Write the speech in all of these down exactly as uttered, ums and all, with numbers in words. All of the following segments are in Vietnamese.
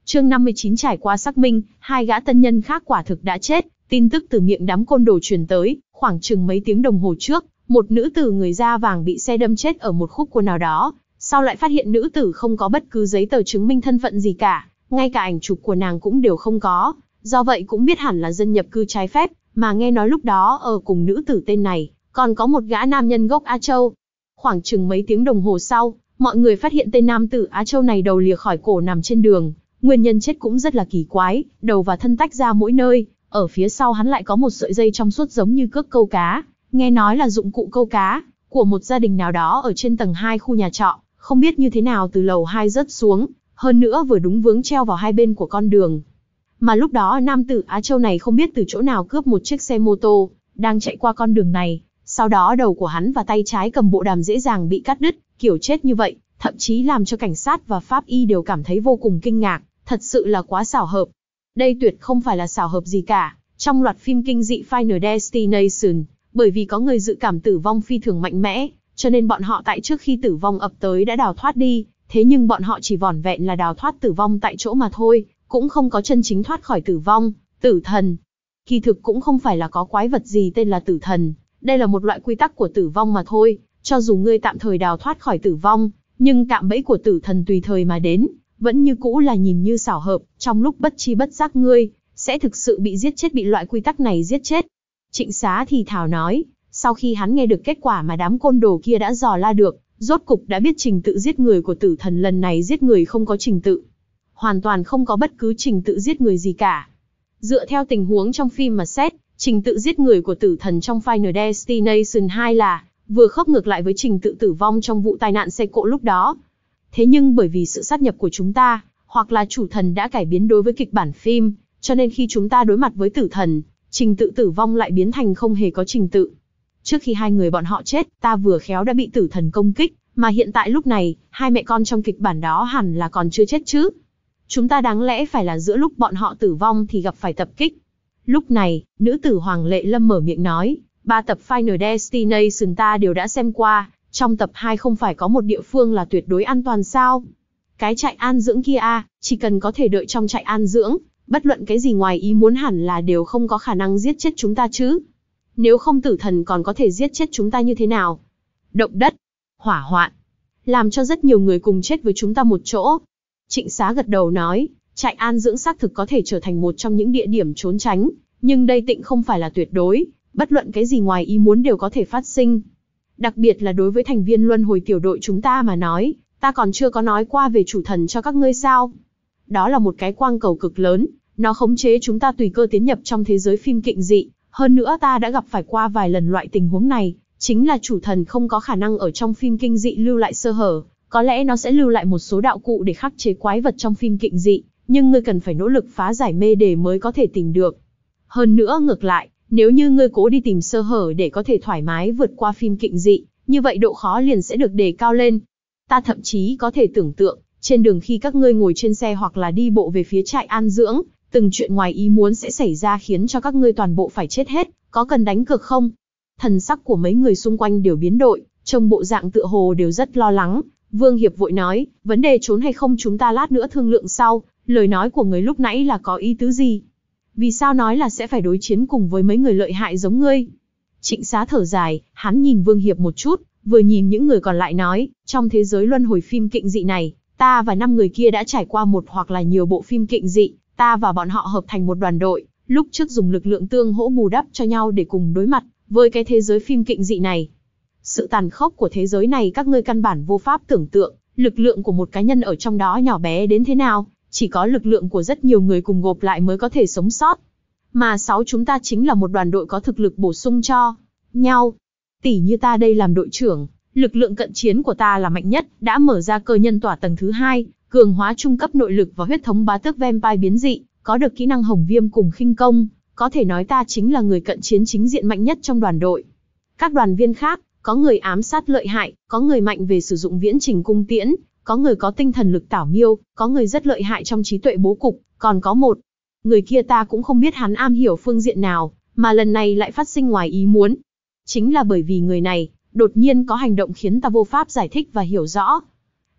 Chương năm mươi chín trải qua xác minh, hai gã tân nhân khác quả thực đã chết. Tin tức từ miệng đám côn đồ truyền tới, khoảng chừng mấy tiếng đồng hồ trước, một nữ tử người da vàng bị xe đâm chết ở một khúc cua nào đó. Sau lại phát hiện nữ tử không có bất cứ giấy tờ chứng minh thân phận gì cả, ngay cả ảnh chụp của nàng cũng đều không có. Do vậy cũng biết hẳn là dân nhập cư trái phép, mà nghe nói lúc đó ở cùng nữ tử tên này, còn có một gã nam nhân gốc Á Châu. Khoảng chừng mấy tiếng đồng hồ sau, mọi người phát hiện tên nam tử Á Châu này đầu lìa khỏi cổ nằm trên đường. Nguyên nhân chết cũng rất là kỳ quái, đầu và thân tách ra mỗi nơi, ở phía sau hắn lại có một sợi dây trong suốt giống như cước câu cá, nghe nói là dụng cụ câu cá của một gia đình nào đó ở trên tầng hai khu nhà trọ, không biết như thế nào từ lầu hai rớt xuống, hơn nữa vừa đúng vướng treo vào hai bên của con đường. Mà lúc đó nam tử Á Châu này không biết từ chỗ nào cướp một chiếc xe mô tô, đang chạy qua con đường này, sau đó đầu của hắn và tay trái cầm bộ đàm dễ dàng bị cắt đứt, kiểu chết như vậy, thậm chí làm cho cảnh sát và pháp y đều cảm thấy vô cùng kinh ngạc, thật sự là quá xảo hợp. Đây tuyệt không phải là xảo hợp gì cả, trong loạt phim kinh dị Final Destination, bởi vì có người dự cảm tử vong phi thường mạnh mẽ, cho nên bọn họ tại trước khi tử vong ập tới đã đào thoát đi, thế nhưng bọn họ chỉ vỏn vẹn là đào thoát tử vong tại chỗ mà thôi, cũng không có chân chính thoát khỏi tử vong. Tử thần, kỳ thực cũng không phải là có quái vật gì tên là tử thần, đây là một loại quy tắc của tử vong mà thôi, cho dù ngươi tạm thời đào thoát khỏi tử vong, nhưng cạm bẫy của tử thần tùy thời mà đến, vẫn như cũ là nhìn như xảo hợp, trong lúc bất chi bất giác ngươi sẽ thực sự bị giết chết, bị loại quy tắc này giết chết. Trịnh Xá thì thào nói, sau khi hắn nghe được kết quả mà đám côn đồ kia đã dò la được, rốt cục đã biết trình tự giết người của tử thần lần này giết người không có trình tự. Hoàn toàn không có bất cứ trình tự giết người gì cả. Dựa theo tình huống trong phim mà xét, trình tự giết người của tử thần trong Final Destination hai là vừa khớp ngược lại với trình tự tử vong trong vụ tai nạn xe cộ lúc đó. Thế nhưng bởi vì sự sát nhập của chúng ta, hoặc là chủ thần đã cải biến đối với kịch bản phim, cho nên khi chúng ta đối mặt với tử thần, trình tự tử vong lại biến thành không hề có trình tự. Trước khi hai người bọn họ chết, ta vừa khéo đã bị tử thần công kích, mà hiện tại lúc này, hai mẹ con trong kịch bản đó hẳn là còn chưa chết chứ. Chúng ta đáng lẽ phải là giữa lúc bọn họ tử vong thì gặp phải tập kích. Lúc này, nữ tử Hoàng Lệ Lâm mở miệng nói, ba tập Final Destination ta đều đã xem qua, trong tập hai không phải có một địa phương là tuyệt đối an toàn sao? Cái trại an dưỡng kia à, chỉ cần có thể đợi trong trại an dưỡng, bất luận cái gì ngoài ý muốn hẳn là đều không có khả năng giết chết chúng ta chứ. Nếu không tử thần còn có thể giết chết chúng ta như thế nào? Động đất, hỏa hoạn, làm cho rất nhiều người cùng chết với chúng ta một chỗ. Trịnh Xá gật đầu nói, trại an dưỡng xác thực có thể trở thành một trong những địa điểm trốn tránh, nhưng đây tịnh không phải là tuyệt đối, bất luận cái gì ngoài ý muốn đều có thể phát sinh. Đặc biệt là đối với thành viên luân hồi tiểu đội chúng ta mà nói, ta còn chưa có nói qua về chủ thần cho các ngươi sao. Đó là một cái quang cầu cực lớn, nó khống chế chúng ta tùy cơ tiến nhập trong thế giới phim kịnh dị, hơn nữa ta đã gặp phải qua vài lần loại tình huống này, chính là chủ thần không có khả năng ở trong phim kinh dị lưu lại sơ hở, có lẽ nó sẽ lưu lại một số đạo cụ để khắc chế quái vật trong phim kịnh dị, nhưng ngươi cần phải nỗ lực phá giải mê đề mới có thể tìm được. Hơn nữa ngược lại, nếu như ngươi cố đi tìm sơ hở để có thể thoải mái vượt qua phim kịnh dị, như vậy độ khó liền sẽ được đề cao lên. Ta thậm chí có thể tưởng tượng, trên đường khi các ngươi ngồi trên xe hoặc là đi bộ về phía trại an dưỡng, từng chuyện ngoài ý muốn sẽ xảy ra khiến cho các ngươi toàn bộ phải chết hết, có cần đánh cược không? Thần sắc của mấy người xung quanh đều biến đổi, trông bộ dạng tựa hồ đều rất lo lắng. Vương Hiệp vội nói, vấn đề trốn hay không chúng ta lát nữa thương lượng sau, lời nói của người lúc nãy là có ý tứ gì? Vì sao nói là sẽ phải đối chiến cùng với mấy người lợi hại giống ngươi? Trịnh Xá thở dài, hắn nhìn Vương Hiệp một chút, vừa nhìn những người còn lại nói, trong thế giới luân hồi phim kịnh dị này, ta và năm người kia đã trải qua một hoặc là nhiều bộ phim kịnh dị, ta và bọn họ hợp thành một đoàn đội, lúc trước dùng lực lượng tương hỗ bù đắp cho nhau để cùng đối mặt với cái thế giới phim kịnh dị này. Sự tàn khốc của thế giới này các ngươi căn bản vô pháp tưởng tượng, lực lượng của một cá nhân ở trong đó nhỏ bé đến thế nào, chỉ có lực lượng của rất nhiều người cùng gộp lại mới có thể sống sót. Mà sáu chúng ta chính là một đoàn đội có thực lực bổ sung cho nhau. Tỷ như ta đây làm đội trưởng, lực lượng cận chiến của ta là mạnh nhất, đã mở ra cơ nhân tỏa tầng thứ hai, cường hóa trung cấp nội lực và huyết thống bá tước vampire biến dị, có được kỹ năng hồng viêm cùng khinh công, có thể nói ta chính là người cận chiến chính diện mạnh nhất trong đoàn đội. Các đoàn viên khác, có người ám sát lợi hại, có người mạnh về sử dụng viễn trình cung tiễn, có người có tinh thần lực tảo miêu, có người rất lợi hại trong trí tuệ bố cục, còn có một người kia ta cũng không biết hắn am hiểu phương diện nào, mà lần này lại phát sinh ngoài ý muốn. Chính là bởi vì người này, đột nhiên có hành động khiến ta vô pháp giải thích và hiểu rõ.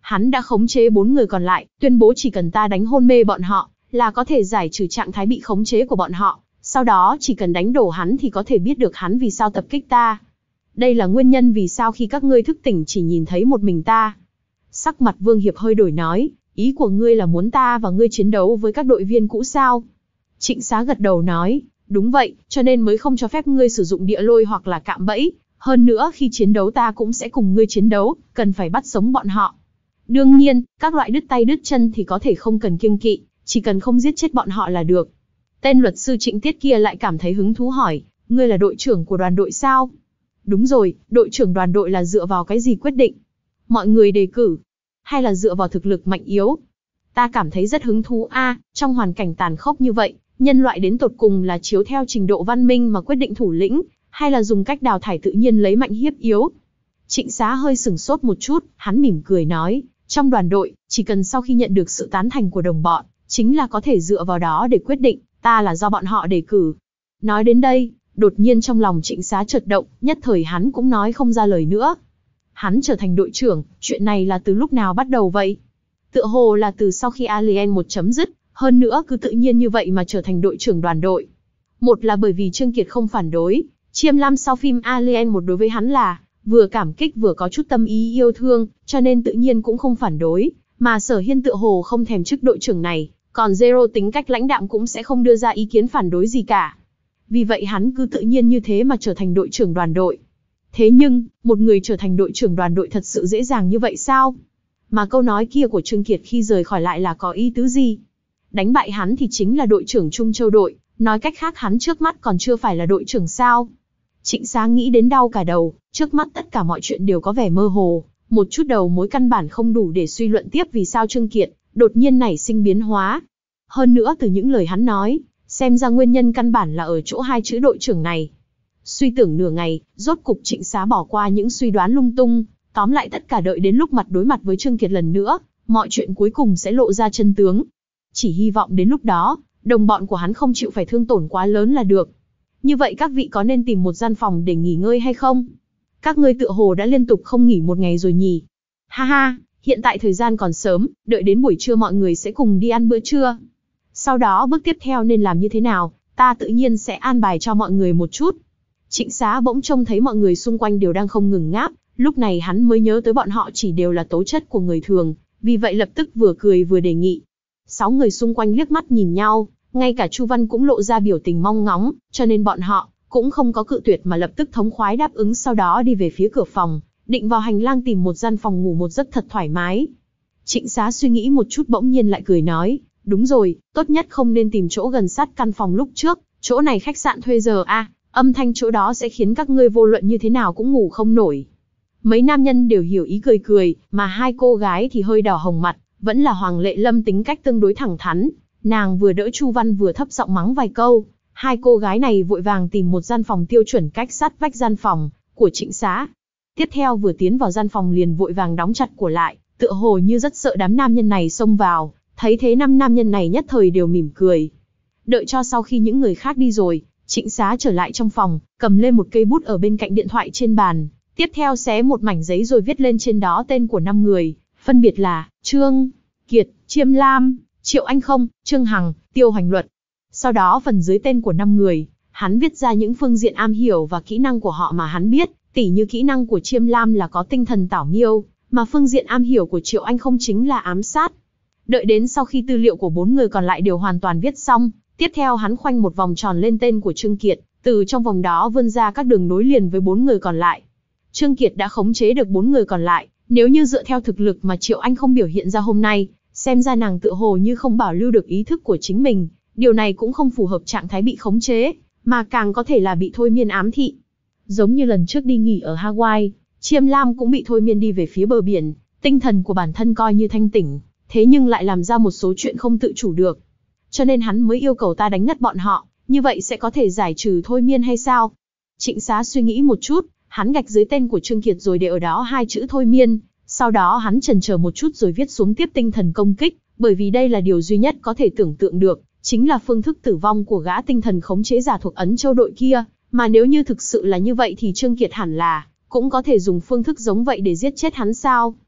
Hắn đã khống chế bốn người còn lại, tuyên bố chỉ cần ta đánh hôn mê bọn họ, là có thể giải trừ trạng thái bị khống chế của bọn họ. Sau đó chỉ cần đánh đổ hắn thì có thể biết được hắn vì sao tập kích ta. Đây là nguyên nhân vì sao khi các ngươi thức tỉnh chỉ nhìn thấy một mình ta. Sắc mặt Vương Hiệp hơi đổi nói, ý của ngươi là muốn ta và ngươi chiến đấu với các đội viên cũ sao? Trịnh Xá gật đầu nói, đúng vậy, cho nên mới không cho phép ngươi sử dụng địa lôi hoặc là cạm bẫy. Hơn nữa khi chiến đấu ta cũng sẽ cùng ngươi chiến đấu, cần phải bắt sống bọn họ. Đương nhiên, các loại đứt tay đứt chân thì có thể không cần kiêng kỵ, chỉ cần không giết chết bọn họ là được. Tên luật sư Trịnh Tiết kia lại cảm thấy hứng thú hỏi, ngươi là đội trưởng của đoàn đội sao? Đúng rồi, đội trưởng đoàn đội là dựa vào cái gì quyết định? Mọi người đề cử, hay là dựa vào thực lực mạnh yếu? Ta cảm thấy rất hứng thú a, trong hoàn cảnh tàn khốc như vậy, nhân loại đến tột cùng là chiếu theo trình độ văn minh mà quyết định thủ lĩnh, hay là dùng cách đào thải tự nhiên lấy mạnh hiếp yếu? Trịnh Xá hơi sừng sốt một chút, hắn mỉm cười nói, trong đoàn đội, chỉ cần sau khi nhận được sự tán thành của đồng bọn, chính là có thể dựa vào đó để quyết định, ta là do bọn họ đề cử. Nói đến đây, đột nhiên trong lòng Trịnh Xá chợt động, nhất thời hắn cũng nói không ra lời nữa. Hắn trở thành đội trưởng, chuyện này là từ lúc nào bắt đầu vậy? Tựa hồ là từ sau khi Alien một chấm dứt, hơn nữa cứ tự nhiên như vậy mà trở thành đội trưởng đoàn đội. Một là bởi vì Trương Kiệt không phản đối, Chiêm Lam sau phim Alien một đối với hắn là vừa cảm kích vừa có chút tâm ý yêu thương, cho nên tự nhiên cũng không phản đối, mà Sở Hiên tựa hồ không thèm chức đội trưởng này, còn Zero tính cách lãnh đạm cũng sẽ không đưa ra ý kiến phản đối gì cả. Vì vậy hắn cứ tự nhiên như thế mà trở thành đội trưởng đoàn đội. Thế nhưng, một người trở thành đội trưởng đoàn đội thật sự dễ dàng như vậy sao? Mà câu nói kia của Trương Kiệt khi rời khỏi lại là có ý tứ gì? Đánh bại hắn thì chính là đội trưởng Trung Châu đội, nói cách khác hắn trước mắt còn chưa phải là đội trưởng sao? Trịnh Xá nghĩ đến đau cả đầu, trước mắt tất cả mọi chuyện đều có vẻ mơ hồ, một chút đầu mối căn bản không đủ để suy luận tiếp vì sao Trương Kiệt đột nhiên nảy sinh biến hóa. Hơn nữa từ những lời hắn nói, xem ra nguyên nhân căn bản là ở chỗ hai chữ đội trưởng này. Suy tưởng nửa ngày, rốt cục Trịnh Xá bỏ qua những suy đoán lung tung, tóm lại tất cả đợi đến lúc mặt đối mặt với Trương Kiệt lần nữa, mọi chuyện cuối cùng sẽ lộ ra chân tướng. Chỉ hy vọng đến lúc đó, đồng bọn của hắn không chịu phải thương tổn quá lớn là được. Như vậy các vị có nên tìm một gian phòng để nghỉ ngơi hay không? Các ngươi tựa hồ đã liên tục không nghỉ một ngày rồi nhỉ? Ha ha, hiện tại thời gian còn sớm, đợi đến buổi trưa mọi người sẽ cùng đi ăn bữa trưa. Sau đó bước tiếp theo nên làm như thế nào, ta tự nhiên sẽ an bài cho mọi người một chút. Trịnh Xá bỗng trông thấy mọi người xung quanh đều đang không ngừng ngáp, lúc này hắn mới nhớ tới bọn họ chỉ đều là tố chất của người thường, vì vậy lập tức vừa cười vừa đề nghị. Sáu người xung quanh liếc mắt nhìn nhau, ngay cả Chu Văn cũng lộ ra biểu tình mong ngóng, cho nên bọn họ cũng không có cự tuyệt mà lập tức thống khoái đáp ứng, sau đó đi về phía cửa phòng, định vào hành lang tìm một gian phòng ngủ một giấc thật thoải mái. Trịnh Xá suy nghĩ một chút bỗng nhiên lại cười nói, đúng rồi, tốt nhất không nên tìm chỗ gần sát căn phòng lúc trước, chỗ này khách sạn thuê giờ a, âm thanh chỗ đó sẽ khiến các ngươi vô luận như thế nào cũng ngủ không nổi. Mấy nam nhân đều hiểu ý cười cười, mà hai cô gái thì hơi đỏ hồng mặt, vẫn là Hoàng Lệ Lâm tính cách tương đối thẳng thắn, nàng vừa đỡ Chu Văn vừa thấp giọng mắng vài câu. Hai cô gái này vội vàng tìm một gian phòng tiêu chuẩn cách sát vách gian phòng của Trịnh Xá. Tiếp theo vừa tiến vào gian phòng liền vội vàng đóng chặt cửa lại, tựa hồ như rất sợ đám nam nhân này xông vào. Thấy thế năm nam nhân này nhất thời đều mỉm cười. Đợi cho sau khi những người khác đi rồi, Trịnh Xá trở lại trong phòng, cầm lên một cây bút ở bên cạnh điện thoại trên bàn, tiếp theo xé một mảnh giấy rồi viết lên trên đó tên của năm người, phân biệt là Trương Kiệt, Chiêm Lam, Triệu Anh Không, Trương Hằng, Tiêu Hoành Luật. Sau đó phần dưới tên của năm người, hắn viết ra những phương diện am hiểu và kỹ năng của họ mà hắn biết, tỉ như kỹ năng của Chiêm Lam là có tinh thần tảo nghiêu, mà phương diện am hiểu của Triệu Anh Không chính là ám sát. Đợi đến sau khi tư liệu của bốn người còn lại đều hoàn toàn viết xong, tiếp theo hắn khoanh một vòng tròn lên tên của Trương Kiệt, từ trong vòng đó vươn ra các đường nối liền với bốn người còn lại. Trương Kiệt đã khống chế được bốn người còn lại, nếu như dựa theo thực lực mà Triệu Anh Không biểu hiện ra hôm nay, xem ra nàng tựa hồ như không bảo lưu được ý thức của chính mình, điều này cũng không phù hợp trạng thái bị khống chế, mà càng có thể là bị thôi miên ám thị. Giống như lần trước đi nghỉ ở Hawaii, Chiêm Lam cũng bị thôi miên đi về phía bờ biển, tinh thần của bản thân coi như thanh tỉnh, thế nhưng lại làm ra một số chuyện không tự chủ được. Cho nên hắn mới yêu cầu ta đánh ngất bọn họ, như vậy sẽ có thể giải trừ thôi miên hay sao? Trịnh Xá suy nghĩ một chút, hắn gạch dưới tên của Trương Kiệt rồi để ở đó hai chữ thôi miên, sau đó hắn chần chờ một chút rồi viết xuống tiếp tinh thần công kích, bởi vì đây là điều duy nhất có thể tưởng tượng được, chính là phương thức tử vong của gã tinh thần khống chế giả thuộc Ấn Châu đội kia, mà nếu như thực sự là như vậy thì Trương Kiệt hẳn là cũng có thể dùng phương thức giống vậy để giết chết hắn sao?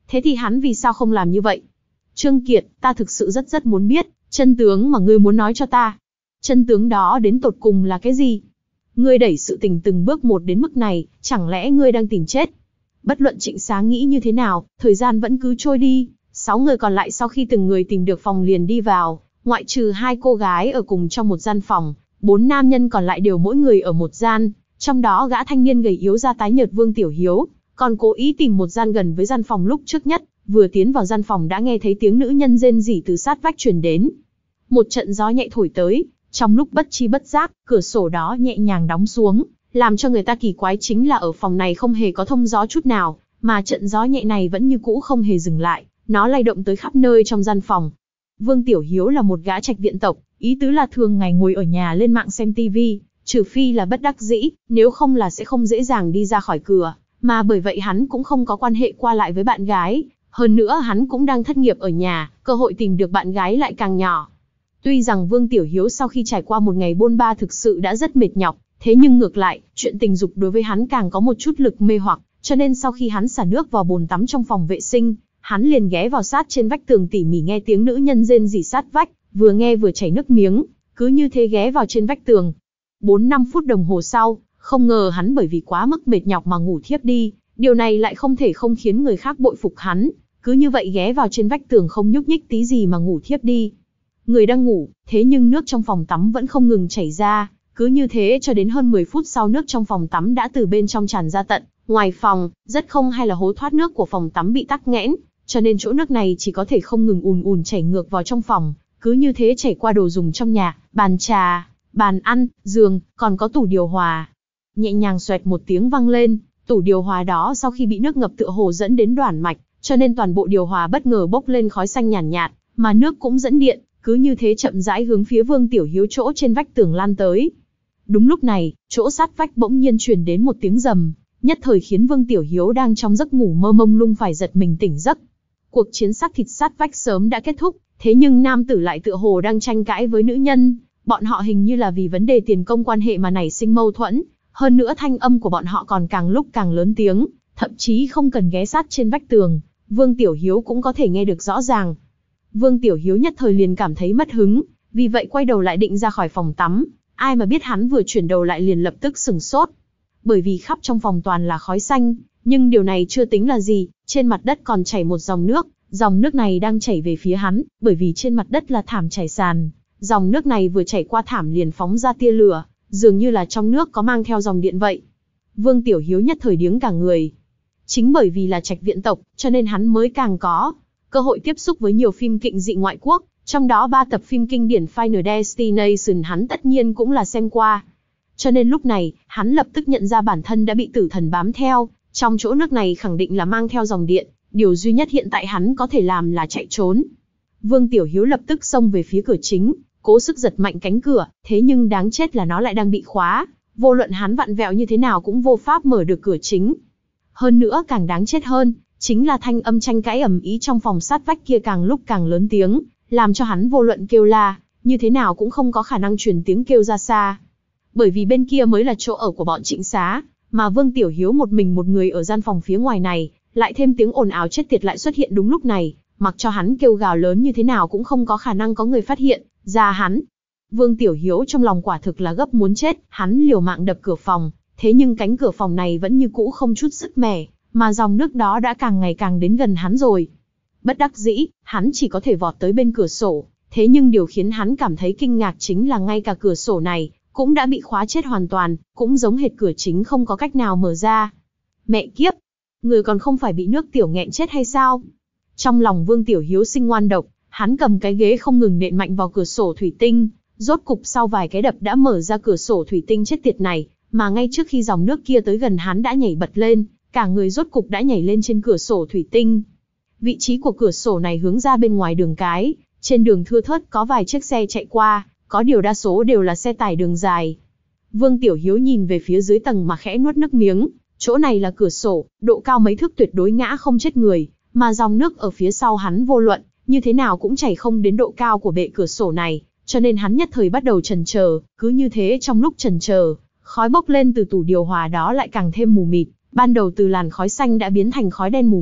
thế thì hắn vì sao không làm như vậy? Trương Kiệt, ta thực sự rất rất muốn biết, chân tướng mà ngươi muốn nói cho ta. Chân tướng đó đến tột cùng là cái gì? Ngươi đẩy sự tình từng bước một đến mức này, chẳng lẽ ngươi đang tìm chết? Bất luận Trịnh Xá nghĩ như thế nào, thời gian vẫn cứ trôi đi. Sáu người còn lại sau khi từng người tìm được phòng liền đi vào, ngoại trừ hai cô gái ở cùng trong một gian phòng, bốn nam nhân còn lại đều mỗi người ở một gian. Trong đó gã thanh niên gầy yếu da tái nhợt Vương Tiểu Hiếu, còn cố ý tìm một gian gần với gian phòng lúc trước nhất. Vừa tiến vào gian phòng đã nghe thấy tiếng nữ nhân rên rỉ từ sát vách truyền đến. Một trận gió nhẹ thổi tới, trong lúc bất chi bất giác, cửa sổ đó nhẹ nhàng đóng xuống, làm cho người ta kỳ quái chính là ở phòng này không hề có thông gió chút nào, mà trận gió nhẹ này vẫn như cũ không hề dừng lại, nó lay động tới khắp nơi trong gian phòng. Vương Tiểu Hiếu là một gã trạch viện tộc, ý tứ là thường ngày ngồi ở nhà lên mạng xem tivi, trừ phi là bất đắc dĩ, nếu không là sẽ không dễ dàng đi ra khỏi cửa, mà bởi vậy hắn cũng không có quan hệ qua lại với bạn gái. Hơn nữa hắn cũng đang thất nghiệp ở nhà, cơ hội tìm được bạn gái lại càng nhỏ. Tuy rằng Vương Tiểu Hiếu sau khi trải qua một ngày bôn ba thực sự đã rất mệt nhọc, thế nhưng ngược lại, chuyện tình dục đối với hắn càng có một chút lực mê hoặc, cho nên sau khi hắn xả nước vào bồn tắm trong phòng vệ sinh, hắn liền ghé vào sát trên vách tường tỉ mỉ nghe tiếng nữ nhân rên rỉ sát vách, vừa nghe vừa chảy nước miếng, cứ như thế ghé vào trên vách tường. Bốn năm phút đồng hồ sau, không ngờ hắn bởi vì quá mức mệt nhọc mà ngủ thiếp đi. Điều này lại không thể không khiến người khác bội phục hắn, cứ như vậy ghé vào trên vách tường không nhúc nhích tí gì mà ngủ thiếp đi. Người đang ngủ, thế nhưng nước trong phòng tắm vẫn không ngừng chảy ra, cứ như thế cho đến hơn mười phút sau nước trong phòng tắm đã từ bên trong tràn ra tận ngoài phòng, rất không hay là hố thoát nước của phòng tắm bị tắc nghẽn, cho nên chỗ nước này chỉ có thể không ngừng ùn ùn chảy ngược vào trong phòng, cứ như thế chảy qua đồ dùng trong nhà, bàn trà, bàn ăn, giường, còn có tủ điều hòa. Nhẹ nhàng xoẹt một tiếng vang lên. Tủ điều hòa đó sau khi bị nước ngập tựa hồ dẫn đến đoản mạch, cho nên toàn bộ điều hòa bất ngờ bốc lên khói xanh nhàn nhạt, nhạt, mà nước cũng dẫn điện, cứ như thế chậm rãi hướng phía Vương Tiểu Hiếu chỗ trên vách tường lan tới. Đúng lúc này, chỗ sát vách bỗng nhiên truyền đến một tiếng rầm, nhất thời khiến Vương Tiểu Hiếu đang trong giấc ngủ mơ mông lung phải giật mình tỉnh giấc. Cuộc chiến xác thịt sát vách sớm đã kết thúc, thế nhưng nam tử lại tựa hồ đang tranh cãi với nữ nhân, bọn họ hình như là vì vấn đề tiền công quan hệ mà nảy sinh mâu thuẫn. Hơn nữa thanh âm của bọn họ còn càng lúc càng lớn tiếng, thậm chí không cần ghé sát trên vách tường, Vương Tiểu Hiếu cũng có thể nghe được rõ ràng. Vương Tiểu Hiếu nhất thời liền cảm thấy mất hứng, vì vậy quay đầu lại định ra khỏi phòng tắm, ai mà biết hắn vừa chuyển đầu lại liền lập tức sửng sốt. Bởi vì khắp trong phòng toàn là khói xanh, nhưng điều này chưa tính là gì, trên mặt đất còn chảy một dòng nước, dòng nước này đang chảy về phía hắn, bởi vì trên mặt đất là thảm trải sàn, dòng nước này vừa chảy qua thảm liền phóng ra tia lửa, dường như là trong nước có mang theo dòng điện vậy. Vương Tiểu Hiếu nhất thời điếng cả người. Chính bởi vì là trạch viện tộc, cho nên hắn mới càng có cơ hội tiếp xúc với nhiều phim kịnh dị ngoại quốc, trong đó ba tập phim kinh điển Final Destination hắn tất nhiên cũng là xem qua. Cho nên lúc này, hắn lập tức nhận ra bản thân đã bị tử thần bám theo, trong chỗ nước này khẳng định là mang theo dòng điện, điều duy nhất hiện tại hắn có thể làm là chạy trốn. Vương Tiểu Hiếu lập tức xông về phía cửa chính, cố sức giật mạnh cánh cửa, thế nhưng đáng chết là nó lại đang bị khóa, vô luận hắn vặn vẹo như thế nào cũng vô pháp mở được cửa chính. Hơn nữa càng đáng chết hơn, chính là thanh âm tranh cãi ầm ĩ trong phòng sát vách kia càng lúc càng lớn tiếng, làm cho hắn vô luận kêu la, như thế nào cũng không có khả năng truyền tiếng kêu ra xa. Bởi vì bên kia mới là chỗ ở của bọn Trịnh Xá, mà Vương Tiểu Hiếu một mình một người ở gian phòng phía ngoài này, lại thêm tiếng ồn ào chết tiệt lại xuất hiện đúng lúc này, mặc cho hắn kêu gào lớn như thế nào cũng không có khả năng có người phát hiện ra hắn. Vương Tiểu Hiếu trong lòng quả thực là gấp muốn chết, hắn liều mạng đập cửa phòng, thế nhưng cánh cửa phòng này vẫn như cũ không chút sức mẻ, mà dòng nước đó đã càng ngày càng đến gần hắn rồi. Bất đắc dĩ, hắn chỉ có thể vọt tới bên cửa sổ, thế nhưng điều khiến hắn cảm thấy kinh ngạc chính là ngay cả cửa sổ này cũng đã bị khóa chết hoàn toàn, cũng giống hệt cửa chính không có cách nào mở ra. Mẹ kiếp, người còn không phải bị nước tiểu nghẹn chết hay sao? Trong lòng Vương Tiểu Hiếu sinh ngoan độc, hắn cầm cái ghế không ngừng nện mạnh vào cửa sổ thủy tinh, rốt cục sau vài cái đập đã mở ra cửa sổ thủy tinh chết tiệt này, mà ngay trước khi dòng nước kia tới gần hắn đã nhảy bật lên, cả người rốt cục đã nhảy lên trên cửa sổ thủy tinh. Vị trí của cửa sổ này hướng ra bên ngoài đường cái, trên đường thưa thớt có vài chiếc xe chạy qua, có điều đa số đều là xe tải đường dài. Vương Tiểu Hiếu nhìn về phía dưới tầng mà khẽ nuốt nước miếng, chỗ này là cửa sổ, độ cao mấy thước tuyệt đối ngã không chết người, mà dòng nước ở phía sau hắn vô luận như thế nào cũng chảy không đến độ cao của bệ cửa sổ này, cho nên hắn nhất thời bắt đầu chần chờ, cứ như thế trong lúc chần chờ, khói bốc lên từ tủ điều hòa đó lại càng thêm mù mịt, ban đầu từ làn khói xanh đã biến thành khói đen mù mịt,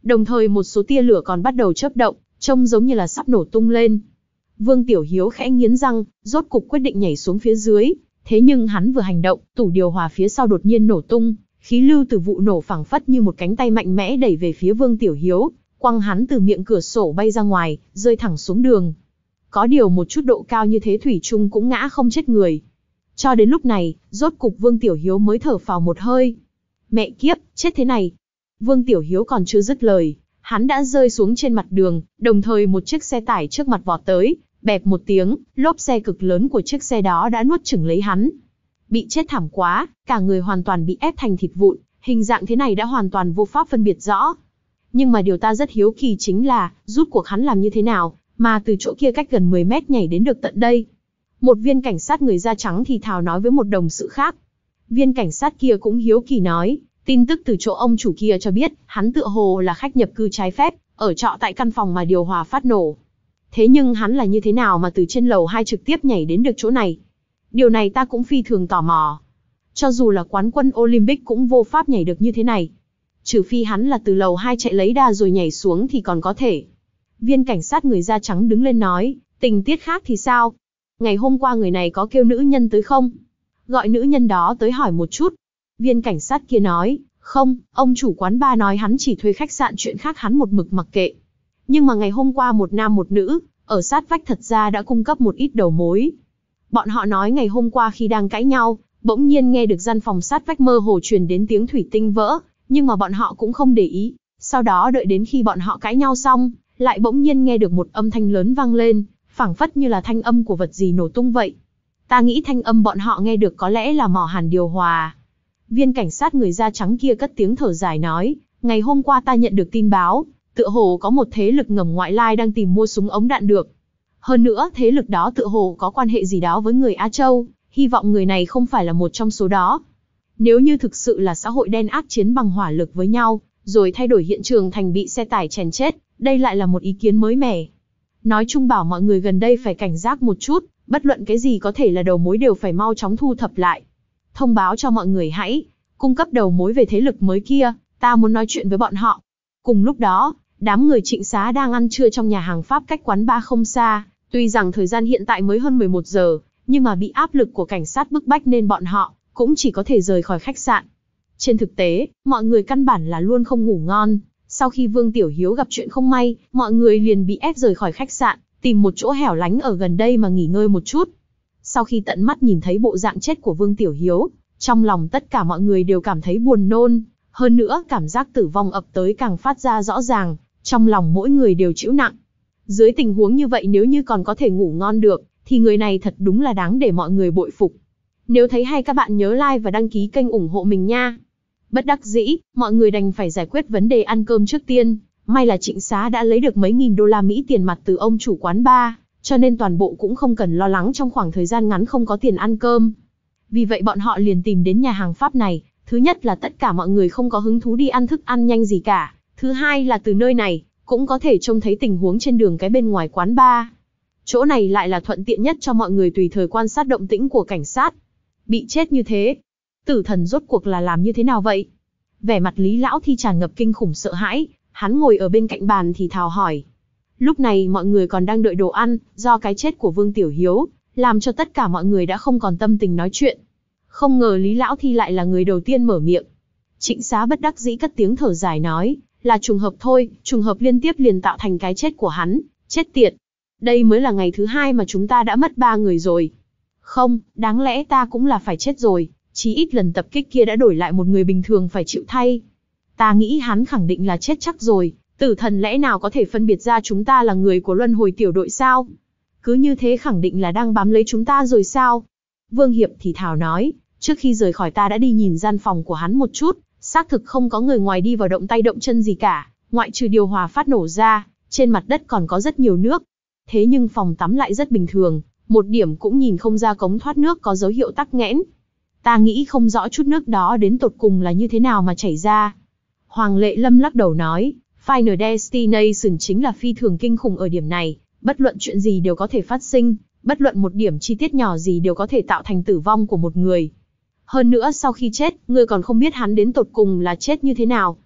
Đồng thời một số tia lửa còn bắt đầu chớp động, trông giống như là sắp nổ tung lên. Vương Tiểu Hiếu khẽ nghiến răng, rốt cục quyết định nhảy xuống phía dưới. Thế nhưng hắn vừa hành động, tủ điều hòa phía sau đột nhiên nổ tung, khí lưu từ vụ nổ phảng phất như một cánh tay mạnh mẽ đẩy về phía Vương Tiểu Hiếu, quăng hắn từ miệng cửa sổ bay ra ngoài, rơi thẳng xuống đường. Có điều một chút độ cao như thế thủy chung cũng ngã không chết người. Cho đến lúc này, rốt cục Vương Tiểu Hiếu mới thở phào một hơi. Mẹ kiếp, chết thế này. Vương Tiểu Hiếu còn chưa dứt lời, hắn đã rơi xuống trên mặt đường, đồng thời một chiếc xe tải trước mặt vọt tới, bẹp một tiếng, lốp xe cực lớn của chiếc xe đó đã nuốt chửng lấy hắn. Bị chết thảm quá, cả người hoàn toàn bị ép thành thịt vụn, hình dạng thế này đã hoàn toàn vô pháp phân biệt rõ. Nhưng mà điều ta rất hiếu kỳ chính là, rút cuộc hắn làm như thế nào, mà từ chỗ kia cách gần mười mét nhảy đến được tận đây. Một viên cảnh sát người da trắng thì thào nói với một đồng sự khác. Viên cảnh sát kia cũng hiếu kỳ nói, tin tức từ chỗ ông chủ kia cho biết, hắn tựa hồ là khách nhập cư trái phép, ở trọ tại căn phòng mà điều hòa phát nổ. Thế nhưng hắn là như thế nào mà từ trên lầu hai trực tiếp nhảy đến được chỗ này? Điều này ta cũng phi thường tò mò. Cho dù là quán quân Olympic cũng vô pháp nhảy được như thế này. Trừ phi hắn là từ lầu hai chạy lấy đà rồi nhảy xuống thì còn có thể. Viên cảnh sát người da trắng đứng lên nói, tình tiết khác thì sao? Ngày hôm qua người này có kêu nữ nhân tới không? Gọi nữ nhân đó tới hỏi một chút. Viên cảnh sát kia nói, không, ông chủ quán bar nói hắn chỉ thuê khách sạn, chuyện khác hắn một mực mặc kệ. Nhưng mà ngày hôm qua một nam một nữ, ở sát vách thật ra đã cung cấp một ít đầu mối. Bọn họ nói ngày hôm qua khi đang cãi nhau, bỗng nhiên nghe được gian phòng sát vách mơ hồ truyền đến tiếng thủy tinh vỡ, nhưng mà bọn họ cũng không để ý. Sau đó đợi đến khi bọn họ cãi nhau xong, lại bỗng nhiên nghe được một âm thanh lớn vang lên, phảng phất như là thanh âm của vật gì nổ tung vậy. Ta nghĩ thanh âm bọn họ nghe được có lẽ là mỏ hàn điều hòa. Viên cảnh sát người da trắng kia cất tiếng thở dài nói, ngày hôm qua ta nhận được tin báo, tựa hồ có một thế lực ngầm ngoại lai đang tìm mua súng ống đạn được. Hơn nữa, thế lực đó tựa hồ có quan hệ gì đó với người Á Châu, hy vọng người này không phải là một trong số đó. Nếu như thực sự là xã hội đen ác chiến bằng hỏa lực với nhau, rồi thay đổi hiện trường thành bị xe tải chèn chết, đây lại là một ý kiến mới mẻ. Nói chung bảo mọi người gần đây phải cảnh giác một chút, bất luận cái gì có thể là đầu mối đều phải mau chóng thu thập lại. Thông báo cho mọi người hãy cung cấp đầu mối về thế lực mới kia, ta muốn nói chuyện với bọn họ. Cùng lúc đó, đám người Trịnh Xá đang ăn trưa trong nhà hàng Pháp cách quán bar không xa, tuy rằng thời gian hiện tại mới hơn mười một giờ, nhưng mà bị áp lực của cảnh sát bức bách nên bọn họ cũng chỉ có thể rời khỏi khách sạn. Trên thực tế, mọi người căn bản là luôn không ngủ ngon. Sau khi Vương Tiểu Hiếu gặp chuyện không may, mọi người liền bị ép rời khỏi khách sạn, tìm một chỗ hẻo lánh ở gần đây mà nghỉ ngơi một chút. Sau khi tận mắt nhìn thấy bộ dạng chết của Vương Tiểu Hiếu, trong lòng tất cả mọi người đều cảm thấy buồn nôn. Hơn nữa, cảm giác tử vong ập tới càng phát ra rõ ràng, trong lòng mỗi người đều chịu nặng. Dưới tình huống như vậy nếu như còn có thể ngủ ngon được, thì người này thật đúng là đáng để mọi người bội phục. Nếu thấy hay các bạn nhớ like và đăng ký kênh ủng hộ mình nha. Bất đắc dĩ, mọi người đành phải giải quyết vấn đề ăn cơm trước tiên. May là Trịnh Xá đã lấy được mấy nghìn đô la Mỹ tiền mặt từ ông chủ quán bar, cho nên toàn bộ cũng không cần lo lắng trong khoảng thời gian ngắn không có tiền ăn cơm. Vì vậy bọn họ liền tìm đến nhà hàng Pháp này. Thứ nhất là tất cả mọi người không có hứng thú đi ăn thức ăn nhanh gì cả. Thứ hai là từ nơi này, cũng có thể trông thấy tình huống trên đường cái bên ngoài quán bar. Chỗ này lại là thuận tiện nhất cho mọi người tùy thời quan sát động tĩnh của cảnh sát. Bị chết như thế, tử thần rốt cuộc là làm như thế nào vậy? Vẻ mặt Lý Lão Thi tràn ngập kinh khủng sợ hãi, hắn ngồi ở bên cạnh bàn thì thào hỏi. Lúc này mọi người còn đang đợi đồ ăn, do cái chết của Vương Tiểu Hiếu, làm cho tất cả mọi người đã không còn tâm tình nói chuyện. Không ngờ Lý Lão Thi lại là người đầu tiên mở miệng. Trịnh Xá bất đắc dĩ cất tiếng thở dài nói, là trùng hợp thôi, trùng hợp liên tiếp liền tạo thành cái chết của hắn, chết tiệt. Đây mới là ngày thứ hai mà chúng ta đã mất ba người rồi. Không, đáng lẽ ta cũng là phải chết rồi, chí ít lần tập kích kia đã đổi lại một người bình thường phải chịu thay. Ta nghĩ hắn khẳng định là chết chắc rồi, tử thần lẽ nào có thể phân biệt ra chúng ta là người của luân hồi tiểu đội sao? Cứ như thế khẳng định là đang bám lấy chúng ta rồi sao? Vương Hiệp thì thào nói, trước khi rời khỏi ta đã đi nhìn gian phòng của hắn một chút, xác thực không có người ngoài đi vào động tay động chân gì cả, ngoại trừ điều hòa phát nổ ra, trên mặt đất còn có rất nhiều nước. Thế nhưng phòng tắm lại rất bình thường, một điểm cũng nhìn không ra cống thoát nước có dấu hiệu tắc nghẽn. Ta nghĩ không rõ chút nước đó đến tột cùng là như thế nào mà chảy ra. Hoàng Lệ Lâm lắc đầu nói, Final Destination chính là phi thường kinh khủng ở điểm này, bất luận chuyện gì đều có thể phát sinh, bất luận một điểm chi tiết nhỏ gì đều có thể tạo thành tử vong của một người. Hơn nữa sau khi chết, ngươi còn không biết hắn đến tột cùng là chết như thế nào.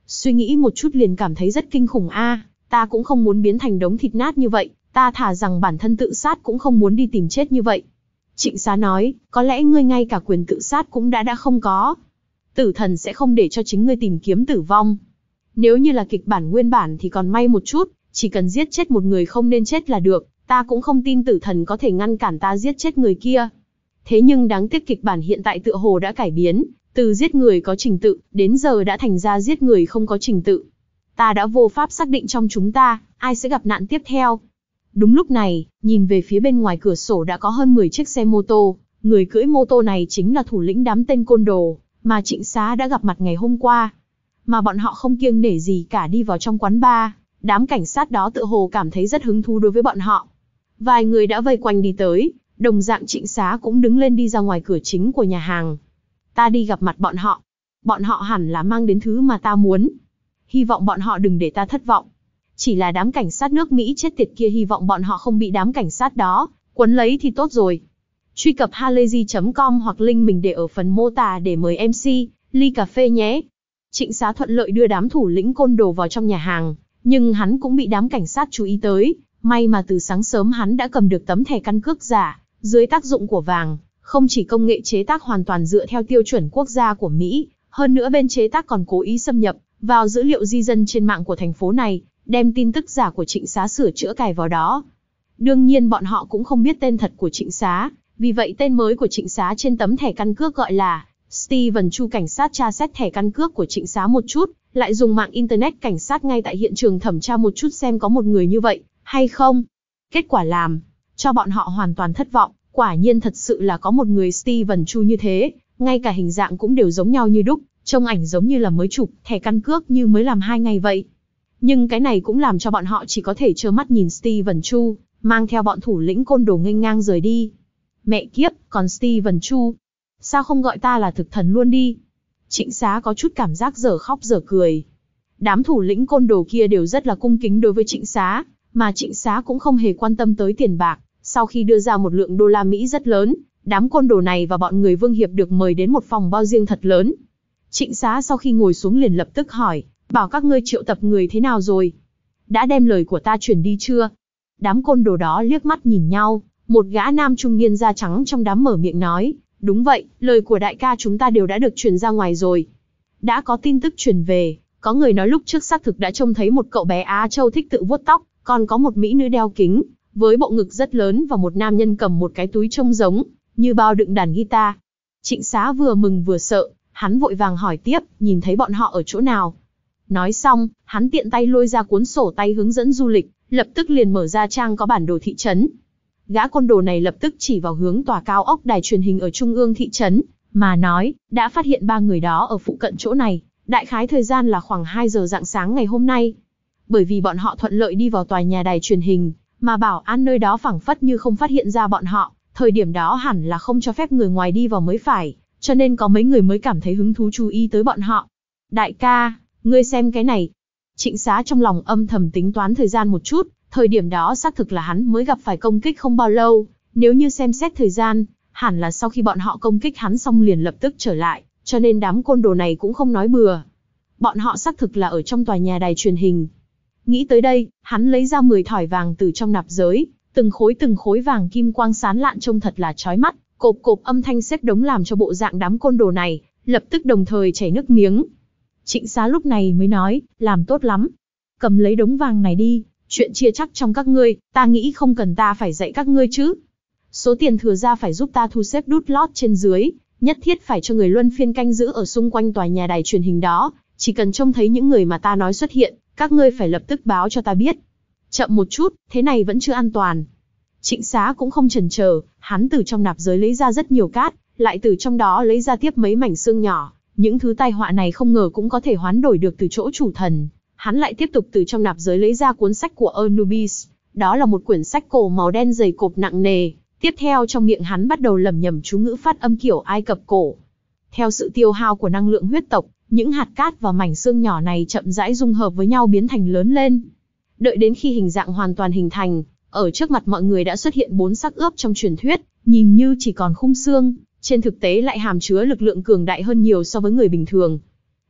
Suy nghĩ một chút liền cảm thấy rất kinh khủng a, ta cũng không muốn biến thành đống thịt nát như vậy, ta thà rằng bản thân tự sát cũng không muốn đi tìm chết như vậy. Trịnh Xá nói, có lẽ ngươi ngay cả quyền tự sát cũng đã đã không có. Tử thần sẽ không để cho chính ngươi tìm kiếm tử vong. Nếu như là kịch bản nguyên bản thì còn may một chút, chỉ cần giết chết một người không nên chết là được, ta cũng không tin tử thần có thể ngăn cản ta giết chết người kia. Thế nhưng đáng tiếc kịch bản hiện tại tựa hồ đã cải biến, từ giết người có trình tự, đến giờ đã thành ra giết người không có trình tự. Ta đã vô pháp xác định trong chúng ta, ai sẽ gặp nạn tiếp theo. Đúng lúc này, nhìn về phía bên ngoài cửa sổ đã có hơn mười chiếc xe mô tô, người cưỡi mô tô này chính là thủ lĩnh đám tên côn đồ, mà Trịnh Xá đã gặp mặt ngày hôm qua. Mà bọn họ không kiêng nể gì cả đi vào trong quán bar, đám cảnh sát đó tự hồ cảm thấy rất hứng thú đối với bọn họ. Vài người đã vây quanh đi tới, đồng dạng Trịnh Xá cũng đứng lên đi ra ngoài cửa chính của nhà hàng. Ta đi gặp mặt bọn họ. Bọn họ hẳn là mang đến thứ mà ta muốn. Hy vọng bọn họ đừng để ta thất vọng. Chỉ là đám cảnh sát nước Mỹ chết tiệt kia hy vọng bọn họ không bị đám cảnh sát đó quấn lấy thì tốt rồi. Truy cập halayzi chấm com hoặc link mình để ở phần mô tả để mời em xê, ly cà phê nhé. Trịnh Xá thuận lợi đưa đám thủ lĩnh côn đồ vào trong nhà hàng, nhưng hắn cũng bị đám cảnh sát chú ý tới. May mà từ sáng sớm hắn đã cầm được tấm thẻ căn cước giả, dưới tác dụng của vàng, không chỉ công nghệ chế tác hoàn toàn dựa theo tiêu chuẩn quốc gia của Mỹ, hơn nữa bên chế tác còn cố ý xâm nhập vào dữ liệu di dân trên mạng của thành phố này, đem tin tức giả của Trịnh Xá sửa chữa cài vào đó. Đương nhiên bọn họ cũng không biết tên thật của Trịnh Xá, vì vậy tên mới của Trịnh Xá trên tấm thẻ căn cước gọi là Steven Chu. Cảnh sát tra xét thẻ căn cước của Trịnh Xá một chút, lại dùng mạng internet cảnh sát ngay tại hiện trường thẩm tra một chút xem có một người như vậy hay không. Kết quả làm cho bọn họ hoàn toàn thất vọng, quả nhiên thật sự là có một người Steven Chu như thế, ngay cả hình dạng cũng đều giống nhau như đúc, trông ảnh giống như là mới chụp, thẻ căn cước như mới làm hai ngày vậy. Nhưng cái này cũng làm cho bọn họ chỉ có thể trơ mắt nhìn Steven Chu mang theo bọn thủ lĩnh côn đồ nghênh ngang rời đi. Mẹ kiếp, còn Steven Chu, sao không gọi ta là thực thần luôn đi? Trịnh Xá có chút cảm giác dở khóc dở cười. Đám thủ lĩnh côn đồ kia đều rất là cung kính đối với Trịnh Xá, mà Trịnh Xá cũng không hề quan tâm tới tiền bạc. Sau khi đưa ra một lượng đô la Mỹ rất lớn, đám côn đồ này và bọn người Vương Hiệp được mời đến một phòng bao riêng thật lớn. Trịnh Xá sau khi ngồi xuống liền lập tức hỏi, bảo các ngươi triệu tập người thế nào rồi? Đã đem lời của ta truyền đi chưa? Đám côn đồ đó liếc mắt nhìn nhau, một gã nam trung niên da trắng trong đám mở miệng nói, đúng vậy, lời của đại ca chúng ta đều đã được truyền ra ngoài rồi. Đã có tin tức truyền về, có người nói lúc trước xác thực đã trông thấy một cậu bé Á Châu thích tự vuốt tóc, còn có một mỹ nữ đeo kính, với bộ ngực rất lớn và một nam nhân cầm một cái túi trông giống như bao đựng đàn guitar. Trịnh Xá vừa mừng vừa sợ, hắn vội vàng hỏi tiếp, nhìn thấy bọn họ ở chỗ nào? Nói xong, hắn tiện tay lôi ra cuốn sổ tay hướng dẫn du lịch, lập tức liền mở ra trang có bản đồ thị trấn. Gã côn đồ này lập tức chỉ vào hướng tòa cao ốc đài truyền hình ở trung ương thị trấn, mà nói, đã phát hiện ba người đó ở phụ cận chỗ này, đại khái thời gian là khoảng hai giờ rạng sáng ngày hôm nay. Bởi vì bọn họ thuận lợi đi vào tòa nhà đài truyền hình, mà bảo an nơi đó phảng phất như không phát hiện ra bọn họ, thời điểm đó hẳn là không cho phép người ngoài đi vào mới phải, cho nên có mấy người mới cảm thấy hứng thú chú ý tới bọn họ. Đại ca, ngươi xem cái này. Trịnh Xá trong lòng âm thầm tính toán thời gian một chút, thời điểm đó xác thực là hắn mới gặp phải công kích không bao lâu, nếu như xem xét thời gian, hẳn là sau khi bọn họ công kích hắn xong liền lập tức trở lại, cho nên đám côn đồ này cũng không nói bừa. Bọn họ xác thực là ở trong tòa nhà đài truyền hình. Nghĩ tới đây, hắn lấy ra mười thỏi vàng từ trong nạp giới, từng khối từng khối vàng kim quang sáng lạn trông thật là chói mắt, cộp cộp âm thanh xếp đống làm cho bộ dạng đám côn đồ này lập tức đồng thời chảy nước miếng. Trịnh Xá lúc này mới nói, làm tốt lắm. Cầm lấy đống vàng này đi, chuyện chia chắc trong các ngươi, ta nghĩ không cần ta phải dạy các ngươi chứ. Số tiền thừa ra phải giúp ta thu xếp đút lót trên dưới, nhất thiết phải cho người luân phiên canh giữ ở xung quanh tòa nhà đài truyền hình đó, chỉ cần trông thấy những người mà ta nói xuất hiện, các ngươi phải lập tức báo cho ta biết. Chậm một chút, thế này vẫn chưa an toàn. Trịnh Xá cũng không chần chờ, hắn từ trong nạp giới lấy ra rất nhiều cát, lại từ trong đó lấy ra tiếp mấy mảnh xương nhỏ. Những thứ tai họa này không ngờ cũng có thể hoán đổi được từ chỗ chủ thần. Hắn lại tiếp tục từ trong nạp giới lấy ra cuốn sách của Anubis. Đó là một quyển sách cổ màu đen dày cộp nặng nề. Tiếp theo trong miệng hắn bắt đầu lẩm nhẩm chú ngữ phát âm kiểu Ai Cập cổ. Theo sự tiêu hao của năng lượng huyết tộc, những hạt cát và mảnh xương nhỏ này chậm rãi dung hợp với nhau biến thành lớn lên. Đợi đến khi hình dạng hoàn toàn hình thành, ở trước mặt mọi người đã xuất hiện bốn xác ướp trong truyền thuyết, nhìn như chỉ còn khung xương, trên thực tế lại hàm chứa lực lượng cường đại hơn nhiều so với người bình thường.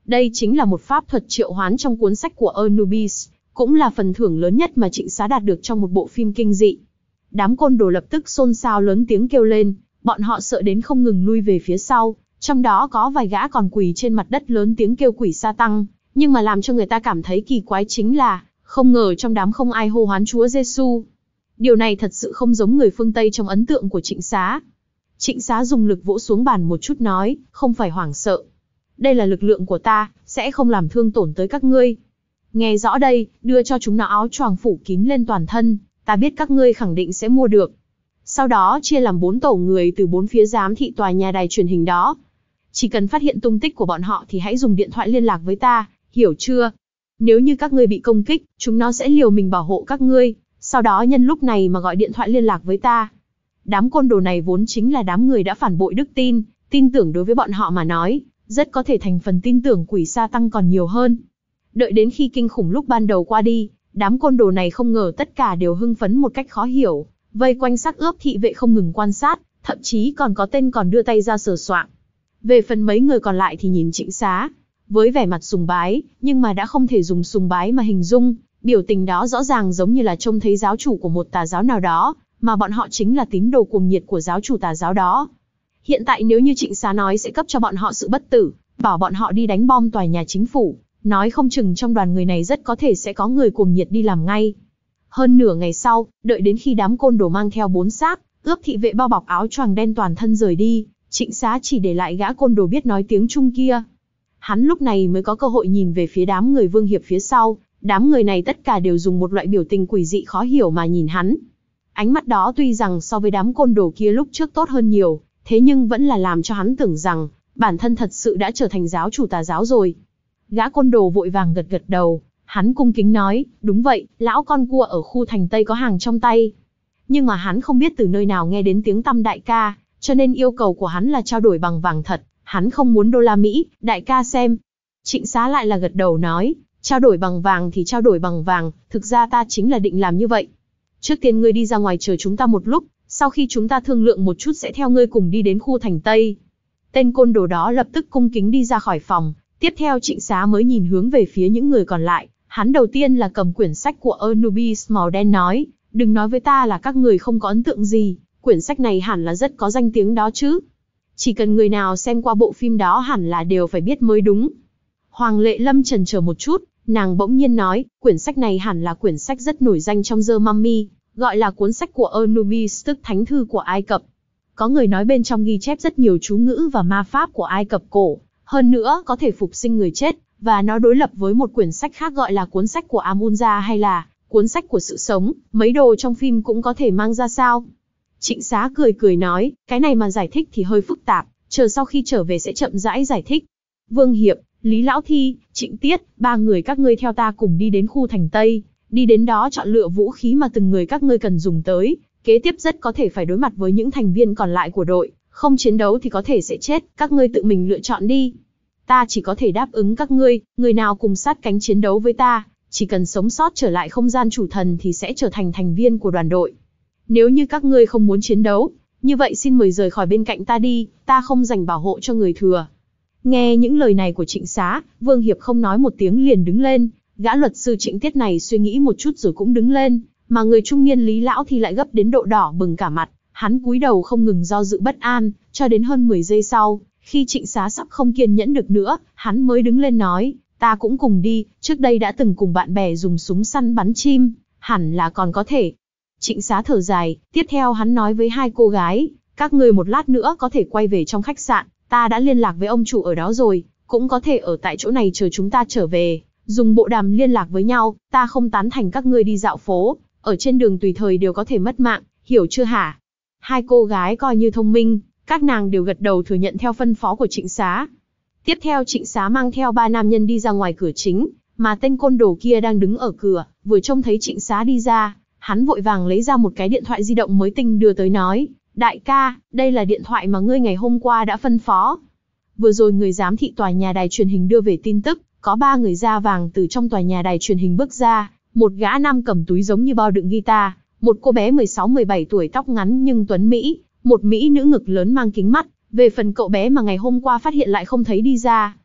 Đây chính là một pháp thuật triệu hoán trong cuốn sách của Anubis, cũng là phần thưởng lớn nhất mà Trịnh Xá đạt được trong một bộ phim kinh dị. Đám côn đồ lập tức xôn xao lớn tiếng kêu lên, bọn họ sợ đến không ngừng lui về phía sau, trong đó có vài gã còn quỳ trên mặt đất lớn tiếng kêu quỷ sa tăng, nhưng mà làm cho người ta cảm thấy kỳ quái chính là, không ngờ trong đám không ai hô hoán Chúa Giêsu. Điều này thật sự không giống người phương Tây trong ấn tượng của Trịnh Xá. Trịnh Xá dùng lực vỗ xuống bàn một chút nói, không phải hoảng sợ. Đây là lực lượng của ta, sẽ không làm thương tổn tới các ngươi. Nghe rõ đây, đưa cho chúng nó áo choàng phủ kín lên toàn thân, ta biết các ngươi khẳng định sẽ mua được. Sau đó chia làm bốn tổ người từ bốn phía giám thị tòa nhà đài truyền hình đó. Chỉ cần phát hiện tung tích của bọn họ thì hãy dùng điện thoại liên lạc với ta, hiểu chưa? Nếu như các ngươi bị công kích, chúng nó sẽ liều mình bảo hộ các ngươi, sau đó nhân lúc này mà gọi điện thoại liên lạc với ta. Đám côn đồ này vốn chính là đám người đã phản bội đức tin, tin tưởng đối với bọn họ mà nói, rất có thể thành phần tin tưởng quỷ sa tăng còn nhiều hơn. Đợi đến khi kinh khủng lúc ban đầu qua đi, đám côn đồ này không ngờ tất cả đều hưng phấn một cách khó hiểu, vây quanh xác ướp thị vệ không ngừng quan sát, thậm chí còn có tên còn đưa tay ra sờ soạng. Về phần mấy người còn lại thì nhìn Trịnh Xá, với vẻ mặt sùng bái, nhưng mà đã không thể dùng sùng bái mà hình dung, biểu tình đó rõ ràng giống như là trông thấy giáo chủ của một tà giáo nào đó, mà bọn họ chính là tín đồ cuồng nhiệt của giáo chủ tà giáo đó. Hiện tại nếu như Trịnh Xá nói sẽ cấp cho bọn họ sự bất tử, bảo bọn họ đi đánh bom tòa nhà chính phủ, nói không chừng trong đoàn người này rất có thể sẽ có người cuồng nhiệt đi làm ngay. Hơn nửa ngày sau, đợi đến khi đám côn đồ mang theo bốn xác, ướp thị vệ bao bọc áo choàng đen toàn thân rời đi, Trịnh Xá chỉ để lại gã côn đồ biết nói tiếng Trung kia. Hắn lúc này mới có cơ hội nhìn về phía đám người Vương Hiệp phía sau, đám người này tất cả đều dùng một loại biểu tình quỷ dị khó hiểu mà nhìn hắn. Ánh mắt đó tuy rằng so với đám côn đồ kia lúc trước tốt hơn nhiều, thế nhưng vẫn là làm cho hắn tưởng rằng, bản thân thật sự đã trở thành giáo chủ tà giáo rồi. Gã côn đồ vội vàng gật gật đầu, hắn cung kính nói, đúng vậy, lão con cua ở khu thành Tây có hàng trong tay. Nhưng mà hắn không biết từ nơi nào nghe đến tiếng tăm đại ca, cho nên yêu cầu của hắn là trao đổi bằng vàng thật, hắn không muốn đô la Mỹ, đại ca xem. Trịnh Xá lại là gật đầu nói, trao đổi bằng vàng thì trao đổi bằng vàng, thực ra ta chính là định làm như vậy. Trước tiên ngươi đi ra ngoài chờ chúng ta một lúc, sau khi chúng ta thương lượng một chút sẽ theo ngươi cùng đi đến khu thành Tây. Tên côn đồ đó lập tức cung kính đi ra khỏi phòng, tiếp theo Trịnh Xá mới nhìn hướng về phía những người còn lại, hắn đầu tiên là cầm quyển sách của Anubis màu đen nói, đừng nói với ta là các người không có ấn tượng gì, quyển sách này hẳn là rất có danh tiếng đó chứ. Chỉ cần người nào xem qua bộ phim đó hẳn là đều phải biết mới đúng. Hoàng Lệ Lâm chần chờ một chút, nàng bỗng nhiên nói, quyển sách này hẳn là quyển sách rất nổi danh trong The Mummy, gọi là cuốn sách của Anubis tức thánh thư của Ai Cập. Có người nói bên trong ghi chép rất nhiều chú ngữ và ma pháp của Ai Cập cổ, hơn nữa có thể phục sinh người chết, và nó đối lập với một quyển sách khác gọi là cuốn sách của Amun-Ra hay là cuốn sách của sự sống, mấy đồ trong phim cũng có thể mang ra sao. Trịnh Xá cười cười nói, cái này mà giải thích thì hơi phức tạp, chờ sau khi trở về sẽ chậm rãi giải thích. Vương Hiệp, Lý Lão Thi, Trịnh Tiết, ba người các ngươi theo ta cùng đi đến khu thành Tây, đi đến đó chọn lựa vũ khí mà từng người các ngươi cần dùng tới, kế tiếp rất có thể phải đối mặt với những thành viên còn lại của đội, không chiến đấu thì có thể sẽ chết, các ngươi tự mình lựa chọn đi. Ta chỉ có thể đáp ứng các ngươi, người nào cùng sát cánh chiến đấu với ta, chỉ cần sống sót trở lại không gian chủ thần thì sẽ trở thành thành viên của đoàn đội. Nếu như các ngươi không muốn chiến đấu, như vậy xin mời rời khỏi bên cạnh ta đi, ta không dành bảo hộ cho người thừa. Nghe những lời này của Trịnh Xá, Vương Hiệp không nói một tiếng liền đứng lên, gã luật sư Trịnh Tiết này suy nghĩ một chút rồi cũng đứng lên, mà người trung niên Lý Lão thì lại gấp đến độ đỏ bừng cả mặt, hắn cúi đầu không ngừng do dự bất an, cho đến hơn mười giây sau, khi Trịnh Xá sắp không kiên nhẫn được nữa, hắn mới đứng lên nói, ta cũng cùng đi, trước đây đã từng cùng bạn bè dùng súng săn bắn chim, hẳn là còn có thể. Trịnh Xá thở dài, tiếp theo hắn nói với hai cô gái, các ngươi một lát nữa có thể quay về trong khách sạn, ta đã liên lạc với ông chủ ở đó rồi, cũng có thể ở tại chỗ này chờ chúng ta trở về, dùng bộ đàm liên lạc với nhau, ta không tán thành các ngươi đi dạo phố, ở trên đường tùy thời đều có thể mất mạng, hiểu chưa hả? Hai cô gái coi như thông minh, các nàng đều gật đầu thừa nhận theo phân phó của Trịnh Xá. Tiếp theo Trịnh Xá mang theo ba nam nhân đi ra ngoài cửa chính, mà tên côn đồ kia đang đứng ở cửa, vừa trông thấy Trịnh Xá đi ra, hắn vội vàng lấy ra một cái điện thoại di động mới tinh đưa tới nói, đại ca, đây là điện thoại mà ngươi ngày hôm qua đã phân phó. Vừa rồi người giám thị tòa nhà đài truyền hình đưa về tin tức, có ba người da vàng từ trong tòa nhà đài truyền hình bước ra, một gã nam cầm túi giống như bao đựng guitar, một cô bé mười sáu mười bảy tuổi tóc ngắn nhưng tuấn Mỹ, một Mỹ nữ ngực lớn mang kính mắt, về phần cậu bé mà ngày hôm qua phát hiện lại không thấy đi ra.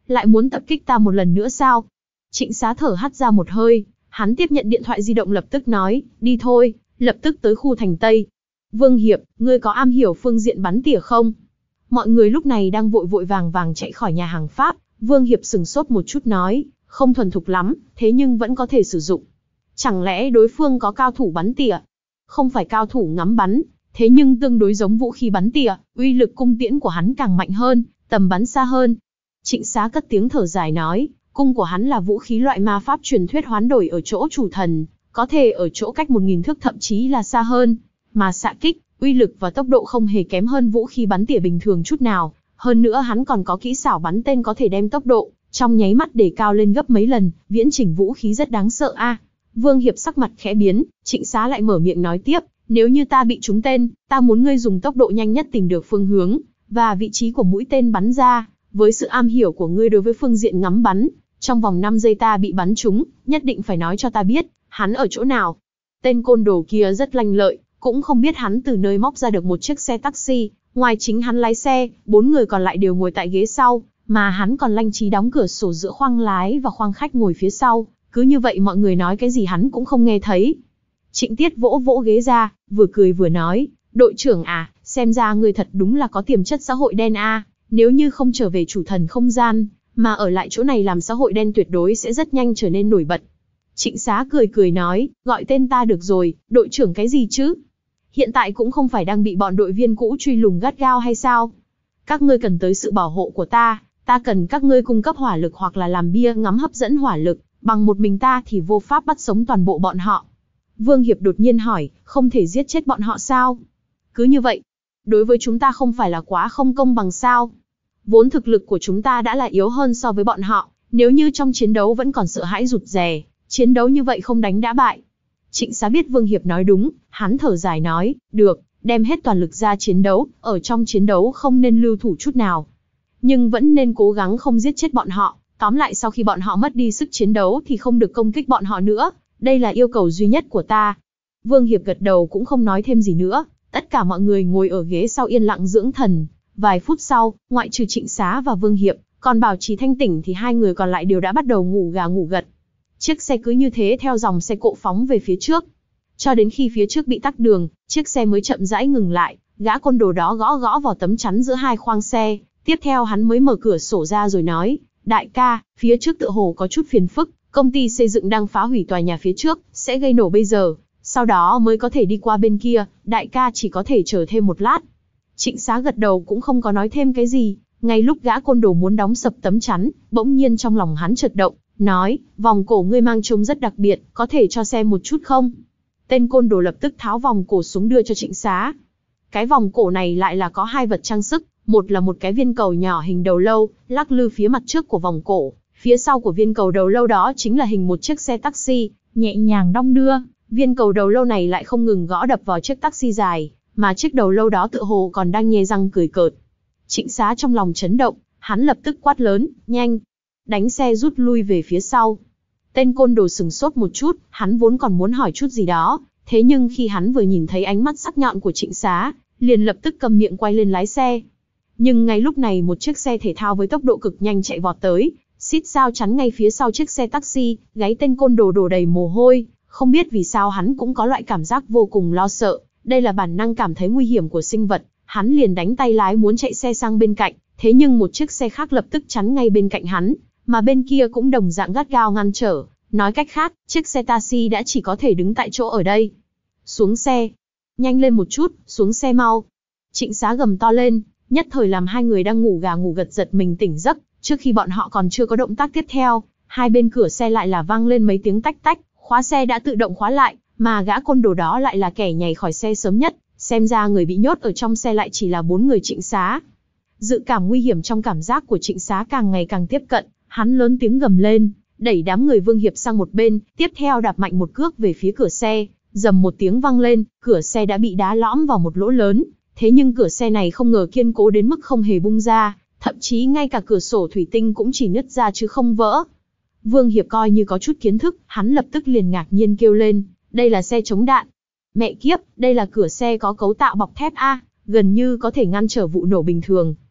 lại muốn tập kích ta một lần nữa sao? Trịnh Xá thở hắt ra một hơi, hắn tiếp nhận điện thoại di động lập tức nói, đi thôi, lập tức tới khu thành Tây. Vương Hiệp, ngươi có am hiểu phương diện bắn tỉa không? Mọi người lúc này đang vội vội vàng vàng chạy khỏi nhà hàng Pháp, Vương Hiệp sừng sốt một chút nói, không thuần thục lắm, thế nhưng vẫn có thể sử dụng. Chẳng lẽ đối phương có cao thủ bắn tỉa? Không phải cao thủ ngắm bắn, thế nhưng tương đối giống vũ khí bắn tỉa, uy lực cung tiễn của hắn càng mạnh hơn, tầm bắn xa hơn. Trịnh Xá cất tiếng thở dài nói, cung của hắn là vũ khí loại ma pháp truyền thuyết hoán đổi ở chỗ chủ thần, có thể ở chỗ cách một nghìn thước thậm chí là xa hơn, mà xạ kích, uy lực và tốc độ không hề kém hơn vũ khí bắn tỉa bình thường chút nào, hơn nữa hắn còn có kỹ xảo bắn tên có thể đem tốc độ trong nháy mắt để cao lên gấp mấy lần, viễn chỉnh vũ khí rất đáng sợ a. À, Vương Hiệp sắc mặt khẽ biến, Trịnh Xá lại mở miệng nói tiếp, nếu như ta bị trúng tên, ta muốn ngươi dùng tốc độ nhanh nhất tìm được phương hướng và vị trí của mũi tên bắn ra, với sự am hiểu của ngươi đối với phương diện ngắm bắn, trong vòng năm giây ta bị bắn trúng, nhất định phải nói cho ta biết, hắn ở chỗ nào. Tên côn đồ kia rất lanh lợi, cũng không biết hắn từ nơi móc ra được một chiếc xe taxi, ngoài chính hắn lái xe, bốn người còn lại đều ngồi tại ghế sau, mà hắn còn lanh trí đóng cửa sổ giữa khoang lái và khoang khách ngồi phía sau, cứ như vậy mọi người nói cái gì hắn cũng không nghe thấy. Trịnh Tiết vỗ vỗ ghế ra, vừa cười vừa nói, đội trưởng à, xem ra người thật đúng là có tiềm chất xã hội đen a, à, nếu như không trở về chủ thần không gian, mà ở lại chỗ này làm xã hội đen tuyệt đối sẽ rất nhanh trở nên nổi bật. Trịnh Xá cười cười nói, gọi tên ta được rồi, đội trưởng cái gì chứ? Hiện tại cũng không phải đang bị bọn đội viên cũ truy lùng gắt gao hay sao? Các ngươi cần tới sự bảo hộ của ta, ta cần các ngươi cung cấp hỏa lực hoặc là làm bia ngắm hấp dẫn hỏa lực, bằng một mình ta thì vô pháp bắt sống toàn bộ bọn họ. Vương Hiệp đột nhiên hỏi, không thể giết chết bọn họ sao? Cứ như vậy, đối với chúng ta không phải là quá không công bằng sao? Vốn thực lực của chúng ta đã là yếu hơn so với bọn họ, nếu như trong chiến đấu vẫn còn sợ hãi rụt rè, chiến đấu như vậy không đánh đã bại. Trịnh Xá biết Vương Hiệp nói đúng, hắn thở dài nói, được, đem hết toàn lực ra chiến đấu, ở trong chiến đấu không nên lưu thủ chút nào. Nhưng vẫn nên cố gắng không giết chết bọn họ, tóm lại sau khi bọn họ mất đi sức chiến đấu thì không được công kích bọn họ nữa, đây là yêu cầu duy nhất của ta. Vương Hiệp gật đầu cũng không nói thêm gì nữa, tất cả mọi người ngồi ở ghế sau yên lặng dưỡng thần. Vài phút sau, ngoại trừ Trịnh Xá và Vương Hiệp, còn Bảo Trì thanh tỉnh thì hai người còn lại đều đã bắt đầu ngủ gà ngủ gật. Chiếc xe cứ như thế theo dòng xe cộ phóng về phía trước. Cho đến khi phía trước bị tắc đường, chiếc xe mới chậm rãi ngừng lại, gã côn đồ đó gõ gõ vào tấm chắn giữa hai khoang xe, tiếp theo hắn mới mở cửa sổ ra rồi nói, đại ca, phía trước tựa hồ có chút phiền phức, công ty xây dựng đang phá hủy tòa nhà phía trước, sẽ gây nổ bây giờ, sau đó mới có thể đi qua bên kia, đại ca chỉ có thể chờ thêm một lát. Trịnh Xá gật đầu cũng không có nói thêm cái gì, ngay lúc gã côn đồ muốn đóng sập tấm chắn, bỗng nhiên trong lòng hắn chợt động, nói, vòng cổ ngươi mang trông rất đặc biệt, có thể cho xem một chút không? Tên côn đồ lập tức tháo vòng cổ xuống đưa cho Trịnh Xá. Cái vòng cổ này lại là có hai vật trang sức, một là một cái viên cầu nhỏ hình đầu lâu, lắc lư phía mặt trước của vòng cổ, phía sau của viên cầu đầu lâu đó chính là hình một chiếc xe taxi, nhẹ nhàng đong đưa, viên cầu đầu lâu này lại không ngừng gõ đập vào chiếc taxi dài, mà chiếc đầu lâu đó tựa hồ còn đang nhe răng cười cợt. Trịnh Xá trong lòng chấn động, hắn lập tức quát lớn, nhanh, đánh xe rút lui về phía sau. Tên côn đồ sừng sốt một chút, hắn vốn còn muốn hỏi chút gì đó, thế nhưng khi hắn vừa nhìn thấy ánh mắt sắc nhọn của Trịnh Xá, liền lập tức cầm miệng quay lên lái xe. Nhưng ngay lúc này một chiếc xe thể thao với tốc độ cực nhanh chạy vọt tới, xít sao chắn ngay phía sau chiếc xe taxi, gáy tên côn đồ đổ đầy mồ hôi, không biết vì sao hắn cũng có loại cảm giác vô cùng lo sợ, đây là bản năng cảm thấy nguy hiểm của sinh vật, hắn liền đánh tay lái muốn chạy xe sang bên cạnh, thế nhưng một chiếc xe khác lập tức chắn ngay bên cạnh hắn, mà bên kia cũng đồng dạng gắt gao ngăn trở, nói cách khác, chiếc xe taxi đã chỉ có thể đứng tại chỗ ở đây. Xuống xe, nhanh lên một chút, xuống xe mau. Trịnh Xá gầm to lên, nhất thời làm hai người đang ngủ gà ngủ gật giật mình tỉnh giấc, trước khi bọn họ còn chưa có động tác tiếp theo, hai bên cửa xe lại là vang lên mấy tiếng tách tách, khóa xe đã tự động khóa lại, mà gã côn đồ đó lại là kẻ nhảy khỏi xe sớm nhất, xem ra người bị nhốt ở trong xe lại chỉ là bốn người Trịnh Xá. Dự cảm nguy hiểm trong cảm giác của Trịnh Xá càng ngày càng tiếp cận, hắn lớn tiếng gầm lên, đẩy đám người Vương Hiệp sang một bên, tiếp theo đạp mạnh một cước về phía cửa xe, rầm một tiếng vang lên, cửa xe đã bị đá lõm vào một lỗ lớn, thế nhưng cửa xe này không ngờ kiên cố đến mức không hề bung ra, thậm chí ngay cả cửa sổ thủy tinh cũng chỉ nứt ra chứ không vỡ. Vương Hiệp coi như có chút kiến thức, hắn lập tức liền ngạc nhiên kêu lên, đây là xe chống đạn. Mẹ kiếp, đây là cửa xe có cấu tạo bọc thép a, gần như có thể ngăn trở vụ nổ bình thường.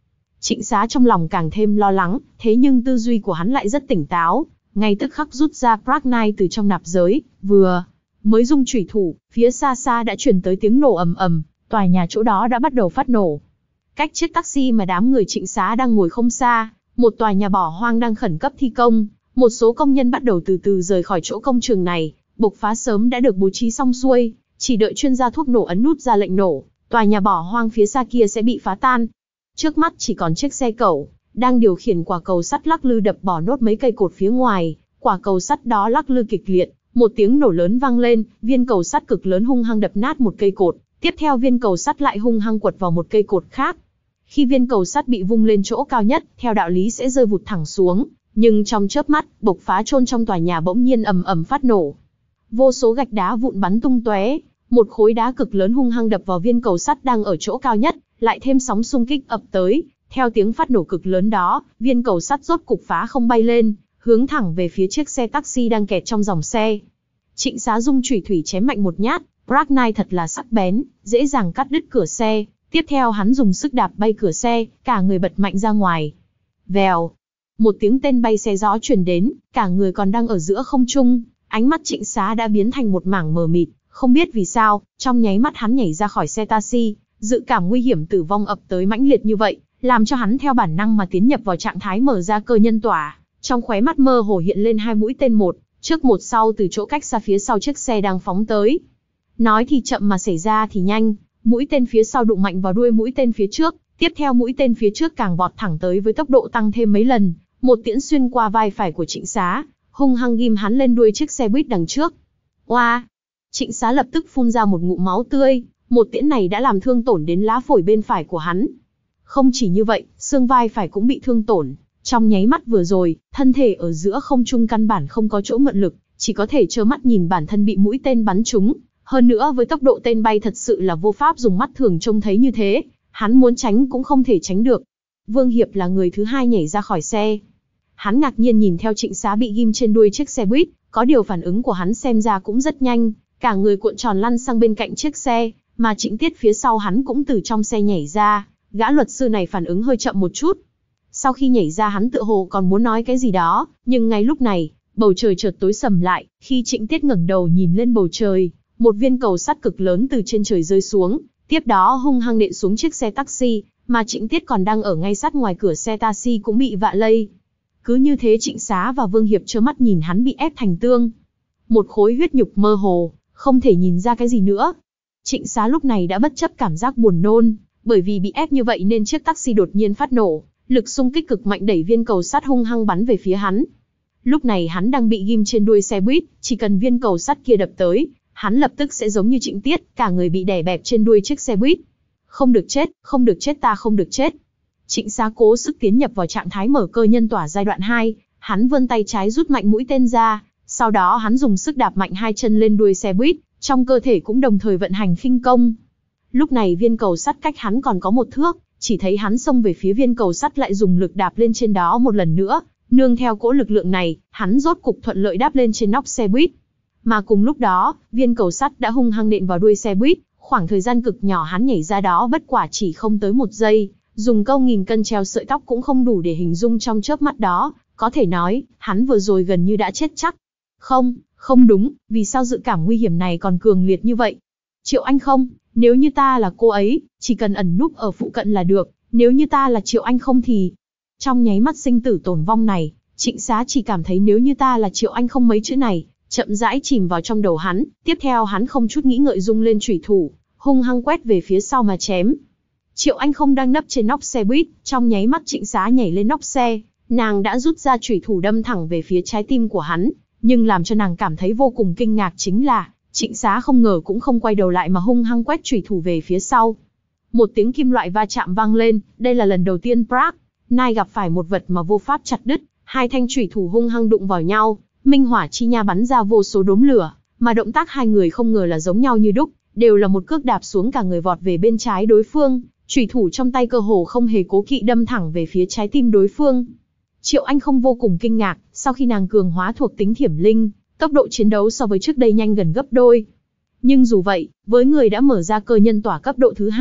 Trịnh Xá trong lòng càng thêm lo lắng, thế nhưng tư duy của hắn lại rất tỉnh táo, ngay tức khắc rút ra Black Knight từ trong nạp giới, vừa mới dung chủy thủ, phía xa xa đã truyền tới tiếng nổ ầm ầm, tòa nhà chỗ đó đã bắt đầu phát nổ. Cách chiếc taxi mà đám người Trịnh Xá đang ngồi không xa, một tòa nhà bỏ hoang đang khẩn cấp thi công, một số công nhân bắt đầu từ từ rời khỏi chỗ công trường này, bộc phá sớm đã được bố trí xong xuôi, chỉ đợi chuyên gia thuốc nổ ấn nút ra lệnh nổ, tòa nhà bỏ hoang phía xa kia sẽ bị phá tan. Trước mắt chỉ còn chiếc xe cẩu đang điều khiển quả cầu sắt lắc lư đập bỏ nốt mấy cây cột phía ngoài, quả cầu sắt đó lắc lư kịch liệt, một tiếng nổ lớn vang lên, viên cầu sắt cực lớn hung hăng đập nát một cây cột, tiếp theo viên cầu sắt lại hung hăng quật vào một cây cột khác. Khi viên cầu sắt bị vung lên chỗ cao nhất, theo đạo lý sẽ rơi vụt thẳng xuống, nhưng trong chớp mắt, bộc phá chôn trong tòa nhà bỗng nhiên ầm ầm phát nổ. Vô số gạch đá vụn bắn tung tóe, một khối đá cực lớn hung hăng đập vào viên cầu sắt đang ở chỗ cao nhất, lại thêm sóng xung kích ập tới, theo tiếng phát nổ cực lớn đó, viên cầu sắt rốt cục phá không bay lên, hướng thẳng về phía chiếc xe taxi đang kẹt trong dòng xe. Trịnh Xá dung chủy thủy chém mạnh một nhát, Black Knight thật là sắc bén, dễ dàng cắt đứt cửa xe. Tiếp theo hắn dùng sức đạp bay cửa xe, cả người bật mạnh ra ngoài. Vèo, một tiếng tên bay xe gió truyền đến, cả người còn đang ở giữa không trung, ánh mắt Trịnh Xá đã biến thành một mảng mờ mịt, không biết vì sao, trong nháy mắt hắn nhảy ra khỏi xe taxi, dự cảm nguy hiểm tử vong ập tới mãnh liệt như vậy, làm cho hắn theo bản năng mà tiến nhập vào trạng thái mở ra cơ nhân tỏa, trong khóe mắt mơ hồ hiện lên hai mũi tên một, trước một sau từ chỗ cách xa phía sau chiếc xe đang phóng tới. Nói thì chậm mà xảy ra thì nhanh, mũi tên phía sau đụng mạnh vào đuôi mũi tên phía trước, tiếp theo mũi tên phía trước càng vọt thẳng tới với tốc độ tăng thêm mấy lần, một tiễn xuyên qua vai phải của Trịnh Xá, hung hăng ghim hắn lên đuôi chiếc xe buýt đằng trước. Oa! Trịnh Xá lập tức phun ra một ngụm máu tươi, một tiễn này đã làm thương tổn đến lá phổi bên phải của hắn. Không chỉ như vậy, xương vai phải cũng bị thương tổn, trong nháy mắt vừa rồi, thân thể ở giữa không trung căn bản không có chỗ mượn lực, chỉ có thể trơ mắt nhìn bản thân bị mũi tên bắn trúng. Hơn nữa với tốc độ tên bay thật sự là vô pháp dùng mắt thường trông thấy như thế, hắn muốn tránh cũng không thể tránh được. Vương Hiệp là người thứ hai nhảy ra khỏi xe. Hắn ngạc nhiên nhìn theo Trịnh Xá bị ghim trên đuôi chiếc xe buýt, có điều phản ứng của hắn xem ra cũng rất nhanh, cả người cuộn tròn lăn sang bên cạnh chiếc xe, mà Trịnh Tiết phía sau hắn cũng từ trong xe nhảy ra, gã luật sư này phản ứng hơi chậm một chút. Sau khi nhảy ra hắn tựa hồ còn muốn nói cái gì đó, nhưng ngay lúc này, bầu trời chợt tối sầm lại, khi Trịnh Tiết ngẩng đầu nhìn lên bầu trời, một viên cầu sắt cực lớn từ trên trời rơi xuống, tiếp đó hung hăng nện xuống chiếc xe taxi, mà Trịnh Tiết còn đang ở ngay sát ngoài cửa xe taxi cũng bị vạ lây. Cứ như thế Trịnh Xá và Vương Hiệp trơ mắt nhìn hắn bị ép thành tương. Một khối huyết nhục mơ hồ, không thể nhìn ra cái gì nữa. Trịnh Xá lúc này đã bất chấp cảm giác buồn nôn, bởi vì bị ép như vậy nên chiếc taxi đột nhiên phát nổ, lực xung kích cực mạnh đẩy viên cầu sắt hung hăng bắn về phía hắn. Lúc này hắn đang bị ghim trên đuôi xe buýt, chỉ cần viên cầu sắt kia đập tới, hắn lập tức sẽ giống như Trịnh Tiết, cả người bị đè bẹp trên đuôi chiếc xe buýt. Không được chết, không được chết ta không được chết. Trịnh Xá cố sức tiến nhập vào trạng thái mở cơ nhân tỏa giai đoạn hai, hắn vươn tay trái rút mạnh mũi tên ra, sau đó hắn dùng sức đạp mạnh hai chân lên đuôi xe buýt, trong cơ thể cũng đồng thời vận hành khinh công. Lúc này viên cầu sắt cách hắn còn có một thước, chỉ thấy hắn xông về phía viên cầu sắt lại dùng lực đạp lên trên đó một lần nữa, nương theo cỗ lực lượng này, hắn rốt cục thuận lợi đáp lên trên nóc xe buýt. Mà cùng lúc đó, viên cầu sắt đã hung hăng nện vào đuôi xe buýt, khoảng thời gian cực nhỏ hắn nhảy ra đó bất quả chỉ không tới một giây, dùng câu nghìn cân treo sợi tóc cũng không đủ để hình dung trong chớp mắt đó, có thể nói, hắn vừa rồi gần như đã chết chắc. Không, không đúng, vì sao dự cảm nguy hiểm này còn cường liệt như vậy? Triệu Anh không, nếu như ta là cô ấy, chỉ cần ẩn núp ở phụ cận là được, nếu như ta là Triệu Anh không thì... Trong nháy mắt sinh tử tồn vong này, Trịnh Xá chỉ cảm thấy nếu như ta là Triệu Anh không mấy chữ này, chậm rãi chìm vào trong đầu hắn, tiếp theo hắn không chút nghĩ ngợi rung lên chủy thủ, hung hăng quét về phía sau mà chém. Triệu Anh không đang nấp trên nóc xe buýt, trong nháy mắt Trịnh Xá nhảy lên nóc xe, nàng đã rút ra chủy thủ đâm thẳng về phía trái tim của hắn, nhưng làm cho nàng cảm thấy vô cùng kinh ngạc chính là, Trịnh Xá không ngờ cũng không quay đầu lại mà hung hăng quét chủy thủ về phía sau. Một tiếng kim loại va chạm vang lên, đây là lần đầu tiên Black Knight gặp phải một vật mà vô pháp chặt đứt, hai thanh chủy thủ hung hăng đụng vào nhau, minh hỏa chi nha bắn ra vô số đốm lửa, mà động tác hai người không ngờ là giống nhau như đúc, đều là một cước đạp xuống cả người vọt về bên trái đối phương, chủy thủ trong tay cơ hồ không hề cố kỵ đâm thẳng về phía trái tim đối phương. Triệu Anh không vô cùng kinh ngạc, sau khi nàng cường hóa thuộc tính thiểm linh, tốc độ chiến đấu so với trước đây nhanh gần gấp đôi. Nhưng dù vậy, với người đã mở ra cơ nhân tỏa cấp độ thứ hai,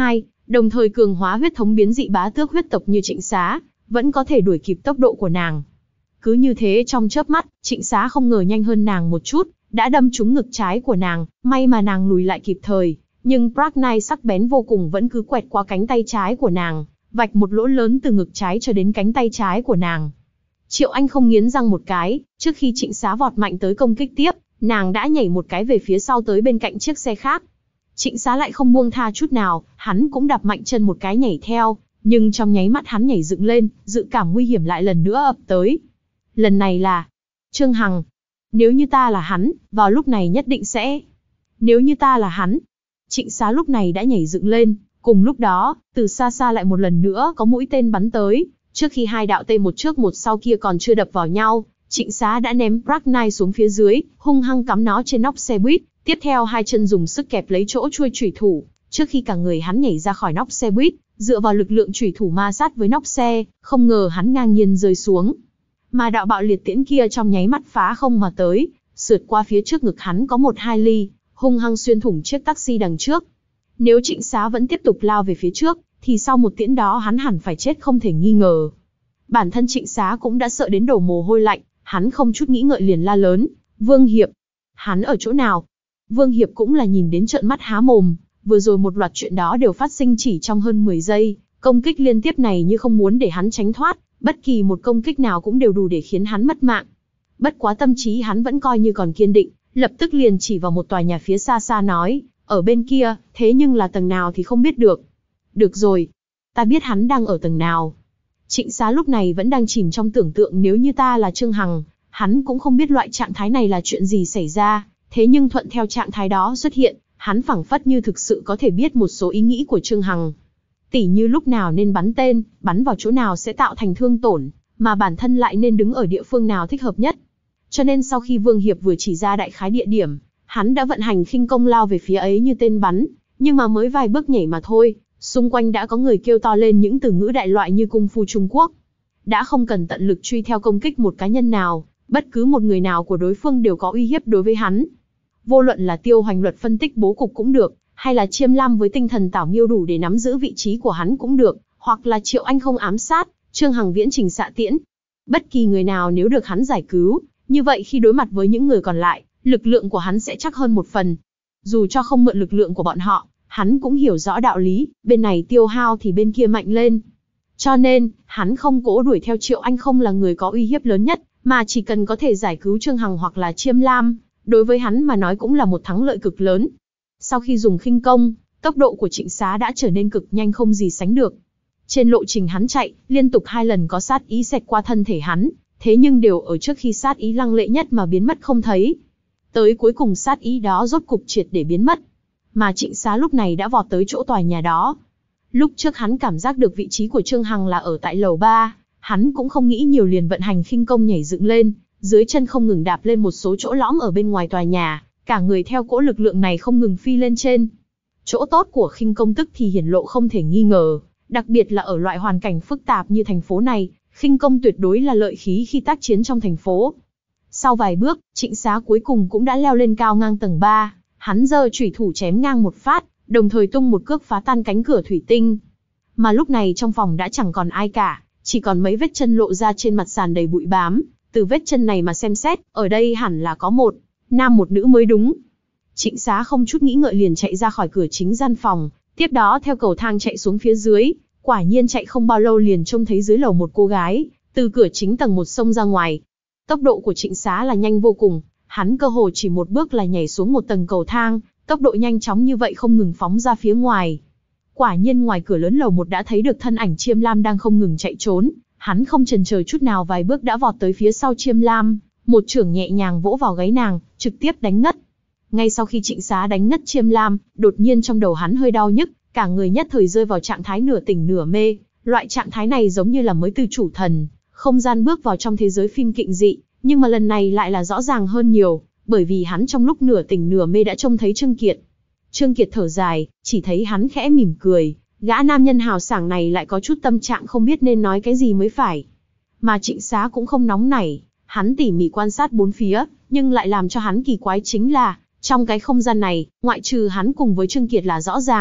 đồng thời cường hóa huyết thống biến dị bá tước huyết tộc như Trịnh Xá, vẫn có thể đuổi kịp tốc độ của nàng. Cứ như thế trong chớp mắt, Trịnh Xá không ngờ nhanh hơn nàng một chút, đã đâm trúng ngực trái của nàng, may mà nàng lùi lại kịp thời, nhưng Black Knight sắc bén vô cùng vẫn cứ quẹt qua cánh tay trái của nàng, vạch một lỗ lớn từ ngực trái cho đến cánh tay trái của nàng. Triệu Anh không nghiến răng một cái, trước khi Trịnh Xá vọt mạnh tới công kích tiếp, nàng đã nhảy một cái về phía sau tới bên cạnh chiếc xe khác. Trịnh Xá lại không buông tha chút nào, hắn cũng đạp mạnh chân một cái nhảy theo, nhưng trong nháy mắt hắn nhảy dựng lên, dự cảm nguy hiểm lại lần nữa ập tới. Lần này là Trương Hằng. Nếu như ta là hắn, vào lúc này nhất định sẽ. Nếu như ta là hắn. Trịnh Xá lúc này đã nhảy dựng lên, cùng lúc đó, từ xa xa lại một lần nữa có mũi tên bắn tới. Trước khi hai đạo tên một trước một sau kia còn chưa đập vào nhau, Trịnh Xá đã ném Black Knight xuống phía dưới, hung hăng cắm nó trên nóc xe buýt. Tiếp theo hai chân dùng sức kẹp lấy chỗ chuôi chủy thủ, trước khi cả người hắn nhảy ra khỏi nóc xe buýt, dựa vào lực lượng chủy thủ ma sát với nóc xe, không ngờ hắn ngang nhiên rơi xuống. Mà đạo bạo liệt tiễn kia trong nháy mắt phá không mà tới, sượt qua phía trước ngực hắn có một hai ly, hung hăng xuyên thủng chiếc taxi đằng trước. Nếu Trịnh Xá vẫn tiếp tục lao về phía trước, thì sau một tiễn đó hắn hẳn phải chết không thể nghi ngờ. Bản thân Trịnh Xá cũng đã sợ đến đổ mồ hôi lạnh, hắn không chút nghĩ ngợi liền la lớn, Vương Hiệp. Hắn ở chỗ nào? Vương Hiệp cũng là nhìn đến trợn mắt há mồm, vừa rồi một loạt chuyện đó đều phát sinh chỉ trong hơn mười giây, công kích liên tiếp này như không muốn để hắn tránh thoát, bất kỳ một công kích nào cũng đều đủ để khiến hắn mất mạng. Bất quá tâm trí hắn vẫn coi như còn kiên định, lập tức liền chỉ vào một tòa nhà phía xa xa nói, ở bên kia, thế nhưng là tầng nào thì không biết được. Được rồi, ta biết hắn đang ở tầng nào. Trịnh Xá lúc này vẫn đang chìm trong tưởng tượng nếu như ta là Trương Hằng, hắn cũng không biết loại trạng thái này là chuyện gì xảy ra. Thế nhưng thuận theo trạng thái đó xuất hiện, hắn phảng phất như thực sự có thể biết một số ý nghĩ của Trương Hằng. Tỉ như lúc nào nên bắn tên, bắn vào chỗ nào sẽ tạo thành thương tổn, mà bản thân lại nên đứng ở địa phương nào thích hợp nhất. Cho nên sau khi Vương Hiệp vừa chỉ ra đại khái địa điểm, hắn đã vận hành khinh công lao về phía ấy như tên bắn, nhưng mà mới vài bước nhảy mà thôi, xung quanh đã có người kêu to lên những từ ngữ đại loại như cung phu Trung Quốc. Đã không cần tận lực truy theo công kích một cá nhân nào, bất cứ một người nào của đối phương đều có uy hiếp đối với hắn. Vô luận là Tiêu Hoành luật phân tích bố cục cũng được, hay là Chiêm Lam với tinh thần tảo nghiêu đủ để nắm giữ vị trí của hắn cũng được, hoặc là Triệu Anh không ám sát, Trương Hằng viễn trình xạ tiễn. Bất kỳ người nào nếu được hắn giải cứu, như vậy khi đối mặt với những người còn lại, lực lượng của hắn sẽ chắc hơn một phần. Dù cho không mượn lực lượng của bọn họ, hắn cũng hiểu rõ đạo lý, bên này tiêu hao thì bên kia mạnh lên. Cho nên, hắn không cố đuổi theo Triệu Anh không là người có uy hiếp lớn nhất, mà chỉ cần có thể giải cứu Trương Hằng hoặc là Chiêm Lam, đối với hắn mà nói cũng là một thắng lợi cực lớn. Sau khi dùng khinh công, tốc độ của Trịnh Xá đã trở nên cực nhanh không gì sánh được. Trên lộ trình hắn chạy, liên tục hai lần có sát ý xẹt qua thân thể hắn, thế nhưng đều ở trước khi sát ý lăng lệ nhất mà biến mất không thấy. Tới cuối cùng sát ý đó rốt cục triệt để biến mất. Mà Trịnh Xá lúc này đã vọt tới chỗ tòa nhà đó. Lúc trước hắn cảm giác được vị trí của Trương Hằng là ở tại lầu ba, hắn cũng không nghĩ nhiều liền vận hành khinh công nhảy dựng lên, dưới chân không ngừng đạp lên một số chỗ lõm ở bên ngoài tòa nhà, cả người theo cỗ lực lượng này không ngừng phi lên trên. Chỗ tốt của khinh công tức thì hiển lộ không thể nghi ngờ, đặc biệt là ở loại hoàn cảnh phức tạp như thành phố này, khinh công tuyệt đối là lợi khí khi tác chiến trong thành phố. Sau vài bước, Trịnh Xá cuối cùng cũng đã leo lên cao ngang tầng ba, hắn giơ chủy thủ chém ngang một phát, đồng thời tung một cước phá tan cánh cửa thủy tinh. Mà lúc này trong phòng đã chẳng còn ai cả, chỉ còn mấy vết chân lộ ra trên mặt sàn đầy bụi bám. Từ vết chân này mà xem xét, ở đây hẳn là có một nam một nữ mới đúng. Trịnh Xá không chút nghĩ ngợi liền chạy ra khỏi cửa chính gian phòng, tiếp đó theo cầu thang chạy xuống phía dưới, quả nhiên chạy không bao lâu liền trông thấy dưới lầu một cô gái, từ cửa chính tầng một xông ra ngoài. Tốc độ của Trịnh Xá là nhanh vô cùng, hắn cơ hồ chỉ một bước là nhảy xuống một tầng cầu thang, tốc độ nhanh chóng như vậy không ngừng phóng ra phía ngoài. Quả nhiên ngoài cửa lớn lầu một đã thấy được thân ảnh Chiêm Lam đang không ngừng chạy trốn, hắn không chần chờ chút nào vài bước đã vọt tới phía sau Chiêm Lam, một chưởng nhẹ nhàng vỗ vào gáy nàng, trực tiếp đánh ngất. Ngay sau khi Trịnh Xá đánh ngất Chiêm Lam, đột nhiên trong đầu hắn hơi đau nhức, cả người nhất thời rơi vào trạng thái nửa tỉnh nửa mê, loại trạng thái này giống như là mới từ chủ thần, không gian bước vào trong thế giới phim kịnh dị, nhưng mà lần này lại là rõ ràng hơn nhiều, bởi vì hắn trong lúc nửa tỉnh nửa mê đã trông thấy Trương Kiệt. Trương Kiệt thở dài, chỉ thấy hắn khẽ mỉm cười, gã nam nhân hào sảng này lại có chút tâm trạng không biết nên nói cái gì mới phải. Mà Trịnh Xá cũng không nóng nảy, hắn tỉ mỉ quan sát bốn phía, nhưng lại làm cho hắn kỳ quái chính là, trong cái không gian này, ngoại trừ hắn cùng với Trương Kiệt là rõ ràng,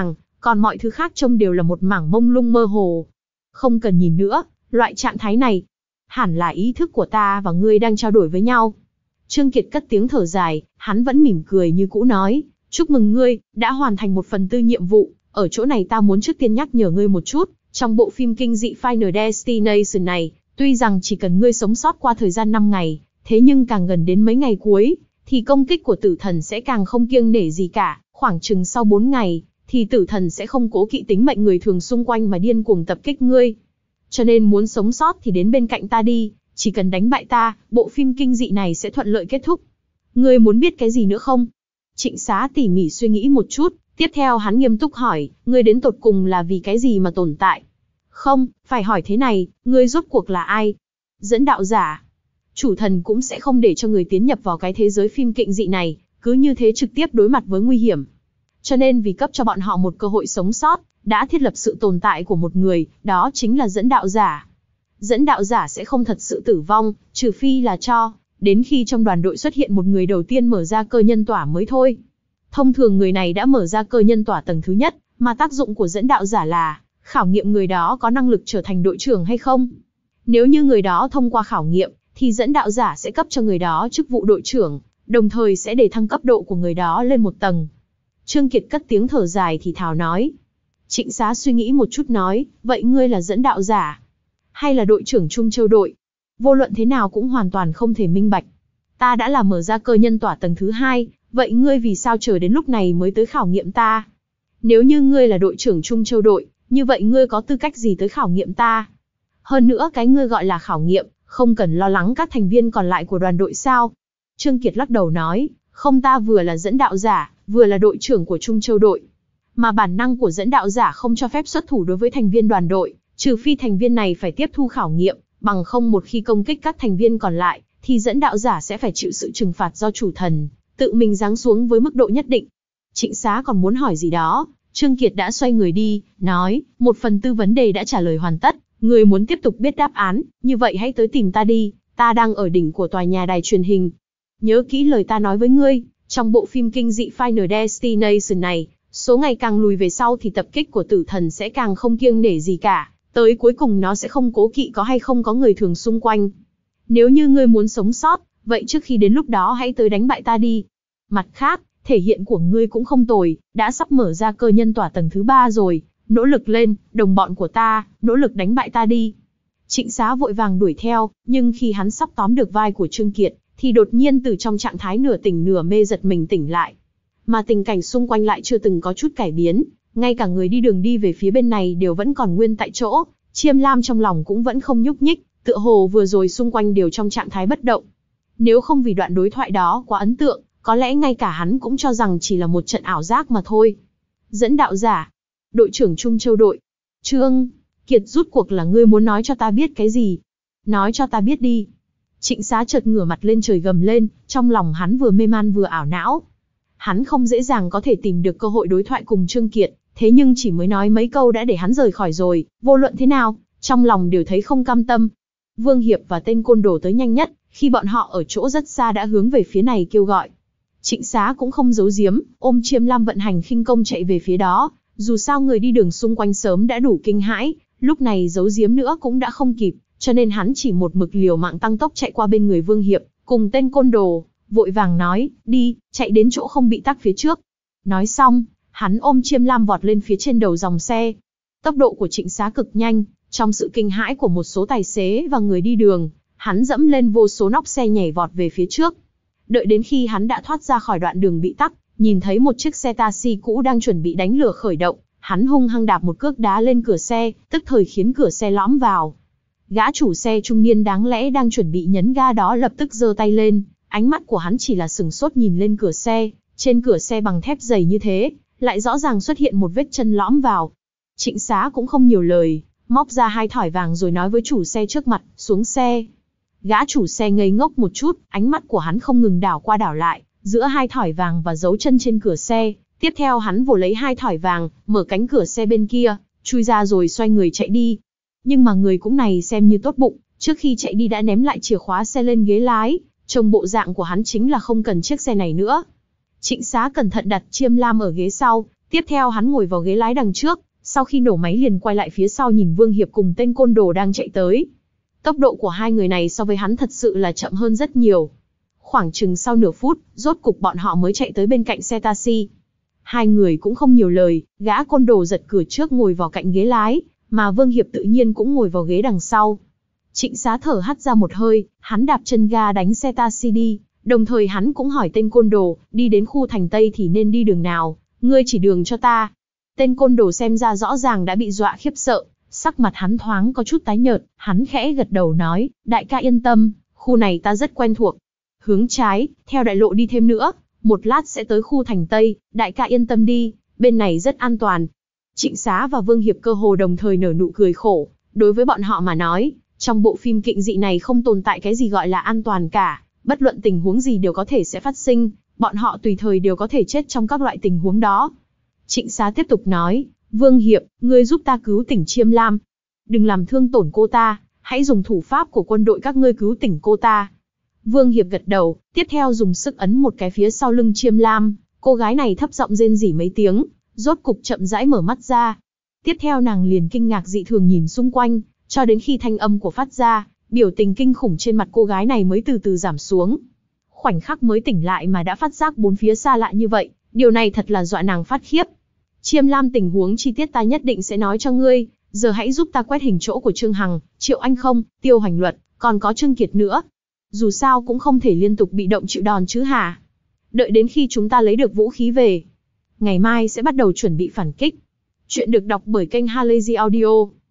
còn mọi thứ khác trông đều là một mảng mông lung mơ hồ. Không cần nhìn nữa, loại trạng thái này, hẳn là ý thức của ta và ngươi đang trao đổi với nhau. Trương Kiệt cất tiếng thở dài, hắn vẫn mỉm cười như cũ nói, chúc mừng ngươi, đã hoàn thành một phần tư nhiệm vụ, ở chỗ này ta muốn trước tiên nhắc nhở ngươi một chút, trong bộ phim kinh dị Final Destination này, tuy rằng chỉ cần ngươi sống sót qua thời gian năm ngày, thế nhưng càng gần đến mấy ngày cuối, thì công kích của tử thần sẽ càng không kiêng nể gì cả, khoảng chừng sau bốn ngày, thì tử thần sẽ không cố kỵ tính mệnh người thường xung quanh mà điên cuồng tập kích ngươi. Cho nên muốn sống sót thì đến bên cạnh ta đi, chỉ cần đánh bại ta, bộ phim kinh dị này sẽ thuận lợi kết thúc. Ngươi muốn biết cái gì nữa không? Trịnh Xá tỉ mỉ suy nghĩ một chút, tiếp theo hắn nghiêm túc hỏi, ngươi đến tột cùng là vì cái gì mà tồn tại? Không, phải hỏi thế này, ngươi rốt cuộc là ai? Dẫn đạo giả. Chủ thần cũng sẽ không để cho người tiến nhập vào cái thế giới phim kinh dị này, cứ như thế trực tiếp đối mặt với nguy hiểm. Cho nên vì cấp cho bọn họ một cơ hội sống sót, đã thiết lập sự tồn tại của một người, đó chính là dẫn đạo giả. Dẫn đạo giả sẽ không thật sự tử vong, trừ phi là cho, đến khi trong đoàn đội xuất hiện một người đầu tiên mở ra cơ nhân tỏa mới thôi. Thông thường người này đã mở ra cơ nhân tỏa tầng thứ nhất, mà tác dụng của dẫn đạo giả là khảo nghiệm người đó có năng lực trở thành đội trưởng hay không. Nếu như người đó thông qua khảo nghiệm, thì dẫn đạo giả sẽ cấp cho người đó chức vụ đội trưởng, đồng thời sẽ để thăng cấp độ của người đó lên một tầng. Trương Kiệt cất tiếng thở dài thì thào nói. Trịnh Xá suy nghĩ một chút nói, vậy ngươi là dẫn đạo giả, hay là đội trưởng Trung Châu đội? Vô luận thế nào cũng hoàn toàn không thể minh bạch. Ta đã là mở ra cơ nhân tỏa tầng thứ hai, vậy ngươi vì sao chờ đến lúc này mới tới khảo nghiệm ta? Nếu như ngươi là đội trưởng Trung Châu đội, như vậy ngươi có tư cách gì tới khảo nghiệm ta? Hơn nữa cái ngươi gọi là khảo nghiệm, không cần lo lắng các thành viên còn lại của đoàn đội sao? Trương Kiệt lắc đầu nói, không, ta vừa là dẫn đạo giả, vừa là đội trưởng của Trung Châu đội. Mà bản năng của dẫn đạo giả không cho phép xuất thủ đối với thành viên đoàn đội, trừ phi thành viên này phải tiếp thu khảo nghiệm, bằng không một khi công kích các thành viên còn lại, thì dẫn đạo giả sẽ phải chịu sự trừng phạt do chủ thần tự mình giáng xuống với mức độ nhất định. Trịnh Xá còn muốn hỏi gì đó, Trương Kiệt đã xoay người đi, nói, một phần tư vấn đề đã trả lời hoàn tất, người muốn tiếp tục biết đáp án, như vậy hãy tới tìm ta đi, ta đang ở đỉnh của tòa nhà đài truyền hình. Nhớ kỹ lời ta nói với ngươi, trong bộ phim kinh dị Final Destination này, số ngày càng lùi về sau thì tập kích của tử thần sẽ càng không kiêng nể gì cả, tới cuối cùng nó sẽ không cố kỵ có hay không có người thường xung quanh. Nếu như ngươi muốn sống sót, vậy trước khi đến lúc đó hãy tới đánh bại ta đi. Mặt khác, thể hiện của ngươi cũng không tồi, đã sắp mở ra cơ nhân tỏa tầng thứ ba rồi, nỗ lực lên, đồng bọn của ta, nỗ lực đánh bại ta đi. Trịnh Xá vội vàng đuổi theo, nhưng khi hắn sắp tóm được vai của Trương Kiệt, thì đột nhiên từ trong trạng thái nửa tỉnh nửa mê giật mình tỉnh lại. Mà tình cảnh xung quanh lại chưa từng có chút cải biến, ngay cả người đi đường đi về phía bên này đều vẫn còn nguyên tại chỗ, Chiêm Lam trong lòng cũng vẫn không nhúc nhích, tựa hồ vừa rồi xung quanh đều trong trạng thái bất động. Nếu không vì đoạn đối thoại đó quá ấn tượng, có lẽ ngay cả hắn cũng cho rằng chỉ là một trận ảo giác mà thôi. Dẫn đạo giả, đội trưởng Trung Châu đội, Trương Kiệt, rút cuộc là ngươi muốn nói cho ta biết cái gì? Nói cho ta biết đi. Trịnh Xá chợt ngửa mặt lên trời gầm lên, trong lòng hắn vừa mê man vừa ảo não. Hắn không dễ dàng có thể tìm được cơ hội đối thoại cùng Trương Kiệt, thế nhưng chỉ mới nói mấy câu đã để hắn rời khỏi rồi, vô luận thế nào, trong lòng đều thấy không cam tâm. Vương Hiệp và tên côn đồ tới nhanh nhất, khi bọn họ ở chỗ rất xa đã hướng về phía này kêu gọi. Trịnh Xá cũng không giấu giếm, ôm Chiêm Lam vận hành khinh công chạy về phía đó, dù sao người đi đường xung quanh sớm đã đủ kinh hãi, lúc này giấu giếm nữa cũng đã không kịp, cho nên hắn chỉ một mực liều mạng tăng tốc chạy qua bên người Vương Hiệp, cùng tên côn đồ, vội vàng nói, đi, chạy đến chỗ không bị tắc phía trước. Nói xong, hắn ôm Chiêm Lam vọt lên phía trên đầu dòng xe. Tốc độ của Trịnh Xá cực nhanh, trong sự kinh hãi của một số tài xế và người đi đường, hắn dẫm lên vô số nóc xe nhảy vọt về phía trước. Đợi đến khi hắn đã thoát ra khỏi đoạn đường bị tắc, nhìn thấy một chiếc xe taxi cũ đang chuẩn bị đánh lửa khởi động, hắn hung hăng đạp một cước đá lên cửa xe, tức thời khiến cửa xe lõm vào. Gã chủ xe trung niên đáng lẽ đang chuẩn bị nhấn ga đó lập tức giơ tay lên, ánh mắt của hắn chỉ là sừng sốt nhìn lên cửa xe, trên cửa xe bằng thép dày như thế, lại rõ ràng xuất hiện một vết chân lõm vào. Trịnh Xá cũng không nhiều lời, móc ra hai thỏi vàng rồi nói với chủ xe trước mặt, xuống xe. Gã chủ xe ngây ngốc một chút, ánh mắt của hắn không ngừng đảo qua đảo lại, giữa hai thỏi vàng và dấu chân trên cửa xe. Tiếp theo hắn vồ lấy hai thỏi vàng, mở cánh cửa xe bên kia, chui ra rồi xoay người chạy đi. Nhưng mà người cũng này xem như tốt bụng, trước khi chạy đi đã ném lại chìa khóa xe lên ghế lái, trông bộ dạng của hắn chính là không cần chiếc xe này nữa. Trịnh Xá cẩn thận đặt Chiêm Lam ở ghế sau, Tiếp theo hắn ngồi vào ghế lái đằng trước, sau khi nổ máy liền quay lại phía sau nhìn Vương Hiệp cùng tên côn đồ đang chạy tới. Tốc độ của hai người này so với hắn thật sự là chậm hơn rất nhiều. Khoảng chừng sau nửa phút, rốt cục bọn họ mới chạy tới bên cạnh xe taxi. Hai người cũng không nhiều lời, gã côn đồ giật cửa trước ngồi vào cạnh ghế lái, mà Vương Hiệp tự nhiên cũng ngồi vào ghế đằng sau. Trịnh Xá thở hắt ra một hơi, hắn đạp chân ga đánh xe taxi đi, đồng thời hắn cũng hỏi tên côn đồ, đi đến khu thành Tây thì nên đi đường nào, ngươi chỉ đường cho ta. Tên côn đồ xem ra rõ ràng đã bị dọa khiếp sợ, sắc mặt hắn thoáng có chút tái nhợt, hắn khẽ gật đầu nói, đại ca yên tâm, khu này ta rất quen thuộc. Hướng trái, theo đại lộ đi thêm nữa, một lát sẽ tới khu thành Tây, đại ca yên tâm đi, bên này rất an toàn. Trịnh Xá và Vương Hiệp cơ hồ đồng thời nở nụ cười khổ, đối với bọn họ mà nói, trong bộ phim kịnh dị này không tồn tại cái gì gọi là an toàn cả, bất luận tình huống gì đều có thể sẽ phát sinh, bọn họ tùy thời đều có thể chết trong các loại tình huống đó. Trịnh Xá tiếp tục nói, Vương Hiệp, ngươi giúp ta cứu tỉnh Chiêm Lam. Đừng làm thương tổn cô ta, hãy dùng thủ pháp của quân đội các ngươi cứu tỉnh cô ta. Vương Hiệp gật đầu, tiếp theo dùng sức ấn một cái phía sau lưng Chiêm Lam, cô gái này thấp giọng rên rỉ mấy tiếng, rốt cục chậm rãi mở mắt ra. Tiếp theo nàng liền kinh ngạc dị thường nhìn xung quanh, cho đến khi thanh âm của phát ra, biểu tình kinh khủng trên mặt cô gái này mới từ từ giảm xuống. Khoảnh khắc mới tỉnh lại mà đã phát giác bốn phía xa lạ như vậy, điều này thật là dọa nàng phát khiếp. Chiêm Lam, tình huống chi tiết ta nhất định sẽ nói cho ngươi, giờ hãy giúp ta quét hình chỗ của Trương Hằng, Triệu Anh Không, Tiêu Hành Luật, còn có Trương Kiệt nữa. Dù sao cũng không thể liên tục bị động chịu đòn chứ hả? Đợi đến khi chúng ta lấy được vũ khí về, ngày mai sẽ bắt đầu chuẩn bị phản kích. Chuyện được đọc bởi kênh Halazy Audio.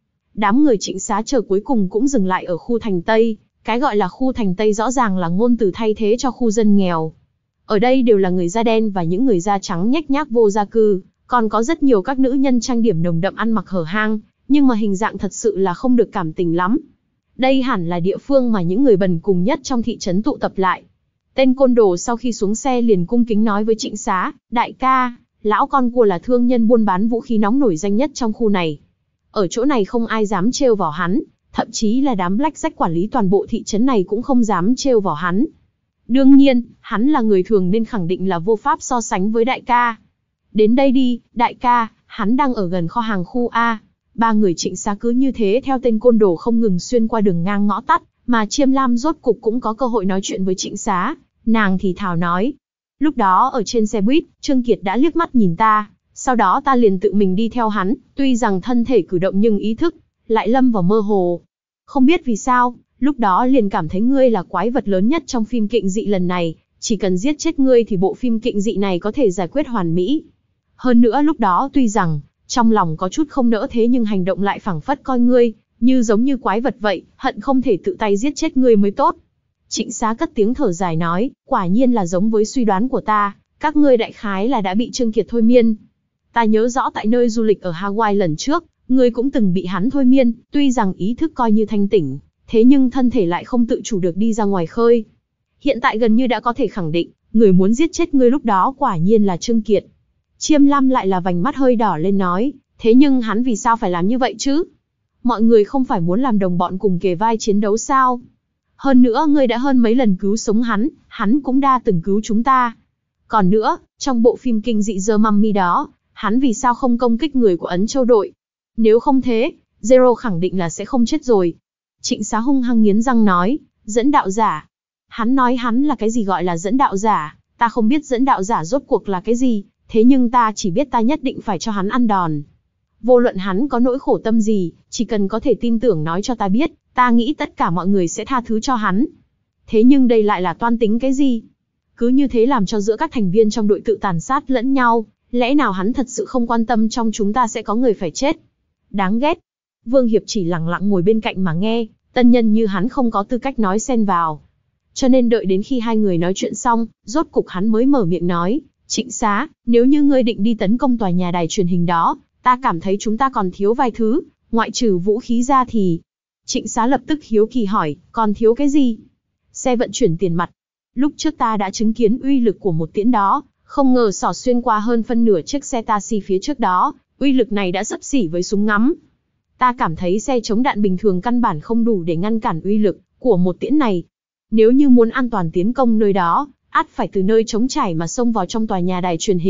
Đám người Trịnh Xá chờ cuối cùng cũng dừng lại ở khu thành Tây, cái gọi là khu thành Tây rõ ràng là ngôn từ thay thế cho khu dân nghèo. Ở đây đều là người da đen và những người da trắng nhếch nhác vô gia cư, còn có rất nhiều các nữ nhân trang điểm nồng đậm ăn mặc hở hang, nhưng mà hình dạng thật sự là không được cảm tình lắm. Đây hẳn là địa phương mà những người bần cùng nhất trong thị trấn tụ tập lại. Tên côn đồ sau khi xuống xe liền cung kính nói với Trịnh Xá, đại ca, lão con cua là thương nhân buôn bán vũ khí nóng nổi danh nhất trong khu này. Ở chỗ này không ai dám trêu vào hắn, thậm chí là đám Blackjack quản lý toàn bộ thị trấn này cũng không dám trêu vào hắn. Đương nhiên, hắn là người thường nên khẳng định là vô pháp so sánh với đại ca. Đến đây đi, đại ca, hắn đang ở gần kho hàng khu A. Ba người Trịnh Xá cứ như thế theo tên côn đồ không ngừng xuyên qua đường ngang ngõ tắt, mà Chiêm Lam rốt cục cũng có cơ hội nói chuyện với Trịnh Xá. Nàng thì thào nói. Lúc đó ở trên xe buýt, Trương Kiệt đã liếc mắt nhìn ta, sau đó ta liền tự mình đi theo hắn, tuy rằng thân thể cử động nhưng ý thức lại lâm vào mơ hồ. Không biết vì sao, lúc đó liền cảm thấy ngươi là quái vật lớn nhất trong phim kịnh dị lần này, chỉ cần giết chết ngươi thì bộ phim kịnh dị này có thể giải quyết hoàn mỹ. Hơn nữa lúc đó tuy rằng trong lòng có chút không nỡ thế nhưng hành động lại phảng phất coi ngươi như giống như quái vật vậy, hận không thể tự tay giết chết ngươi mới tốt. Trịnh Xá cất tiếng thở dài nói, quả nhiên là giống với suy đoán của ta, các ngươi đại khái là đã bị Trương Kiệt thôi miên. Ta nhớ rõ tại nơi du lịch ở Hawaii lần trước, ngươi cũng từng bị hắn thôi miên, tuy rằng ý thức coi như thanh tỉnh, thế nhưng thân thể lại không tự chủ được đi ra ngoài khơi. Hiện tại gần như đã có thể khẳng định, người muốn giết chết ngươi lúc đó quả nhiên là Trương Kiệt. Chiêm Lam lại là vành mắt hơi đỏ lên nói, thế nhưng hắn vì sao phải làm như vậy chứ? Mọi người không phải muốn làm đồng bọn cùng kề vai chiến đấu sao? Hơn nữa ngươi đã hơn mấy lần cứu sống hắn, hắn cũng đã từng cứu chúng ta. Còn nữa, trong bộ phim kinh dị The Mummy đó, hắn vì sao không công kích người của Ấn Châu đội? Nếu không thế, Zero khẳng định là sẽ không chết rồi. Trịnh Xá hung hăng nghiến răng nói, dẫn đạo giả. Hắn nói hắn là cái gì gọi là dẫn đạo giả, ta không biết dẫn đạo giả rốt cuộc là cái gì, thế nhưng ta chỉ biết ta nhất định phải cho hắn ăn đòn. Vô luận hắn có nỗi khổ tâm gì, chỉ cần có thể tin tưởng nói cho ta biết, ta nghĩ tất cả mọi người sẽ tha thứ cho hắn. Thế nhưng đây lại là toan tính cái gì? Cứ như thế làm cho giữa các thành viên trong đội tự tàn sát lẫn nhau, lẽ nào hắn thật sự không quan tâm trong chúng ta sẽ có người phải chết? Đáng ghét. Vương Hiệp chỉ lặng lặng ngồi bên cạnh mà nghe, tân nhân như hắn không có tư cách nói xen vào. Cho nên đợi đến khi hai người nói chuyện xong, rốt cục hắn mới mở miệng nói, Trịnh Xá, nếu như ngươi định đi tấn công tòa nhà đài truyền hình đó, ta cảm thấy chúng ta còn thiếu vài thứ, ngoại trừ vũ khí ra thì... Trịnh Xá lập tức hiếu kỳ hỏi, còn thiếu cái gì? Xe vận chuyển tiền mặt. Lúc trước ta đã chứng kiến uy lực của một tiễn đó, không ngờ xỏ xuyên qua hơn phân nửa chiếc xe taxi phía trước đó, uy lực này đã xấp xỉ với súng ngắm. Ta cảm thấy xe chống đạn bình thường căn bản không đủ để ngăn cản uy lực của một tiễn này. Nếu như muốn an toàn tiến công nơi đó, ắt phải từ nơi trống trải mà xông vào trong tòa nhà đài truyền hình,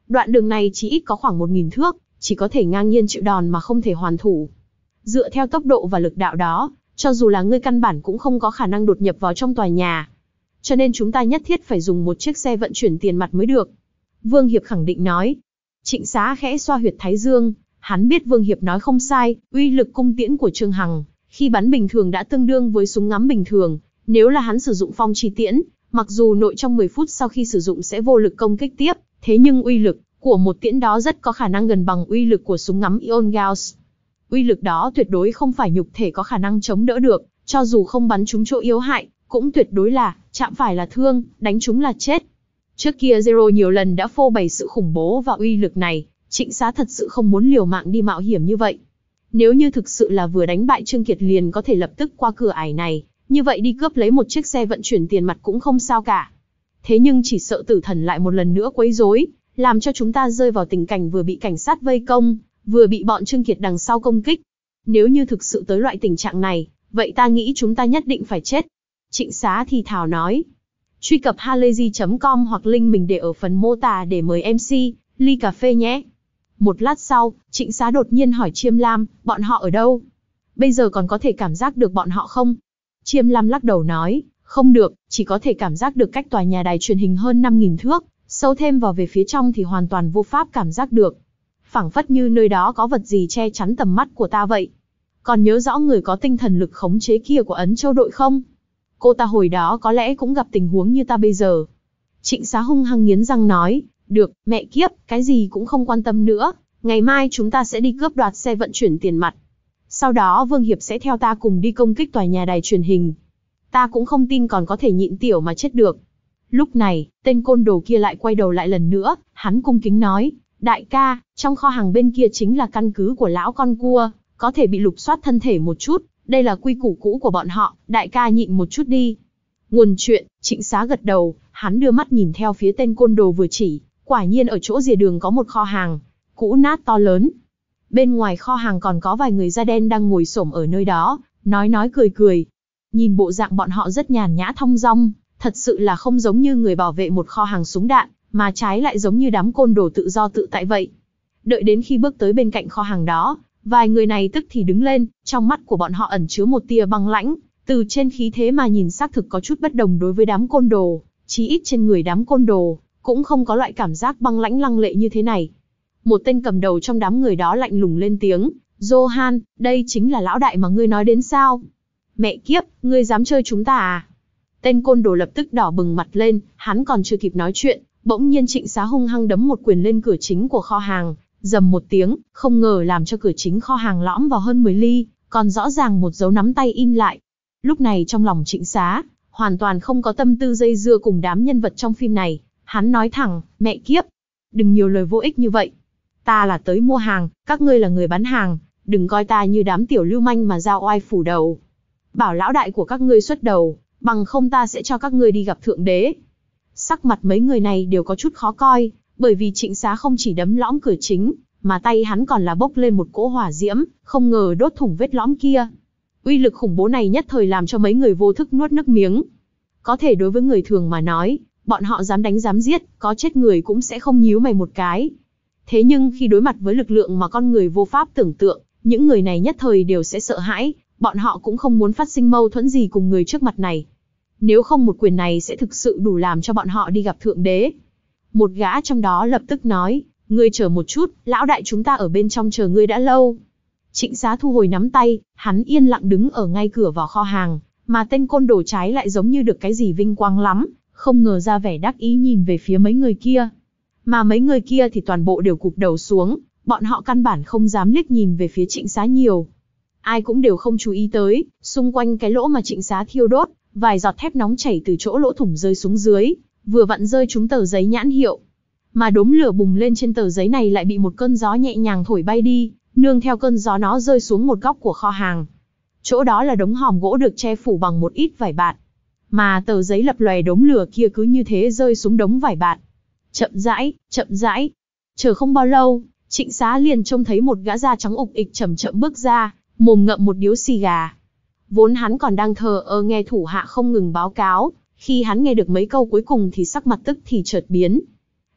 Đoạn đường này chỉ ít có khoảng một nghìn thước, chỉ có thể ngang nhiên chịu đòn mà không thể hoàn thủ. Dựa theo tốc độ và lực đạo đó, cho dù là ngươi căn bản cũng không có khả năng đột nhập vào trong tòa nhà. Cho nên chúng ta nhất thiết phải dùng một chiếc xe vận chuyển tiền mặt mới được. Vương Hiệp khẳng định nói. Trịnh Xá khẽ xoa huyệt thái dương, hắn biết Vương Hiệp nói không sai, uy lực cung tiễn của Trương Hằng, khi bắn bình thường đã tương đương với súng ngắm bình thường, nếu là hắn sử dụng phong chi tiễn, mặc dù nội trong mười phút sau khi sử dụng sẽ vô lực công kích tiếp, thế nhưng uy lực của một tiễn đó rất có khả năng gần bằng uy lực của súng ngắm Ion Gauss. Uy lực đó tuyệt đối không phải nhục thể có khả năng chống đỡ được, cho dù không bắn trúng chỗ yếu hại, cũng tuyệt đối là, chạm phải là thương, đánh trúng là chết. Trước kia Zero nhiều lần đã phô bày sự khủng bố và uy lực này, Trịnh Xá thật sự không muốn liều mạng đi mạo hiểm như vậy. Nếu như thực sự là vừa đánh bại Trương Kiệt liền có thể lập tức qua cửa ải này, như vậy đi cướp lấy một chiếc xe vận chuyển tiền mặt cũng không sao cả. Thế nhưng chỉ sợ tử thần lại một lần nữa quấy rối, làm cho chúng ta rơi vào tình cảnh vừa bị cảnh sát vây công, vừa bị bọn Trương Kiệt đằng sau công kích. Nếu như thực sự tới loại tình trạng này, vậy ta nghĩ chúng ta nhất định phải chết. Trịnh Xá thì thào nói. Truy cập halayzi chấm com hoặc link mình để ở phần mô tả để mời em xê, ly cà phê nhé. Một lát sau, Trịnh Xá đột nhiên hỏi Chiêm Lam, bọn họ ở đâu? Bây giờ còn có thể cảm giác được bọn họ không? Chiêm Lam lắc đầu nói, không được, chỉ có thể cảm giác được cách tòa nhà đài truyền hình hơn năm nghìn thước, sâu thêm vào về phía trong thì hoàn toàn vô pháp cảm giác được. Phảng phất như nơi đó có vật gì che chắn tầm mắt của ta vậy. Còn nhớ rõ người có tinh thần lực khống chế kia của Ấn Châu đội không? Cô ta hồi đó có lẽ cũng gặp tình huống như ta bây giờ. Trịnh Xá hung hăng nghiến răng nói, được, mẹ kiếp, cái gì cũng không quan tâm nữa, ngày mai chúng ta sẽ đi cướp đoạt xe vận chuyển tiền mặt. Sau đó Vương Hiệp sẽ theo ta cùng đi công kích tòa nhà đài truyền hình. Ta cũng không tin còn có thể nhịn tiểu mà chết được. Lúc này, tên côn đồ kia lại quay đầu lại lần nữa, hắn cung kính nói, đại ca, trong kho hàng bên kia chính là căn cứ của lão con cua, có thể bị lục soát thân thể một chút, đây là quy củ cũ của bọn họ, đại ca nhịn một chút đi. Nguồn chuyện, Trịnh Xá gật đầu, hắn đưa mắt nhìn theo phía tên côn đồ vừa chỉ, quả nhiên ở chỗ rìa đường có một kho hàng, cũ nát to lớn. Bên ngoài kho hàng còn có vài người da đen đang ngồi xổm ở nơi đó, nói nói cười cười. Nhìn bộ dạng bọn họ rất nhàn nhã thong dong, thật sự là không giống như người bảo vệ một kho hàng súng đạn, mà trái lại giống như đám côn đồ tự do tự tại vậy. Đợi đến khi bước tới bên cạnh kho hàng đó, vài người này tức thì đứng lên, trong mắt của bọn họ ẩn chứa một tia băng lãnh, từ trên khí thế mà nhìn xác thực có chút bất đồng đối với đám côn đồ, chí ít trên người đám côn đồ, cũng không có loại cảm giác băng lãnh lăng lệ như thế này. Một tên cầm đầu trong đám người đó lạnh lùng lên tiếng, Johan, đây chính là lão đại mà ngươi nói đến sao? Mẹ kiếp, ngươi dám chơi chúng ta à? Tên côn đồ lập tức đỏ bừng mặt lên, hắn còn chưa kịp nói chuyện, bỗng nhiên Trịnh Xá hung hăng đấm một quyền lên cửa chính của kho hàng, rầm một tiếng, không ngờ làm cho cửa chính kho hàng lõm vào hơn mười ly, còn rõ ràng một dấu nắm tay in lại. Lúc này trong lòng Trịnh Xá, hoàn toàn không có tâm tư dây dưa cùng đám nhân vật trong phim này, hắn nói thẳng, mẹ kiếp, đừng nhiều lời vô ích như vậy. Ta là tới mua hàng, các ngươi là người bán hàng, đừng coi ta như đám tiểu lưu manh mà giao oai phủ đầu. Bảo lão đại của các ngươi xuất đầu, bằng không ta sẽ cho các ngươi đi gặp thượng đế. Sắc mặt mấy người này đều có chút khó coi, bởi vì Trịnh Xá không chỉ đấm lõm cửa chính, mà tay hắn còn là bốc lên một cỗ hỏa diễm, không ngờ đốt thủng vết lõm kia. Uy lực khủng bố này nhất thời làm cho mấy người vô thức nuốt nước miếng. Có thể đối với người thường mà nói, bọn họ dám đánh dám giết, có chết người cũng sẽ không nhíu mày một cái. Thế nhưng khi đối mặt với lực lượng mà con người vô pháp tưởng tượng, những người này nhất thời đều sẽ sợ hãi, bọn họ cũng không muốn phát sinh mâu thuẫn gì cùng người trước mặt này. Nếu không một quyền này sẽ thực sự đủ làm cho bọn họ đi gặp thượng đế. Một gã trong đó lập tức nói, ngươi chờ một chút, lão đại chúng ta ở bên trong chờ ngươi đã lâu. Trịnh Xá thu hồi nắm tay, hắn yên lặng đứng ở ngay cửa vào kho hàng, mà tên côn đồ trái lại giống như được cái gì vinh quang lắm, không ngờ ra vẻ đắc ý nhìn về phía mấy người kia. Mà mấy người kia thì toàn bộ đều cụp đầu xuống, bọn họ căn bản không dám liếc nhìn về phía Trịnh Xá nhiều. Ai cũng đều không chú ý tới, xung quanh cái lỗ mà Trịnh Xá thiêu đốt, vài giọt thép nóng chảy từ chỗ lỗ thủng rơi xuống dưới, vừa vặn rơi trúng tờ giấy nhãn hiệu. Mà đốm lửa bùng lên trên tờ giấy này lại bị một cơn gió nhẹ nhàng thổi bay đi, nương theo cơn gió nó rơi xuống một góc của kho hàng. Chỗ đó là đống hòm gỗ được che phủ bằng một ít vải bạt. Mà tờ giấy lập lòe đốm lửa kia cứ như thế rơi xuống đống vải bạt. Chậm rãi, chậm rãi. Chờ không bao lâu, Trịnh Xá liền trông thấy một gã da trắng ục ịch chậm chậm bước ra, mồm ngậm một điếu xì gà. Vốn hắn còn đang thờ ơ nghe thủ hạ không ngừng báo cáo, khi hắn nghe được mấy câu cuối cùng thì sắc mặt tức thì chợt biến.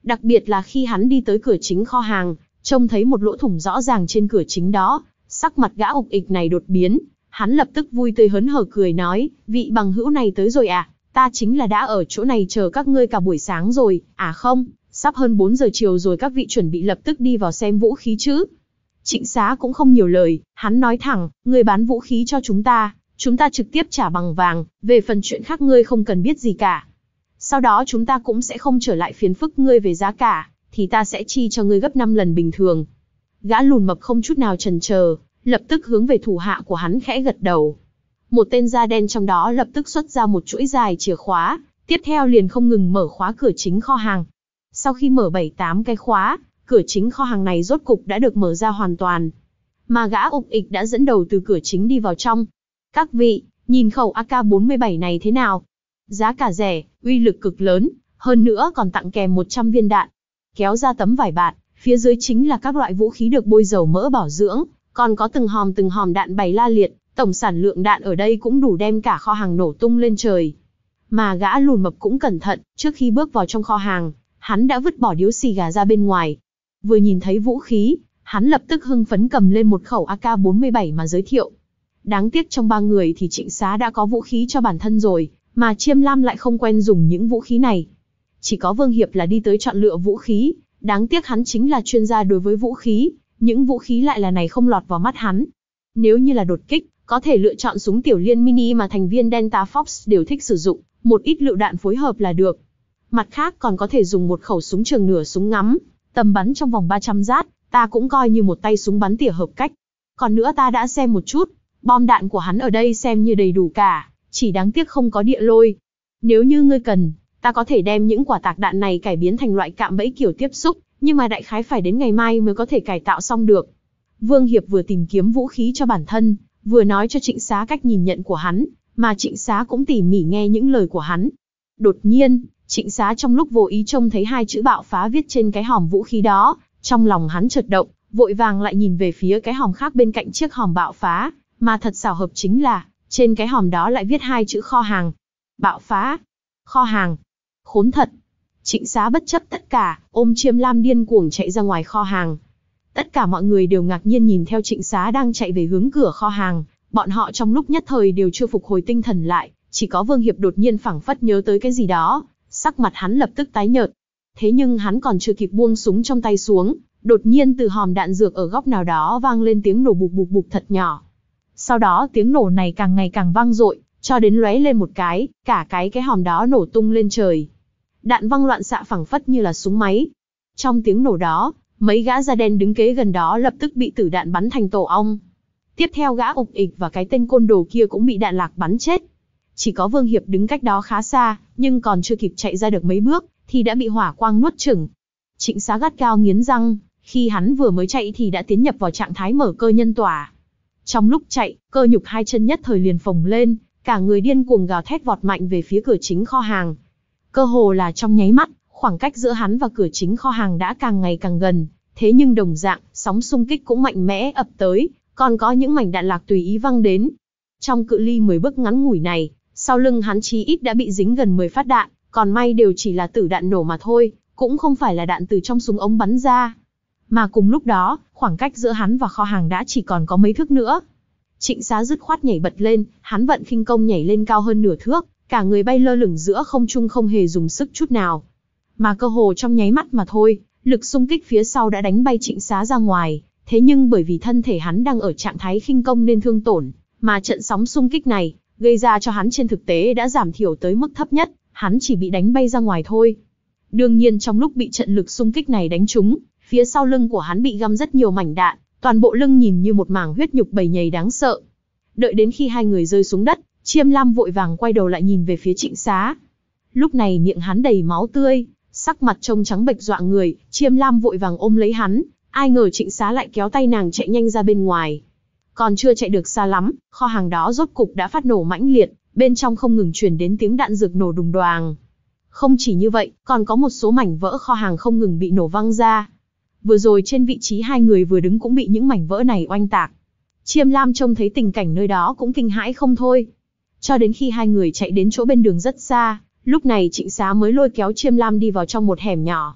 Đặc biệt là khi hắn đi tới cửa chính kho hàng, trông thấy một lỗ thủng rõ ràng trên cửa chính đó, sắc mặt gã ục ịch này đột biến, hắn lập tức vui tươi hớn hở cười nói, vị bằng hữu này tới rồi à, ta chính là đã ở chỗ này chờ các ngươi cả buổi sáng rồi, à không, sắp hơn bốn giờ chiều rồi, các vị chuẩn bị lập tức đi vào xem vũ khí chứ. Trịnh Xá cũng không nhiều lời, hắn nói thẳng, ngươi bán vũ khí cho chúng ta, chúng ta trực tiếp trả bằng vàng, về phần chuyện khác ngươi không cần biết gì cả. Sau đó chúng ta cũng sẽ không trở lại phiền phức ngươi về giá cả, thì ta sẽ chi cho ngươi gấp năm lần bình thường. Gã lùn mập không chút nào chần chờ, lập tức hướng về thủ hạ của hắn khẽ gật đầu. Một tên da đen trong đó lập tức xuất ra một chuỗi dài chìa khóa, tiếp theo liền không ngừng mở khóa cửa chính kho hàng. Sau khi mở bảy tám cái khóa, cửa chính kho hàng này rốt cục đã được mở ra hoàn toàn. Mà gã ục ịch đã dẫn đầu từ cửa chính đi vào trong. Các vị, nhìn khẩu A K bốn mươi bảy này thế nào? Giá cả rẻ, uy lực cực lớn, hơn nữa còn tặng kèm một trăm viên đạn. Kéo ra tấm vải bạt, phía dưới chính là các loại vũ khí được bôi dầu mỡ bảo dưỡng, còn có từng hòm từng hòm đạn bày la liệt, tổng sản lượng đạn ở đây cũng đủ đem cả kho hàng nổ tung lên trời. Mà gã lùn mập cũng cẩn thận, trước khi bước vào trong kho hàng, hắn đã vứt bỏ điếu xì gà ra bên ngoài. Vừa nhìn thấy vũ khí, hắn lập tức hưng phấn cầm lên một khẩu A K bốn mươi bảy mà giới thiệu. Đáng tiếc trong ba người thì Trịnh Xá đã có vũ khí cho bản thân rồi, mà Chiêm Lam lại không quen dùng những vũ khí này. Chỉ có Vương Hiệp là đi tới chọn lựa vũ khí, đáng tiếc hắn chính là chuyên gia đối với vũ khí, những vũ khí lại là này không lọt vào mắt hắn. Nếu như là đột kích, có thể lựa chọn súng tiểu liên mini mà thành viên Delta Fox đều thích sử dụng, một ít lựu đạn phối hợp là được. Mặt khác còn có thể dùng một khẩu súng trường nửa súng ngắm, tầm bắn trong vòng ba trăm giát, ta cũng coi như một tay súng bắn tỉa hợp cách. Còn nữa ta đã xem một chút, bom đạn của hắn ở đây xem như đầy đủ cả, chỉ đáng tiếc không có địa lôi. Nếu như ngươi cần, ta có thể đem những quả tạc đạn này cải biến thành loại cạm bẫy kiểu tiếp xúc, nhưng mà đại khái phải đến ngày mai mới có thể cải tạo xong được. Vương Hiệp vừa tìm kiếm vũ khí cho bản thân, vừa nói cho Trịnh Xá cách nhìn nhận của hắn, mà Trịnh Xá cũng tỉ mỉ nghe những lời của hắn. Đột nhiên, Trịnh Xá trong lúc vô ý trông thấy hai chữ bạo phá viết trên cái hòm vũ khí đó, trong lòng hắn chợt động, vội vàng lại nhìn về phía cái hòm khác bên cạnh chiếc hòm bạo phá, mà thật xảo hợp chính là, trên cái hòm đó lại viết hai chữ kho hàng. Bạo phá, kho hàng, khốn thật. Trịnh Xá bất chấp tất cả, ôm Chiêm Lam điên cuồng chạy ra ngoài kho hàng. Tất cả mọi người đều ngạc nhiên nhìn theo Trịnh Xá đang chạy về hướng cửa kho hàng, bọn họ trong lúc nhất thời đều chưa phục hồi tinh thần lại, chỉ có Vương Hiệp đột nhiên phảng phất nhớ tới cái gì đó, sắc mặt hắn lập tức tái nhợt. Thế nhưng hắn còn chưa kịp buông súng trong tay xuống, đột nhiên từ hòm đạn dược ở góc nào đó vang lên tiếng nổ bụp bụp bụp thật nhỏ. Sau đó tiếng nổ này càng ngày càng vang dội, cho đến lóe lên một cái, cả cái cái hòm đó nổ tung lên trời. Đạn văng loạn xạ phảng phất như là súng máy. Trong tiếng nổ đó, mấy gã da đen đứng kế gần đó lập tức bị tử đạn bắn thành tổ ong. Tiếp theo gã ục ịch và cái tên côn đồ kia cũng bị đạn lạc bắn chết. Chỉ có Vương Hiệp đứng cách đó khá xa, nhưng còn chưa kịp chạy ra được mấy bước, thì đã bị hỏa quang nuốt chửng. Trịnh Xá gắt cao nghiến răng, khi hắn vừa mới chạy thì đã tiến nhập vào trạng thái mở cơ nhân tỏa. Trong lúc chạy, cơ nhục hai chân nhất thời liền phồng lên, cả người điên cuồng gào thét vọt mạnh về phía cửa chính kho hàng. Cơ hồ là trong nháy mắt, khoảng cách giữa hắn và cửa chính kho hàng đã càng ngày càng gần, thế nhưng đồng dạng, sóng xung kích cũng mạnh mẽ ập tới, còn có những mảnh đạn lạc tùy ý văng đến. Trong cự ly mười bước ngắn ngủi này, sau lưng hắn chí ít đã bị dính gần mười phát đạn, còn may đều chỉ là tử đạn nổ mà thôi, cũng không phải là đạn từ trong súng ống bắn ra. Mà cùng lúc đó, khoảng cách giữa hắn và kho hàng đã chỉ còn có mấy thước nữa. Trịnh Xá dứt khoát nhảy bật lên, hắn vận khinh công nhảy lên cao hơn nửa thước, cả người bay lơ lửng giữa không trung không hề dùng sức chút nào. Mà cơ hồ trong nháy mắt mà thôi, lực xung kích phía sau đã đánh bay Trịnh Xá ra ngoài, thế nhưng bởi vì thân thể hắn đang ở trạng thái khinh công nên thương tổn, mà trận sóng xung kích này, gây ra cho hắn trên thực tế đã giảm thiểu tới mức thấp nhất, hắn chỉ bị đánh bay ra ngoài thôi. Đương nhiên trong lúc bị trận lực xung kích này đánh trúng, phía sau lưng của hắn bị găm rất nhiều mảnh đạn, toàn bộ lưng nhìn như một mảng huyết nhục bầy nhầy đáng sợ. Đợi đến khi hai người rơi xuống đất, Chiêm Lam vội vàng quay đầu lại nhìn về phía Trịnh Xá. Lúc này miệng hắn đầy máu tươi, sắc mặt trông trắng bệch dọa người, Chiêm Lam vội vàng ôm lấy hắn, ai ngờ Trịnh Xá lại kéo tay nàng chạy nhanh ra bên ngoài. Còn chưa chạy được xa lắm, kho hàng đó rốt cục đã phát nổ mãnh liệt, bên trong không ngừng truyền đến tiếng đạn dược nổ đùng đoàng. Không chỉ như vậy, còn có một số mảnh vỡ kho hàng không ngừng bị nổ văng ra. Vừa rồi trên vị trí hai người vừa đứng cũng bị những mảnh vỡ này oanh tạc. Chiêm Lam trông thấy tình cảnh nơi đó cũng kinh hãi không thôi. Cho đến khi hai người chạy đến chỗ bên đường rất xa, lúc này Trịnh Xá mới lôi kéo Chiêm Lam đi vào trong một hẻm nhỏ.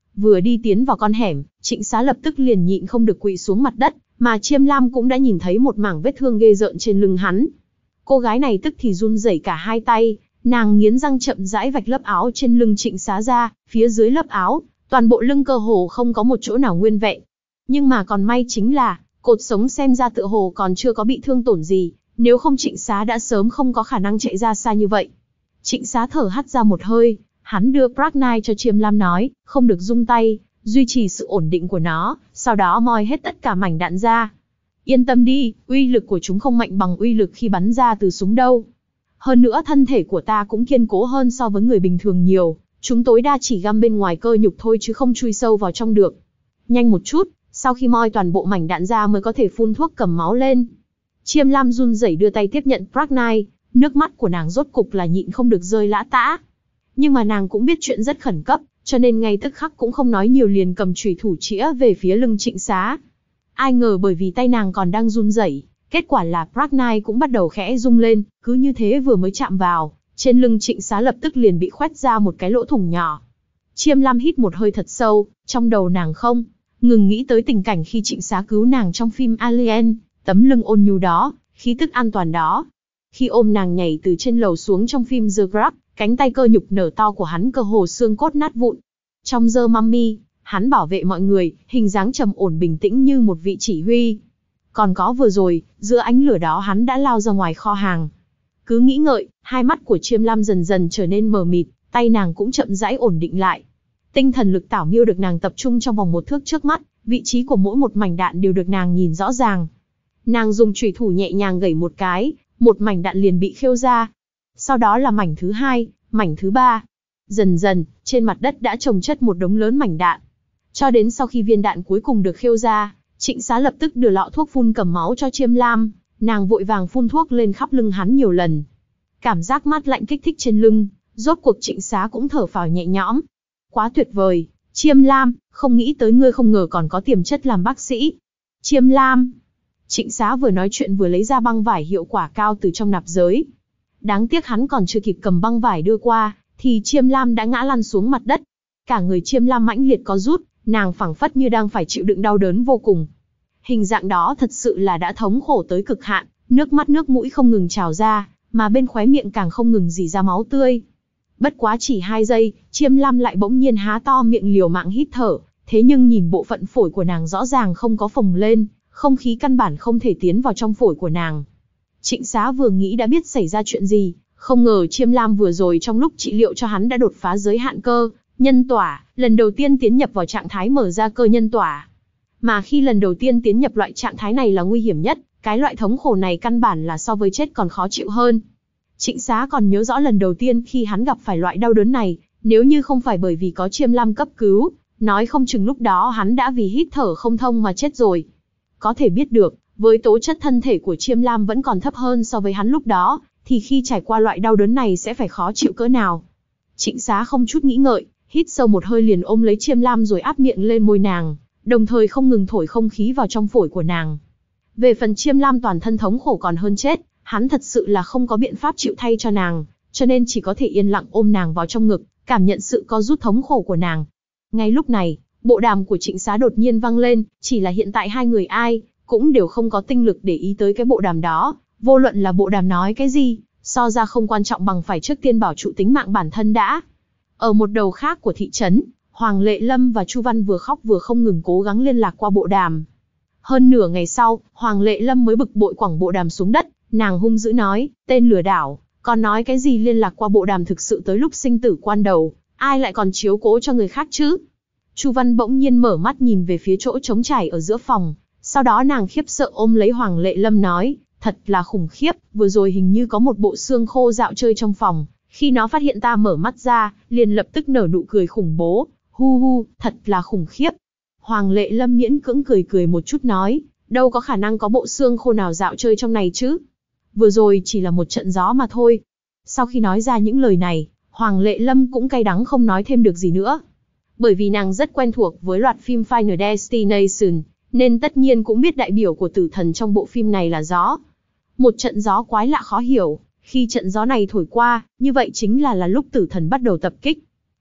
Vừa đi tiến vào con hẻm, Trịnh Xá lập tức liền nhịn không được quỵ xuống mặt đất, mà Chiêm Lam cũng đã nhìn thấy một mảng vết thương ghê rợn trên lưng hắn. Cô gái này tức thì run rẩy cả hai tay, nàng nghiến răng chậm rãi vạch lớp áo trên lưng Trịnh Xá ra, phía dưới lớp áo, toàn bộ lưng cơ hồ không có một chỗ nào nguyên vẹn. Nhưng mà còn may chính là, cột sống xem ra tựa hồ còn chưa có bị thương tổn gì, nếu không Trịnh Xá đã sớm không có khả năng chạy ra xa như vậy. Trịnh Xá thở hắt ra một hơi, hắn đưa Bracknine cho Chiêm Lam nói, không được rung tay, duy trì sự ổn định của nó, sau đó moi hết tất cả mảnh đạn ra. Yên tâm đi, uy lực của chúng không mạnh bằng uy lực khi bắn ra từ súng đâu. Hơn nữa thân thể của ta cũng kiên cố hơn so với người bình thường nhiều, chúng tối đa chỉ găm bên ngoài cơ nhục thôi chứ không chui sâu vào trong được. Nhanh một chút, sau khi moi toàn bộ mảnh đạn ra mới có thể phun thuốc cầm máu lên. Chiêm Lam run rẩy đưa tay tiếp nhận Bracknine, nước mắt của nàng rốt cục là nhịn không được rơi lã tã. Nhưng mà nàng cũng biết chuyện rất khẩn cấp, cho nên ngay tức khắc cũng không nói nhiều liền cầm chùy thủ chĩa về phía lưng Trịnh Xá. Ai ngờ bởi vì tay nàng còn đang run rẩy, kết quả là Bracknine cũng bắt đầu khẽ rung lên, cứ như thế vừa mới chạm vào, trên lưng Trịnh Xá lập tức liền bị khoét ra một cái lỗ thủng nhỏ. Chiêm Lam hít một hơi thật sâu, trong đầu nàng không ngừng nghĩ tới tình cảnh khi Trịnh Xá cứu nàng trong phim Alien, tấm lưng ôn nhu đó, khí tức an toàn đó. Khi ôm nàng nhảy từ trên lầu xuống trong phim The Grab, cánh tay cơ nhục nở to của hắn cơ hồ xương cốt nát vụn. Trong The Mummy, hắn bảo vệ mọi người, hình dáng trầm ổn bình tĩnh như một vị chỉ huy. Còn có vừa rồi, giữa ánh lửa đó hắn đã lao ra ngoài kho hàng. Cứ nghĩ ngợi, hai mắt của Chiêm Lam dần dần trở nên mờ mịt, tay nàng cũng chậm rãi ổn định lại. Tinh thần lực tảo miêu được nàng tập trung trong vòng một thước trước mắt, vị trí của mỗi một mảnh đạn đều được nàng nhìn rõ ràng. Nàng dùng chùy thủ nhẹ nhàng gẩy một cái, một mảnh đạn liền bị khêu ra. Sau đó là mảnh thứ hai, mảnh thứ ba. Dần dần, trên mặt đất đã chồng chất một đống lớn mảnh đạn. Cho đến sau khi viên đạn cuối cùng được khêu ra, Trịnh Xá lập tức đưa lọ thuốc phun cầm máu cho Chiêm Lam, nàng vội vàng phun thuốc lên khắp lưng hắn nhiều lần. Cảm giác mát lạnh kích thích trên lưng, rốt cuộc Trịnh Xá cũng thở phào nhẹ nhõm. Quá tuyệt vời, Chiêm Lam, không nghĩ tới ngươi không ngờ còn có tiềm chất làm bác sĩ. Chiêm Lam. Trịnh Xá vừa nói chuyện vừa lấy ra băng vải hiệu quả cao từ trong nạp giới. Đáng tiếc hắn còn chưa kịp cầm băng vải đưa qua, thì Chiêm Lam đã ngã lăn xuống mặt đất. Cả người Chiêm Lam mãnh liệt có rút, nàng phảng phất như đang phải chịu đựng đau đớn vô cùng. Hình dạng đó thật sự là đã thống khổ tới cực hạn, nước mắt nước mũi không ngừng trào ra, mà bên khóe miệng càng không ngừng rỉ ra máu tươi. Bất quá chỉ hai giây, Chiêm Lam lại bỗng nhiên há to miệng liều mạng hít thở, thế nhưng nhìn bộ phận phổi của nàng rõ ràng không có phồng lên, không khí căn bản không thể tiến vào trong phổi của nàng. Trịnh Xá vừa nghĩ đã biết xảy ra chuyện gì, không ngờ Chiêm Lam vừa rồi trong lúc trị liệu cho hắn đã đột phá giới hạn cơ nhân tỏa, lần đầu tiên tiến nhập vào trạng thái mở ra cơ nhân tỏa. Mà khi lần đầu tiên tiến nhập loại trạng thái này là nguy hiểm nhất, cái loại thống khổ này căn bản là so với chết còn khó chịu hơn. Trịnh Xá còn nhớ rõ lần đầu tiên khi hắn gặp phải loại đau đớn này, nếu như không phải bởi vì có Chiêm Lam cấp cứu, nói không chừng lúc đó hắn đã vì hít thở không thông mà chết rồi. Có thể biết được, với tố chất thân thể của Chiêm Lam vẫn còn thấp hơn so với hắn lúc đó, thì khi trải qua loại đau đớn này sẽ phải khó chịu cỡ nào. Trịnh Xá không chút nghĩ ngợi, hít sâu một hơi liền ôm lấy Chiêm Lam rồi áp miệng lên môi nàng, đồng thời không ngừng thổi không khí vào trong phổi của nàng. Về phần Chiêm Lam toàn thân thống khổ còn hơn chết, hắn thật sự là không có biện pháp chịu thay cho nàng, cho nên chỉ có thể yên lặng ôm nàng vào trong ngực, cảm nhận sự co rút thống khổ của nàng. Ngay lúc này, bộ đàm của Trịnh Xá đột nhiên vang lên, chỉ là hiện tại hai người ai cũng đều không có tinh lực để ý tới cái bộ đàm đó, vô luận là bộ đàm nói cái gì, so ra không quan trọng bằng phải trước tiên bảo trụ tính mạng bản thân đã. Ở một đầu khác của thị trấn, Hoàng Lệ Lâm và Chu Văn vừa khóc vừa không ngừng cố gắng liên lạc qua bộ đàm. Hơn nửa ngày sau, Hoàng Lệ Lâm mới bực bội quẳng bộ đàm xuống đất, nàng hung dữ nói, tên lừa đảo, còn nói cái gì liên lạc qua bộ đàm thực sự tới lúc sinh tử quan đầu, ai lại còn chiếu cố cho người khác chứ? Chu Văn bỗng nhiên mở mắt nhìn về phía chỗ trống trải ở giữa phòng, sau đó nàng khiếp sợ ôm lấy Hoàng Lệ Lâm nói, thật là khủng khiếp, vừa rồi hình như có một bộ xương khô dạo chơi trong phòng, khi nó phát hiện ta mở mắt ra, liền lập tức nở nụ cười khủng bố, hu hu, thật là khủng khiếp. Hoàng Lệ Lâm miễn cưỡng cười cười một chút nói, đâu có khả năng có bộ xương khô nào dạo chơi trong này chứ? Vừa rồi chỉ là một trận gió mà thôi. Sau khi nói ra những lời này, Hoàng Lệ Lâm cũng cay đắng không nói thêm được gì nữa. Bởi vì nàng rất quen thuộc với loạt phim Final Destination, nên tất nhiên cũng biết đại biểu của tử thần trong bộ phim này là gió. Một trận gió quái lạ khó hiểu, khi trận gió này thổi qua, như vậy chính là là lúc tử thần bắt đầu tập kích.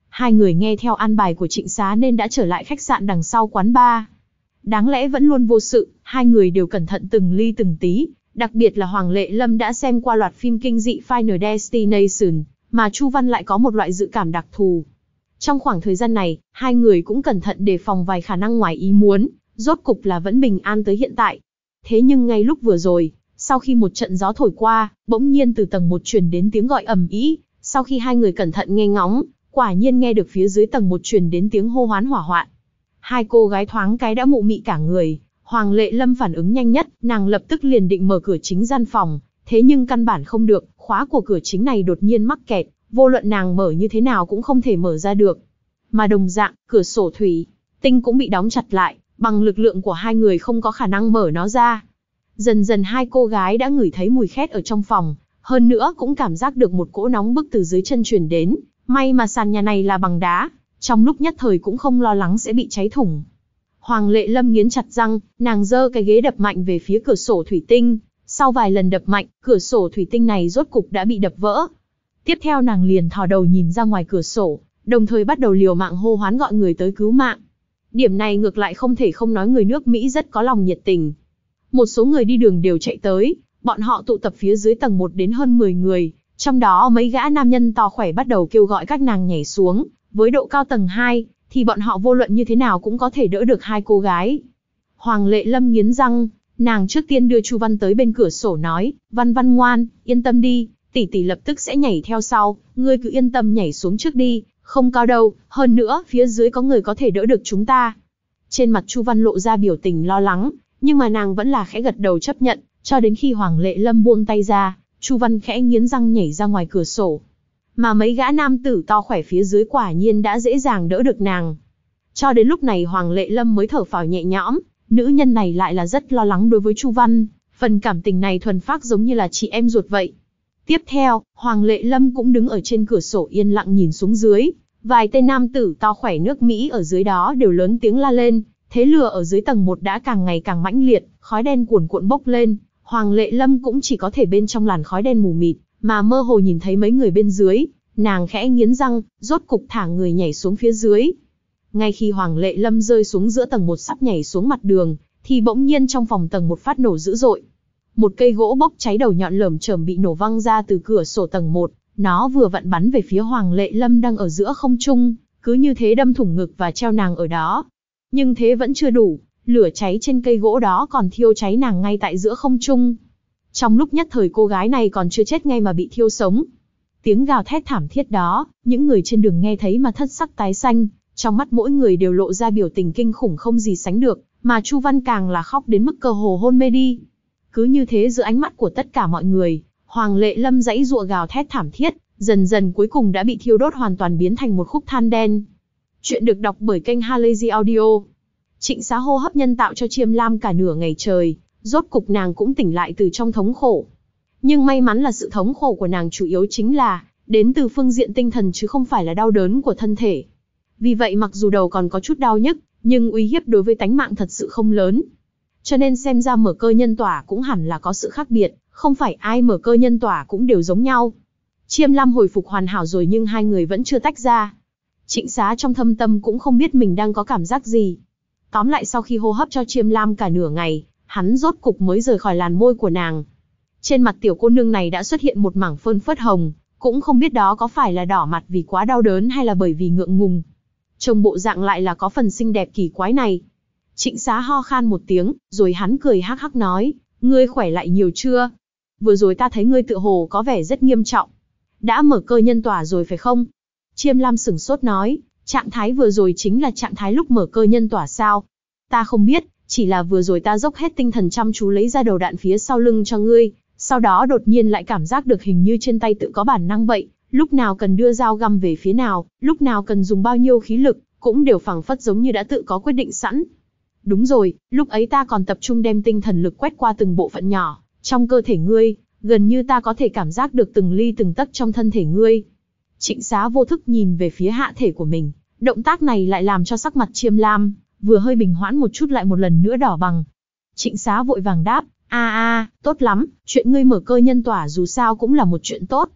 Hai người nghe theo an bài của Trịnh Xá nên đã trở lại khách sạn đằng sau quán bar. Đáng lẽ vẫn luôn vô sự, hai người đều cẩn thận từng ly từng tí, đặc biệt là Hoàng Lệ Lâm đã xem qua loạt phim kinh dị Final Destination, mà Chu Văn lại có một loại dự cảm đặc thù. Trong khoảng thời gian này, hai người cũng cẩn thận đề phòng vài khả năng ngoài ý muốn, rốt cục là vẫn bình an tới hiện tại. Thế nhưng ngay lúc vừa rồi, sau khi một trận gió thổi qua, bỗng nhiên từ tầng một truyền đến tiếng gọi ầm ĩ. Sau khi hai người cẩn thận nghe ngóng, quả nhiên nghe được phía dưới tầng một truyền đến tiếng hô hoán hỏa hoạn. Hai cô gái thoáng cái đã mụ mị cả người. Hoàng Lệ Lâm phản ứng nhanh nhất, nàng lập tức liền định mở cửa chính gian phòng, thế nhưng căn bản không được, khóa của cửa chính này đột nhiên mắc kẹt, vô luận nàng mở như thế nào cũng không thể mở ra được. Mà đồng dạng, cửa sổ thủy tinh cũng bị đóng chặt lại, bằng lực lượng của hai người không có khả năng mở nó ra. Dần dần hai cô gái đã ngửi thấy mùi khét ở trong phòng, hơn nữa cũng cảm giác được một cỗ nóng bức từ dưới chân truyền đến, may mà sàn nhà này là bằng đá, trong lúc nhất thời cũng không lo lắng sẽ bị cháy thủng. Hoàng Lệ Lâm nghiến chặt răng, nàng giơ cái ghế đập mạnh về phía cửa sổ thủy tinh, sau vài lần đập mạnh, cửa sổ thủy tinh này rốt cục đã bị đập vỡ. Tiếp theo nàng liền thò đầu nhìn ra ngoài cửa sổ, đồng thời bắt đầu liều mạng hô hoán gọi người tới cứu mạng. Điểm này ngược lại không thể không nói người nước Mỹ rất có lòng nhiệt tình. Một số người đi đường đều chạy tới, bọn họ tụ tập phía dưới tầng một đến hơn mười người, trong đó mấy gã nam nhân to khỏe bắt đầu kêu gọi các nàng nhảy xuống, với độ cao tầng hai, thì bọn họ vô luận như thế nào cũng có thể đỡ được hai cô gái. Hoàng Lệ Lâm nghiến răng, nàng trước tiên đưa Chu Văn tới bên cửa sổ nói, Văn Văn ngoan, yên tâm đi, tỷ tỷ lập tức sẽ nhảy theo sau, ngươi cứ yên tâm nhảy xuống trước đi, không cao đâu, hơn nữa phía dưới có người có thể đỡ được chúng ta. Trên mặt Chu Văn lộ ra biểu tình lo lắng, nhưng mà nàng vẫn là khẽ gật đầu chấp nhận, cho đến khi Hoàng Lệ Lâm buông tay ra, Chu Văn khẽ nghiến răng nhảy ra ngoài cửa sổ. Mà mấy gã nam tử to khỏe phía dưới quả nhiên đã dễ dàng đỡ được nàng. Cho đến lúc này Hoàng Lệ Lâm mới thở phào nhẹ nhõm, nữ nhân này lại là rất lo lắng đối với Chu Văn, phần cảm tình này thuần phác giống như là chị em ruột vậy. Tiếp theo, Hoàng Lệ Lâm cũng đứng ở trên cửa sổ yên lặng nhìn xuống dưới, vài tên nam tử to khỏe nước Mỹ ở dưới đó đều lớn tiếng la lên, thế lửa ở dưới tầng một đã càng ngày càng mãnh liệt, khói đen cuồn cuộn bốc lên, Hoàng Lệ Lâm cũng chỉ có thể bên trong làn khói đen mù mịt, mà mơ hồ nhìn thấy mấy người bên dưới, nàng khẽ nghiến răng, rốt cục thả người nhảy xuống phía dưới. Ngay khi Hoàng Lệ Lâm rơi xuống giữa tầng một sắp nhảy xuống mặt đường, thì bỗng nhiên trong phòng tầng một phát nổ dữ dội. Một cây gỗ bốc cháy đầu nhọn lởm chởm bị nổ văng ra từ cửa sổ tầng một, nó vừa vặn bắn về phía Hoàng Lệ Lâm đang ở giữa không trung, cứ như thế đâm thủng ngực và treo nàng ở đó. Nhưng thế vẫn chưa đủ, lửa cháy trên cây gỗ đó còn thiêu cháy nàng ngay tại giữa không trung. Trong lúc nhất thời cô gái này còn chưa chết ngay mà bị thiêu sống. Tiếng gào thét thảm thiết đó, những người trên đường nghe thấy mà thất sắc tái xanh, trong mắt mỗi người đều lộ ra biểu tình kinh khủng không gì sánh được, mà Chu Văn càng là khóc đến mức cơ hồ hôn mê đi. Cứ như thế giữa ánh mắt của tất cả mọi người, Hoàng Lệ Lâm giãy giụa gào thét thảm thiết, dần dần cuối cùng đã bị thiêu đốt hoàn toàn biến thành một khúc than đen. Chuyện được đọc bởi kênh Halazy Audio. Trịnh Xá hô hấp nhân tạo cho Chiêm Lam cả nửa ngày trời, rốt cục nàng cũng tỉnh lại từ trong thống khổ. Nhưng may mắn là sự thống khổ của nàng chủ yếu chính là đến từ phương diện tinh thần chứ không phải là đau đớn của thân thể. Vì vậy mặc dù đầu còn có chút đau nhức, nhưng uy hiếp đối với tánh mạng thật sự không lớn. Cho nên xem ra mở cơ nhân tỏa cũng hẳn là có sự khác biệt, không phải ai mở cơ nhân tỏa cũng đều giống nhau. Chiêm Lam hồi phục hoàn hảo rồi nhưng hai người vẫn chưa tách ra. Trịnh Xá trong thâm tâm cũng không biết mình đang có cảm giác gì. Tóm lại sau khi hô hấp cho Chiêm Lam cả nửa ngày, hắn rốt cục mới rời khỏi làn môi của nàng. Trên mặt tiểu cô nương này đã xuất hiện một mảng phơn phớt hồng, cũng không biết đó có phải là đỏ mặt vì quá đau đớn hay là bởi vì ngượng ngùng. Trông bộ dạng lại là có phần xinh đẹp kỳ quái này. Trịnh Xá ho khan một tiếng, rồi hắn cười hắc hắc nói, ngươi khỏe lại nhiều chưa? Vừa rồi ta thấy ngươi tựa hồ có vẻ rất nghiêm trọng. Đã mở cơ nhân tỏa rồi phải không? Chiêm Lam sửng sốt nói, trạng thái vừa rồi chính là trạng thái lúc mở cơ nhân tỏa sao? Ta không biết, chỉ là vừa rồi ta dốc hết tinh thần chăm chú lấy ra đầu đạn phía sau lưng cho ngươi, sau đó đột nhiên lại cảm giác được hình như trên tay tự có bản năng vậy, lúc nào cần đưa dao găm về phía nào, lúc nào cần dùng bao nhiêu khí lực, cũng đều phảng phất giống như đã tự có quyết định sẵn. Đúng rồi, lúc ấy ta còn tập trung đem tinh thần lực quét qua từng bộ phận nhỏ trong cơ thể ngươi, gần như ta có thể cảm giác được từng ly từng tấc trong thân thể ngươi. Trịnh Xá vô thức nhìn về phía hạ thể của mình, động tác này lại làm cho sắc mặt Chiêm Lam vừa hơi bình hoãn một chút lại một lần nữa đỏ bừng. Trịnh Xá vội vàng đáp, a a, tốt lắm, chuyện ngươi mở cơ nhân tỏa dù sao cũng là một chuyện tốt.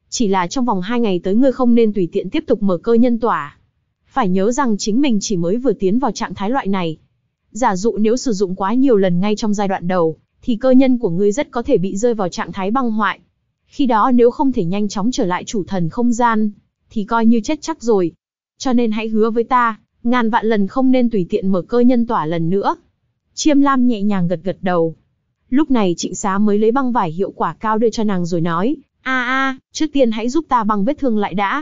Chỉ là trong vòng hai ngày tới ngươi không nên tùy tiện tiếp tục mở cơ nhân tỏa. Phải nhớ rằng chính mình chỉ mới vừa tiến vào trạng thái loại này. Giả dụ nếu sử dụng quá nhiều lần ngay trong giai đoạn đầu, thì cơ nhân của ngươi rất có thể bị rơi vào trạng thái băng hoại. Khi đó nếu không thể nhanh chóng trở lại chủ thần không gian, thì coi như chết chắc rồi. Cho nên hãy hứa với ta, ngàn vạn lần không nên tùy tiện mở cơ nhân tỏa lần nữa. Chiêm Lam nhẹ nhàng gật gật đầu. Lúc này Trịnh Xá mới lấy băng vải hiệu quả cao đưa cho nàng rồi nói, a a, trước tiên hãy giúp ta băng vết thương lại đã.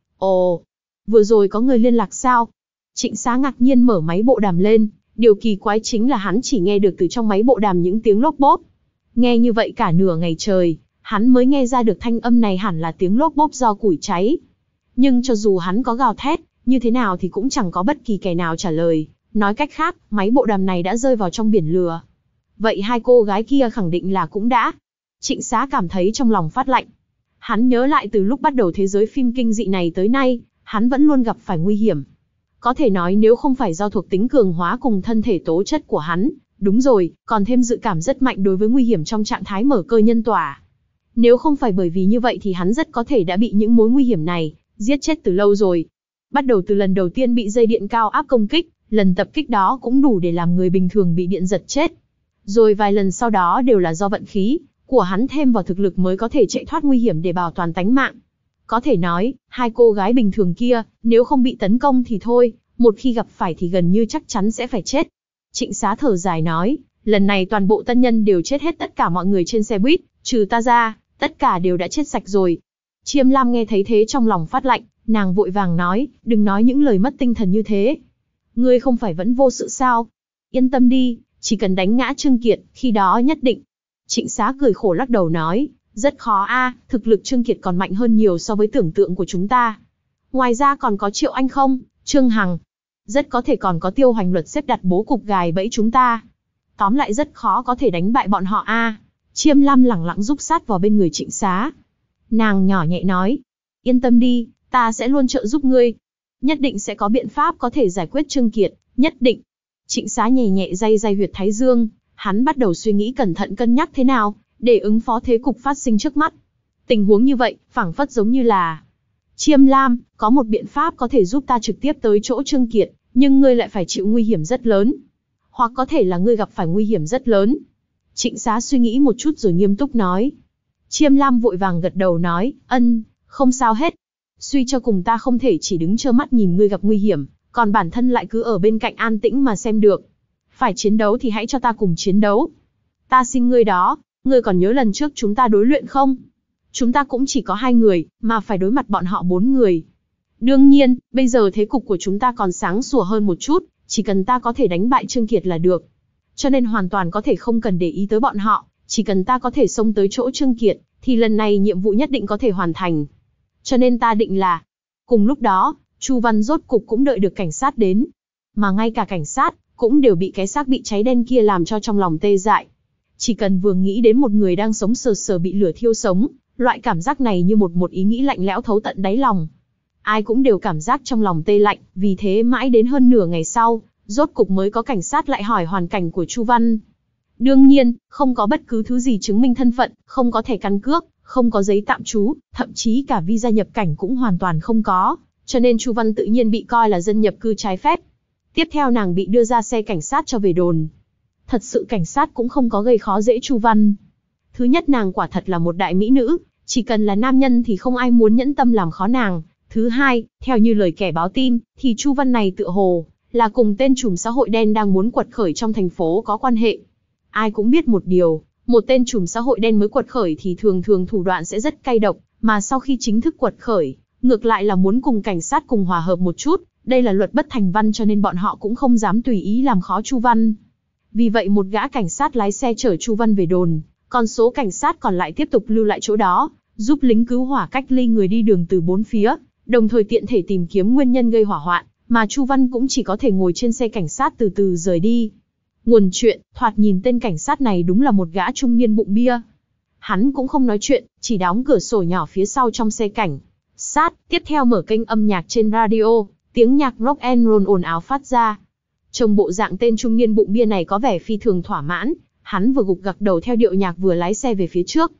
Ồ, vừa rồi có người liên lạc sao? Trịnh Xá ngạc nhiên mở máy bộ đàm lên, điều kỳ quái chính là hắn chỉ nghe được từ trong máy bộ đàm những tiếng lốp bốp. Nghe như vậy cả nửa ngày trời, hắn mới nghe ra được thanh âm này hẳn là tiếng lốp bốp do củi cháy. Nhưng cho dù hắn có gào thét, như thế nào thì cũng chẳng có bất kỳ kẻ nào trả lời. Nói cách khác, máy bộ đàm này đã rơi vào trong biển lửa. Vậy hai cô gái kia khẳng định là cũng đã. Trịnh Xá cảm thấy trong lòng phát lạnh. Hắn nhớ lại từ lúc bắt đầu thế giới phim kinh dị này tới nay, hắn vẫn luôn gặp phải nguy hiểm. Có thể nói nếu không phải do thuộc tính cường hóa cùng thân thể tố chất của hắn, đúng rồi, còn thêm dự cảm rất mạnh đối với nguy hiểm trong trạng thái mở cơ nhân tỏa. Nếu không phải bởi vì như vậy thì hắn rất có thể đã bị những mối nguy hiểm này giết chết từ lâu rồi. Bắt đầu từ lần đầu tiên bị dây điện cao áp công kích, lần tập kích đó cũng đủ để làm người bình thường bị điện giật chết. Rồi vài lần sau đó đều là do vận khí của hắn thêm vào thực lực mới có thể chạy thoát nguy hiểm để bảo toàn tánh mạng. Có thể nói, hai cô gái bình thường kia, nếu không bị tấn công thì thôi, một khi gặp phải thì gần như chắc chắn sẽ phải chết. Trịnh Xá thở dài nói, lần này toàn bộ tân nhân đều chết hết, tất cả mọi người trên xe buýt, trừ ta ra, tất cả đều đã chết sạch rồi. Chiêm Lam nghe thấy thế trong lòng phát lạnh, nàng vội vàng nói, đừng nói những lời mất tinh thần như thế. Ngươi không phải vẫn vô sự sao? Yên tâm đi, chỉ cần đánh ngã Trương Kiệt, khi đó nhất định. Trịnh Xá cười khổ lắc đầu nói, rất khó a, thực lực Trương Kiệt còn mạnh hơn nhiều so với tưởng tượng của chúng ta. Ngoài ra còn có Triệu Anh không, Trương Hằng. Rất có thể còn có Tiêu Hoành Luật xếp đặt bố cục gài bẫy chúng ta. Tóm lại rất khó có thể đánh bại bọn họ a. Chiêm Lam lẳng lặng rúc sát vào bên người Trịnh Xá. Nàng nhỏ nhẹ nói, yên tâm đi, ta sẽ luôn trợ giúp ngươi. Nhất định sẽ có biện pháp có thể giải quyết Trương Kiệt, nhất định. Trịnh Xá nhẹ nhẹ day day huyệt thái dương, hắn bắt đầu suy nghĩ cẩn thận cân nhắc thế nào để ứng phó thế cục phát sinh trước mắt. Tình huống như vậy, phảng phất giống như là, Chiêm Lam, có một biện pháp có thể giúp ta trực tiếp tới chỗ Trương Kiệt, nhưng ngươi lại phải chịu nguy hiểm rất lớn. Hoặc có thể là ngươi gặp phải nguy hiểm rất lớn. Trịnh Xá suy nghĩ một chút rồi nghiêm túc nói. Chiêm Lam vội vàng gật đầu nói, ân, không sao hết. Suy cho cùng ta không thể chỉ đứng trơ mắt nhìn ngươi gặp nguy hiểm, còn bản thân lại cứ ở bên cạnh an tĩnh mà xem được. Phải chiến đấu thì hãy cho ta cùng chiến đấu. Ta xin ngươi đó, ngươi còn nhớ lần trước chúng ta đối luyện không? Chúng ta cũng chỉ có hai người, mà phải đối mặt bọn họ bốn người. Đương nhiên, bây giờ thế cục của chúng ta còn sáng sủa hơn một chút, chỉ cần ta có thể đánh bại Trương Kiệt là được. Cho nên hoàn toàn có thể không cần để ý tới bọn họ, chỉ cần ta có thể xông tới chỗ Trương Kiệt, thì lần này nhiệm vụ nhất định có thể hoàn thành. Cho nên ta định là... Cùng lúc đó, Chu Văn rốt cục cũng đợi được cảnh sát đến. Mà ngay cả cảnh sát, cũng đều bị cái xác bị cháy đen kia làm cho trong lòng tê dại. Chỉ cần vừa nghĩ đến một người đang sống sờ sờ bị lửa thiêu sống, loại cảm giác này như một một ý nghĩ lạnh lẽo thấu tận đáy lòng. Ai cũng đều cảm giác trong lòng tê lạnh, vì thế mãi đến hơn nửa ngày sau, rốt cục mới có cảnh sát lại hỏi hoàn cảnh của Chu Văn. Đương nhiên, không có bất cứ thứ gì chứng minh thân phận, không có thẻ căn cước, không có giấy tạm trú, thậm chí cả visa nhập cảnh cũng hoàn toàn không có, cho nên Chu Văn tự nhiên bị coi là dân nhập cư trái phép. Tiếp theo nàng bị đưa ra xe cảnh sát cho về đồn. Thật sự cảnh sát cũng không có gây khó dễ Chu Văn. Thứ nhất, nàng quả thật là một đại mỹ nữ, chỉ cần là nam nhân thì không ai muốn nhẫn tâm làm khó nàng. Thứ hai, theo như lời kẻ báo tin, thì Chu Văn này tựa hồ là cùng tên trùm xã hội đen đang muốn quật khởi trong thành phố có quan hệ. Ai cũng biết một điều, một tên trùm xã hội đen mới quật khởi thì thường thường thủ đoạn sẽ rất cay độc, mà sau khi chính thức quật khởi, ngược lại là muốn cùng cảnh sát cùng hòa hợp một chút. Đây là luật bất thành văn, cho nên bọn họ cũng không dám tùy ý làm khó Chu Văn. Vì vậy một gã cảnh sát lái xe chở Chu Văn về đồn, còn số cảnh sát còn lại tiếp tục lưu lại chỗ đó, giúp lính cứu hỏa cách ly người đi đường từ bốn phía, đồng thời tiện thể tìm kiếm nguyên nhân gây hỏa hoạn, mà Chu Văn cũng chỉ có thể ngồi trên xe cảnh sát từ từ rời đi. Nguồn chuyện, thoạt nhìn tên cảnh sát này đúng là một gã trung niên bụng bia. Hắn cũng không nói chuyện, chỉ đóng cửa sổ nhỏ phía sau trong xe cảnh sát, tiếp theo mở kênh âm nhạc trên radio, tiếng nhạc rock and roll ồn ào phát ra. Trông bộ dạng tên trung niên bụng bia này có vẻ phi thường thỏa mãn, hắn vừa gục gặc đầu theo điệu nhạc vừa lái xe về phía trước.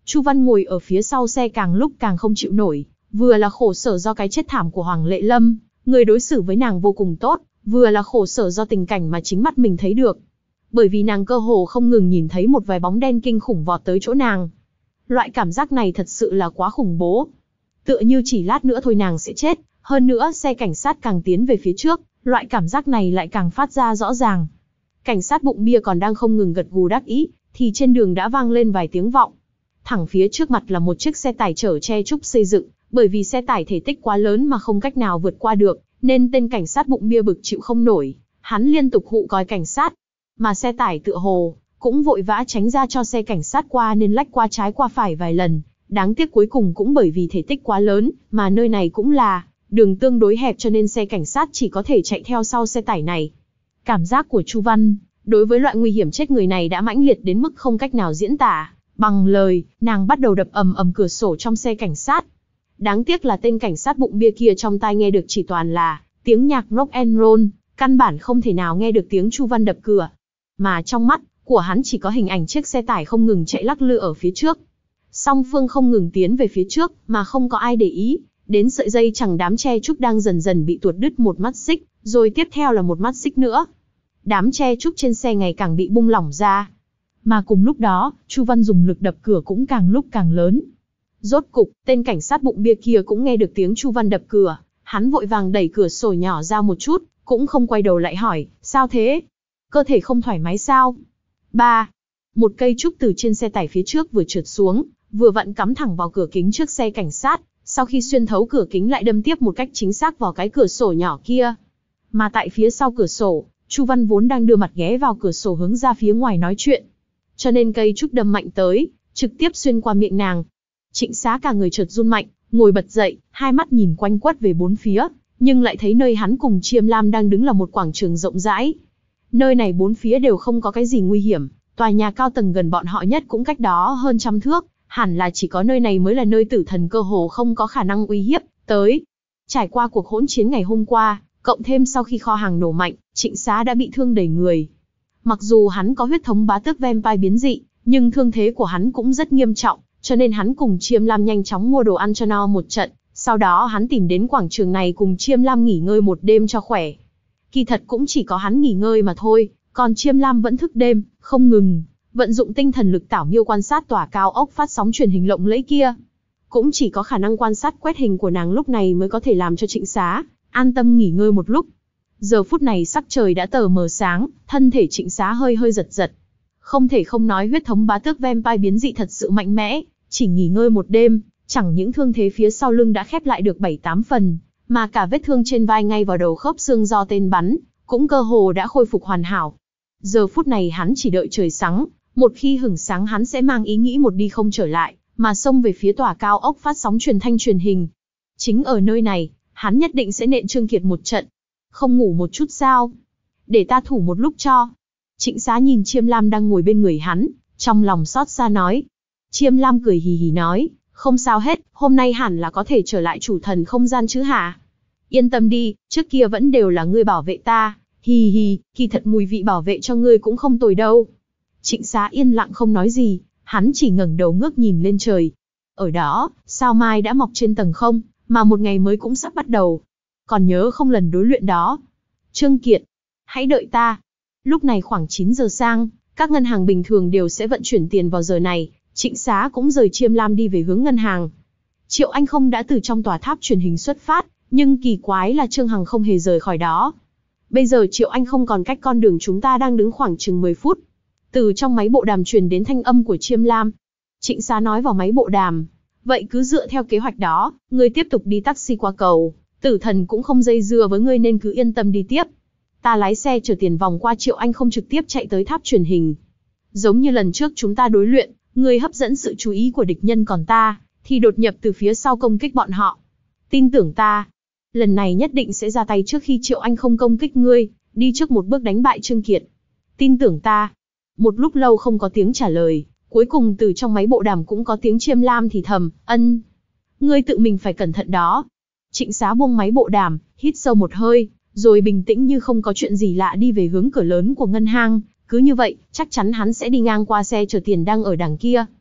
Chu Văn ngồi ở phía sau xe càng lúc càng không chịu nổi, vừa là khổ sở do cái chết thảm của Hoàng Lệ Lâm, người đối xử với nàng vô cùng tốt, vừa là khổ sở do tình cảnh mà chính mắt mình thấy được. Bởi vì nàng cơ hồ không ngừng nhìn thấy một vài bóng đen kinh khủng vọt tới chỗ nàng. Loại cảm giác này thật sự là quá khủng bố. Tựa như chỉ lát nữa thôi nàng sẽ chết, hơn nữa xe cảnh sát càng tiến về phía trước, loại cảm giác này lại càng phát ra rõ ràng. Cảnh sát bụng bia còn đang không ngừng gật gù đắc ý, thì trên đường đã vang lên vài tiếng vọng. Thẳng phía trước mặt là một chiếc xe tải chở tre trúc xây dựng, bởi vì xe tải thể tích quá lớn mà không cách nào vượt qua được, nên tên cảnh sát bụng bia bực chịu không nổi, hắn liên tục hụ còi cảnh sát. Mà xe tải tựa hồ cũng vội vã tránh ra cho xe cảnh sát qua nên lách qua trái qua phải vài lần. Đáng tiếc cuối cùng cũng bởi vì thể tích quá lớn, mà nơi này cũng là đường tương đối hẹp cho nên xe cảnh sát chỉ có thể chạy theo sau xe tải này. Cảm giác của Chu Văn đối với loại nguy hiểm chết người này đã mãnh liệt đến mức không cách nào diễn tả bằng lời. Nàng bắt đầu đập ầm ầm cửa sổ trong xe cảnh sát. Đáng tiếc là tên cảnh sát bụng bia kia trong tai nghe được chỉ toàn là tiếng nhạc rock and roll, căn bản không thể nào nghe được tiếng Chu Văn đập cửa. Mà trong mắt của hắn chỉ có hình ảnh chiếc xe tải không ngừng chạy lắc lư ở phía trước. Song phương không ngừng tiến về phía trước, mà không có ai để ý đến sợi dây chẳng đám tre trúc đang dần dần bị tuột đứt một mắt xích, rồi tiếp theo là một mắt xích nữa. Đám tre trúc trên xe ngày càng bị bung lỏng ra. Mà cùng lúc đó, Chu Văn dùng lực đập cửa cũng càng lúc càng lớn. Rốt cục, tên cảnh sát bụng bia kia cũng nghe được tiếng Chu Văn đập cửa, hắn vội vàng đẩy cửa sổ nhỏ ra một chút, cũng không quay đầu lại hỏi, sao thế? Cơ thể không thoải mái sao? Ba. Một cây trúc từ trên xe tải phía trước vừa trượt xuống, vừa vặn cắm thẳng vào cửa kính trước xe cảnh sát, sau khi xuyên thấu cửa kính lại đâm tiếp một cách chính xác vào cái cửa sổ nhỏ kia. Mà tại phía sau cửa sổ, Chu Văn vốn đang đưa mặt ghé vào cửa sổ hướng ra phía ngoài nói chuyện, cho nên cây trúc đâm mạnh tới, trực tiếp xuyên qua miệng nàng. Trịnh Xá cả người chợt run mạnh, ngồi bật dậy, hai mắt nhìn quanh quất về bốn phía, nhưng lại thấy nơi hắn cùng Chiêm Lam đang đứng là một quảng trường rộng rãi. Nơi này bốn phía đều không có cái gì nguy hiểm, tòa nhà cao tầng gần bọn họ nhất cũng cách đó hơn trăm thước, hẳn là chỉ có nơi này mới là nơi tử thần cơ hồ không có khả năng uy hiếp tới. Trải qua cuộc hỗn chiến ngày hôm qua, cộng thêm sau khi kho hàng nổ mạnh, Trịnh Xá đã bị thương đầy người. Mặc dù hắn có huyết thống bá tước vampire biến dị, nhưng thương thế của hắn cũng rất nghiêm trọng, cho nên hắn cùng Chiêm Lam nhanh chóng mua đồ ăn cho no một trận, sau đó hắn tìm đến quảng trường này cùng Chiêm Lam nghỉ ngơi một đêm cho khỏe. Kỳ thật cũng chỉ có hắn nghỉ ngơi mà thôi, còn Chiêm Lam vẫn thức đêm, không ngừng vận dụng tinh thần lực tảo miêu quan sát tòa cao ốc phát sóng truyền hình lộng lẫy kia. Cũng chỉ có khả năng quan sát quét hình của nàng lúc này mới có thể làm cho Trịnh Xá an tâm nghỉ ngơi một lúc. Giờ phút này sắc trời đã tờ mờ sáng, thân thể Trịnh Xá hơi hơi giật giật. Không thể không nói huyết thống bá tước vampire biến dị thật sự mạnh mẽ, chỉ nghỉ ngơi một đêm, chẳng những thương thế phía sau lưng đã khép lại được bảy tám phần, mà cả vết thương trên vai ngay vào đầu khớp xương do tên bắn, cũng cơ hồ đã khôi phục hoàn hảo. Giờ phút này hắn chỉ đợi trời sáng, một khi hửng sáng hắn sẽ mang ý nghĩ một đi không trở lại, mà xông về phía tòa cao ốc phát sóng truyền thanh truyền hình. Chính ở nơi này, hắn nhất định sẽ nện Trương Kiệt một trận. Không ngủ một chút sao? Để ta thủ một lúc cho. Trịnh Xá nhìn Chiêm Lam đang ngồi bên người hắn, trong lòng xót xa nói. Chiêm Lam cười hì hì nói, không sao hết, hôm nay hẳn là có thể trở lại chủ thần không gian chứ hả? Yên tâm đi, trước kia vẫn đều là ngươi bảo vệ ta, hì hì, kỳ thật mùi vị bảo vệ cho ngươi cũng không tồi đâu. Trịnh Xá yên lặng không nói gì, hắn chỉ ngẩng đầu ngước nhìn lên trời. Ở đó, sao mai đã mọc trên tầng không, mà một ngày mới cũng sắp bắt đầu. Còn nhớ không lần đối luyện đó? Trương Kiệt, hãy đợi ta. Lúc này khoảng chín giờ sang, các ngân hàng bình thường đều sẽ vận chuyển tiền vào giờ này. Trịnh Xá cũng rời Chiêm Lam đi về hướng ngân hàng. Triệu Anh không đã từ trong tòa tháp truyền hình xuất phát, nhưng kỳ quái là Trương Hằng không hề rời khỏi đó. Bây giờ Triệu Anh không còn cách con đường chúng ta đang đứng khoảng chừng mười phút. Từ trong máy bộ đàm truyền đến thanh âm của Chiêm Lam. Trịnh Xá nói vào máy bộ đàm. Vậy cứ dựa theo kế hoạch đó, ngươi tiếp tục đi taxi qua cầu. Tử thần cũng không dây dưa với ngươi nên cứ yên tâm đi tiếp. Ta lái xe chở tiền vòng qua Triệu Anh không trực tiếp chạy tới tháp truyền hình. Giống như lần trước chúng ta đối luyện, ngươi hấp dẫn sự chú ý của địch nhân còn ta, thì đột nhập từ phía sau công kích bọn họ. Tin tưởng ta, lần này nhất định sẽ ra tay trước khi Triệu Anh không công kích ngươi, đi trước một bước đánh bại Trương Kiệt. Tin tưởng ta. Một lúc lâu không có tiếng trả lời, cuối cùng từ trong máy bộ đàm cũng có tiếng Chiêm Lam thì thầm, ân. Ngươi tự mình phải cẩn thận đó. Trịnh Xá buông máy bộ đàm, hít sâu một hơi, rồi bình tĩnh như không có chuyện gì lạ đi về hướng cửa lớn của ngân hàng. Cứ như vậy, chắc chắn hắn sẽ đi ngang qua xe chở tiền đang ở đằng kia.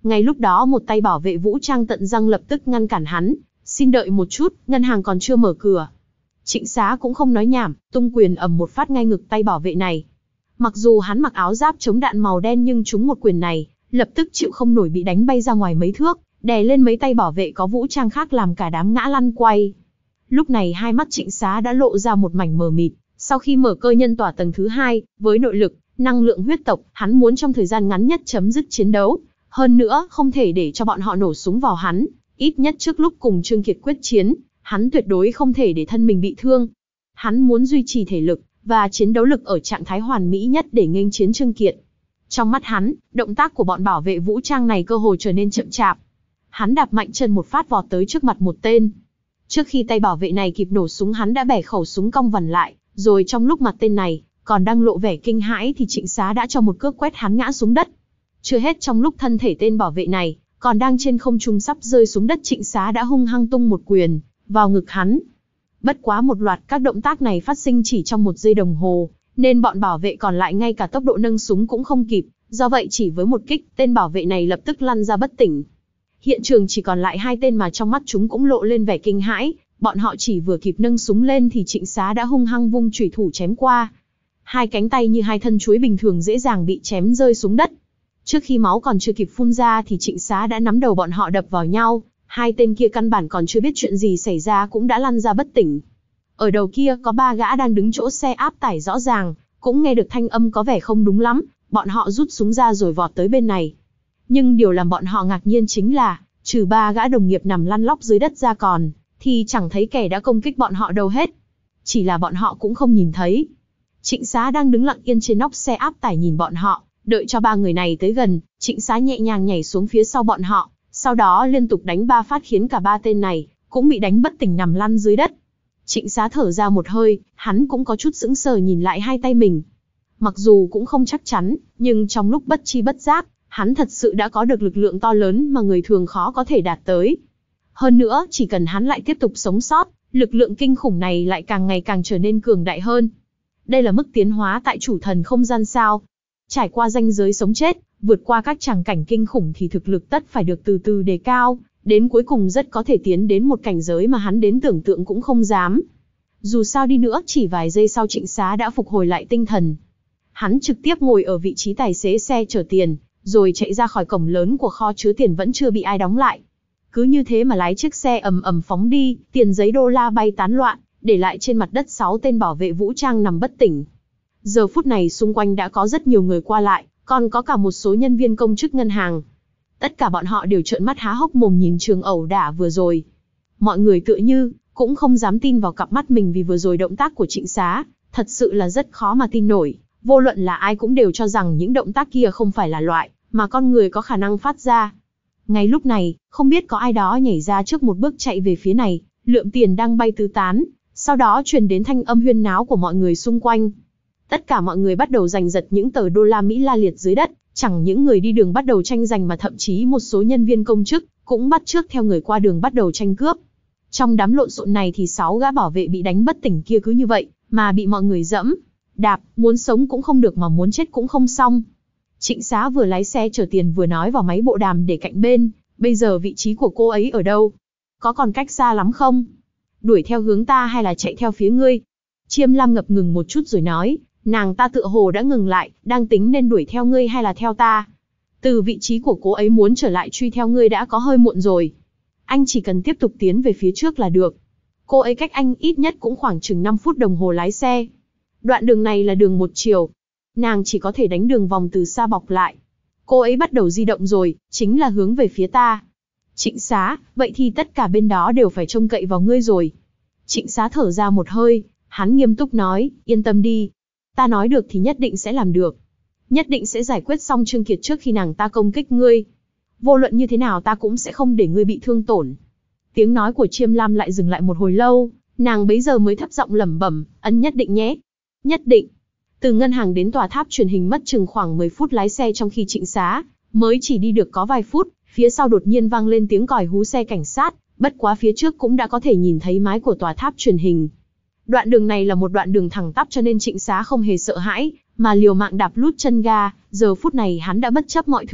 Ngay lúc đó một tay bảo vệ vũ trang tận răng lập tức ngăn cản hắn. Xin đợi một chút, ngân hàng còn chưa mở cửa. Trịnh Xá cũng không nói nhảm, tung quyền ầm một phát ngay ngực tay bảo vệ này. Mặc dù hắn mặc áo giáp chống đạn màu đen nhưng trúng một quyền này, lập tức chịu không nổi bị đánh bay ra ngoài mấy thước, đè lên mấy tay bảo vệ có vũ trang khác làm cả đám ngã lăn quay. Lúc này hai mắt Trịnh Xá đã lộ ra một mảnh mờ mịt, sau khi mở cơ nhân tỏa tầng thứ hai, với nội lực, năng lượng huyết tộc, hắn muốn trong thời gian ngắn nhất chấm dứt chiến đấu. Hơn nữa, không thể để cho bọn họ nổ súng vào hắn, ít nhất trước lúc cùng Trương Kiệt quyết chiến, hắn tuyệt đối không thể để thân mình bị thương. Hắn muốn duy trì thể lực và chiến đấu lực ở trạng thái hoàn mỹ nhất để nghênh chiến Trương Kiệt. Trong mắt hắn, động tác của bọn bảo vệ vũ trang này cơ hồ trở nên chậm chạp. Hắn đạp mạnh chân một phát vọt tới trước mặt một tên. Trước khi tay bảo vệ này kịp nổ súng hắn đã bẻ khẩu súng cong vằn lại, rồi trong lúc mặt tên này còn đang lộ vẻ kinh hãi thì Trịnh Xá đã cho một cước quét hắn ngã xuống đất. Chưa hết, trong lúc thân thể tên bảo vệ này còn đang trên không trung sắp rơi xuống đất, Trịnh Xá đã hung hăng tung một quyền vào ngực hắn. Bất quá một loạt các động tác này phát sinh chỉ trong một giây đồng hồ, nên bọn bảo vệ còn lại ngay cả tốc độ nâng súng cũng không kịp, do vậy chỉ với một kích, tên bảo vệ này lập tức lăn ra bất tỉnh. Hiện trường chỉ còn lại hai tên mà trong mắt chúng cũng lộ lên vẻ kinh hãi, bọn họ chỉ vừa kịp nâng súng lên thì Trịnh Xá đã hung hăng vung chủy thủ chém qua. Hai cánh tay như hai thân chuối bình thường dễ dàng bị chém rơi xuống đất. Trước khi máu còn chưa kịp phun ra thì Trịnh Xá đã nắm đầu bọn họ đập vào nhau, hai tên kia căn bản còn chưa biết chuyện gì xảy ra cũng đã lăn ra bất tỉnh. Ở đầu kia có ba gã đang đứng chỗ xe áp tải rõ ràng, cũng nghe được thanh âm có vẻ không đúng lắm, bọn họ rút súng ra rồi vọt tới bên này. Nhưng điều làm bọn họ ngạc nhiên chính là, trừ ba gã đồng nghiệp nằm lăn lóc dưới đất ra còn, thì chẳng thấy kẻ đã công kích bọn họ đâu hết. Chỉ là bọn họ cũng không nhìn thấy. Trịnh Xá đang đứng lặng yên trên nóc xe áp tải nhìn bọn họ, đợi cho ba người này tới gần, Trịnh Xá nhẹ nhàng nhảy xuống phía sau bọn họ, sau đó liên tục đánh ba phát khiến cả ba tên này cũng bị đánh bất tỉnh nằm lăn dưới đất. Trịnh Xá thở ra một hơi, hắn cũng có chút sững sờ nhìn lại hai tay mình. Mặc dù cũng không chắc chắn, nhưng trong lúc bất chi bất giác, hắn thật sự đã có được lực lượng to lớn mà người thường khó có thể đạt tới. Hơn nữa, chỉ cần hắn lại tiếp tục sống sót, lực lượng kinh khủng này lại càng ngày càng trở nên cường đại hơn. Đây là mức tiến hóa tại chủ thần không gian sao. Trải qua ranh giới sống chết, vượt qua các tràng cảnh kinh khủng thì thực lực tất phải được từ từ đề cao, đến cuối cùng rất có thể tiến đến một cảnh giới mà hắn đến tưởng tượng cũng không dám. Dù sao đi nữa, chỉ vài giây sau Trịnh Xá đã phục hồi lại tinh thần. Hắn trực tiếp ngồi ở vị trí tài xế xe chở tiền, rồi chạy ra khỏi cổng lớn của kho chứa tiền vẫn chưa bị ai đóng lại. Cứ như thế mà lái chiếc xe ầm ầm phóng đi, tiền giấy đô la bay tán loạn, để lại trên mặt đất sáu tên bảo vệ vũ trang nằm bất tỉnh. Giờ phút này xung quanh đã có rất nhiều người qua lại, còn có cả một số nhân viên công chức ngân hàng. Tất cả bọn họ đều trợn mắt há hốc mồm nhìn trường ẩu đả vừa rồi. Mọi người tựa như cũng không dám tin vào cặp mắt mình vì vừa rồi động tác của Trịnh Xá, thật sự là rất khó mà tin nổi. Vô luận là ai cũng đều cho rằng những động tác kia không phải là loại mà con người có khả năng phát ra. Ngay lúc này, không biết có ai đó nhảy ra trước một bước chạy về phía này, lượng tiền đang bay tứ tán, sau đó truyền đến thanh âm huyên náo của mọi người xung quanh. Tất cả mọi người bắt đầu giành giật những tờ đô la Mỹ la liệt dưới đất, chẳng những người đi đường bắt đầu tranh giành mà thậm chí một số nhân viên công chức cũng bắt chước theo người qua đường bắt đầu tranh cướp. Trong đám lộn xộn này thì sáu gã bảo vệ bị đánh bất tỉnh kia cứ như vậy mà bị mọi người dẫm, đạp, muốn sống cũng không được mà muốn chết cũng không xong. Trịnh Xá vừa lái xe chở tiền vừa nói vào máy bộ đàm để cạnh bên, bây giờ vị trí của cô ấy ở đâu? Có còn cách xa lắm không? Đuổi theo hướng ta hay là chạy theo phía ngươi? Chiêm Lam ngập ngừng một chút rồi nói, nàng ta tựa hồ đã ngừng lại, đang tính nên đuổi theo ngươi hay là theo ta. Từ vị trí của cô ấy muốn trở lại truy theo ngươi đã có hơi muộn rồi. Anh chỉ cần tiếp tục tiến về phía trước là được. Cô ấy cách anh ít nhất cũng khoảng chừng năm phút đồng hồ lái xe. Đoạn đường này là đường một chiều. Nàng chỉ có thể đánh đường vòng từ xa bọc lại. Cô ấy bắt đầu di động rồi, chính là hướng về phía ta. Trịnh Xá, vậy thì tất cả bên đó đều phải trông cậy vào ngươi rồi. Trịnh Xá thở ra một hơi, hắn nghiêm túc nói, yên tâm đi. Ta nói được thì nhất định sẽ làm được. Nhất định sẽ giải quyết xong Trương Kiệt trước khi nàng ta công kích ngươi. Vô luận như thế nào ta cũng sẽ không để ngươi bị thương tổn. Tiếng nói của Chiêm Lam lại dừng lại một hồi lâu, nàng bấy giờ mới thấp giọng lẩm bẩm, ân nhất định nhé. Nhất định. Từ ngân hàng đến tòa tháp truyền hình mất chừng khoảng mười phút lái xe, trong khi Trịnh Xá mới chỉ đi được có vài phút, phía sau đột nhiên vang lên tiếng còi hú xe cảnh sát, bất quá phía trước cũng đã có thể nhìn thấy mái của tòa tháp truyền hình. Đoạn đường này là một đoạn đường thẳng tắp cho nên Trịnh Xá không hề sợ hãi, mà liều mạng đạp lút chân ga, giờ phút này hắn đã bất chấp mọi thứ,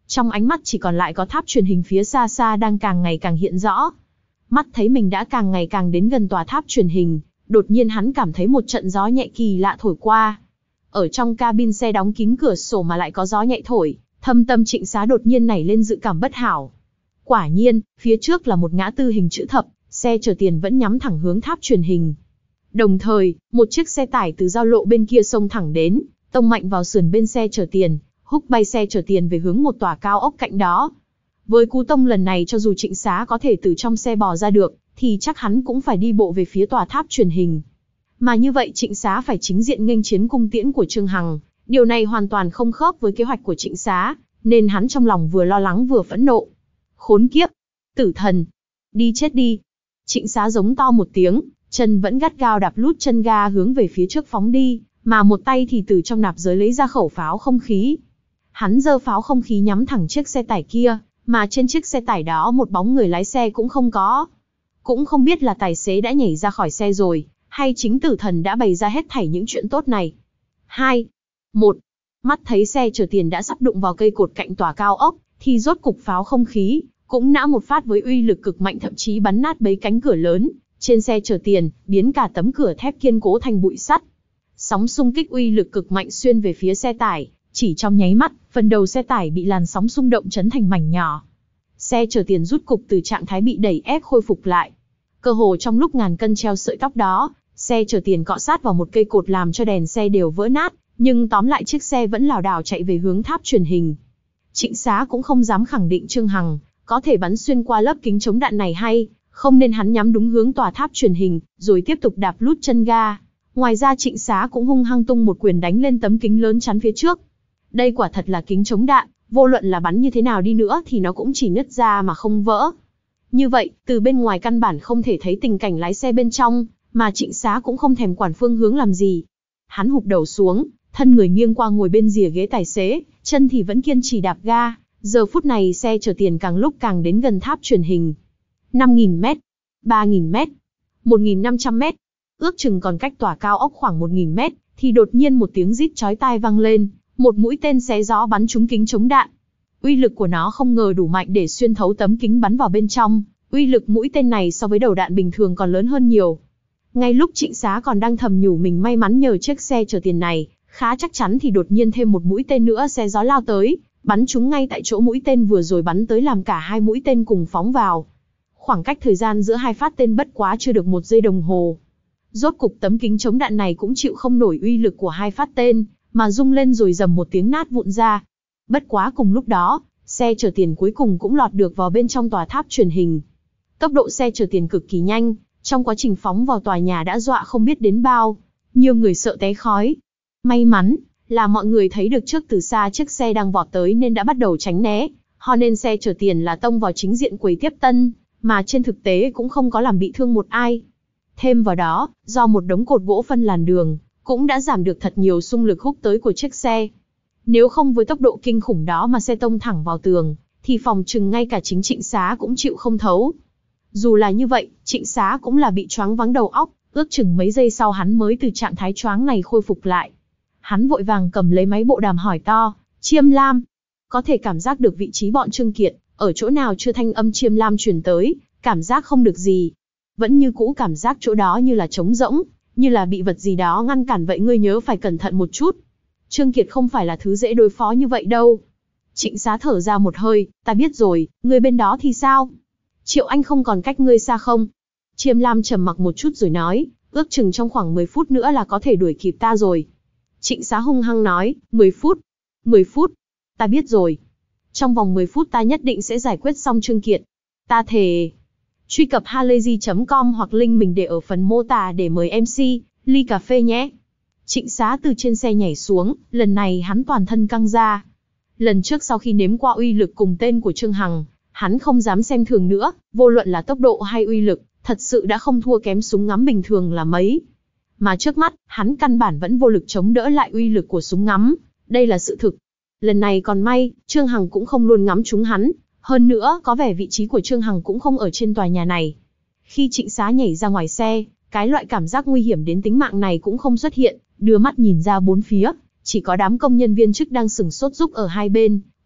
Trong ánh mắt chỉ còn lại có tháp truyền hình phía xa xa đang càng ngày càng hiện rõ. Mắt thấy mình đã càng ngày càng đến gần tòa tháp truyền hình, đột nhiên hắn cảm thấy một trận gió nhẹ kỳ lạ thổi qua. Ở trong cabin xe đóng kín cửa sổ mà lại có gió nhẹ thổi, thâm tâm Trịnh Xá đột nhiên nảy lên dự cảm bất hảo. Quả nhiên, phía trước là một ngã tư hình chữ thập, xe chở tiền vẫn nhắm thẳng hướng tháp truyền hình. Đồng thời, một chiếc xe tải từ giao lộ bên kia xông thẳng đến, tông mạnh vào sườn bên xe chở tiền, húc bay xe chở tiền về hướng một tòa cao ốc cạnh đó. Với cú tông lần này cho dù Trịnh Xá có thể từ trong xe bò ra được, thì chắc hắn cũng phải đi bộ về phía tòa tháp truyền hình. Mà như vậy Trịnh Xá phải chính diện nghênh chiến cung tiễn của Trương Hằng, điều này hoàn toàn không khớp với kế hoạch của Trịnh Xá, nên hắn trong lòng vừa lo lắng vừa phẫn nộ. Khốn kiếp! Tử thần! Đi chết đi! Trịnh Xá giống to một tiếng, chân vẫn gắt gao đạp lút chân ga hướng về phía trước phóng đi, mà một tay thì từ trong nạp giới lấy ra khẩu pháo không khí. Hắn giơ pháo không khí nhắm thẳng chiếc xe tải kia, mà trên chiếc xe tải đó một bóng người lái xe cũng không có. Cũng không biết là tài xế đã nhảy ra khỏi xe rồi, hay chính tử thần đã bày ra hết thảy những chuyện tốt này. Hai, một. Mắt thấy xe chở tiền đã sắp đụng vào cây cột cạnh tòa cao ốc, thì rốt cục pháo không khí cũng nã một phát với uy lực cực mạnh, thậm chí bắn nát bấy cánh cửa lớn trên xe chở tiền, biến cả tấm cửa thép kiên cố thành bụi sắt. Sóng xung kích uy lực cực mạnh xuyên về phía xe tải, chỉ trong nháy mắt, phần đầu xe tải bị làn sóng xung động chấn thành mảnh nhỏ. Xe chở tiền rút cục từ trạng thái bị đẩy ép khôi phục lại. Cơ hồ trong lúc ngàn cân treo sợi tóc đó, xe chở tiền cọ sát vào một cây cột làm cho đèn xe đều vỡ nát, nhưng tóm lại chiếc xe vẫn lảo đảo chạy về hướng tháp truyền hình. Trịnh Xá cũng không dám khẳng định Trương Hằng có thể bắn xuyên qua lớp kính chống đạn này hay không, nên hắn nhắm đúng hướng tòa tháp truyền hình, rồi tiếp tục đạp lút chân ga. Ngoài ra Trịnh Xá cũng hung hăng tung một quyền đánh lên tấm kính lớn chắn phía trước. Đây quả thật là kính chống đạn, vô luận là bắn như thế nào đi nữa thì nó cũng chỉ nứt ra mà không vỡ. Như vậy, từ bên ngoài căn bản không thể thấy tình cảnh lái xe bên trong, mà Trịnh Xá cũng không thèm quản phương hướng làm gì. Hắn hụp đầu xuống, thân người nghiêng qua ngồi bên rìa ghế tài xế, chân thì vẫn kiên trì đạp ga. Giờ phút này xe chở tiền càng lúc càng đến gần tháp truyền hình. năm nghìn mét, ba nghìn mét, một nghìn năm trăm mét, ước chừng còn cách tòa cao ốc khoảng một nghìn mét, thì đột nhiên một tiếng rít chói tai vang lên, một mũi tên xé gió bắn trúng kính chống đạn. Uy lực của nó không ngờ đủ mạnh để xuyên thấu tấm kính bắn vào bên trong, uy lực mũi tên này so với đầu đạn bình thường còn lớn hơn nhiều. Ngay lúc Trịnh Xá còn đang thầm nhủ mình may mắn nhờ chiếc xe chở tiền này khá chắc chắn, thì đột nhiên thêm một mũi tên nữa xé gió lao tới, bắn trúng ngay tại chỗ mũi tên vừa rồi bắn tới, làm cả hai mũi tên cùng phóng vào. Khoảng cách thời gian giữa hai phát tên bất quá chưa được một giây đồng hồ. Rốt cục tấm kính chống đạn này cũng chịu không nổi uy lực của hai phát tên, mà rung lên rồi rầm một tiếng nát vụn ra. Bất quá cùng lúc đó, xe chở tiền cuối cùng cũng lọt được vào bên trong tòa tháp truyền hình. Tốc độ xe chở tiền cực kỳ nhanh, trong quá trình phóng vào tòa nhà đã dọa không biết đến bao nhiều người sợ té khói. May mắn là mọi người thấy được trước từ xa chiếc xe đang vọt tới nên đã bắt đầu tránh né, ho nên xe chở tiền là tông vào chính diện quầy tiếp tân, mà trên thực tế cũng không có làm bị thương một ai. Thêm vào đó, do một đống cột gỗ phân làn đường, cũng đã giảm được thật nhiều xung lực húc tới của chiếc xe. Nếu không với tốc độ kinh khủng đó mà xe tông thẳng vào tường, thì phòng chừng ngay cả chính Trịnh Xá cũng chịu không thấu. Dù là như vậy, Trịnh Xá cũng là bị choáng váng đầu óc, ước chừng mấy giây sau hắn mới từ trạng thái choáng này khôi phục lại. Hắn vội vàng cầm lấy máy bộ đàm hỏi to, Chiêm Lam. Có thể cảm giác được vị trí bọn Trương Kiệt, ở chỗ nào chưa thanh âm Chiêm Lam truyền tới, cảm giác không được gì. Vẫn như cũ cảm giác chỗ đó như là trống rỗng, như là bị vật gì đó ngăn cản, vậy ngươi nhớ phải cẩn thận một chút. Trương Kiệt không phải là thứ dễ đối phó như vậy đâu. Trịnh Xá thở ra một hơi, ta biết rồi, ngươi bên đó thì sao? Triệu Anh không còn cách ngươi xa không? Chiêm Lam trầm mặc một chút rồi nói, ước chừng trong khoảng mười phút nữa là có thể đuổi kịp ta rồi. Trịnh Xá hung hăng nói, mười phút, mười phút, ta biết rồi. Trong vòng mười phút ta nhất định sẽ giải quyết xong Trương Kiệt. Ta thề. Truy cập halayzi chấm com hoặc link mình để ở phần mô tả để mời em xê, ly cà phê nhé. Trịnh Xá từ trên xe nhảy xuống, lần này hắn toàn thân căng ra. Lần trước sau khi nếm qua uy lực cùng tên của Trương Hằng, hắn không dám xem thường nữa, vô luận là tốc độ hay uy lực, thật sự đã không thua kém súng ngắm bình thường là mấy. Mà trước mắt, hắn căn bản vẫn vô lực chống đỡ lại uy lực của súng ngắm, đây là sự thực. Lần này còn may, Trương Hằng cũng không luôn ngắm trúng hắn, hơn nữa có vẻ vị trí của Trương Hằng cũng không ở trên tòa nhà này. Khi Trịnh Xá nhảy ra ngoài xe, cái loại cảm giác nguy hiểm đến tính mạng này cũng không xuất hiện, đưa mắt nhìn ra bốn phía, chỉ có đám công nhân viên chức đang sửng sốt giúp ở hai bên,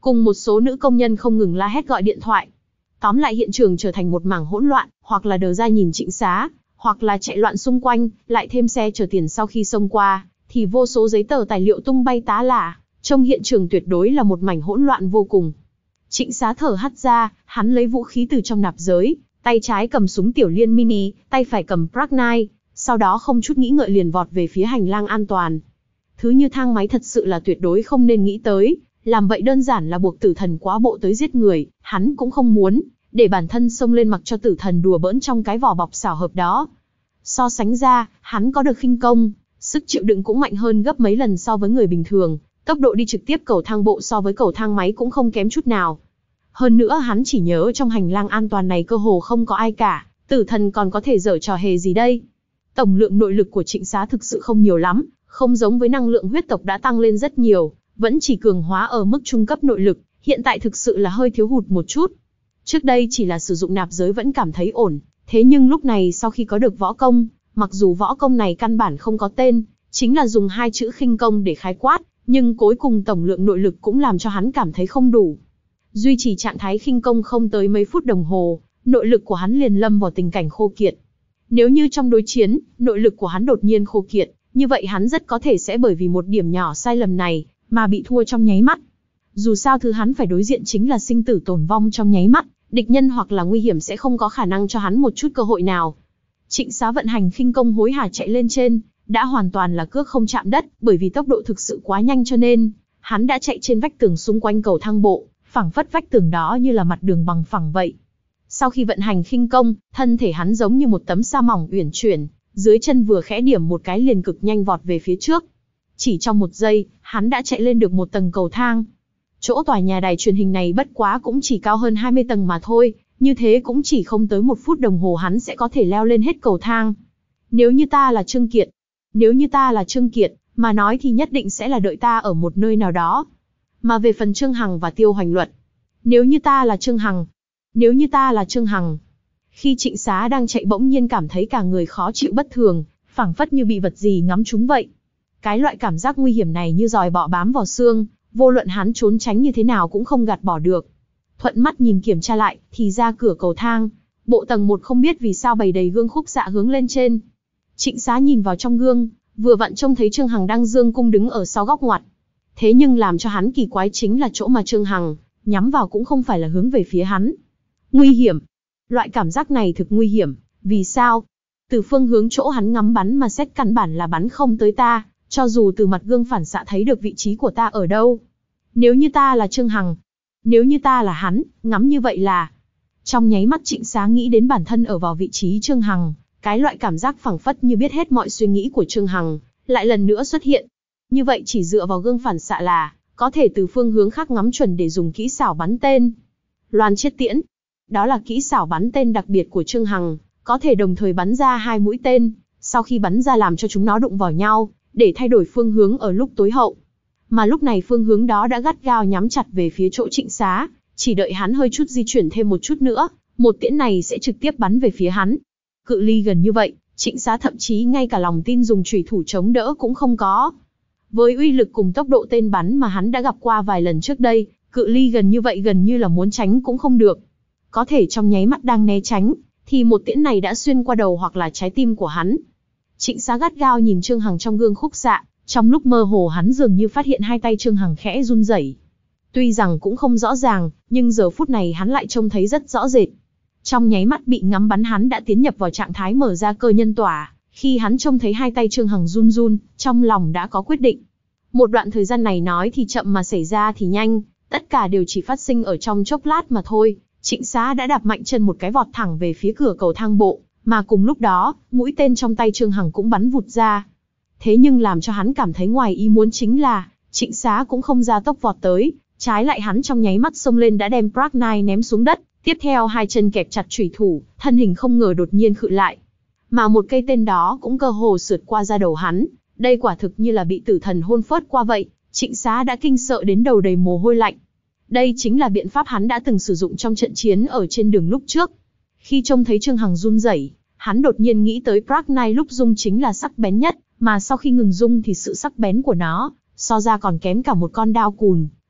cùng một số nữ công nhân không ngừng la hét gọi điện thoại. Tóm lại hiện trường trở thành một mảng hỗn loạn, hoặc là đờ ra nhìn Trịnh Xá, hoặc là chạy loạn xung quanh, lại thêm xe chở tiền sau khi xông qua, thì vô số giấy tờ tài liệu tung bay tá lả, trông hiện trường tuyệt đối là một mảnh hỗn loạn vô cùng. Trịnh Xá thở hắt ra, hắn lấy vũ khí từ trong nạp giới, tay trái cầm súng tiểu liên mini, tay phải cầm Prag Nine, sau đó không chút nghĩ ngợi liền vọt về phía hành lang an toàn. Thứ như thang máy thật sự là tuyệt đối không nên nghĩ tới, làm vậy đơn giản là buộc tử thần quá bộ tới giết người, hắn cũng không muốn để bản thân xông lên mặc cho tử thần đùa bỡn trong cái vỏ bọc xảo hợp đó. So sánh ra, hắn có được khinh công, sức chịu đựng cũng mạnh hơn gấp mấy lần so với người bình thường, tốc độ đi trực tiếp cầu thang bộ so với cầu thang máy cũng không kém chút nào. Hơn nữa hắn chỉ nhớ trong hành lang an toàn này cơ hồ không có ai cả, tử thần còn có thể giở trò hề gì đây. Tổng lượng nội lực của Trịnh Xá thực sự không nhiều lắm, không giống với năng lượng huyết tộc đã tăng lên rất nhiều, vẫn chỉ cường hóa ở mức trung cấp nội lực, hiện tại thực sự là hơi thiếu hụt một chút. Trước đây chỉ là sử dụng nạp giới vẫn cảm thấy ổn, thế nhưng lúc này sau khi có được võ công, mặc dù võ công này căn bản không có tên, chính là dùng hai chữ khinh công để khái quát, nhưng cuối cùng tổng lượng nội lực cũng làm cho hắn cảm thấy không đủ. Duy trì trạng thái khinh công không tới mấy phút đồng hồ, nội lực của hắn liền lâm vào tình cảnh khô kiệt. Nếu như trong đối chiến, nội lực của hắn đột nhiên khô kiệt, như vậy hắn rất có thể sẽ bởi vì một điểm nhỏ sai lầm này, mà bị thua trong nháy mắt. Dù sao thứ hắn phải đối diện chính là sinh tử tồn vong trong nháy mắt, địch nhân hoặc là nguy hiểm sẽ không có khả năng cho hắn một chút cơ hội nào. Trịnh Xá vận hành khinh công hối hả chạy lên trên, đã hoàn toàn là cước không chạm đất, bởi vì tốc độ thực sự quá nhanh cho nên, hắn đã chạy trên vách tường xung quanh cầu thang bộ, phẳng phất vách tường đó như là mặt đường bằng phẳng vậy. Sau khi vận hành khinh công, thân thể hắn giống như một tấm sa mỏng uyển chuyển, dưới chân vừa khẽ điểm một cái liền cực nhanh vọt về phía trước. Chỉ trong một giây, hắn đã chạy lên được một tầng cầu thang. Chỗ tòa nhà đài truyền hình này bất quá cũng chỉ cao hơn hai mươi tầng mà thôi, như thế cũng chỉ không tới một phút đồng hồ hắn sẽ có thể leo lên hết cầu thang. Nếu như ta là Trương Kiệt, nếu như ta là Trương Kiệt, mà nói thì nhất định sẽ là đợi ta ở một nơi nào đó. Mà về phần Trương Hằng và Tiêu Hoành Luật, nếu như ta là Trương Hằng, nếu như ta là Trương Hằng. Khi Trịnh Xá đang chạy bỗng nhiên cảm thấy cả người khó chịu bất thường, phảng phất như bị vật gì ngắm trúng vậy. Cái loại cảm giác nguy hiểm này như giòi bọ bám vào xương, vô luận hắn trốn tránh như thế nào cũng không gạt bỏ được. Thuận mắt nhìn kiểm tra lại, thì ra cửa cầu thang, bộ tầng một không biết vì sao bày đầy gương khúc xạ hướng lên trên. Trịnh Xá nhìn vào trong gương, vừa vặn trông thấy Trương Hằng đang dương cung đứng ở sau góc ngoặt. Thế nhưng làm cho hắn kỳ quái chính là chỗ mà Trương Hằng nhắm vào cũng không phải là hướng về phía hắn. Nguy hiểm. Loại cảm giác này thực nguy hiểm. Vì sao? Từ phương hướng chỗ hắn ngắm bắn mà xét căn bản là bắn không tới ta, cho dù từ mặt gương phản xạ thấy được vị trí của ta ở đâu. Nếu như ta là Trương Hằng, nếu như ta là hắn, ngắm như vậy là... Trong nháy mắt Trịnh Xá nghĩ đến bản thân ở vào vị trí Trương Hằng, cái loại cảm giác phảng phất như biết hết mọi suy nghĩ của Trương Hằng, lại lần nữa xuất hiện. Như vậy chỉ dựa vào gương phản xạ là có thể từ phương hướng khác ngắm chuẩn để dùng kỹ xảo bắn tên. Loan chiết tiễn. Đó là kỹ xảo bắn tên đặc biệt của Trương Hằng, có thể đồng thời bắn ra hai mũi tên, sau khi bắn ra làm cho chúng nó đụng vào nhau, để thay đổi phương hướng ở lúc tối hậu. Mà lúc này phương hướng đó đã gắt gao nhắm chặt về phía chỗ Trịnh Xá, chỉ đợi hắn hơi chút di chuyển thêm một chút nữa, một tiễn này sẽ trực tiếp bắn về phía hắn. Cự ly gần như vậy, Trịnh Xá thậm chí ngay cả lòng tin dùng chùy thủ chống đỡ cũng không có. Với uy lực cùng tốc độ tên bắn mà hắn đã gặp qua vài lần trước đây, cự ly gần như vậy gần như là muốn tránh cũng không được. Có thể trong nháy mắt đang né tránh, thì một tiễn này đã xuyên qua đầu hoặc là trái tim của hắn. Trịnh Xá gắt gao nhìn Trương Hằng trong gương khúc xạ, trong lúc mơ hồ hắn dường như phát hiện hai tay Trương Hằng khẽ run rẩy. Tuy rằng cũng không rõ ràng, nhưng giờ phút này hắn lại trông thấy rất rõ rệt. Trong nháy mắt bị ngắm bắn hắn đã tiến nhập vào trạng thái mở ra cơ nhân tỏa, khi hắn trông thấy hai tay Trương Hằng run run, trong lòng đã có quyết định. Một đoạn thời gian này nói thì chậm mà xảy ra thì nhanh, tất cả đều chỉ phát sinh ở trong chốc lát mà thôi. Trịnh Xá đã đạp mạnh chân một cái vọt thẳng về phía cửa cầu thang bộ, mà cùng lúc đó, mũi tên trong tay Trương Hằng cũng bắn vụt ra. Thế nhưng làm cho hắn cảm thấy ngoài ý muốn chính là, Trịnh Xá cũng không ra tốc vọt tới, trái lại hắn trong nháy mắt xông lên đã đem Prag Nine ném xuống đất, tiếp theo hai chân kẹp chặt chủy thủ, thân hình không ngờ đột nhiên khựng lại. Mà một cây tên đó cũng cơ hồ sượt qua da đầu hắn, đây quả thực như là bị tử thần hôn phớt qua vậy, Trịnh Xá đã kinh sợ đến đầu đầy mồ hôi lạnh. Đây chính là biện pháp hắn đã từng sử dụng trong trận chiến ở trên đường lúc trước. Khi trông thấy Trương Hằng run rẩy, hắn đột nhiên nghĩ tới Prag Nine lúc rung chính là sắc bén nhất, mà sau khi ngừng rung thì sự sắc bén của nó, so ra còn kém cả một con đao cùn,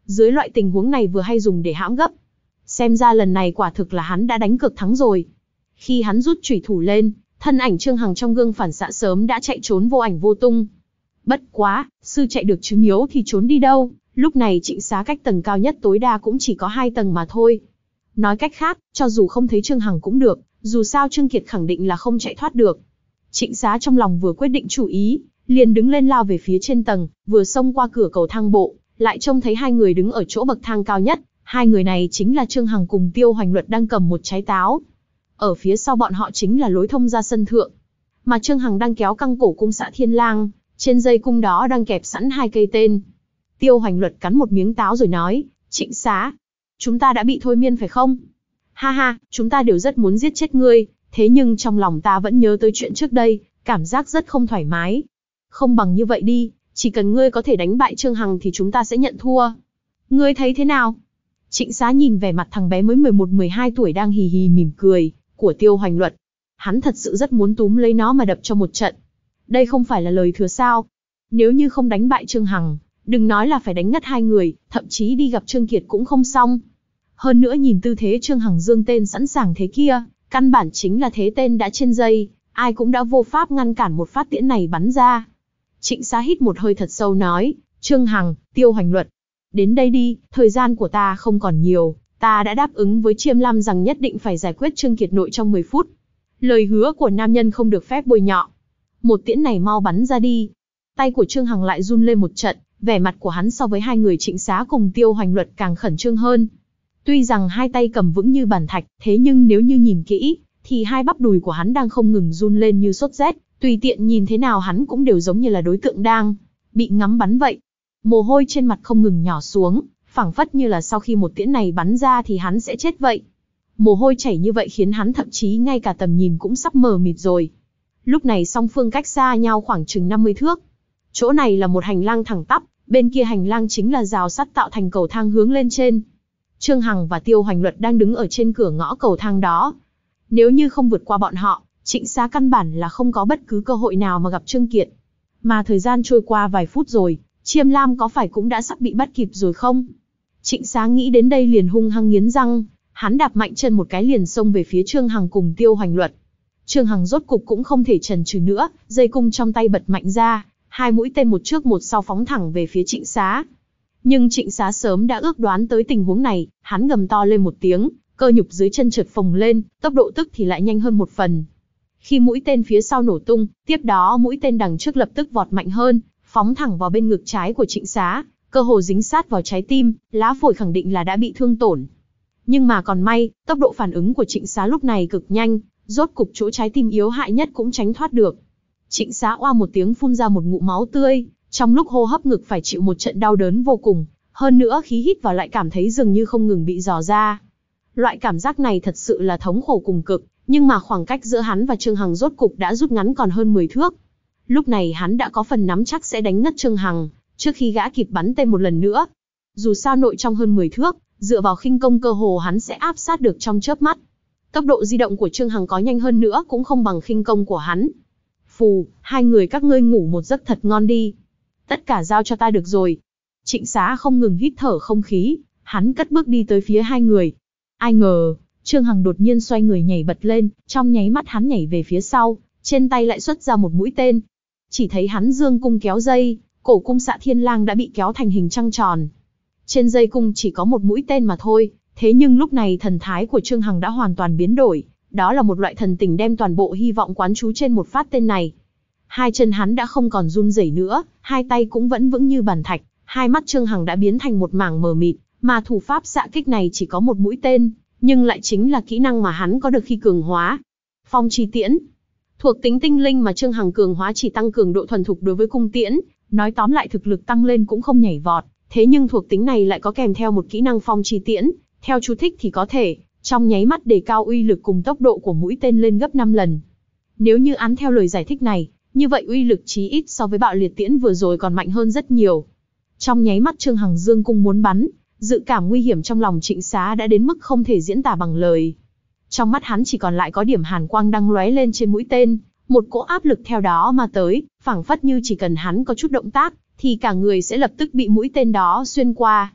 Dưới loại tình huống này vừa hay dùng để hãm gấp. Xem ra lần này quả thực là hắn đã đánh cược thắng rồi. Khi hắn rút chủy thủ lên, thân ảnh Trương Hằng trong gương phản xạ sớm đã chạy trốn vô ảnh vô tung. Bất quá, sư chạy được chứ miếu thì trốn đi đâu, lúc này Trịnh Xá cách tầng cao nhất tối đa cũng chỉ có hai tầng mà thôi. Nói cách khác, cho dù không thấy Trương Hằng cũng được, dù sao Trương Kiệt khẳng định là không chạy thoát được. Trịnh Xá trong lòng vừa quyết định chủ ý, liền đứng lên lao về phía trên tầng, vừa xông qua cửa cầu thang bộ, lại trông thấy hai người đứng ở chỗ bậc thang cao nhất, hai người này chính là Trương Hằng cùng Tiêu Hoành Luật đang cầm một trái táo. Ở phía sau bọn họ chính là lối thông ra sân thượng, mà Trương Hằng đang kéo căng cổ cung Xạ Thiên Lang, trên dây cung đó đang kẹp sẵn hai cây tên. Tiêu Hoành Luật cắn một miếng táo rồi nói, Trịnh Xá, chúng ta đã bị thôi miên phải không? Ha ha, chúng ta đều rất muốn giết chết ngươi, thế nhưng trong lòng ta vẫn nhớ tới chuyện trước đây, cảm giác rất không thoải mái. Không bằng như vậy đi, chỉ cần ngươi có thể đánh bại Trương Hằng thì chúng ta sẽ nhận thua. Ngươi thấy thế nào? Trịnh Xá nhìn vẻ mặt thằng bé mới mười một mười hai tuổi đang hì hì mỉm cười, của Tiêu Hoành Luật. Hắn thật sự rất muốn túm lấy nó mà đập cho một trận. Đây không phải là lời thừa sao? Nếu như không đánh bại Trương Hằng, đừng nói là phải đánh ngất hai người, thậm chí đi gặp Trương Kiệt cũng không xong. Hơn nữa nhìn tư thế Trương Hằng dương tên sẵn sàng thế kia, căn bản chính là thế tên đã trên dây, ai cũng đã vô pháp ngăn cản một phát tiễn này bắn ra. Trịnh Xá hít một hơi thật sâu nói, Trương Hằng, Tiêu Hoành Luật, đến đây đi, thời gian của ta không còn nhiều, ta đã đáp ứng với Chiêm Lam rằng nhất định phải giải quyết Trương Kiệt nội trong mười phút. Lời hứa của nam nhân không được phép bôi nhọ. Một tiễn này mau bắn ra đi. Tay của Trương Hằng lại run lên một trận, vẻ mặt của hắn so với hai người Trịnh Xá cùng Tiêu Hoành Luật càng khẩn trương hơn. Tuy rằng hai tay cầm vững như bàn thạch, thế nhưng nếu như nhìn kỹ, thì hai bắp đùi của hắn đang không ngừng run lên như sốt rét, tùy tiện nhìn thế nào hắn cũng đều giống như là đối tượng đang bị ngắm bắn vậy. Mồ hôi trên mặt không ngừng nhỏ xuống, phảng phất như là sau khi một tiễn này bắn ra thì hắn sẽ chết vậy. Mồ hôi chảy như vậy khiến hắn thậm chí ngay cả tầm nhìn cũng sắp mờ mịt rồi. Lúc này song phương cách xa nhau khoảng chừng năm mươi thước. Chỗ này là một hành lang thẳng tắp, bên kia hành lang chính là rào sắt tạo thành cầu thang hướng lên trên. Trương Hằng và Tiêu Hoành Luật đang đứng ở trên cửa ngõ cầu thang đó. Nếu như không vượt qua bọn họ, Trịnh Xá căn bản là không có bất cứ cơ hội nào mà gặp Trương Kiệt. Mà thời gian trôi qua vài phút rồi, Chiêm Lam có phải cũng đã sắp bị bắt kịp rồi không? Trịnh Xá nghĩ đến đây liền hung hăng nghiến răng, hắn đạp mạnh chân một cái liền xông về phía Trương Hằng cùng Tiêu Hoành Luật. Trương Hằng rốt cục cũng không thể chần chừ nữa, dây cung trong tay bật mạnh ra, hai mũi tên một trước một sau phóng thẳng về phía Trịnh Xá. Nhưng Trịnh Xá sớm đã ước đoán tới tình huống này, hắn gầm to lên một tiếng, cơ nhục dưới chân chợt phồng lên, tốc độ tức thì lại nhanh hơn một phần. Khi mũi tên phía sau nổ tung, tiếp đó mũi tên đằng trước lập tức vọt mạnh hơn, phóng thẳng vào bên ngực trái của Trịnh Xá, cơ hồ dính sát vào trái tim, lá phổi khẳng định là đã bị thương tổn. Nhưng mà còn may, tốc độ phản ứng của Trịnh Xá lúc này cực nhanh, rốt cục chỗ trái tim yếu hại nhất cũng tránh thoát được. Trịnh Xá oa một tiếng phun ra một ngụm máu tươi, trong lúc hô hấp ngực phải chịu một trận đau đớn vô cùng, hơn nữa khí hít vào lại cảm thấy dường như không ngừng bị dò ra. Loại cảm giác này thật sự là thống khổ cùng cực, nhưng mà khoảng cách giữa hắn và Trương Hằng rốt cục đã rút ngắn còn hơn mười thước. Lúc này hắn đã có phần nắm chắc sẽ đánh ngất Trương Hằng, trước khi gã kịp bắn tên một lần nữa. Dù sao nội trong hơn mười thước, dựa vào khinh công cơ hồ hắn sẽ áp sát được trong chớp mắt. Tốc độ di động của Trương Hằng có nhanh hơn nữa cũng không bằng khinh công của hắn. Phù, hai người các ngươi ngủ một giấc thật ngon đi. Tất cả giao cho ta được rồi. Trịnh Xá không ngừng hít thở không khí, hắn cất bước đi tới phía hai người. Ai ngờ, Trương Hằng đột nhiên xoay người nhảy bật lên, trong nháy mắt hắn nhảy về phía sau, trên tay lại xuất ra một mũi tên. Chỉ thấy hắn dương cung kéo dây, cổ cung Xạ Thiên Lang đã bị kéo thành hình trăng tròn. Trên dây cung chỉ có một mũi tên mà thôi, thế nhưng lúc này thần thái của Trương Hằng đã hoàn toàn biến đổi, đó là một loại thần tình đem toàn bộ hy vọng quán trú trên một phát tên này. Hai chân hắn đã không còn run rẩy nữa, hai tay cũng vẫn vững như bàn thạch, hai mắt Trương Hằng đã biến thành một mảng mờ mịt, mà thủ pháp xạ kích này chỉ có một mũi tên, nhưng lại chính là kỹ năng mà hắn có được khi cường hóa. Phong chi tiễn. Thuộc tính tinh linh mà Trương Hằng cường hóa chỉ tăng cường độ thuần thục đối với cung tiễn, nói tóm lại thực lực tăng lên cũng không nhảy vọt, thế nhưng thuộc tính này lại có kèm theo một kỹ năng phong chi tiễn, theo chú thích thì có thể trong nháy mắt đề cao uy lực cùng tốc độ của mũi tên lên gấp năm lần. Nếu như án theo lời giải thích này, như vậy uy lực chí ít so với bạo liệt tiễn vừa rồi còn mạnh hơn rất nhiều. Trong nháy mắt Trương Hằng dương cung muốn bắn, dự cảm nguy hiểm trong lòng Trịnh Xá đã đến mức không thể diễn tả bằng lời. Trong mắt hắn chỉ còn lại có điểm hàn quang đang lóe lên trên mũi tên, một cỗ áp lực theo đó mà tới, phảng phất như chỉ cần hắn có chút động tác, thì cả người sẽ lập tức bị mũi tên đó xuyên qua.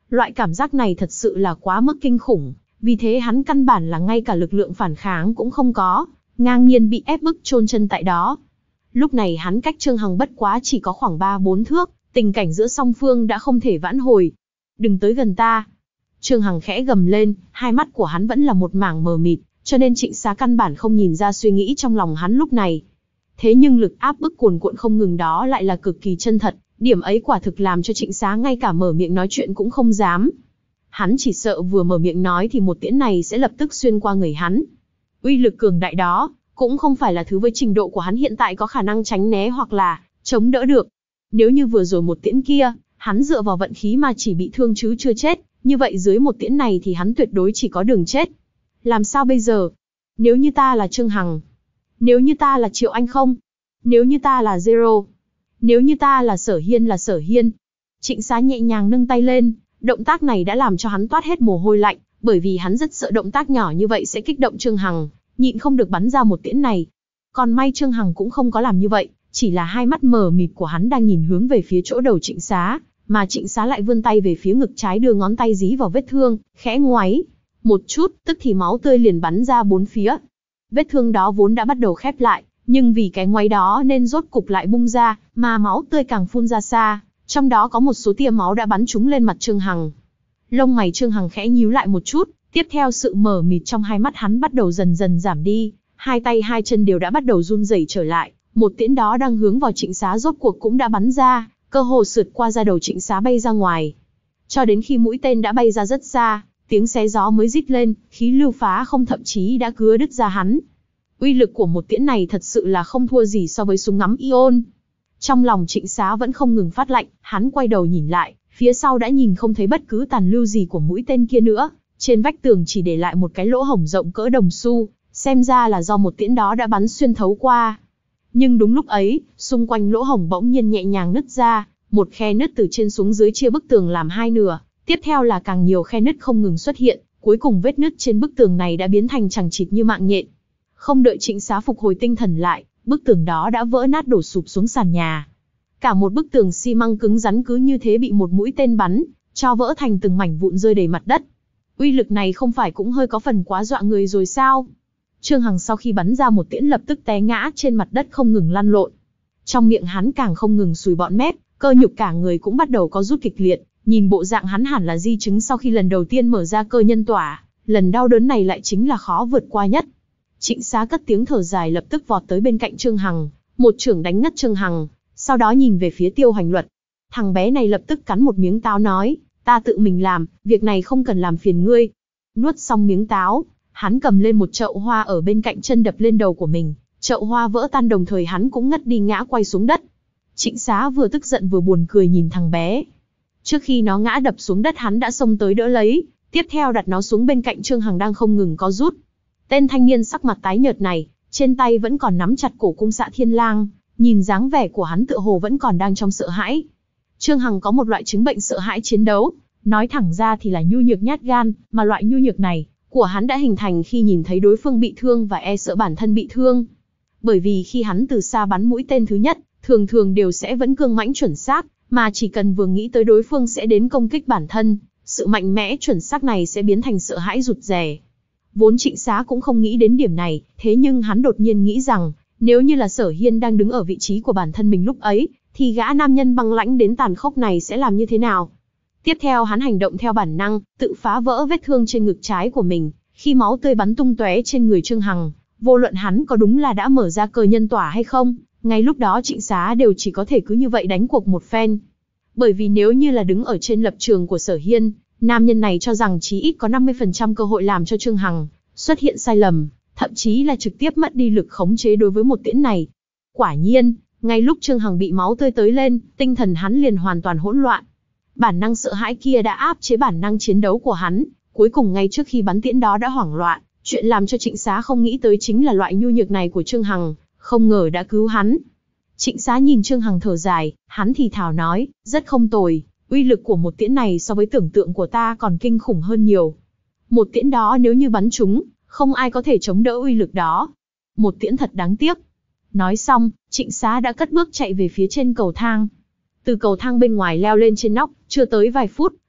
Loại cảm giác này thật sự là quá mức kinh khủng, vì thế hắn căn bản là ngay cả lực lượng phản kháng cũng không có, ngang nhiên bị ép bức chôn chân tại đó. Lúc này hắn cách Trương Hằng bất quá chỉ có khoảng ba bốn thước, tình cảnh giữa song phương đã không thể vãn hồi. Đừng tới gần ta. Trương Hằng khẽ gầm lên, hai mắt của hắn vẫn là một mảng mờ mịt, cho nên Trịnh Xá căn bản không nhìn ra suy nghĩ trong lòng hắn lúc này. Thế nhưng lực áp bức cuồn cuộn không ngừng đó lại là cực kỳ chân thật, điểm ấy quả thực làm cho Trịnh Xá ngay cả mở miệng nói chuyện cũng không dám. Hắn chỉ sợ vừa mở miệng nói thì một tiễn này sẽ lập tức xuyên qua người hắn. Uy lực cường đại đó, cũng không phải là thứ với trình độ của hắn hiện tại có khả năng tránh né hoặc là chống đỡ được. Nếu như vừa rồi một tiễn kia, hắn dựa vào vận khí mà chỉ bị thương chứ chưa chết, như vậy dưới một tiễn này thì hắn tuyệt đối chỉ có đường chết. Làm sao bây giờ? Nếu như ta là Trương Hằng? Nếu như ta là Triệu Anh không? Nếu như ta là Zero? Nếu như ta là Sở Hiên là Sở Hiên? Trịnh Xá nhẹ nhàng nâng tay lên, động tác này đã làm cho hắn toát hết mồ hôi lạnh, bởi vì hắn rất sợ động tác nhỏ như vậy sẽ kích động Trương Hằng, nhịn không được bắn ra một tiễn này. Còn may Trương Hằng cũng không có làm như vậy, chỉ là hai mắt mờ mịt của hắn đang nhìn hướng về phía chỗ đầu Trịnh Xá, mà Trịnh Xá lại vươn tay về phía ngực trái đưa ngón tay dí vào vết thương, khẽ ngoáy. Một chút, tức thì máu tươi liền bắn ra bốn phía. Vết thương đó vốn đã bắt đầu khép lại, nhưng vì cái ngoáy đó nên rốt cục lại bung ra, mà máu tươi càng phun ra xa, trong đó có một số tia máu đã bắn trúng lên mặt Trương Hằng. Lông mày Trương Hằng khẽ nhíu lại một chút, tiếp theo sự mờ mịt trong hai mắt hắn bắt đầu dần dần giảm đi, hai tay hai chân đều đã bắt đầu run rẩy trở lại, một tiễn đó đang hướng vào Trịnh Xá rốt cuộc cũng đã bắn ra, cơ hồ sượt qua da đầu Trịnh Xá bay ra ngoài. Cho đến khi mũi tên đã bay ra rất xa, tiếng xé gió mới rít lên, khí lưu phá không thậm chí đã cứa đứt ra hắn. Uy lực của một tiễn này thật sự là không thua gì so với súng ngắm ion. Trong lòng Trịnh Xá vẫn không ngừng phát lạnh, hắn quay đầu nhìn lại, phía sau đã nhìn không thấy bất cứ tàn lưu gì của mũi tên kia nữa, trên vách tường chỉ để lại một cái lỗ hổng rộng cỡ đồng xu, xem ra là do một tiễn đó đã bắn xuyên thấu qua. Nhưng đúng lúc ấy, xung quanh lỗ hổng bỗng nhiên nhẹ nhàng nứt ra, một khe nứt từ trên xuống dưới chia bức tường làm hai nửa, tiếp theo là càng nhiều khe nứt không ngừng xuất hiện, cuối cùng vết nứt trên bức tường này đã biến thành chằng chịt như mạng nhện. Không đợi Trịnh Xá phục hồi tinh thần lại, bức tường đó đã vỡ nát đổ sụp xuống sàn nhà. Cả một bức tường xi măng cứng rắn cứ như thế bị một mũi tên bắn, cho vỡ thành từng mảnh vụn rơi đầy mặt đất. Uy lực này không phải cũng hơi có phần quá dọa người rồi sao? Trương Hằng sau khi bắn ra một tiễn lập tức té ngã trên mặt đất không ngừng lăn lộn. Trong miệng hắn càng không ngừng sùi bọt mép, cơ nhục cả người cũng bắt đầu có rút kịch liệt, nhìn bộ dạng hắn hẳn là di chứng sau khi lần đầu tiên mở ra cơ nhân tỏa, lần đau đớn này lại chính là khó vượt qua nhất. Trịnh Xá cất tiếng thở dài lập tức vọt tới bên cạnh Trương Hằng, một chưởng đánh ngất Trương Hằng, sau đó nhìn về phía Tiêu Hoành Luật. Thằng bé này lập tức cắn một miếng táo nói, ta tự mình làm, việc này không cần làm phiền ngươi. Nuốt xong miếng táo, hắn cầm lên một chậu hoa ở bên cạnh chân đập lên đầu của mình, chậu hoa vỡ tan đồng thời hắn cũng ngất đi ngã quay xuống đất. Trịnh Xá vừa tức giận vừa buồn cười nhìn thằng bé. Trước khi nó ngã đập xuống đất hắn đã xông tới đỡ lấy, tiếp theo đặt nó xuống bên cạnh Trương Hằng đang không ngừng co rút. Tên thanh niên sắc mặt tái nhợt này, trên tay vẫn còn nắm chặt cổ cung xạ thiên lang, nhìn dáng vẻ của hắn tựa hồ vẫn còn đang trong sợ hãi. Trương Hằng có một loại chứng bệnh sợ hãi chiến đấu, nói thẳng ra thì là nhu nhược nhát gan, mà loại nhu nhược này của hắn đã hình thành khi nhìn thấy đối phương bị thương và e sợ bản thân bị thương. Bởi vì khi hắn từ xa bắn mũi tên thứ nhất, thường thường đều sẽ vẫn cương mãnh chuẩn xác, mà chỉ cần vừa nghĩ tới đối phương sẽ đến công kích bản thân, sự mạnh mẽ chuẩn xác này sẽ biến thành sợ hãi rụt rè. Vốn Trịnh Xá cũng không nghĩ đến điểm này, thế nhưng hắn đột nhiên nghĩ rằng, nếu như là Sở Hiên đang đứng ở vị trí của bản thân mình lúc ấy, thì gã nam nhân băng lãnh đến tàn khốc này sẽ làm như thế nào? Tiếp theo hắn hành động theo bản năng, tự phá vỡ vết thương trên ngực trái của mình, khi máu tươi bắn tung tóe trên người Trương Hằng, vô luận hắn có đúng là đã mở ra cơ nhân tỏa hay không, ngay lúc đó Trịnh Xá đều chỉ có thể cứ như vậy đánh cuộc một phen. Bởi vì nếu như là đứng ở trên lập trường của Sở Hiên, nam nhân này cho rằng chí ít có năm mươi phần trăm cơ hội làm cho Trương Hằng xuất hiện sai lầm, thậm chí là trực tiếp mất đi lực khống chế đối với một tiễn này. Quả nhiên, ngay lúc Trương Hằng bị máu tươi tới lên, tinh thần hắn liền hoàn toàn hỗn loạn. Bản năng sợ hãi kia đã áp chế bản năng chiến đấu của hắn, cuối cùng ngay trước khi bắn tiễn đó đã hoảng loạn. Chuyện làm cho Trịnh Xá không nghĩ tới chính là loại nhu nhược này của Trương Hằng, không ngờ đã cứu hắn. Trịnh Xá nhìn Trương Hằng thở dài, hắn thì thào nói, rất không tồi, uy lực của một tiễn này so với tưởng tượng của ta còn kinh khủng hơn nhiều. Một tiễn đó nếu như bắn trúng, không ai có thể chống đỡ uy lực đó. Một tiễn thật đáng tiếc. Nói xong, Trịnh Xá đã cất bước chạy về phía trên cầu thang. Từ cầu thang bên ngoài leo lên trên nóc, chưa tới vài phút,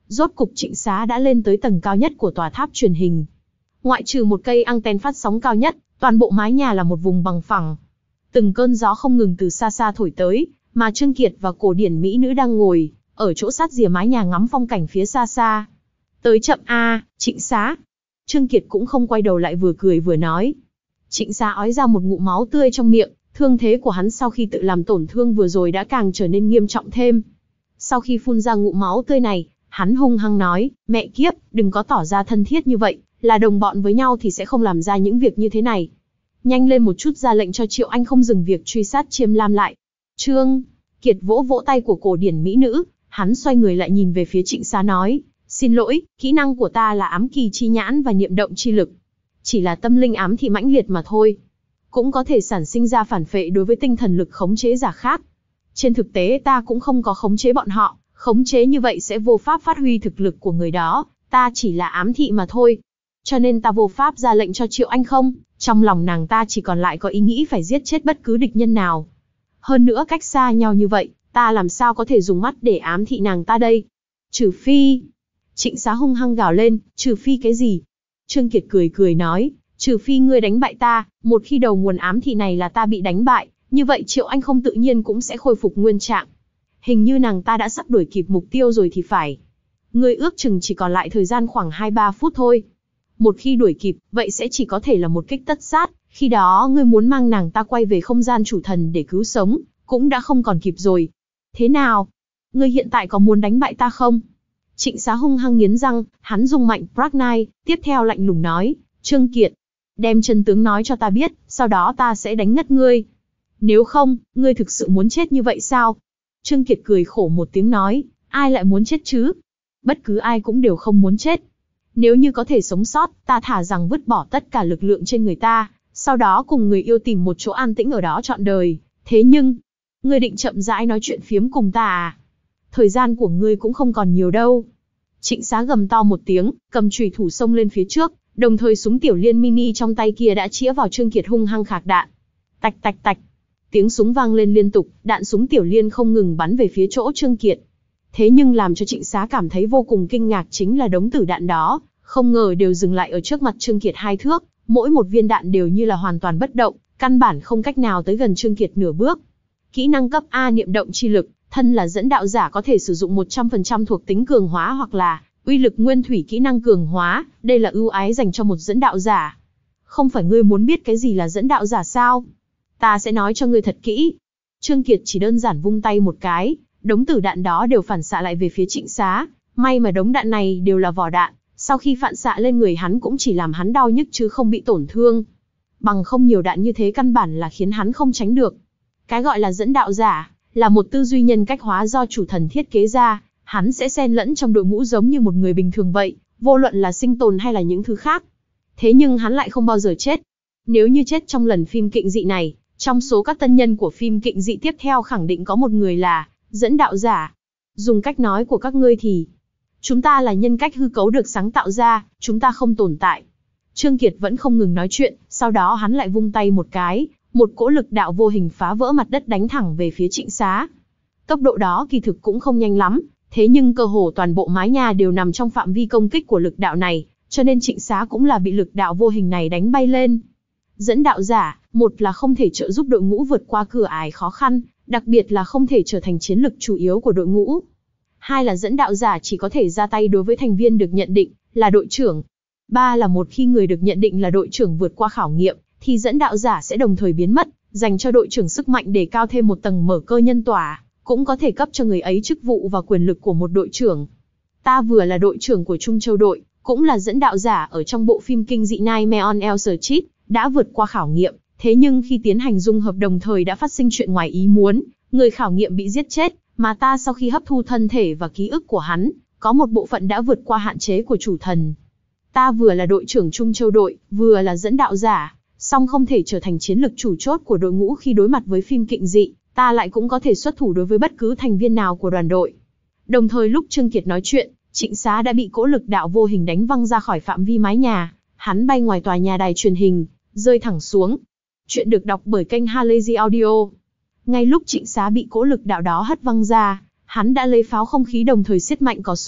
Rốt cục Trịnh Xá đã lên tới tầng cao nhất của tòa tháp truyền hình. Ngoại trừ một cây anten phát sóng cao nhất, toàn bộ mái nhà là một vùng bằng phẳng. Từng cơn gió không ngừng từ xa xa thổi tới, mà Trương Kiệt và cổ điển mỹ nữ đang ngồi ở chỗ sát rìa mái nhà ngắm phong cảnh phía xa xa. Tới chậm a, Trịnh Xá. Trương Kiệt cũng không quay đầu lại, vừa cười vừa nói. Trịnh Xá ói ra một ngụm máu tươi trong miệng, thương thế của hắn sau khi tự làm tổn thương vừa rồi đã càng trở nên nghiêm trọng thêm. Sau khi phun ra ngụm máu tươi này, hắn hung hăng nói, mẹ kiếp, đừng có tỏ ra thân thiết như vậy, là đồng bọn với nhau thì sẽ không làm ra những việc như thế này. Nhanh lên một chút, ra lệnh cho Triệu Anh không dừng việc truy sát Chiêm Lam lại. Trương Kiệt vỗ vỗ tay của cổ điển mỹ nữ, hắn xoay người lại nhìn về phía Trịnh Xá nói, xin lỗi, kỹ năng của ta là ám kỳ chi nhãn và niệm động chi lực. Chỉ là tâm linh ám thị mãnh liệt mà thôi. Cũng có thể sản sinh ra phản phệ đối với tinh thần lực khống chế giả khác. Trên thực tế ta cũng không có khống chế bọn họ, khống chế như vậy sẽ vô pháp phát huy thực lực của người đó, ta chỉ là ám thị mà thôi. Cho nên ta vô pháp ra lệnh cho Triệu Anh không, trong lòng nàng ta chỉ còn lại có ý nghĩ phải giết chết bất cứ địch nhân nào. Hơn nữa cách xa nhau như vậy, ta làm sao có thể dùng mắt để ám thị nàng ta đây? Trừ phi... Trịnh Xá hung hăng gào lên, trừ phi cái gì? Trương Kiệt cười cười nói, trừ phi ngươi đánh bại ta, một khi đầu nguồn ám thị này là ta bị đánh bại, như vậy Triệu Anh không tự nhiên cũng sẽ khôi phục nguyên trạng. Hình như nàng ta đã sắp đuổi kịp mục tiêu rồi thì phải. Ngươi ước chừng chỉ còn lại thời gian khoảng hai ba phút thôi. Một khi đuổi kịp, vậy sẽ chỉ có thể là một kích tất sát, khi đó ngươi muốn mang nàng ta quay về không gian chủ thần để cứu sống, cũng đã không còn kịp rồi. Thế nào? Ngươi hiện tại có muốn đánh bại ta không? Trịnh Xá hung hăng nghiến răng, hắn dùng mạnh Pragnai, tiếp theo lạnh lùng nói, Trương Kiệt, đem chân tướng nói cho ta biết, sau đó ta sẽ đánh ngất ngươi. Nếu không, ngươi thực sự muốn chết như vậy sao? Trương Kiệt cười khổ một tiếng nói, ai lại muốn chết chứ? Bất cứ ai cũng đều không muốn chết. Nếu như có thể sống sót, ta thả rằng vứt bỏ tất cả lực lượng trên người ta, sau đó cùng người yêu tìm một chỗ an tĩnh ở đó trọn đời. Thế nhưng, ngươi định chậm rãi nói chuyện phiếm cùng ta à? Thời gian của ngươi cũng không còn nhiều đâu. Trịnh Xá gầm to một tiếng, cầm chùy thủ xông lên phía trước, đồng thời súng tiểu liên mini trong tay kia đã chĩa vào Trương Kiệt hung hăng khạc đạn. Tạch tạch tạch. Tiếng súng vang lên liên tục, đạn súng tiểu liên không ngừng bắn về phía chỗ Trương Kiệt. Thế nhưng làm cho Trịnh Xá cảm thấy vô cùng kinh ngạc chính là đống tử đạn đó, không ngờ đều dừng lại ở trước mặt Trương Kiệt hai thước, mỗi một viên đạn đều như là hoàn toàn bất động, căn bản không cách nào tới gần Trương Kiệt nửa bước. Kỹ năng cấp A niệm động chi lực, thân là dẫn đạo giả có thể sử dụng một trăm phần trăm thuộc tính cường hóa hoặc là uy lực nguyên thủy kỹ năng cường hóa, đây là ưu ái dành cho một dẫn đạo giả. Không phải ngươi muốn biết cái gì là dẫn đạo giả sao? Ta sẽ nói cho ngươi thật kỹ. Trương Kiệt chỉ đơn giản vung tay một cái, đống tử đạn đó đều phản xạ lại về phía Trịnh Xá, may mà đống đạn này đều là vỏ đạn, sau khi phản xạ lên người hắn cũng chỉ làm hắn đau nhức chứ không bị tổn thương. Bằng không nhiều đạn như thế căn bản là khiến hắn không tránh được. Cái gọi là dẫn đạo giả, là một tư duy nhân cách hóa do chủ thần thiết kế ra, hắn sẽ xen lẫn trong đội ngũ giống như một người bình thường vậy, vô luận là sinh tồn hay là những thứ khác. Thế nhưng hắn lại không bao giờ chết. Nếu như chết trong lần phim kịnh dị này, trong số các tân nhân của phim kịnh dị tiếp theo khẳng định có một người là dẫn đạo giả. Dùng cách nói của các ngươi thì, chúng ta là nhân cách hư cấu được sáng tạo ra, chúng ta không tồn tại. Trương Kiệt vẫn không ngừng nói chuyện, sau đó hắn lại vung tay một cái, một cỗ lực đạo vô hình phá vỡ mặt đất đánh thẳng về phía Trịnh Xá. Tốc độ đó kỳ thực cũng không nhanh lắm, thế nhưng cơ hồ toàn bộ mái nhà đều nằm trong phạm vi công kích của lực đạo này, cho nên Trịnh Xá cũng là bị lực đạo vô hình này đánh bay lên. Dẫn đạo giả, một là không thể trợ giúp đội ngũ vượt qua cửa ải khó khăn, đặc biệt là không thể trở thành chiến lực chủ yếu của đội ngũ. Hai là dẫn đạo giả chỉ có thể ra tay đối với thành viên được nhận định là đội trưởng. Ba là một khi người được nhận định là đội trưởng vượt qua khảo nghiệm, thì dẫn đạo giả sẽ đồng thời biến mất, dành cho đội trưởng sức mạnh để cao thêm một tầng mở cơ nhân tỏa, cũng có thể cấp cho người ấy chức vụ và quyền lực của một đội trưởng. Ta vừa là đội trưởng của Trung Châu đội, cũng là dẫn đạo giả ở trong bộ phim kinh dị Nightmare on Elm Street, đã vượt qua khảo nghiệm, thế nhưng khi tiến hành dung hợp đồng thời đã phát sinh chuyện ngoài ý muốn, người khảo nghiệm bị giết chết, mà ta sau khi hấp thu thân thể và ký ức của hắn, có một bộ phận đã vượt qua hạn chế của chủ thần. Ta vừa là đội trưởng Trung Châu đội, vừa là dẫn đạo giả, song không thể trở thành chiến lực chủ chốt của đội ngũ khi đối mặt với phim kịnh dị, ta lại cũng có thể xuất thủ đối với bất cứ thành viên nào của đoàn đội. Đồng thời lúc Trương Kiệt nói chuyện, Trịnh Xá đã bị cỗ lực đạo vô hình đánh văng ra khỏi phạm vi mái nhà, hắn bay ngoài tòa nhà đài truyền hình, rơi thẳng xuống. Chuyện được đọc bởi kênh Halazy Audio. Ngay lúc Trịnh Xá bị cỗ lực đạo đó hất văng ra, hắn đã lấy pháo không khí đồng thời siết mạnh cò súng,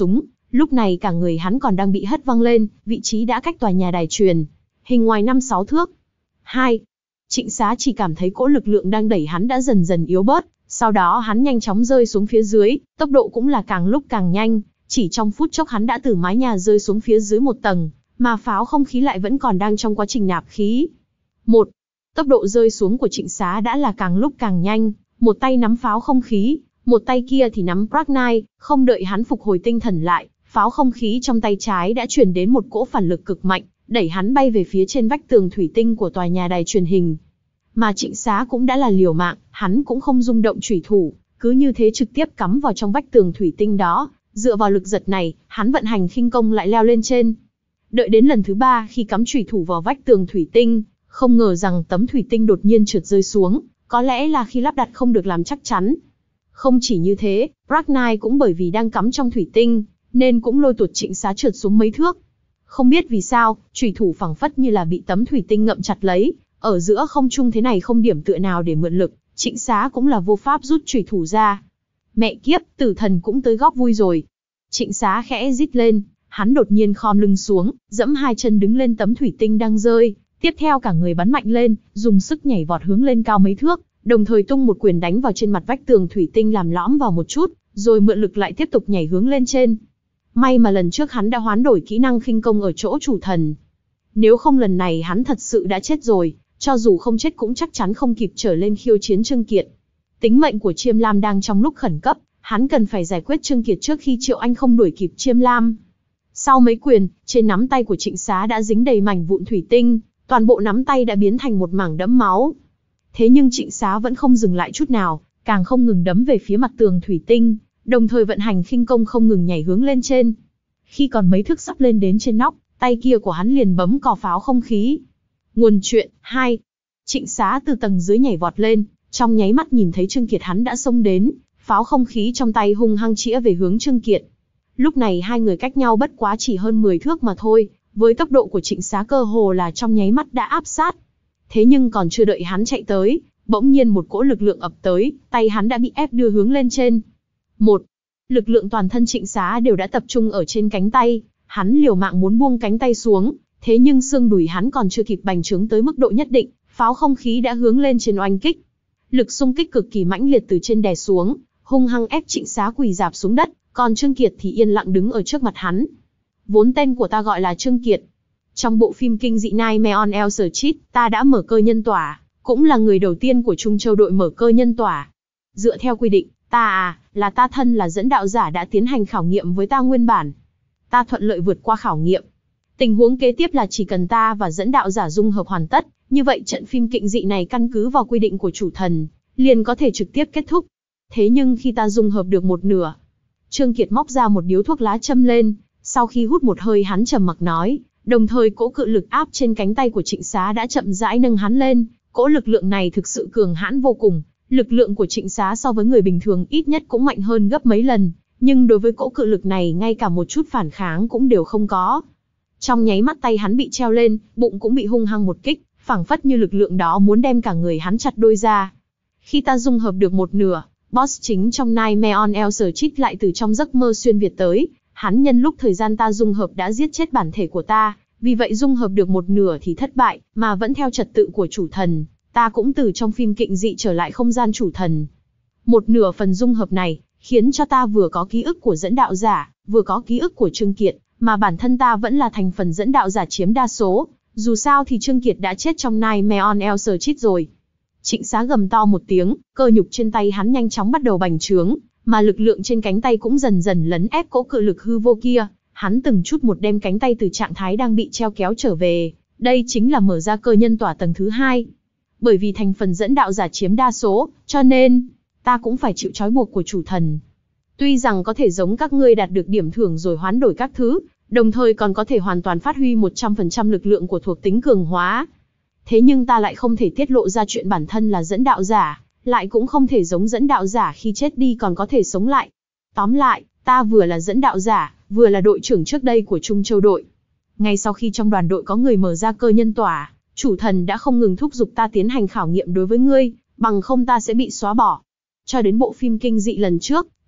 Lúc này cả người hắn còn đang bị hất văng lên, vị trí đã cách tòa nhà đài truyền hình ngoài năm sáu thước. Hai. Trịnh Xá chỉ cảm thấy cỗ lực lượng đang đẩy hắn đã dần dần yếu bớt, sau đó hắn nhanh chóng rơi xuống phía dưới, tốc độ cũng là càng lúc càng nhanh, chỉ trong phút chốc hắn đã từ mái nhà rơi xuống phía dưới một tầng, mà pháo không khí lại vẫn còn đang trong quá trình nạp khí. Một. Tốc độ rơi xuống của Trịnh Xá đã là càng lúc càng nhanh, một tay nắm pháo không khí, một tay kia thì nắm Bracknine, không đợi hắn phục hồi tinh thần lại, pháo không khí trong tay trái đã truyền đến một cỗ phản lực cực mạnh, đẩy hắn bay về phía trên vách tường thủy tinh của tòa nhà đài truyền hình. Mà Trịnh Xá cũng đã là liều mạng, hắn cũng không rung động chủy thủ, cứ như thế trực tiếp cắm vào trong vách tường thủy tinh đó, dựa vào lực giật này, hắn vận hành khinh công lại leo lên trên. Đợi đến lần thứ ba khi cắm chủy thủ vào vách tường thủy tinh, không ngờ rằng tấm thủy tinh đột nhiên trượt rơi xuống, có lẽ là khi lắp đặt không được làm chắc chắn. Không chỉ như thế, Bracknine cũng bởi vì đang cắm trong thủy tinh, nên cũng lôi tuột Trịnh Xá trượt xuống mấy thước. Không biết vì sao, chủy thủ phẳng phất như là bị tấm thủy tinh ngậm chặt lấy, ở giữa không trung thế này không điểm tựa nào để mượn lực, Trịnh Xá cũng là vô pháp rút chủy thủ ra. Mẹ kiếp, tử thần cũng tới góp vui rồi. Trịnh Xá khẽ rít lên, hắn đột nhiên khom lưng xuống, giẫm hai chân đứng lên tấm thủy tinh đang rơi, tiếp theo cả người bắn mạnh lên, dùng sức nhảy vọt hướng lên cao mấy thước, đồng thời tung một quyền đánh vào trên mặt vách tường thủy tinh làm lõm vào một chút, rồi mượn lực lại tiếp tục nhảy hướng lên trên. May mà lần trước hắn đã hoán đổi kỹ năng khinh công ở chỗ chủ thần. Nếu không lần này hắn thật sự đã chết rồi, cho dù không chết cũng chắc chắn không kịp trở lên khiêu chiến Trương Kiệt. Tính mệnh của Chiêm Lam đang trong lúc khẩn cấp, hắn cần phải giải quyết Trương Kiệt trước khi Triệu Anh không đuổi kịp Chiêm Lam. Sau mấy quyền, trên nắm tay của Trịnh Xá đã dính đầy mảnh vụn thủy tinh, toàn bộ nắm tay đã biến thành một mảng đẫm máu. Thế nhưng Trịnh Xá vẫn không dừng lại chút nào, càng không ngừng đấm về phía mặt tường thủy tinh, đồng thời vận hành khinh công không ngừng nhảy hướng lên trên. Khi còn mấy thước sắp lên đến trên nóc, tay kia của hắn liền bấm cò pháo không khí. Nguồn chuyện hai. Trịnh Xá từ tầng dưới nhảy vọt lên, trong nháy mắt nhìn thấy Trương Kiệt hắn đã xông đến, pháo không khí trong tay hung hăng chĩa về hướng Trương Kiệt. Lúc này hai người cách nhau bất quá chỉ hơn mười thước mà thôi, với tốc độ của Trịnh Xá cơ hồ là trong nháy mắt đã áp sát. Thế nhưng còn chưa đợi hắn chạy tới, bỗng nhiên một cỗ lực lượng ập tới, tay hắn đã bị ép đưa hướng lên trên. Một. Lực lượng toàn thân Trịnh Xá đều đã tập trung ở trên cánh tay, hắn liều mạng muốn buông cánh tay xuống, thế nhưng xương đùi hắn còn chưa kịp bành trướng tới mức độ nhất định, pháo không khí đã hướng lên trên oanh kích. Lực xung kích cực kỳ mãnh liệt từ trên đè xuống, hung hăng ép Trịnh Xá quỳ rạp xuống đất, còn Trương Kiệt thì yên lặng đứng ở trước mặt hắn. Vốn tên của ta gọi là Trương Kiệt. Trong bộ phim kinh dị Nightmare on Elm Street, ta đã mở cơ nhân tỏa, cũng là người đầu tiên của Trung Châu đội mở cơ nhân tỏa. Dựa theo quy định, ta à, là ta thân là dẫn đạo giả đã tiến hành khảo nghiệm với ta nguyên bản. Ta thuận lợi vượt qua khảo nghiệm. Tình huống kế tiếp là chỉ cần ta và dẫn đạo giả dung hợp hoàn tất, như vậy trận phim kinh dị này căn cứ vào quy định của chủ thần, liền có thể trực tiếp kết thúc. Thế nhưng khi ta dung hợp được một nửa, Trương Kiệt móc ra một điếu thuốc lá châm lên, sau khi hút một hơi hắn trầm mặc nói, đồng thời cỗ cự lực áp trên cánh tay của Trịnh Xá đã chậm rãi nâng hắn lên, cỗ lực lượng này thực sự cường hãn vô cùng, lực lượng của Trịnh Xá so với người bình thường ít nhất cũng mạnh hơn gấp mấy lần, nhưng đối với cỗ cự lực này ngay cả một chút phản kháng cũng đều không có. Trong nháy mắt tay hắn bị treo lên, bụng cũng bị hung hăng một kích, phảng phất như lực lượng đó muốn đem cả người hắn chặt đôi ra. Khi ta dung hợp được một nửa, boss chính trong Nightmare on Elm Street lại từ trong giấc mơ xuyên việt tới, hắn nhân lúc thời gian ta dung hợp đã giết chết bản thể của ta, vì vậy dung hợp được một nửa thì thất bại, mà vẫn theo trật tự của chủ thần, ta cũng từ trong phim kinh dị trở lại không gian chủ thần. Một nửa phần dung hợp này, khiến cho ta vừa có ký ức của dẫn đạo giả, vừa có ký ức của Trương Kiệt, mà bản thân ta vẫn là thành phần dẫn đạo giả chiếm đa số, dù sao thì Trương Kiệt đã chết trong Nightmare on Elm Street rồi. Trịnh Xá gầm to một tiếng, cơ nhục trên tay hắn nhanh chóng bắt đầu bành trướng, mà lực lượng trên cánh tay cũng dần dần lấn ép cỗ cự lực hư vô kia, hắn từng chút một đem cánh tay từ trạng thái đang bị treo kéo trở về, đây chính là mở ra cơ nhân tỏa tầng thứ hai. Bởi vì thành phần dẫn đạo giả chiếm đa số, cho nên, ta cũng phải chịu trói buộc của chủ thần. Tuy rằng có thể giống các ngươi đạt được điểm thưởng rồi hoán đổi các thứ, đồng thời còn có thể hoàn toàn phát huy một trăm phần trăm lực lượng của thuộc tính cường hóa. Thế nhưng ta lại không thể tiết lộ ra chuyện bản thân là dẫn đạo giả, lại cũng không thể giống dẫn đạo giả khi chết đi còn có thể sống lại. Tóm lại, ta vừa là dẫn đạo giả, vừa là đội trưởng trước đây của Trung Châu đội. Ngay sau khi trong đoàn đội có người mở ra cơ nhân tỏa, chủ thần đã không ngừng thúc giục ta tiến hành khảo nghiệm đối với ngươi, bằng không ta sẽ bị xóa bỏ. Cho đến bộ phim kinh dị lần trước,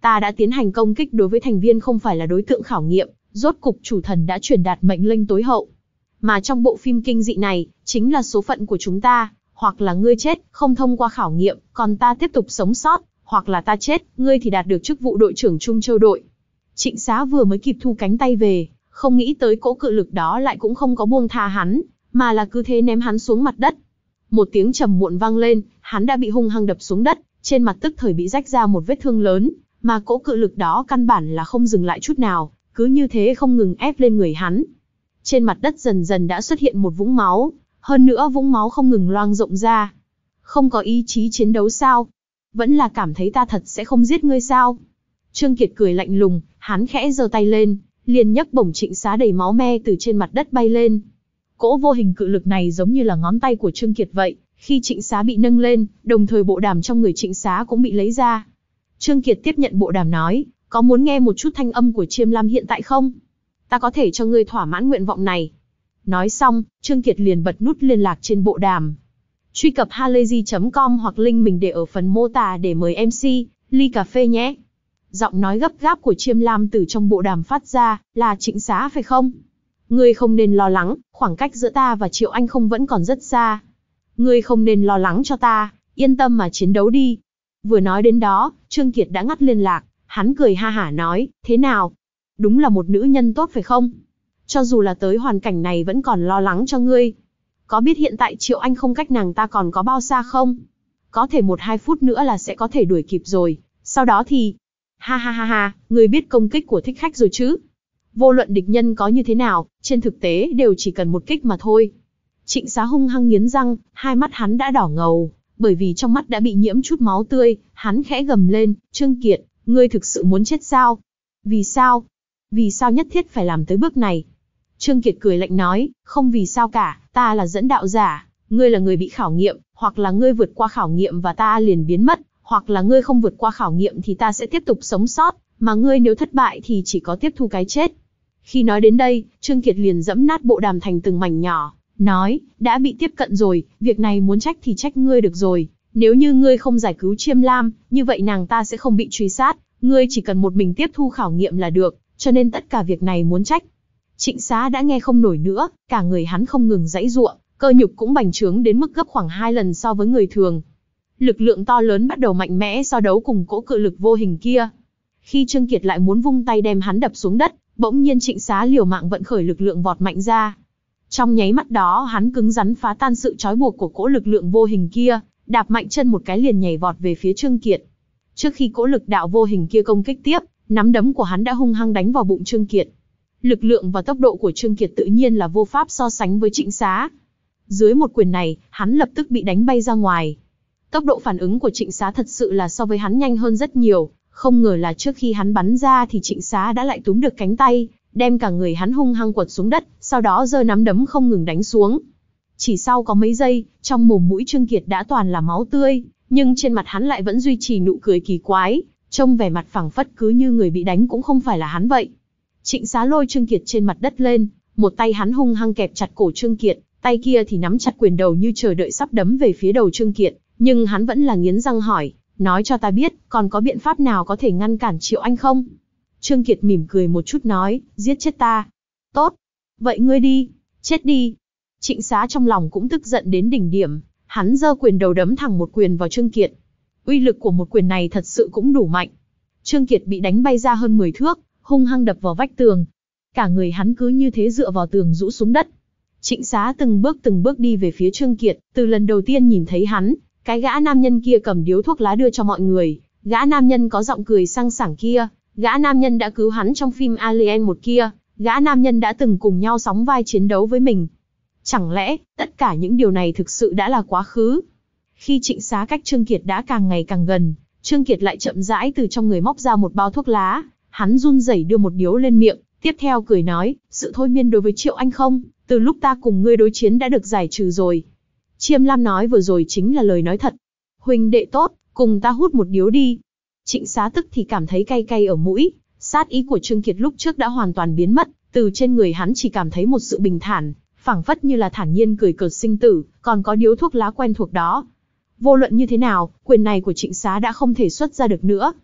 Ta đã tiến hành công kích đối với thành viên không phải là đối tượng khảo nghiệm, rốt cục chủ thần đã truyền đạt mệnh lệnh tối hậu. Mà trong bộ phim kinh dị này, chính là số phận của chúng ta, hoặc là ngươi chết, không thông qua khảo nghiệm, còn ta tiếp tục sống sót, hoặc là ta chết, ngươi thì đạt được chức vụ đội trưởng Trung Châu đội. Trịnh Xá vừa mới kịp thu cánh tay về, không nghĩ tới cỗ cự lực đó lại cũng không có buông tha hắn, mà là cứ thế ném hắn xuống mặt đất. Một tiếng trầm muộn vang lên, hắn đã bị hung hăng đập xuống đất, trên mặt tức thời bị rách ra một vết thương lớn, mà cỗ cự lực đó căn bản là không dừng lại chút nào, cứ như thế không ngừng ép lên người hắn. Trên mặt đất dần dần đã xuất hiện một vũng máu, hơn nữa vũng máu không ngừng loang rộng ra. Không có ý chí chiến đấu sao? Vẫn là cảm thấy ta thật sẽ không giết ngươi sao? Trương Kiệt cười lạnh lùng, hắn khẽ giơ tay lên, liền nhấc bổng Trịnh Xá đầy máu me từ trên mặt đất bay lên. Cỗ vô hình cự lực này giống như là ngón tay của Trương Kiệt vậy, khi Trịnh Xá bị nâng lên, đồng thời bộ đàm trong người Trịnh Xá cũng bị lấy ra. Trương Kiệt tiếp nhận bộ đàm nói, có muốn nghe một chút thanh âm của Chiêm Lam hiện tại không? Ta có thể cho ngươi thỏa mãn nguyện vọng này. Nói xong, Trương Kiệt liền bật nút liên lạc trên bộ đàm. Truy cập halayzi chấm com hoặc link mình để ở phần mô tả để mời em xê, ly cà phê nhé. Giọng nói gấp gáp của Chiêm Lam từ trong bộ đàm phát ra, là Trịnh Xá phải không? Ngươi không nên lo lắng, khoảng cách giữa ta và Triệu Anh không vẫn còn rất xa. Ngươi không nên lo lắng cho ta, yên tâm mà chiến đấu đi. Vừa nói đến đó, Trương Kiệt đã ngắt liên lạc, hắn cười ha hả nói, thế nào? Đúng là một nữ nhân tốt phải không? Cho dù là tới hoàn cảnh này vẫn còn lo lắng cho ngươi. Có biết hiện tại Triệu Anh không cách nàng ta còn có bao xa không? Có thể một hai phút nữa là sẽ có thể đuổi kịp rồi, sau đó thì... Ha ha ha ha, ngươi biết công kích của thích khách rồi chứ? Vô luận địch nhân có như thế nào, trên thực tế đều chỉ cần một kích mà thôi. Trịnh Xá hung hăng nghiến răng, hai mắt hắn đã đỏ ngầu, bởi vì trong mắt đã bị nhiễm chút máu tươi, hắn khẽ gầm lên, Trương Kiệt, ngươi thực sự muốn chết sao? Vì sao? Vì sao nhất thiết phải làm tới bước này? Trương Kiệt cười lạnh nói, không vì sao cả, ta là dẫn đạo giả, ngươi là người bị khảo nghiệm, hoặc là ngươi vượt qua khảo nghiệm và ta liền biến mất, hoặc là ngươi không vượt qua khảo nghiệm thì ta sẽ tiếp tục sống sót, mà ngươi nếu thất bại thì chỉ có tiếp thu cái chết. Khi nói đến đây, Trương Kiệt liền dẫm nát bộ đàm thành từng mảnh nhỏ, nói, đã bị tiếp cận rồi, việc này muốn trách thì trách ngươi được rồi, nếu như ngươi không giải cứu Chiêm Lam, như vậy nàng ta sẽ không bị truy sát, ngươi chỉ cần một mình tiếp thu khảo nghiệm là được, cho nên tất cả việc này muốn trách. Trịnh Xá đã nghe không nổi nữa, cả người hắn không ngừng giãy giụa, cơ nhục cũng bành trướng đến mức gấp khoảng hai lần so với người thường. Lực lượng to lớn bắt đầu mạnh mẽ so đấu cùng cỗ cự lực vô hình kia. Khi Trương Kiệt lại muốn vung tay đem hắn đập xuống đất, bỗng nhiên Trịnh Xá liều mạng vận khởi lực lượng vọt mạnh ra. Trong nháy mắt đó hắn cứng rắn phá tan sự trói buộc của cỗ lực lượng vô hình kia, đạp mạnh chân một cái liền nhảy vọt về phía Trương Kiệt. Trước khi cỗ lực đạo vô hình kia công kích tiếp, nắm đấm của hắn đã hung hăng đánh vào bụng Trương Kiệt. Lực lượng và tốc độ của Trương Kiệt tự nhiên là vô pháp so sánh với Trịnh Xá. Dưới một quyền này, hắn lập tức bị đánh bay ra ngoài. Tốc độ phản ứng của Trịnh Xá thật sự là so với hắn nhanh hơn rất nhiều, không ngờ là trước khi hắn bắn ra thì Trịnh Xá đã lại túm được cánh tay, đem cả người hắn hung hăng quật xuống đất, sau đó giơ nắm đấm không ngừng đánh xuống. Chỉ sau có mấy giây, trong mồm mũi Trương Kiệt đã toàn là máu tươi, nhưng trên mặt hắn lại vẫn duy trì nụ cười kỳ quái, trông vẻ mặt phảng phất cứ như người bị đánh cũng không phải là hắn vậy. Trịnh Xá lôi Trương Kiệt trên mặt đất lên, một tay hắn hung hăng kẹp chặt cổ Trương Kiệt, tay kia thì nắm chặt quyền đầu như chờ đợi sắp đấm về phía đầu Trương Kiệt, nhưng hắn vẫn là nghiến răng hỏi, nói cho ta biết, còn có biện pháp nào có thể ngăn cản Triệu Anh không? Trương Kiệt mỉm cười một chút nói, giết chết ta. Tốt, vậy ngươi đi, chết đi. Trịnh Xá trong lòng cũng tức giận đến đỉnh điểm, hắn giơ quyền đầu đấm thẳng một quyền vào Trương Kiệt. Uy lực của một quyền này thật sự cũng đủ mạnh. Trương Kiệt bị đánh bay ra hơn mười thước, hung hăng đập vào vách tường. Cả người hắn cứ như thế dựa vào tường rũ xuống đất. Trịnh Xá từng bước từng bước đi về phía Trương Kiệt, từ lần đầu tiên nhìn thấy hắn, cái gã nam nhân kia cầm điếu thuốc lá đưa cho mọi người, gã nam nhân có giọng cười sang sảng kia, gã nam nhân đã cứu hắn trong phim Alien một kia, gã nam nhân đã từng cùng nhau sóng vai chiến đấu với mình. Chẳng lẽ, tất cả những điều này thực sự đã là quá khứ? Khi Trịnh Xá cách Trương Kiệt đã càng ngày càng gần, Trương Kiệt lại chậm rãi từ trong người móc ra một bao thuốc lá, hắn run rẩy đưa một điếu lên miệng, tiếp theo cười nói, sự thôi miên đối với Triệu Anh không, từ lúc ta cùng ngươi đối chiến đã được giải trừ rồi. Chiêm Lam nói vừa rồi chính là lời nói thật. Huynh đệ tốt, cùng ta hút một điếu đi. Trịnh Xá tức thì cảm thấy cay cay ở mũi, sát ý của Trương Kiệt lúc trước đã hoàn toàn biến mất, từ trên người hắn chỉ cảm thấy một sự bình thản, phảng phất như là thản nhiên cười cợt sinh tử, còn có điếu thuốc lá quen thuộc đó. Vô luận như thế nào, quyền này của Trịnh Xá đã không thể xuất ra được nữa.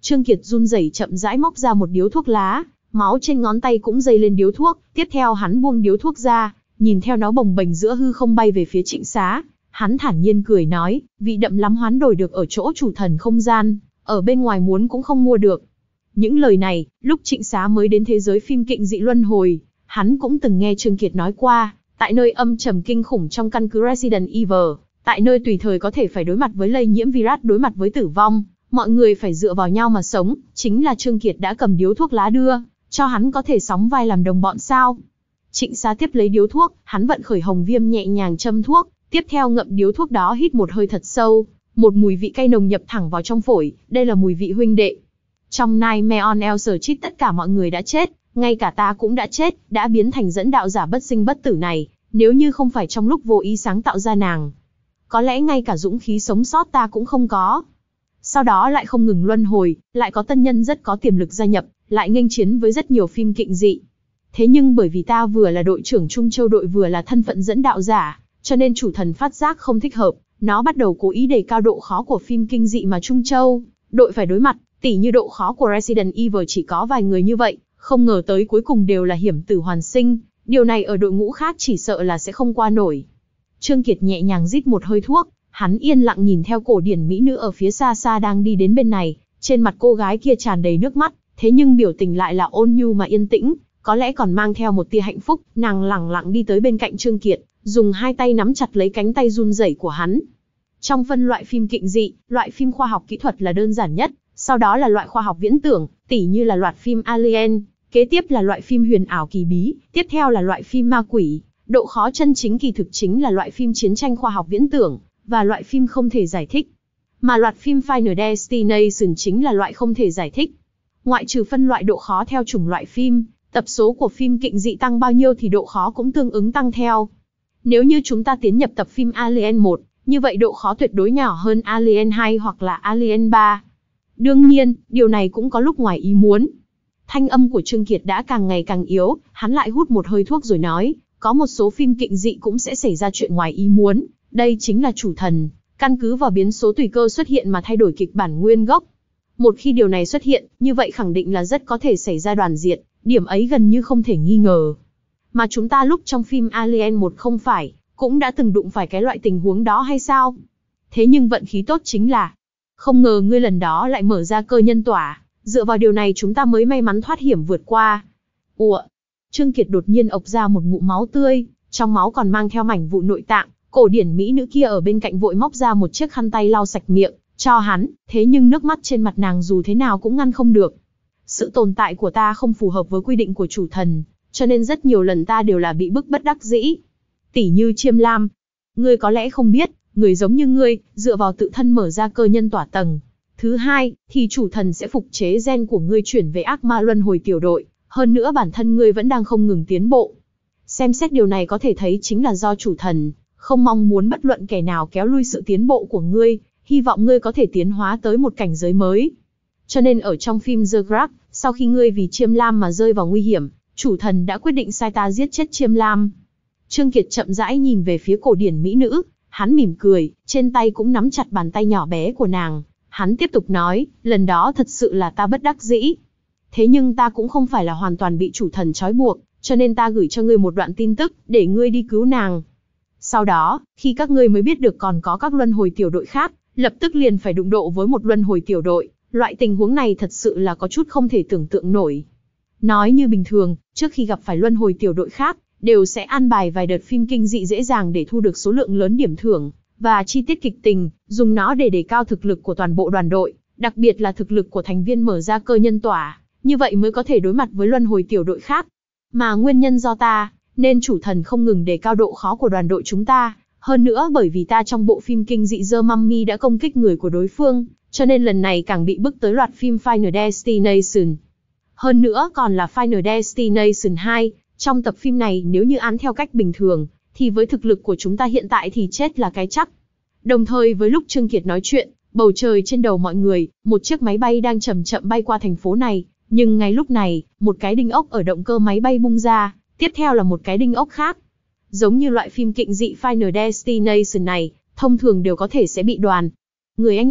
Trương Kiệt run rẩy chậm rãi móc ra một điếu thuốc lá, máu trên ngón tay cũng dây lên điếu thuốc, tiếp theo hắn buông điếu thuốc ra, nhìn theo nó bồng bềnh giữa hư không bay về phía Trịnh Xá. Hắn thản nhiên cười nói, vị đậm lắm hoán đổi được ở chỗ chủ thần không gian, ở bên ngoài muốn cũng không mua được. Những lời này, lúc Trịnh Xá mới đến thế giới phim kịnh dị luân hồi, hắn cũng từng nghe Trương Kiệt nói qua, tại nơi âm trầm kinh khủng trong căn cứ Resident Evil, tại nơi tùy thời có thể phải đối mặt với lây nhiễm virus, đối mặt với tử vong, mọi người phải dựa vào nhau mà sống, chính là Trương Kiệt đã cầm điếu thuốc lá đưa, cho hắn có thể sóng vai làm đồng bọn sao. Trịnh Xá tiếp lấy điếu thuốc, hắn vận khởi hồng viêm nhẹ nhàng châm thuốc, tiếp theo ngậm điếu thuốc đó hít một hơi thật sâu, một mùi vị cay nồng nhập thẳng vào trong phổi, đây là mùi vị huynh đệ. Trong Nightmare on Elm Street tất cả mọi người đã chết, ngay cả ta cũng đã chết, đã biến thành dẫn đạo giả bất sinh bất tử này, nếu như không phải trong lúc vô ý sáng tạo ra nàng, có lẽ ngay cả dũng khí sống sót ta cũng không có. Sau đó lại không ngừng luân hồi, lại có tân nhân rất có tiềm lực gia nhập, lại nghênh chiến với rất nhiều phim kịnh dị. Thế nhưng bởi vì ta vừa là đội trưởng Trung Châu đội vừa là thân phận dẫn đạo giả, cho nên chủ thần phát giác không thích hợp, nó bắt đầu cố ý đề cao độ khó của phim kinh dị mà Trung Châu đội phải đối mặt, tỉ như độ khó của Resident Evil chỉ có vài người như vậy, không ngờ tới cuối cùng đều là hiểm tử hoàn sinh, điều này ở đội ngũ khác chỉ sợ là sẽ không qua nổi. Trương Kiệt nhẹ nhàng rít một hơi thuốc, hắn yên lặng nhìn theo cổ điển mỹ nữ ở phía xa xa đang đi đến bên này, trên mặt cô gái kia tràn đầy nước mắt, thế nhưng biểu tình lại là ôn nhu mà yên tĩnh, có lẽ còn mang theo một tia hạnh phúc, nàng lẳng lặng đi tới bên cạnh Trương Kiệt, dùng hai tay nắm chặt lấy cánh tay run rẩy của hắn. Trong phân loại phim kịnh dị, loại phim khoa học kỹ thuật là đơn giản nhất, sau đó là loại khoa học viễn tưởng, tỉ như là loạt phim Alien, kế tiếp là loại phim huyền ảo kỳ bí, tiếp theo là loại phim ma quỷ. Độ khó chân chính kỳ thực chính là loại phim chiến tranh khoa học viễn tưởng, và loại phim không thể giải thích. Mà loạt phim Final Destination chính là loại không thể giải thích. Ngoại trừ phân loại độ khó theo chủng loại phim, tập số của phim kịnh dị tăng bao nhiêu thì độ khó cũng tương ứng tăng theo. Nếu như chúng ta tiến nhập tập phim Alien một, như vậy độ khó tuyệt đối nhỏ hơn Alien hai hoặc là Alien ba. Đương nhiên, điều này cũng có lúc ngoài ý muốn. Thanh âm của Trương Kiệt đã càng ngày càng yếu, hắn lại hút một hơi thuốc rồi nói, có một số phim kịnh dị cũng sẽ xảy ra chuyện ngoài ý muốn, đây chính là chủ thần, căn cứ vào biến số tùy cơ xuất hiện mà thay đổi kịch bản nguyên gốc. Một khi điều này xuất hiện, như vậy khẳng định là rất có thể xảy ra đoàn diệt, điểm ấy gần như không thể nghi ngờ. Mà chúng ta lúc trong phim Alien một không phải, cũng đã từng đụng phải cái loại tình huống đó hay sao? Thế nhưng vận khí tốt chính là, không ngờ ngươi lần đó lại mở ra cơ nhân tỏa, dựa vào điều này chúng ta mới may mắn thoát hiểm vượt qua. Ủa? Trương Kiệt đột nhiên ộc ra một ngụm máu tươi, trong máu còn mang theo mảnh vụn nội tạng, cổ điển mỹ nữ kia ở bên cạnh vội móc ra một chiếc khăn tay lau sạch miệng, cho hắn, thế nhưng nước mắt trên mặt nàng dù thế nào cũng ngăn không được. Sự tồn tại của ta không phù hợp với quy định của chủ thần, cho nên rất nhiều lần ta đều là bị bức bất đắc dĩ. Tỷ như Chiêm Lam. Ngươi có lẽ không biết, người giống như ngươi, dựa vào tự thân mở ra cơ nhân tỏa tầng. Thứ hai, thì chủ thần sẽ phục chế gen của ngươi chuyển về ác ma luân hồi tiểu đội, hơn nữa bản thân ngươi vẫn đang không ngừng tiến bộ. Xem xét điều này có thể thấy chính là do chủ thần không mong muốn bất luận kẻ nào kéo lui sự tiến bộ của ngươi, hy vọng ngươi có thể tiến hóa tới một cảnh giới mới. Cho nên ở trong phim The Grudge, sau khi ngươi vì Chiêm Lam mà rơi vào nguy hiểm, chủ thần đã quyết định sai ta giết chết Chiêm Lam. Trương Kiệt chậm rãi nhìn về phía cổ điển mỹ nữ, hắn mỉm cười, trên tay cũng nắm chặt bàn tay nhỏ bé của nàng. Hắn tiếp tục nói, lần đó thật sự là ta bất đắc dĩ. Thế nhưng ta cũng không phải là hoàn toàn bị chủ thần trói buộc, cho nên ta gửi cho ngươi một đoạn tin tức, để ngươi đi cứu nàng. Sau đó, khi các ngươi mới biết được còn có các luân hồi tiểu đội khác, lập tức liền phải đụng độ với một luân hồi tiểu đội. Loại tình huống này thật sự là có chút không thể tưởng tượng nổi. Nói như bình thường, trước khi gặp phải luân hồi tiểu đội khác, đều sẽ an bài vài đợt phim kinh dị dễ dàng để thu được số lượng lớn điểm thưởng, và chi tiết kịch tình, dùng nó để đề cao thực lực của toàn bộ đoàn đội, đặc biệt là thực lực của thành viên mở ra cơ nhân tỏa, như vậy mới có thể đối mặt với luân hồi tiểu đội khác. Mà nguyên nhân do ta, nên chủ thần không ngừng đề cao độ khó của đoàn đội chúng ta, hơn nữa bởi vì ta trong bộ phim kinh dị The Mummy đã công kích người của đối phương, cho nên lần này càng bị bức tới loạt phim Final Destination. Hơn nữa còn là Final Destination hai, trong tập phim này nếu như án theo cách bình thường, thì với thực lực của chúng ta hiện tại thì chết là cái chắc. Đồng thời với lúc Trương Kiệt nói chuyện, bầu trời trên đầu mọi người, một chiếc máy bay đang chậm chậm bay qua thành phố này, nhưng ngay lúc này, một cái đinh ốc ở động cơ máy bay bung ra, tiếp theo là một cái đinh ốc khác. Giống như loại phim kịnh dị Final Destination này, thông thường đều có thể sẽ bị đoàn người anh em,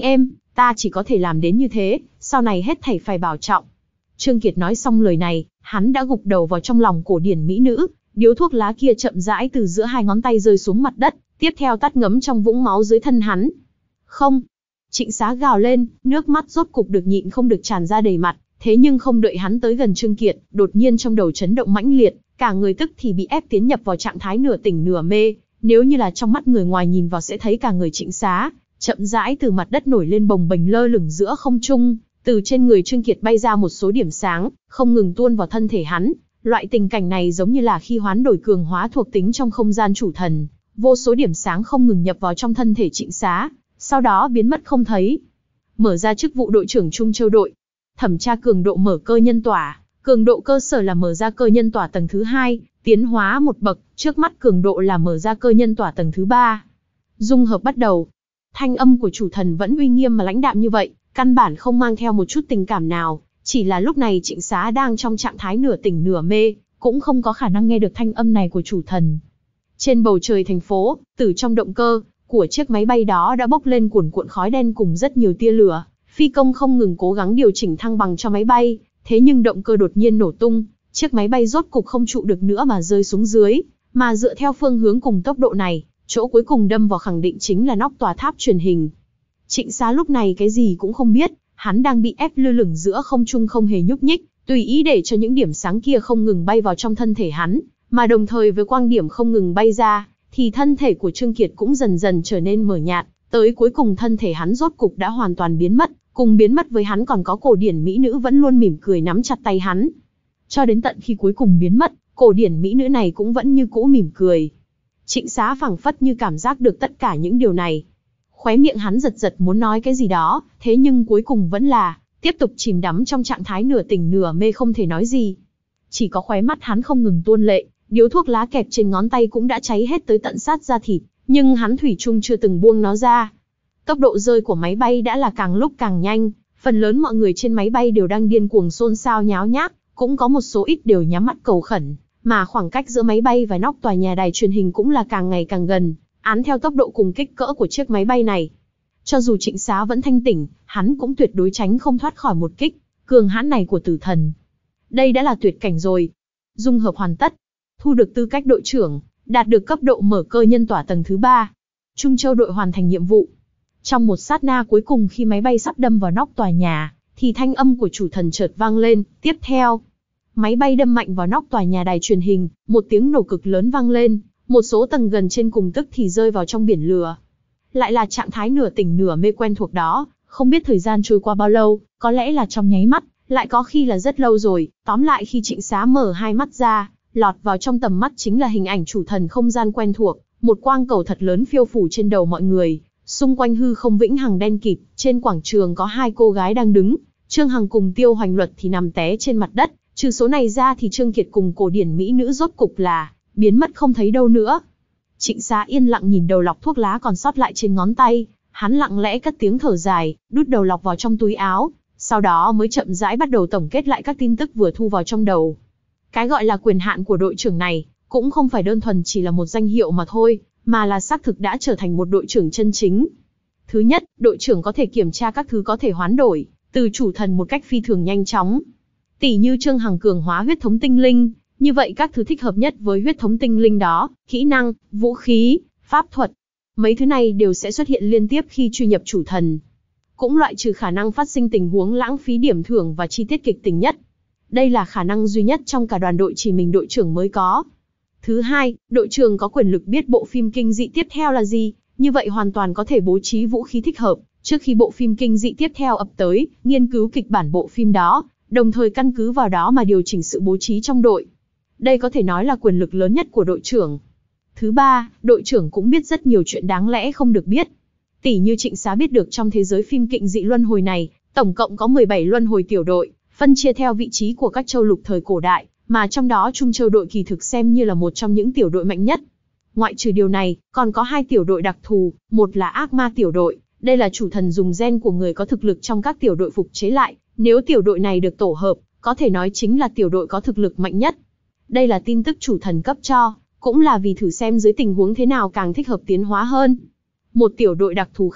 ta chỉ có thể làm đến như thế, sau này hết thảy phải bảo trọng. Trương Kiệt nói xong lời này, hắn đã gục đầu vào trong lòng cổ điển mỹ nữ, điếu thuốc lá kia chậm rãi từ giữa hai ngón tay rơi xuống mặt đất, tiếp theo tắt ngấm trong vũng máu dưới thân hắn. Không! Trịnh Xá gào lên, nước mắt rốt cục được nhịn không được tràn ra đầy mặt, thế nhưng không đợi hắn tới gần Trương Kiệt, đột nhiên trong đầu chấn động mãnh liệt, cả người tức thì bị ép tiến nhập vào trạng thái nửa tỉnh nửa mê, nếu như là trong mắt người ngoài nhìn vào sẽ thấy cả người Trịnh Xá chậm rãi từ mặt đất nổi lên bồng bềnh lơ lửng giữa không trung, từ trên người Trương Kiệt bay ra một số điểm sáng, không ngừng tuôn vào thân thể hắn. Loại tình cảnh này giống như là khi hoán đổi cường hóa thuộc tính trong không gian chủ thần, vô số điểm sáng không ngừng nhập vào trong thân thể Trịnh Xá, sau đó biến mất không thấy. Mở ra chức vụ đội trưởng Trung Châu đội, thẩm tra cường độ mở cơ nhân tỏa, cường độ cơ sở là mở ra cơ nhân tỏa tầng thứ hai, tiến hóa một bậc, trước mắt cường độ là mở ra cơ nhân tỏa tầng thứ ba. Dung hợp bắt đầu. Thanh âm của chủ thần vẫn uy nghiêm mà lãnh đạm như vậy, căn bản không mang theo một chút tình cảm nào, chỉ là lúc này Trịnh Xá đang trong trạng thái nửa tỉnh nửa mê, cũng không có khả năng nghe được thanh âm này của chủ thần. Trên bầu trời thành phố, từ trong động cơ của chiếc máy bay đó đã bốc lên cuồn cuộn khói đen cùng rất nhiều tia lửa, phi công không ngừng cố gắng điều chỉnh thăng bằng cho máy bay, thế nhưng động cơ đột nhiên nổ tung, chiếc máy bay rốt cục không trụ được nữa mà rơi xuống dưới, mà dựa theo phương hướng cùng tốc độ này, chỗ cuối cùng đâm vào khẳng định chính là nóc tòa tháp truyền hình. Trịnh Xá lúc này cái gì cũng không biết, hắn đang bị ép lơ lửng giữa không trung không hề nhúc nhích, tùy ý để cho những điểm sáng kia không ngừng bay vào trong thân thể hắn, mà đồng thời với quang điểm không ngừng bay ra, thì thân thể của Trương Kiệt cũng dần dần trở nên mờ nhạt, tới cuối cùng thân thể hắn rốt cục đã hoàn toàn biến mất, cùng biến mất với hắn còn có cổ điển mỹ nữ vẫn luôn mỉm cười nắm chặt tay hắn. Cho đến tận khi cuối cùng biến mất, cổ điển mỹ nữ này cũng vẫn như cũ mỉm cười. Trịnh Xá phảng phất như cảm giác được tất cả những điều này. Khóe miệng hắn giật giật muốn nói cái gì đó, thế nhưng cuối cùng vẫn là tiếp tục chìm đắm trong trạng thái nửa tỉnh nửa mê không thể nói gì. Chỉ có khóe mắt hắn không ngừng tuôn lệ, điếu thuốc lá kẹp trên ngón tay cũng đã cháy hết tới tận sát da thịt, nhưng hắn thủy chung chưa từng buông nó ra. Tốc độ rơi của máy bay đã là càng lúc càng nhanh, phần lớn mọi người trên máy bay đều đang điên cuồng xôn xao nháo nhác, cũng có một số ít đều nhắm mắt cầu khẩn, mà khoảng cách giữa máy bay và nóc tòa nhà đài truyền hình cũng là càng ngày càng gần, án theo tốc độ cùng kích cỡ của chiếc máy bay này. Cho dù Trịnh Xá vẫn thanh tỉnh, hắn cũng tuyệt đối tránh không thoát khỏi một kích cường hãn này của tử thần. Đây đã là tuyệt cảnh rồi. Dung hợp hoàn tất, thu được tư cách đội trưởng, đạt được cấp độ mở cơ nhân tỏa tầng thứ ba. Trung Châu đội hoàn thành nhiệm vụ. Trong một sát na cuối cùng khi máy bay sắp đâm vào nóc tòa nhà, thì thanh âm của chủ thần chợt vang lên, tiếp theo, máy bay đâm mạnh vào nóc tòa nhà đài truyền hình, một tiếng nổ cực lớn vang lên, một số tầng gần trên cùng tức thì rơi vào trong biển lửa. Lại là trạng thái nửa tỉnh nửa mê quen thuộc đó, không biết thời gian trôi qua bao lâu, có lẽ là trong nháy mắt, lại có khi là rất lâu rồi, tóm lại khi Trịnh Xá mở hai mắt ra, lọt vào trong tầm mắt chính là hình ảnh chủ thần không gian quen thuộc, một quang cầu thật lớn phiêu phủ trên đầu mọi người, xung quanh hư không vĩnh hằng đen kịt, trên quảng trường có hai cô gái đang đứng, Trương Hằng cùng Tiêu Hoành Luật thì nằm té trên mặt đất, trừ số này ra thì Trương Kiệt cùng cổ điển mỹ nữ rốt cục là biến mất không thấy đâu nữa. Trịnh Xá yên lặng nhìn đầu lọc thuốc lá còn sót lại trên ngón tay, hắn lặng lẽ cất tiếng thở dài, đút đầu lọc vào trong túi áo, sau đó mới chậm rãi bắt đầu tổng kết lại các tin tức vừa thu vào trong đầu. Cái gọi là quyền hạn của đội trưởng này, cũng không phải đơn thuần chỉ là một danh hiệu mà thôi, mà là xác thực đã trở thành một đội trưởng chân chính. Thứ nhất, đội trưởng có thể kiểm tra các thứ có thể hoán đổi từ chủ thần một cách phi thường nhanh chóng. Tỷ như Trương Hằng cường hóa huyết thống tinh linh, như vậy các thứ thích hợp nhất với huyết thống tinh linh đó, kỹ năng, vũ khí, pháp thuật, mấy thứ này đều sẽ xuất hiện liên tiếp khi truy nhập chủ thần. Cũng loại trừ khả năng phát sinh tình huống lãng phí điểm thưởng và chi tiết kịch tính nhất. Đây là khả năng duy nhất trong cả đoàn đội chỉ mình đội trưởng mới có. Thứ hai, đội trưởng có quyền lực biết bộ phim kinh dị tiếp theo là gì, như vậy hoàn toàn có thể bố trí vũ khí thích hợp, trước khi bộ phim kinh dị tiếp theo ập tới, nghiên cứu kịch bản bộ phim đó, đồng thời căn cứ vào đó mà điều chỉnh sự bố trí trong đội. Đây có thể nói là quyền lực lớn nhất của đội trưởng. Thứ ba, đội trưởng cũng biết rất nhiều chuyện đáng lẽ không được biết. Tỷ như Trịnh Xá biết được trong thế giới phim kinh dị luân hồi này, tổng cộng có mười bảy luân hồi tiểu đội, phân chia theo vị trí của các châu lục thời cổ đại, mà trong đó Trung Châu đội kỳ thực xem như là một trong những tiểu đội mạnh nhất. Ngoại trừ điều này, còn có hai tiểu đội đặc thù, một là ác ma tiểu đội, đây là chủ thần dùng gen của người có thực lực trong các tiểu đội phục chế lại, nếu tiểu đội này được tổ hợp, có thể nói chính là tiểu đội có thực lực mạnh nhất. Đây là tin tức chủ thần cấp cho, cũng là vì thử xem dưới tình huống thế nào càng thích hợp tiến hóa hơn. Một tiểu đội đặc thù khác,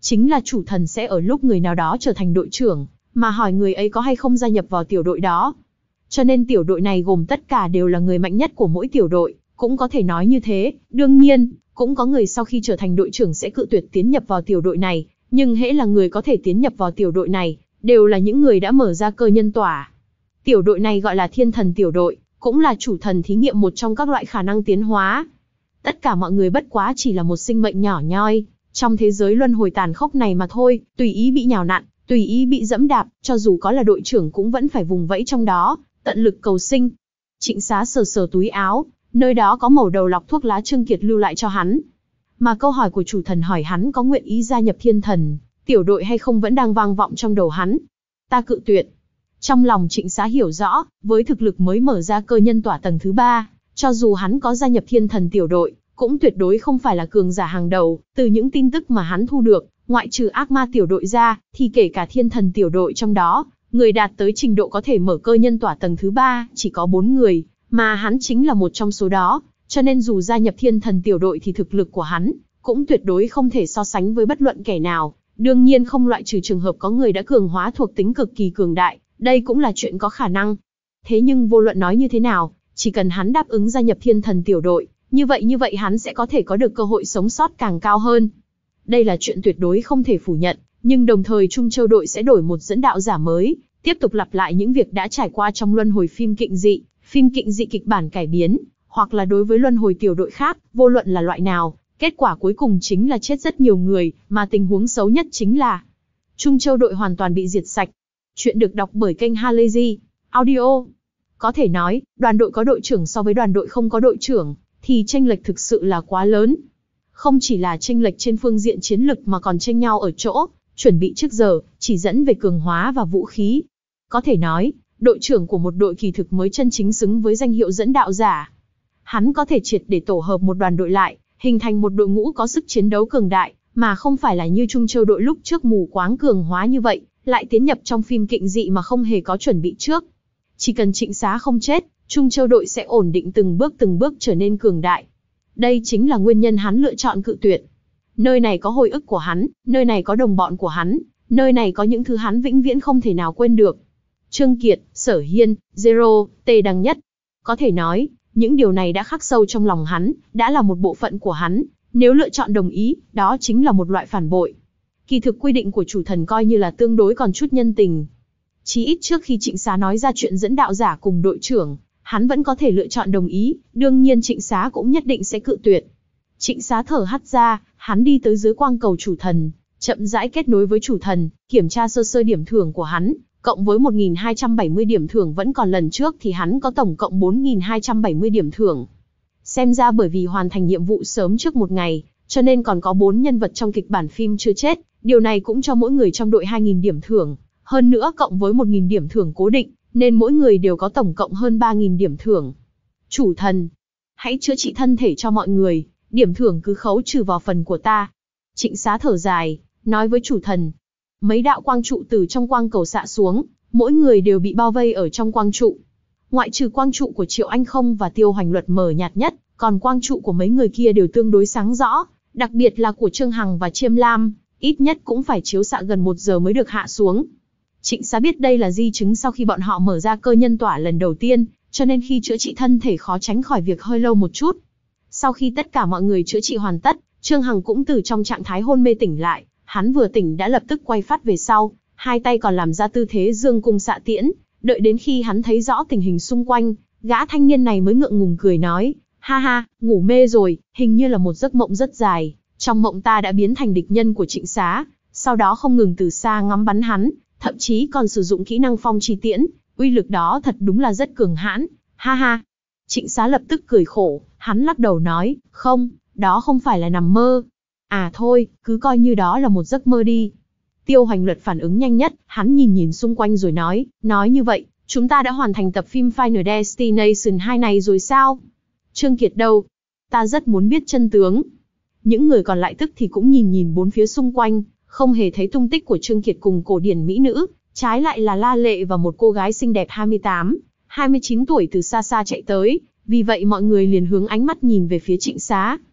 chính là chủ thần sẽ ở lúc người nào đó trở thành đội trưởng, mà hỏi người ấy có hay không gia nhập vào tiểu đội đó. Cho nên tiểu đội này gồm tất cả đều là người mạnh nhất của mỗi tiểu đội, cũng có thể nói như thế. Đương nhiên, cũng có người sau khi trở thành đội trưởng sẽ cự tuyệt tiến nhập vào tiểu đội này, nhưng hễ là người có thể tiến nhập vào tiểu đội này, đều là những người đã mở ra cơ nhân tỏa. Tiểu đội này gọi là thiên thần tiểu đội, cũng là chủ thần thí nghiệm một trong các loại khả năng tiến hóa. Tất cả mọi người bất quá chỉ là một sinh mệnh nhỏ nhoi, trong thế giới luân hồi tàn khốc này mà thôi, tùy ý bị nhào nặn, tùy ý bị dẫm đạp, cho dù có là đội trưởng cũng vẫn phải vùng vẫy trong đó, tận lực cầu sinh. Trịnh Xá sờ sờ túi áo, nơi đó có mẩu đầu lọc thuốc lá Trương Kiệt lưu lại cho hắn. Mà câu hỏi của chủ thần hỏi hắn có nguyện ý gia nhập thiên thần tiểu đội hay không vẫn đang vang vọng trong đầu hắn. Ta cự tuyệt. Trong lòng Trịnh Xá hiểu rõ, với thực lực mới mở ra cơ nhân tỏa tầng thứ ba, cho dù hắn có gia nhập thiên thần tiểu đội, cũng tuyệt đối không phải là cường giả hàng đầu. Từ những tin tức mà hắn thu được, ngoại trừ ác ma tiểu đội ra, thì kể cả thiên thần tiểu đội trong đó, người đạt tới trình độ có thể mở cơ nhân tỏa tầng thứ ba, chỉ có bốn người, mà hắn chính là một trong số đó. Cho nên dù gia nhập thiên thần tiểu đội thì thực lực của hắn cũng tuyệt đối không thể so sánh với bất luận kẻ nào. Đương nhiên không loại trừ trường hợp có người đã cường hóa thuộc tính cực kỳ cường đại, đây cũng là chuyện có khả năng. Thế nhưng vô luận nói như thế nào, chỉ cần hắn đáp ứng gia nhập thiên thần tiểu đội, như vậy như vậy hắn sẽ có thể có được cơ hội sống sót càng cao hơn. Đây là chuyện tuyệt đối không thể phủ nhận, nhưng đồng thời Trung Châu đội sẽ đổi một dẫn đạo giả mới, tiếp tục lặp lại những việc đã trải qua trong luân hồi phim kịnh dị, phim kịnh dị kịch bản cải biến, hoặc là đối với luân hồi tiểu đội khác, vô luận là loại nào, kết quả cuối cùng chính là chết rất nhiều người, mà tình huống xấu nhất chính là Trung Châu đội hoàn toàn bị diệt sạch. Chuyện được đọc bởi kênh Halazy Audio. Có thể nói, đoàn đội có đội trưởng so với đoàn đội không có đội trưởng, thì chênh lệch thực sự là quá lớn. Không chỉ là chênh lệch trên phương diện chiến lực mà còn chênh nhau ở chỗ, chuẩn bị trước giờ, chỉ dẫn về cường hóa và vũ khí. Có thể nói, đội trưởng của một đội kỳ thực mới chân chính xứng với danh hiệu dẫn đạo giả. Hắn có thể triệt để tổ hợp một đoàn đội lại, hình thành một đội ngũ có sức chiến đấu cường đại, mà không phải là như Trung Châu đội lúc trước mù quáng cường hóa như vậy, lại tiến nhập trong phim kịnh dị mà không hề có chuẩn bị trước. Chỉ cần Trịnh Xá không chết, Trung Châu đội sẽ ổn định từng bước từng bước trở nên cường đại. Đây chính là nguyên nhân hắn lựa chọn cự tuyệt. Nơi này có hồi ức của hắn, nơi này có đồng bọn của hắn, nơi này có những thứ hắn vĩnh viễn không thể nào quên được. Trương Kiệt, Sở Hiên, Zero, Tề Đăng Nhất. Có thể nói, những điều này đã khắc sâu trong lòng hắn, đã là một bộ phận của hắn. Nếu lựa chọn đồng ý, đó chính là một loại phản bội. Kỳ thực quy định của chủ thần coi như là tương đối còn chút nhân tình. Chí ít trước khi Trịnh Xá nói ra chuyện dẫn đạo giả cùng đội trưởng, hắn vẫn có thể lựa chọn đồng ý, đương nhiên Trịnh Xá cũng nhất định sẽ cự tuyệt. Trịnh Xá thở hắt ra, hắn đi tới dưới quang cầu chủ thần, chậm rãi kết nối với chủ thần, kiểm tra sơ sơ điểm thưởng của hắn, cộng với một nghìn hai trăm bảy mươi điểm thưởng vẫn còn lần trước thì hắn có tổng cộng bốn nghìn hai trăm bảy mươi điểm thưởng. Xem ra bởi vì hoàn thành nhiệm vụ sớm trước một ngày, cho nên còn có bốn nhân vật trong kịch bản phim chưa chết, điều này cũng cho mỗi người trong đội hai nghìn điểm thưởng, hơn nữa cộng với một nghìn điểm thưởng cố định, nên mỗi người đều có tổng cộng hơn ba nghìn điểm thưởng. Chủ thần, hãy chữa trị thân thể cho mọi người, điểm thưởng cứ khấu trừ vào phần của ta. Trịnh Xá thở dài, nói với chủ thần. Mấy đạo quang trụ từ trong quang cầu xạ xuống, mỗi người đều bị bao vây ở trong quang trụ. Ngoại trừ quang trụ của Triệu Anh Không và Tiêu Hoành Luật mờ nhạt nhất, còn quang trụ của mấy người kia đều tương đối sáng rõ, đặc biệt là của Trương Hằng và Chiêm Lam, ít nhất cũng phải chiếu xạ gần một giờ mới được hạ xuống. Trịnh Xá biết đây là di chứng sau khi bọn họ mở ra cơ nhân tỏa lần đầu tiên, cho nên khi chữa trị thân thể khó tránh khỏi việc hơi lâu một chút. Sau khi tất cả mọi người chữa trị hoàn tất, Trương Hằng cũng từ trong trạng thái hôn mê tỉnh lại, hắn vừa tỉnh đã lập tức quay phát về sau, hai tay còn làm ra tư thế dương cung xạ tiễn, đợi đến khi hắn thấy rõ tình hình xung quanh, gã thanh niên này mới ngượng ngùng cười nói, ha ha, ngủ mê rồi, hình như là một giấc mộng rất dài, trong mộng ta đã biến thành địch nhân của Trịnh Xá, sau đó không ngừng từ xa ngắm bắn hắn, thậm chí còn sử dụng kỹ năng phong chi tiễn, uy lực đó thật đúng là rất cường hãn, ha ha. Trịnh Xá lập tức cười khổ, hắn lắc đầu nói, không, đó không phải là nằm mơ. À thôi, cứ coi như đó là một giấc mơ đi. Tiêu Hoành Luật phản ứng nhanh nhất, hắn nhìn nhìn xung quanh rồi nói, nói như vậy, chúng ta đã hoàn thành tập phim Final Destination hai này rồi sao? Trương Kiệt đâu? Ta rất muốn biết chân tướng. Những người còn lại tức thì cũng nhìn nhìn bốn phía xung quanh, không hề thấy tung tích của Trương Kiệt cùng cổ điển mỹ nữ, trái lại là La Lệ và một cô gái xinh đẹp hai mươi tám, hai mươi chín tuổi từ xa xa chạy tới, vì vậy mọi người liền hướng ánh mắt nhìn về phía Trịnh Xá.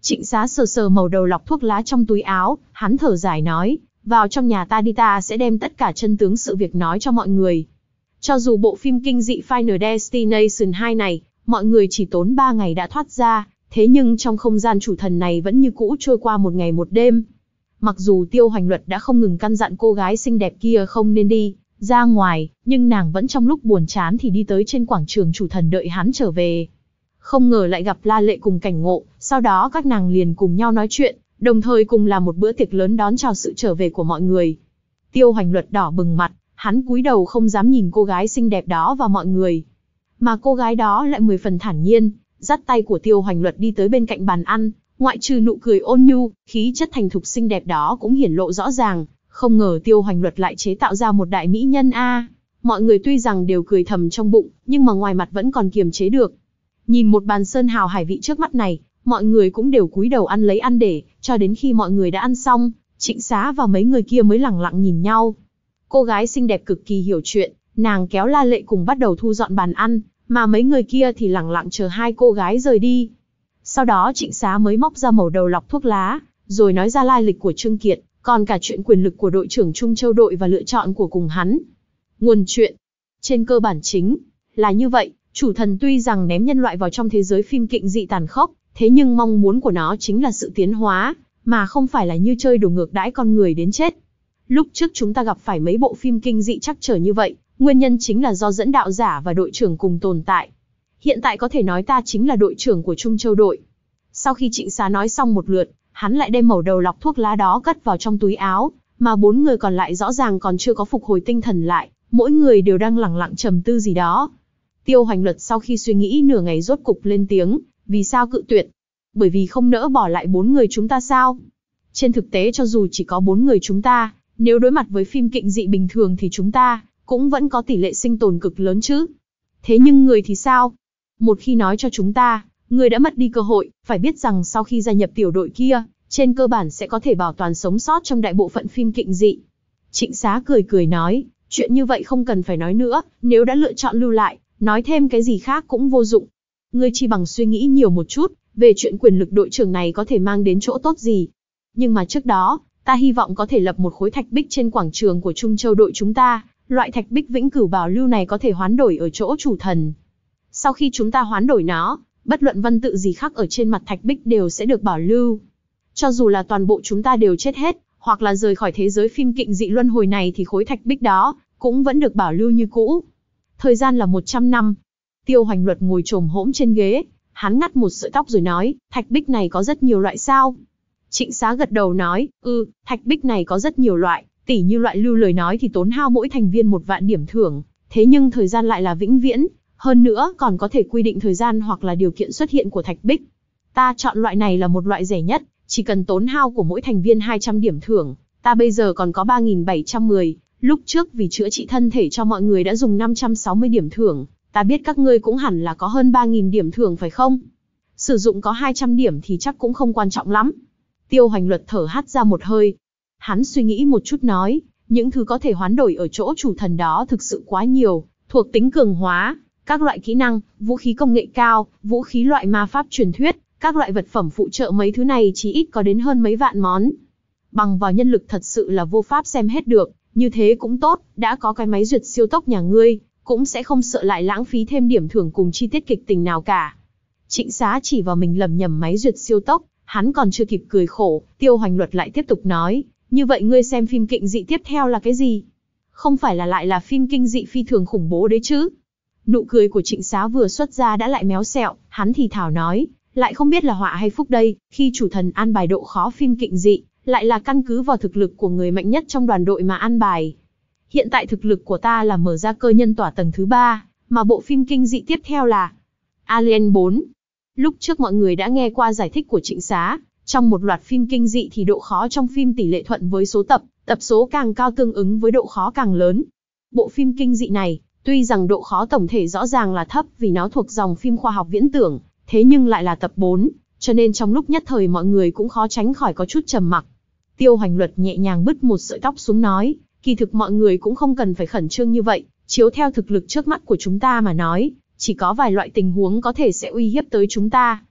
Trịnh Xá sờ sờ màu đầu lọc thuốc lá trong túi áo, hắn thở dài nói, vào trong nhà ta đi, ta sẽ đem tất cả chân tướng sự việc nói cho mọi người. Cho dù bộ phim kinh dị Final Destination hai này, mọi người chỉ tốn ba ngày đã thoát ra, thế nhưng trong không gian chủ thần này vẫn như cũ trôi qua một ngày một đêm. Mặc dù Tiêu Hoành Luật đã không ngừng căn dặn cô gái xinh đẹp kia không nên đi ra ngoài, nhưng nàng vẫn trong lúc buồn chán thì đi tới trên quảng trường chủ thần đợi hắn trở về. Không ngờ lại gặp La Lệ cùng Cảnh Ngộ, sau đó các nàng liền cùng nhau nói chuyện, đồng thời cùng làm một bữa tiệc lớn đón chào sự trở về của mọi người. Tiêu Hoành Luật đỏ bừng mặt, hắn cúi đầu không dám nhìn cô gái xinh đẹp đó và mọi người. Mà cô gái đó lại mười phần thản nhiên, dắt tay của Tiêu Hoành Luật đi tới bên cạnh bàn ăn, ngoại trừ nụ cười ôn nhu, khí chất thành thục xinh đẹp đó cũng hiển lộ rõ ràng. Không ngờ Tiêu Hoành Luật lại chế tạo ra một đại mỹ nhân a. Mọi người tuy rằng đều cười thầm trong bụng, nhưng mà ngoài mặt vẫn còn kiềm chế được. Nhìn một bàn sơn hào hải vị trước mắt này, mọi người cũng đều cúi đầu ăn lấy ăn để, cho đến khi mọi người đã ăn xong, Trịnh Xá và mấy người kia mới lẳng lặng nhìn nhau. Cô gái xinh đẹp cực kỳ hiểu chuyện, nàng kéo La Lệ cùng bắt đầu thu dọn bàn ăn, mà mấy người kia thì lẳng lặng chờ hai cô gái rời đi. Sau đó Trịnh Xá mới móc ra mẩu đầu lọc thuốc lá, rồi nói ra lai lịch của Trương Kiệt, còn cả chuyện quyền lực của đội trưởng Trung Châu đội và lựa chọn của cùng hắn. Nguồn chuyện. Trên cơ bản chính là như vậy, chủ thần tuy rằng ném nhân loại vào trong thế giới phim kịnh dị tàn khốc, thế nhưng mong muốn của nó chính là sự tiến hóa, mà không phải là như chơi đùa ngược đãi con người đến chết. Lúc trước chúng ta gặp phải mấy bộ phim kinh dị trắc trở như vậy, nguyên nhân chính là do dẫn đạo giả và đội trưởng cùng tồn tại. Hiện tại có thể nói ta chính là đội trưởng của Trung Châu đội. Sau khi Trịnh Xá nói xong một lượt, hắn lại đem mẩu đầu lọc thuốc lá đó cất vào trong túi áo, mà bốn người còn lại rõ ràng còn chưa có phục hồi tinh thần lại, mỗi người đều đang lẳng lặng trầm tư gì đó. Tiêu Hoành Luật sau khi suy nghĩ nửa ngày rốt cục lên tiếng, vì sao cự tuyệt? Bởi vì không nỡ bỏ lại bốn người chúng ta sao? Trên thực tế cho dù chỉ có bốn người chúng ta, nếu đối mặt với phim kịnh dị bình thường thì chúng ta cũng vẫn có tỷ lệ sinh tồn cực lớn chứ. Thế nhưng người thì sao? Một khi nói cho chúng ta, người đã mất đi cơ hội, phải biết rằng sau khi gia nhập tiểu đội kia, trên cơ bản sẽ có thể bảo toàn sống sót trong đại bộ phận phim kịnh dị. Trịnh Xá cười cười nói, chuyện như vậy không cần phải nói nữa, nếu đã lựa chọn lưu lại, nói thêm cái gì khác cũng vô dụng. Ngươi chỉ bằng suy nghĩ nhiều một chút, về chuyện quyền lực đội trưởng này có thể mang đến chỗ tốt gì. Nhưng mà trước đó, ta hy vọng có thể lập một khối thạch bích trên quảng trường của Trung Châu đội chúng ta, loại thạch bích vĩnh cửu bảo lưu này có thể hoán đổi ở chỗ chủ thần. Sau khi chúng ta hoán đổi nó, bất luận văn tự gì khác ở trên mặt thạch bích đều sẽ được bảo lưu. Cho dù là toàn bộ chúng ta đều chết hết, hoặc là rời khỏi thế giới phim kịnh dị luân hồi này thì khối thạch bích đó cũng vẫn được bảo lưu như cũ. Thời gian là một trăm năm. Tiêu Hoành Luật ngồi chồm hổm trên ghế, hắn ngắt một sợi tóc rồi nói, thạch bích này có rất nhiều loại sao? Trịnh Xá gật đầu nói, ừ, thạch bích này có rất nhiều loại, tỉ như loại lưu lời nói thì tốn hao mỗi thành viên một vạn điểm thưởng, thế nhưng thời gian lại là vĩnh viễn, hơn nữa còn có thể quy định thời gian hoặc là điều kiện xuất hiện của thạch bích. Ta chọn loại này là một loại rẻ nhất, chỉ cần tốn hao của mỗi thành viên hai trăm điểm thưởng, ta bây giờ còn có ba nghìn bảy trăm mười, lúc trước vì chữa trị thân thể cho mọi người đã dùng năm trăm sáu mươi điểm thưởng, ta biết các ngươi cũng hẳn là có hơn ba nghìn điểm thưởng phải không? Sử dụng có hai trăm điểm thì chắc cũng không quan trọng lắm. Tiêu Hoành Luật thở hắt ra một hơi. Hắn suy nghĩ một chút nói, những thứ có thể hoán đổi ở chỗ chủ thần đó thực sự quá nhiều, thuộc tính cường hóa, các loại kỹ năng, vũ khí công nghệ cao, vũ khí loại ma pháp truyền thuyết, các loại vật phẩm phụ trợ, mấy thứ này chỉ ít có đến hơn mấy vạn món. Bằng vào nhân lực thật sự là vô pháp xem hết được, như thế cũng tốt, đã có cái máy duyệt siêu tốc nhà ngươi, cũng sẽ không sợ lại lãng phí thêm điểm thưởng cùng chi tiết kịch tình nào cả. Trịnh Xá chỉ vào mình lầm nhầm máy duyệt siêu tốc, hắn còn chưa kịp cười khổ, Tiêu Hoành Luật lại tiếp tục nói, như vậy ngươi xem phim kịnh dị tiếp theo là cái gì? Không phải là lại là phim kinh dị phi thường khủng bố đấy chứ? Nụ cười của Trịnh Xá vừa xuất ra đã lại méo xẹo, hắn thì thảo nói, lại không biết là họa hay phúc đây, khi chủ thần an bài độ khó phim kịnh dị, lại là căn cứ vào thực lực của người mạnh nhất trong đoàn đội mà an bài. Hiện tại thực lực của ta là mở ra cơ nhân tỏa tầng thứ ba, mà bộ phim kinh dị tiếp theo là Alien bốn. Lúc trước mọi người đã nghe qua giải thích của Trịnh Xá, trong một loạt phim kinh dị thì độ khó trong phim tỷ lệ thuận với số tập, tập số càng cao tương ứng với độ khó càng lớn. Bộ phim kinh dị này, tuy rằng độ khó tổng thể rõ ràng là thấp vì nó thuộc dòng phim khoa học viễn tưởng, thế nhưng lại là tập bốn, cho nên trong lúc nhất thời mọi người cũng khó tránh khỏi có chút trầm mặc. Tiêu Hoành Luật nhẹ nhàng bứt một sợi tóc xuống nói, kỳ thực mọi người cũng không cần phải khẩn trương như vậy, chiếu theo thực lực trước mắt của chúng ta mà nói, chỉ có vài loại tình huống có thể sẽ uy hiếp tới chúng ta.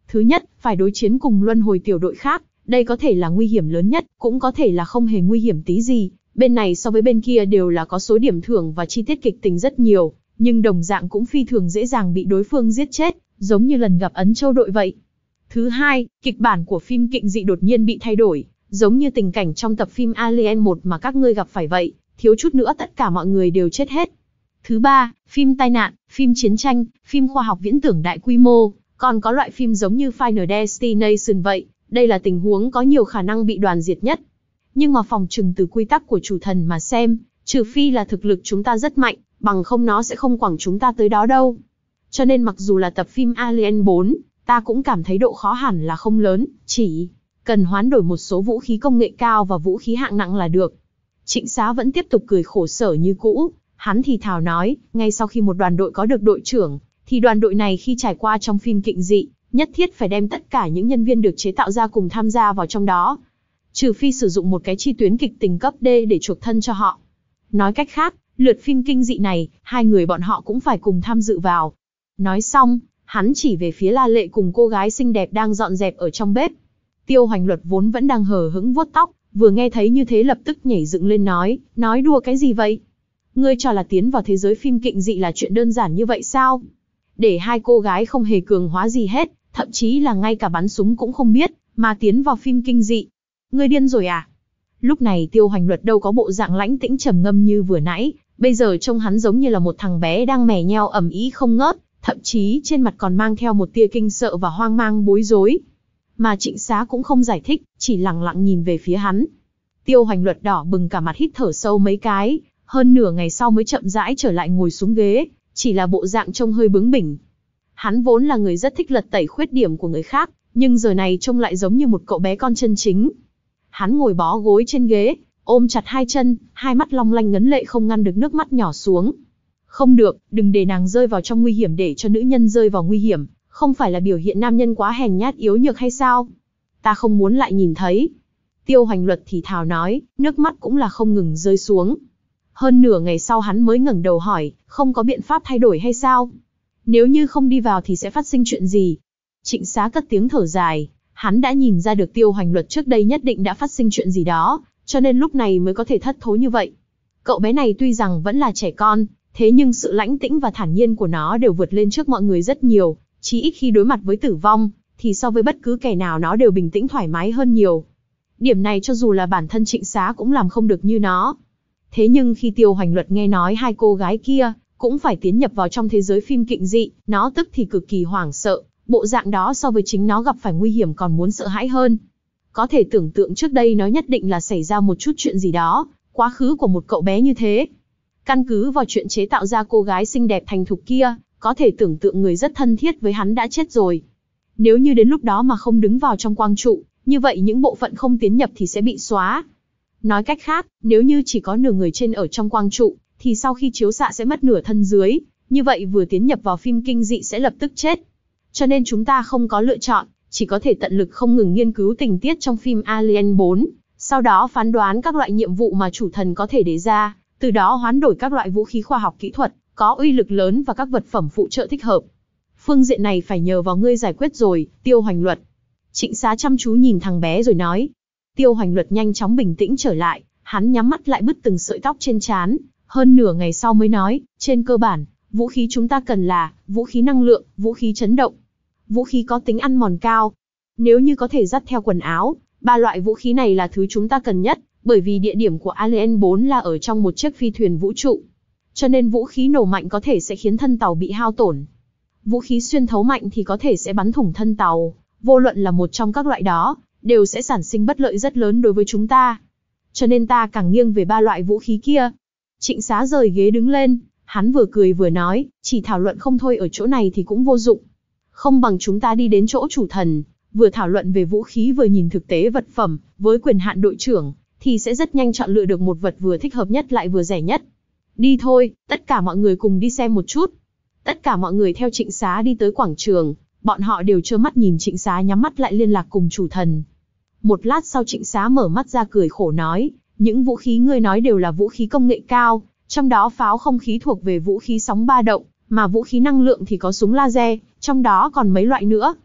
Thứ nhất, phải đối chiến cùng luân hồi tiểu đội khác, đây có thể là nguy hiểm lớn nhất, cũng có thể là không hề nguy hiểm tí gì. Bên này so với bên kia đều là có số điểm thưởng và chi tiết kịch tính rất nhiều, nhưng đồng dạng cũng phi thường dễ dàng bị đối phương giết chết, giống như lần gặp Ấn Châu đội vậy. Thứ hai, kịch bản của phim Kịnh Dị đột nhiên bị thay đổi, giống như tình cảnh trong tập phim Alien một mà các ngươi gặp phải vậy, thiếu chút nữa tất cả mọi người đều chết hết. Thứ ba, phim tai nạn, phim chiến tranh, phim khoa học viễn tưởng đại quy mô, còn có loại phim giống như Final Destination vậy, đây là tình huống có nhiều khả năng bị đoàn diệt nhất. Nhưng mà phòng trừng từ quy tắc của chủ thần mà xem, trừ phi là thực lực chúng ta rất mạnh, bằng không nó sẽ không quẳng chúng ta tới đó đâu. Cho nên mặc dù là tập phim Alien bốn, ta cũng cảm thấy độ khó hẳn là không lớn, chỉ cần hoán đổi một số vũ khí công nghệ cao và vũ khí hạng nặng là được. Trịnh Xá vẫn tiếp tục cười khổ sở như cũ, hắn thì thào nói, ngay sau khi một đoàn đội có được đội trưởng, thì đoàn đội này khi trải qua trong phim Kịnh Dị, nhất thiết phải đem tất cả những nhân viên được chế tạo ra cùng tham gia vào trong đó. Trừ phi sử dụng một cái chi tuyến kịch tình cấp D để chuộc thân cho họ. Nói cách khác, lượt phim kinh dị này, hai người bọn họ cũng phải cùng tham dự vào. Nói xong, hắn chỉ về phía La Lệ cùng cô gái xinh đẹp đang dọn dẹp ở trong bếp. Tiêu Hoành Luật vốn vẫn đang hờ hững vuốt tóc, vừa nghe thấy như thế lập tức nhảy dựng lên nói, nói đùa cái gì vậy? Ngươi cho là tiến vào thế giới phim Kịnh Dị là chuyện đơn giản như vậy sao? Để hai cô gái không hề cường hóa gì hết, thậm chí là ngay cả bắn súng cũng không biết, mà tiến vào phim kinh dị. Ngươi điên rồi à? Lúc này Tiêu Hoành Luật đâu có bộ dạng lãnh tĩnh trầm ngâm như vừa nãy, bây giờ trông hắn giống như là một thằng bé đang mè nheo ầm ĩ không ngớt, thậm chí trên mặt còn mang theo một tia kinh sợ và hoang mang bối rối. Mà Trịnh Xá cũng không giải thích, chỉ lặng lặng nhìn về phía hắn. Tiêu Hoành Luật đỏ bừng cả mặt hít thở sâu mấy cái, hơn nửa ngày sau mới chậm rãi trở lại ngồi xuống ghế, chỉ là bộ dạng trông hơi bướng bỉnh. Hắn vốn là người rất thích lật tẩy khuyết điểm của người khác, nhưng giờ này trông lại giống như một cậu bé con chân chính. Hắn ngồi bó gối trên ghế, ôm chặt hai chân, hai mắt long lanh ngấn lệ không ngăn được nước mắt nhỏ xuống. Không được, đừng để nàng rơi vào trong nguy hiểm, để cho nữ nhân rơi vào nguy hiểm, không phải là biểu hiện nam nhân quá hèn nhát yếu nhược hay sao? Ta không muốn lại nhìn thấy. Tiêu Hoành Luật thì thào nói, nước mắt cũng là không ngừng rơi xuống. Hơn nửa ngày sau hắn mới ngẩng đầu hỏi, không có biện pháp thay đổi hay sao? Nếu như không đi vào thì sẽ phát sinh chuyện gì? Trịnh Xá cất tiếng thở dài, hắn đã nhìn ra được Tiêu Hoành Luật trước đây nhất định đã phát sinh chuyện gì đó, cho nên lúc này mới có thể thất thố như vậy. Cậu bé này tuy rằng vẫn là trẻ con, thế nhưng sự lãnh tĩnh và thản nhiên của nó đều vượt lên trước mọi người rất nhiều, chí ít khi đối mặt với tử vong, thì so với bất cứ kẻ nào nó đều bình tĩnh thoải mái hơn nhiều. Điểm này cho dù là bản thân Trịnh Xá cũng làm không được như nó. Thế nhưng khi Tiêu Hoành Luật nghe nói hai cô gái kia cũng phải tiến nhập vào trong thế giới phim Kịnh Dị, nó tức thì cực kỳ hoảng sợ, bộ dạng đó so với chính nó gặp phải nguy hiểm còn muốn sợ hãi hơn. Có thể tưởng tượng trước đây nó nhất định là xảy ra một chút chuyện gì đó, quá khứ của một cậu bé như thế. Căn cứ vào chuyện chế tạo ra cô gái xinh đẹp thành thục kia, có thể tưởng tượng người rất thân thiết với hắn đã chết rồi. Nếu như đến lúc đó mà không đứng vào trong quang trụ, như vậy những bộ phận không tiến nhập thì sẽ bị xóa. Nói cách khác, nếu như chỉ có nửa người trên ở trong quang trụ, thì sau khi chiếu xạ sẽ mất nửa thân dưới, như vậy vừa tiến nhập vào phim kinh dị sẽ lập tức chết. Cho nên chúng ta không có lựa chọn, chỉ có thể tận lực không ngừng nghiên cứu tình tiết trong phim Alien bốn, sau đó phán đoán các loại nhiệm vụ mà chủ thần có thể đề ra, từ đó hoán đổi các loại vũ khí khoa học kỹ thuật, có uy lực lớn và các vật phẩm phụ trợ thích hợp. Phương diện này phải nhờ vào ngươi giải quyết rồi, Tiêu Hoành Luật. Trịnh Xá chăm chú nhìn thằng bé rồi nói. Tiêu Hoành Luật nhanh chóng bình tĩnh trở lại, hắn nhắm mắt lại bứt từng sợi tóc trên trán, hơn nửa ngày sau mới nói, trên cơ bản, vũ khí chúng ta cần là vũ khí năng lượng, vũ khí chấn động, vũ khí có tính ăn mòn cao. Nếu như có thể dắt theo quần áo, ba loại vũ khí này là thứ chúng ta cần nhất, bởi vì địa điểm của Alien bốn là ở trong một chiếc phi thuyền vũ trụ. Cho nên vũ khí nổ mạnh có thể sẽ khiến thân tàu bị hao tổn. Vũ khí xuyên thấu mạnh thì có thể sẽ bắn thủng thân tàu, vô luận là một trong các loại đó, đều sẽ sản sinh bất lợi rất lớn đối với chúng ta. Cho nên ta càng nghiêng về ba loại vũ khí kia. Trịnh Xá rời ghế đứng lên, hắn vừa cười vừa nói, chỉ thảo luận không thôi ở chỗ này thì cũng vô dụng. Không bằng chúng ta đi đến chỗ chủ thần, vừa thảo luận về vũ khí vừa nhìn thực tế vật phẩm, với quyền hạn đội trưởng, thì sẽ rất nhanh chọn lựa được một vật vừa thích hợp nhất lại vừa rẻ nhất. Đi thôi, tất cả mọi người cùng đi xem một chút. Tất cả mọi người theo Trịnh Xá đi tới quảng trường, bọn họ đều trơ mắt nhìn Trịnh Xá nhắm mắt lại liên lạc cùng chủ thần. Một lát sau Trịnh Xá mở mắt ra cười khổ nói, những vũ khí ngươi nói đều là vũ khí công nghệ cao, trong đó pháo không khí thuộc về vũ khí sóng ba động, mà vũ khí năng lượng thì có súng laser, trong đó còn mấy loại nữa.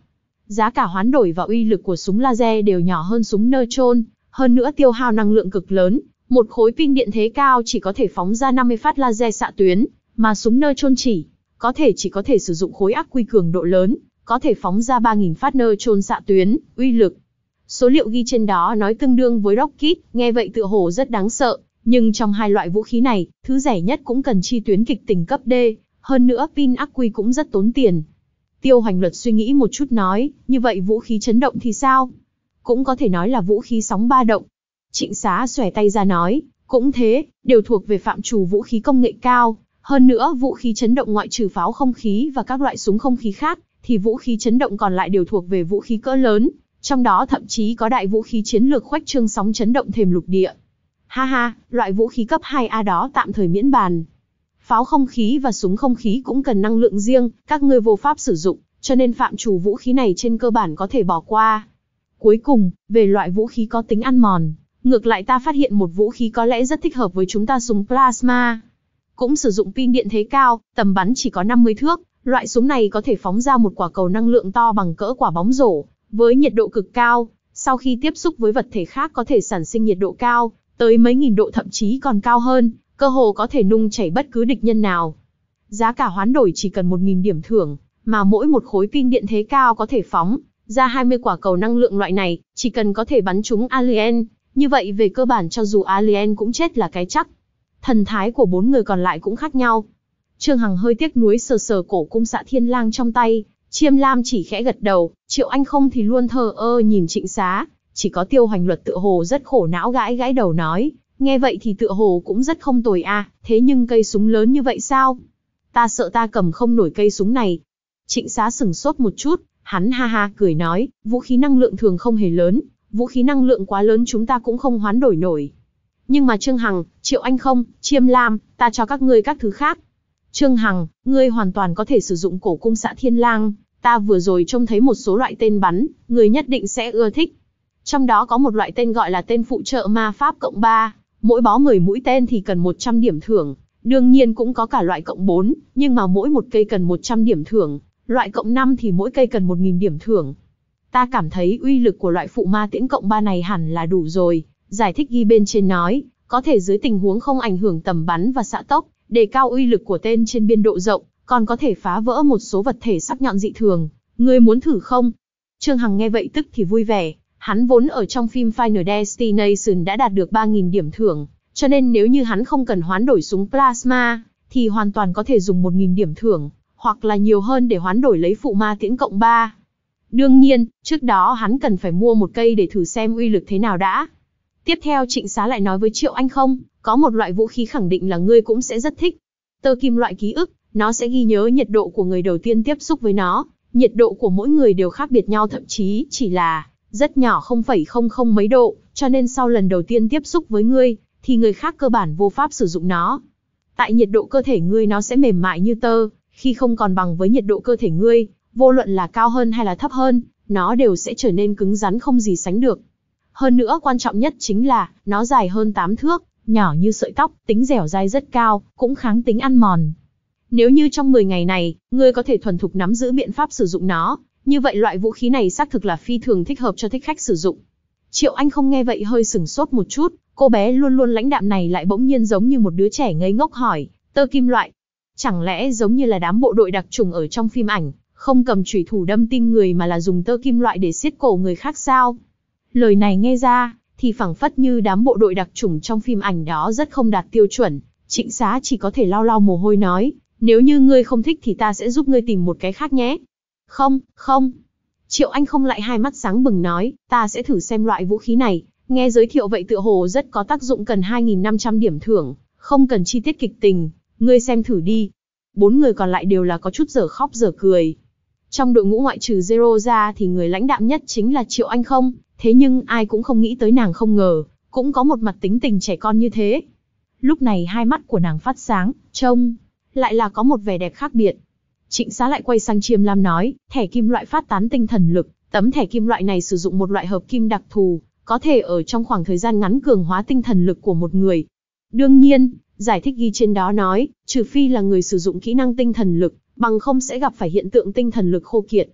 Giá cả hoán đổi và uy lực của súng laser đều nhỏ hơn súng neutron, hơn nữa tiêu hao năng lượng cực lớn. Một khối pin điện thế cao chỉ có thể phóng ra năm mươi phát laser xạ tuyến, mà súng neutron chỉ có thể chỉ có thể sử dụng khối ắc quy cường độ lớn, có thể phóng ra ba nghìn phát neutron xạ tuyến, uy lực. Số liệu ghi trên đó nói tương đương với rocket, nghe vậy tựa hồ rất đáng sợ, nhưng trong hai loại vũ khí này, thứ rẻ nhất cũng cần chi tuyến kịch tình cấp D, hơn nữa pin ắc quy cũng rất tốn tiền. Tiêu Hoành Luật suy nghĩ một chút nói, như vậy vũ khí chấn động thì sao? Cũng có thể nói là vũ khí sóng ba động. Trịnh Xá xòe tay ra nói, cũng thế, đều thuộc về phạm trù vũ khí công nghệ cao. Hơn nữa, vũ khí chấn động ngoại trừ pháo không khí và các loại súng không khí khác, thì vũ khí chấn động còn lại đều thuộc về vũ khí cỡ lớn. Trong đó thậm chí có đại vũ khí chiến lược khuếch trương sóng chấn động thềm lục địa. Ha ha, loại vũ khí cấp hai A đó tạm thời miễn bàn. Pháo không khí và súng không khí cũng cần năng lượng riêng, các ngươi vô pháp sử dụng, cho nên phạm trù vũ khí này trên cơ bản có thể bỏ qua. Cuối cùng, về loại vũ khí có tính ăn mòn, ngược lại ta phát hiện một vũ khí có lẽ rất thích hợp với chúng ta, súng plasma. Cũng sử dụng pin điện thế cao, tầm bắn chỉ có năm mươi thước, loại súng này có thể phóng ra một quả cầu năng lượng to bằng cỡ quả bóng rổ, với nhiệt độ cực cao, sau khi tiếp xúc với vật thể khác có thể sản sinh nhiệt độ cao, tới mấy nghìn độ thậm chí còn cao hơn, cơ hồ có thể nung chảy bất cứ địch nhân nào. Giá cả hoán đổi chỉ cần một nghìn điểm thưởng, mà mỗi một khối pin điện thế cao có thể phóng ra hai mươi quả cầu năng lượng loại này, chỉ cần có thể bắn trúng alien, như vậy về cơ bản cho dù alien cũng chết là cái chắc. Thần thái của bốn người còn lại cũng khác nhau. Trương Hằng hơi tiếc nuối sờ sờ cổ cung xạ thiên lang trong tay, Chiêm Lam chỉ khẽ gật đầu, Triệu Anh không thì luôn thờ ơ nhìn Trịnh Xá, chỉ có Tiêu Hoành Luật tựa hồ rất khổ não gãi gãi đầu nói, nghe vậy thì tựa hồ cũng rất không tồi a, à, thế nhưng cây súng lớn như vậy sao? Ta sợ ta cầm không nổi cây súng này. Trịnh Xá sửng sốt một chút, hắn ha ha cười nói, vũ khí năng lượng thường không hề lớn, vũ khí năng lượng quá lớn chúng ta cũng không hoán đổi nổi. Nhưng mà Trương Hằng, Triệu Anh không, Chiêm Lam, ta cho các ngươi các thứ khác. Trương Hằng, ngươi hoàn toàn có thể sử dụng cổ cung xạ thiên lang, ta vừa rồi trông thấy một số loại tên bắn, ngươi nhất định sẽ ưa thích. Trong đó có một loại tên gọi là tên phụ trợ ma pháp cộng ba, mỗi bó mười mũi tên thì cần một trăm điểm thưởng, đương nhiên cũng có cả loại cộng bốn, nhưng mà mỗi một cây cần một trăm điểm thưởng, loại cộng năm thì mỗi cây cần một nghìn điểm thưởng. Ta cảm thấy uy lực của loại phụ ma tiễn cộng ba này hẳn là đủ rồi, giải thích ghi bên trên nói, có thể dưới tình huống không ảnh hưởng tầm bắn và xạ tốc, đề cao uy lực của tên trên biên độ rộng, còn có thể phá vỡ một số vật thể sắc nhọn dị thường. Ngươi muốn thử không? Trương Hằng nghe vậy tức thì vui vẻ, hắn vốn ở trong phim Final Destination đã đạt được ba nghìn điểm thưởng, cho nên nếu như hắn không cần hoán đổi súng plasma, thì hoàn toàn có thể dùng một nghìn điểm thưởng, hoặc là nhiều hơn để hoán đổi lấy phụ ma tiễn cộng ba. Đương nhiên, trước đó hắn cần phải mua một cây để thử xem uy lực thế nào đã. Tiếp theo Trịnh Xá lại nói với Triệu Anh không, có một loại vũ khí khẳng định là ngươi cũng sẽ rất thích. Tơ kim loại ký ức, nó sẽ ghi nhớ nhiệt độ của người đầu tiên tiếp xúc với nó. Nhiệt độ của mỗi người đều khác biệt nhau, thậm chí chỉ là rất nhỏ không phẩy không không mấy độ, cho nên sau lần đầu tiên tiếp xúc với ngươi, thì người khác cơ bản vô pháp sử dụng nó. Tại nhiệt độ cơ thể ngươi nó sẽ mềm mại như tơ, khi không còn bằng với nhiệt độ cơ thể ngươi, vô luận là cao hơn hay là thấp hơn, nó đều sẽ trở nên cứng rắn không gì sánh được. Hơn nữa quan trọng nhất chính là, nó dài hơn tám thước, nhỏ như sợi tóc, tính dẻo dai rất cao, cũng kháng tính ăn mòn. Nếu như trong mười ngày này, ngươi có thể thuần thục nắm giữ biện pháp sử dụng nó, như vậy loại vũ khí này xác thực là phi thường thích hợp cho thích khách sử dụng. Triệu Anh không nghe vậy hơi sửng sốt một chút, cô bé luôn luôn lãnh đạm này lại bỗng nhiên giống như một đứa trẻ ngây ngốc hỏi, tơ kim loại. Chẳng lẽ giống như là đám bộ đội đặc trùng ở trong phim ảnh, không cầm chủy thủ đâm tim người mà là dùng tơ kim loại để siết cổ người khác sao? Lời này nghe ra, thì phảng phất như đám bộ đội đặc chủng trong phim ảnh đó rất không đạt tiêu chuẩn. Trịnh Xá chỉ có thể lau lau mồ hôi nói, nếu như ngươi không thích thì ta sẽ giúp ngươi tìm một cái khác nhé. Không, không. Triệu Anh không lại hai mắt sáng bừng nói, ta sẽ thử xem loại vũ khí này, nghe giới thiệu vậy tựa hồ rất có tác dụng, cần hai nghìn năm trăm điểm thưởng, không cần chi tiết kịch tình, ngươi xem thử đi. Bốn người còn lại đều là có chút dở khóc dở cười. Trong đội ngũ ngoại trừ Zero ra thì người lãnh đạm nhất chính là Triệu Anh không, thế nhưng ai cũng không nghĩ tới nàng không ngờ, cũng có một mặt tính tình trẻ con như thế. Lúc này hai mắt của nàng phát sáng, trông lại là có một vẻ đẹp khác biệt. Trịnh Xá lại quay sang Chiêm Lam nói, thẻ kim loại phát tán tinh thần lực, tấm thẻ kim loại này sử dụng một loại hợp kim đặc thù, có thể ở trong khoảng thời gian ngắn cường hóa tinh thần lực của một người. Đương nhiên, giải thích ghi trên đó nói, trừ phi là người sử dụng kỹ năng tinh thần lực, bằng không sẽ gặp phải hiện tượng tinh thần lực khô kiệt.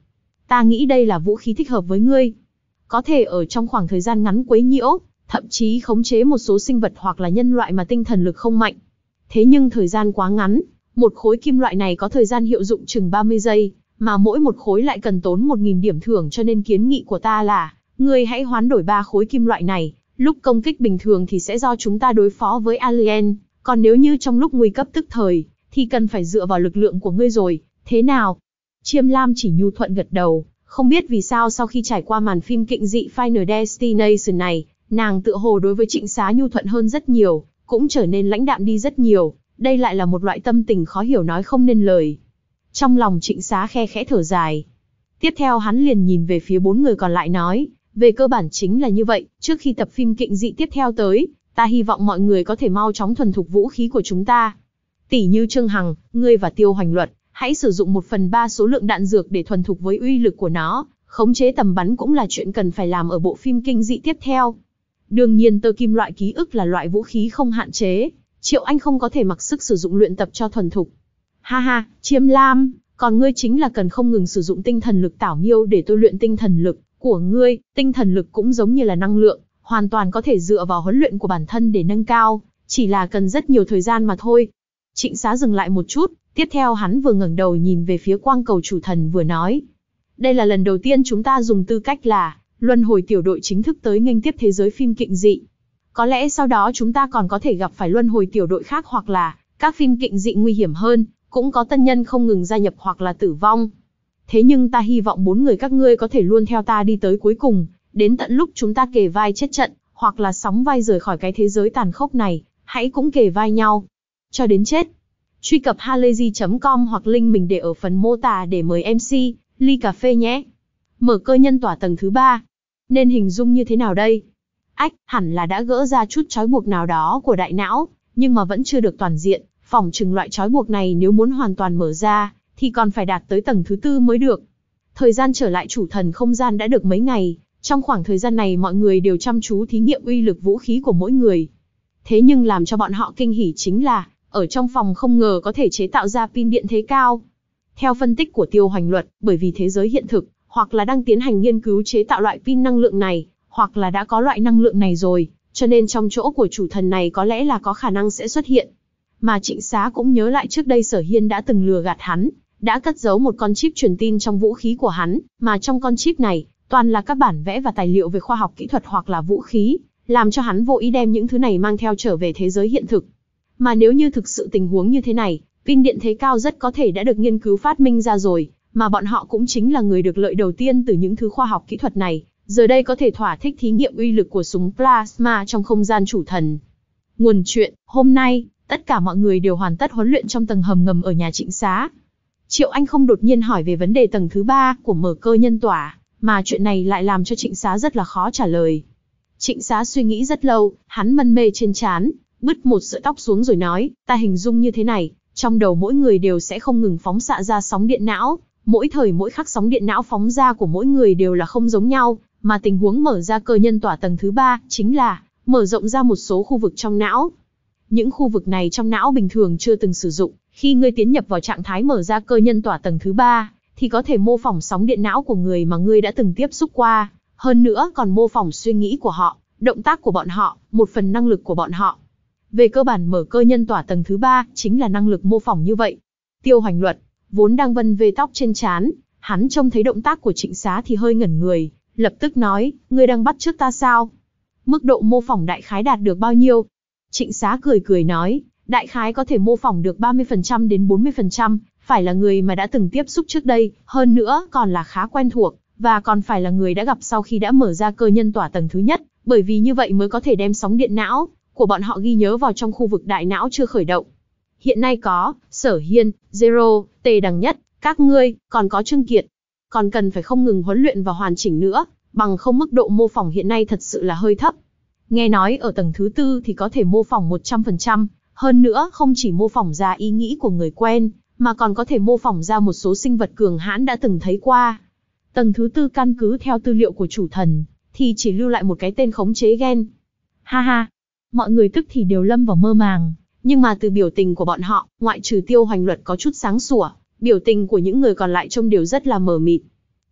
Ta nghĩ đây là vũ khí thích hợp với ngươi. Có thể ở trong khoảng thời gian ngắn quấy nhiễu, thậm chí khống chế một số sinh vật hoặc là nhân loại mà tinh thần lực không mạnh. Thế nhưng thời gian quá ngắn, một khối kim loại này có thời gian hiệu dụng chừng ba mươi giây, mà mỗi một khối lại cần tốn một nghìn điểm thưởng, cho nên kiến nghị của ta là, ngươi hãy hoán đổi ba khối kim loại này, lúc công kích bình thường thì sẽ do chúng ta đối phó với alien, còn nếu như trong lúc nguy cấp tức thời, thì cần phải dựa vào lực lượng của ngươi rồi, thế nào? Chiêm Lam chỉ nhu thuận gật đầu, không biết vì sao sau khi trải qua màn phim kịnh dị Final Destination này, nàng tựa hồ đối với Trịnh Xá nhu thuận hơn rất nhiều, cũng trở nên lãnh đạm đi rất nhiều, đây lại là một loại tâm tình khó hiểu nói không nên lời. Trong lòng Trịnh Xá khe khẽ thở dài. Tiếp theo hắn liền nhìn về phía bốn người còn lại nói, về cơ bản chính là như vậy, trước khi tập phim kịnh dị tiếp theo tới, ta hy vọng mọi người có thể mau chóng thuần thục vũ khí của chúng ta. Tỷ như Trương Hằng, ngươi và Tiêu Hoành Luật, hãy sử dụng một phần ba số lượng đạn dược để thuần thục với uy lực của nó, khống chế tầm bắn cũng là chuyện cần phải làm ở bộ phim kinh dị tiếp theo. Đương nhiên tơ kim loại ký ức là loại vũ khí không hạn chế, Triệu Anh không có thể mặc sức sử dụng luyện tập cho thuần thục. Ha ha, Chiêm Lam, còn ngươi chính là cần không ngừng sử dụng tinh thần lực tảo miêu để tôi luyện tinh thần lực của ngươi, tinh thần lực cũng giống như là năng lượng, hoàn toàn có thể dựa vào huấn luyện của bản thân để nâng cao, chỉ là cần rất nhiều thời gian mà thôi. Trịnh Xá dừng lại một chút, tiếp theo hắn vừa ngẩng đầu nhìn về phía quang cầu chủ thần vừa nói. Đây là lần đầu tiên chúng ta dùng tư cách là luân hồi tiểu đội chính thức tới nghênh tiếp thế giới phim kịnh dị. Có lẽ sau đó chúng ta còn có thể gặp phải luân hồi tiểu đội khác hoặc là các phim kịnh dị nguy hiểm hơn, cũng có tân nhân không ngừng gia nhập hoặc là tử vong. Thế nhưng ta hy vọng bốn người các ngươi có thể luôn theo ta đi tới cuối cùng, đến tận lúc chúng ta kề vai chết trận, hoặc là sóng vai rời khỏi cái thế giới tàn khốc này, hãy cũng kề vai nhau. Cho đến chết. Truy cập halayzi chấm com hoặc link mình để ở phần mô tả để mời em xê, ly cà phê nhé. Mở cơ nhân tỏa tầng thứ ba. Nên hình dung như thế nào đây? Ách, hẳn là đã gỡ ra chút trói buộc nào đó của đại não, nhưng mà vẫn chưa được toàn diện. Phỏng chừng loại trói buộc này nếu muốn hoàn toàn mở ra, thì còn phải đạt tới tầng thứ tư mới được. Thời gian trở lại chủ thần không gian đã được mấy ngày, trong khoảng thời gian này mọi người đều chăm chú thí nghiệm uy lực vũ khí của mỗi người. Thế nhưng làm cho bọn họ kinh hỉ chính là, ở trong phòng không ngờ có thể chế tạo ra pin điện thế cao. Theo phân tích của Tiêu Hoành Luật, bởi vì thế giới hiện thực, hoặc là đang tiến hành nghiên cứu chế tạo loại pin năng lượng này, hoặc là đã có loại năng lượng này rồi, cho nên trong chỗ của chủ thần này có lẽ là có khả năng sẽ xuất hiện. Mà Trịnh Xá cũng nhớ lại trước đây Sở Hiên đã từng lừa gạt hắn, đã cất giấu một con chip truyền tin trong vũ khí của hắn, mà trong con chip này, toàn là các bản vẽ và tài liệu về khoa học kỹ thuật hoặc là vũ khí, làm cho hắn vô ý đem những thứ này mang theo trở về thế giới hiện thực. Mà nếu như thực sự tình huống như thế này, pin điện thế cao rất có thể đã được nghiên cứu phát minh ra rồi, mà bọn họ cũng chính là người được lợi đầu tiên từ những thứ khoa học kỹ thuật này, giờ đây có thể thỏa thích thí nghiệm uy lực của súng plasma trong không gian chủ thần. Nguồn chuyện, hôm nay, tất cả mọi người đều hoàn tất huấn luyện trong tầng hầm ngầm ở nhà Trịnh Xá. Triệu Anh không đột nhiên hỏi về vấn đề tầng thứ ba của mở cơ nhân tỏa, mà chuyện này lại làm cho Trịnh Xá rất là khó trả lời. Trịnh Xá suy nghĩ rất lâu, hắn mân mê trên trán, bứt một sợi tóc xuống rồi nói, ta hình dung như thế này, trong đầu mỗi người đều sẽ không ngừng phóng xạ ra sóng điện não, mỗi thời mỗi khắc sóng điện não phóng ra của mỗi người đều là không giống nhau, mà tình huống mở ra cơ nhân tỏa tầng thứ ba chính là mở rộng ra một số khu vực trong não. Những khu vực này trong não bình thường chưa từng sử dụng, khi ngươi tiến nhập vào trạng thái mở ra cơ nhân tỏa tầng thứ ba, thì có thể mô phỏng sóng điện não của người mà ngươi đã từng tiếp xúc qua, hơn nữa còn mô phỏng suy nghĩ của họ, động tác của bọn họ, một phần năng lực của bọn họ. Về cơ bản mở cơ nhân tỏa tầng thứ ba chính là năng lực mô phỏng như vậy. Tiêu Hoành Luật vốn đang vân vê tóc trên trán, hắn trông thấy động tác của Trịnh Xá thì hơi ngẩn người, lập tức nói, ngươi đang bắt chước ta sao? Mức độ mô phỏng đại khái đạt được bao nhiêu? Trịnh Xá cười cười nói, đại khái có thể mô phỏng được ba mươi phần trăm đến bốn mươi phần trăm, phải là người mà đã từng tiếp xúc trước đây, hơn nữa còn là khá quen thuộc, và còn phải là người đã gặp sau khi đã mở ra cơ nhân tỏa tầng thứ nhất, bởi vì như vậy mới có thể đem sóng điện não của bọn họ ghi nhớ vào trong khu vực đại não chưa khởi động. Hiện nay có Sở Hiên, Zero, Tề Đằng Nhất, các ngươi, còn có Trương Kiệt. Còn cần phải không ngừng huấn luyện và hoàn chỉnh nữa, bằng không mức độ mô phỏng hiện nay thật sự là hơi thấp. Nghe nói ở tầng thứ tư thì có thể mô phỏng một trăm phần trăm, hơn nữa không chỉ mô phỏng ra ý nghĩ của người quen, mà còn có thể mô phỏng ra một số sinh vật cường hãn đã từng thấy qua. Tầng thứ tư căn cứ theo tư liệu của chủ thần, thì chỉ lưu lại một cái tên khống chế gen. Ha ha, mọi người tức thì đều lâm vào mơ màng, nhưng mà từ biểu tình của bọn họ, ngoại trừ Tiêu Hoành Luật có chút sáng sủa, biểu tình của những người còn lại trông đều rất là mờ mịt.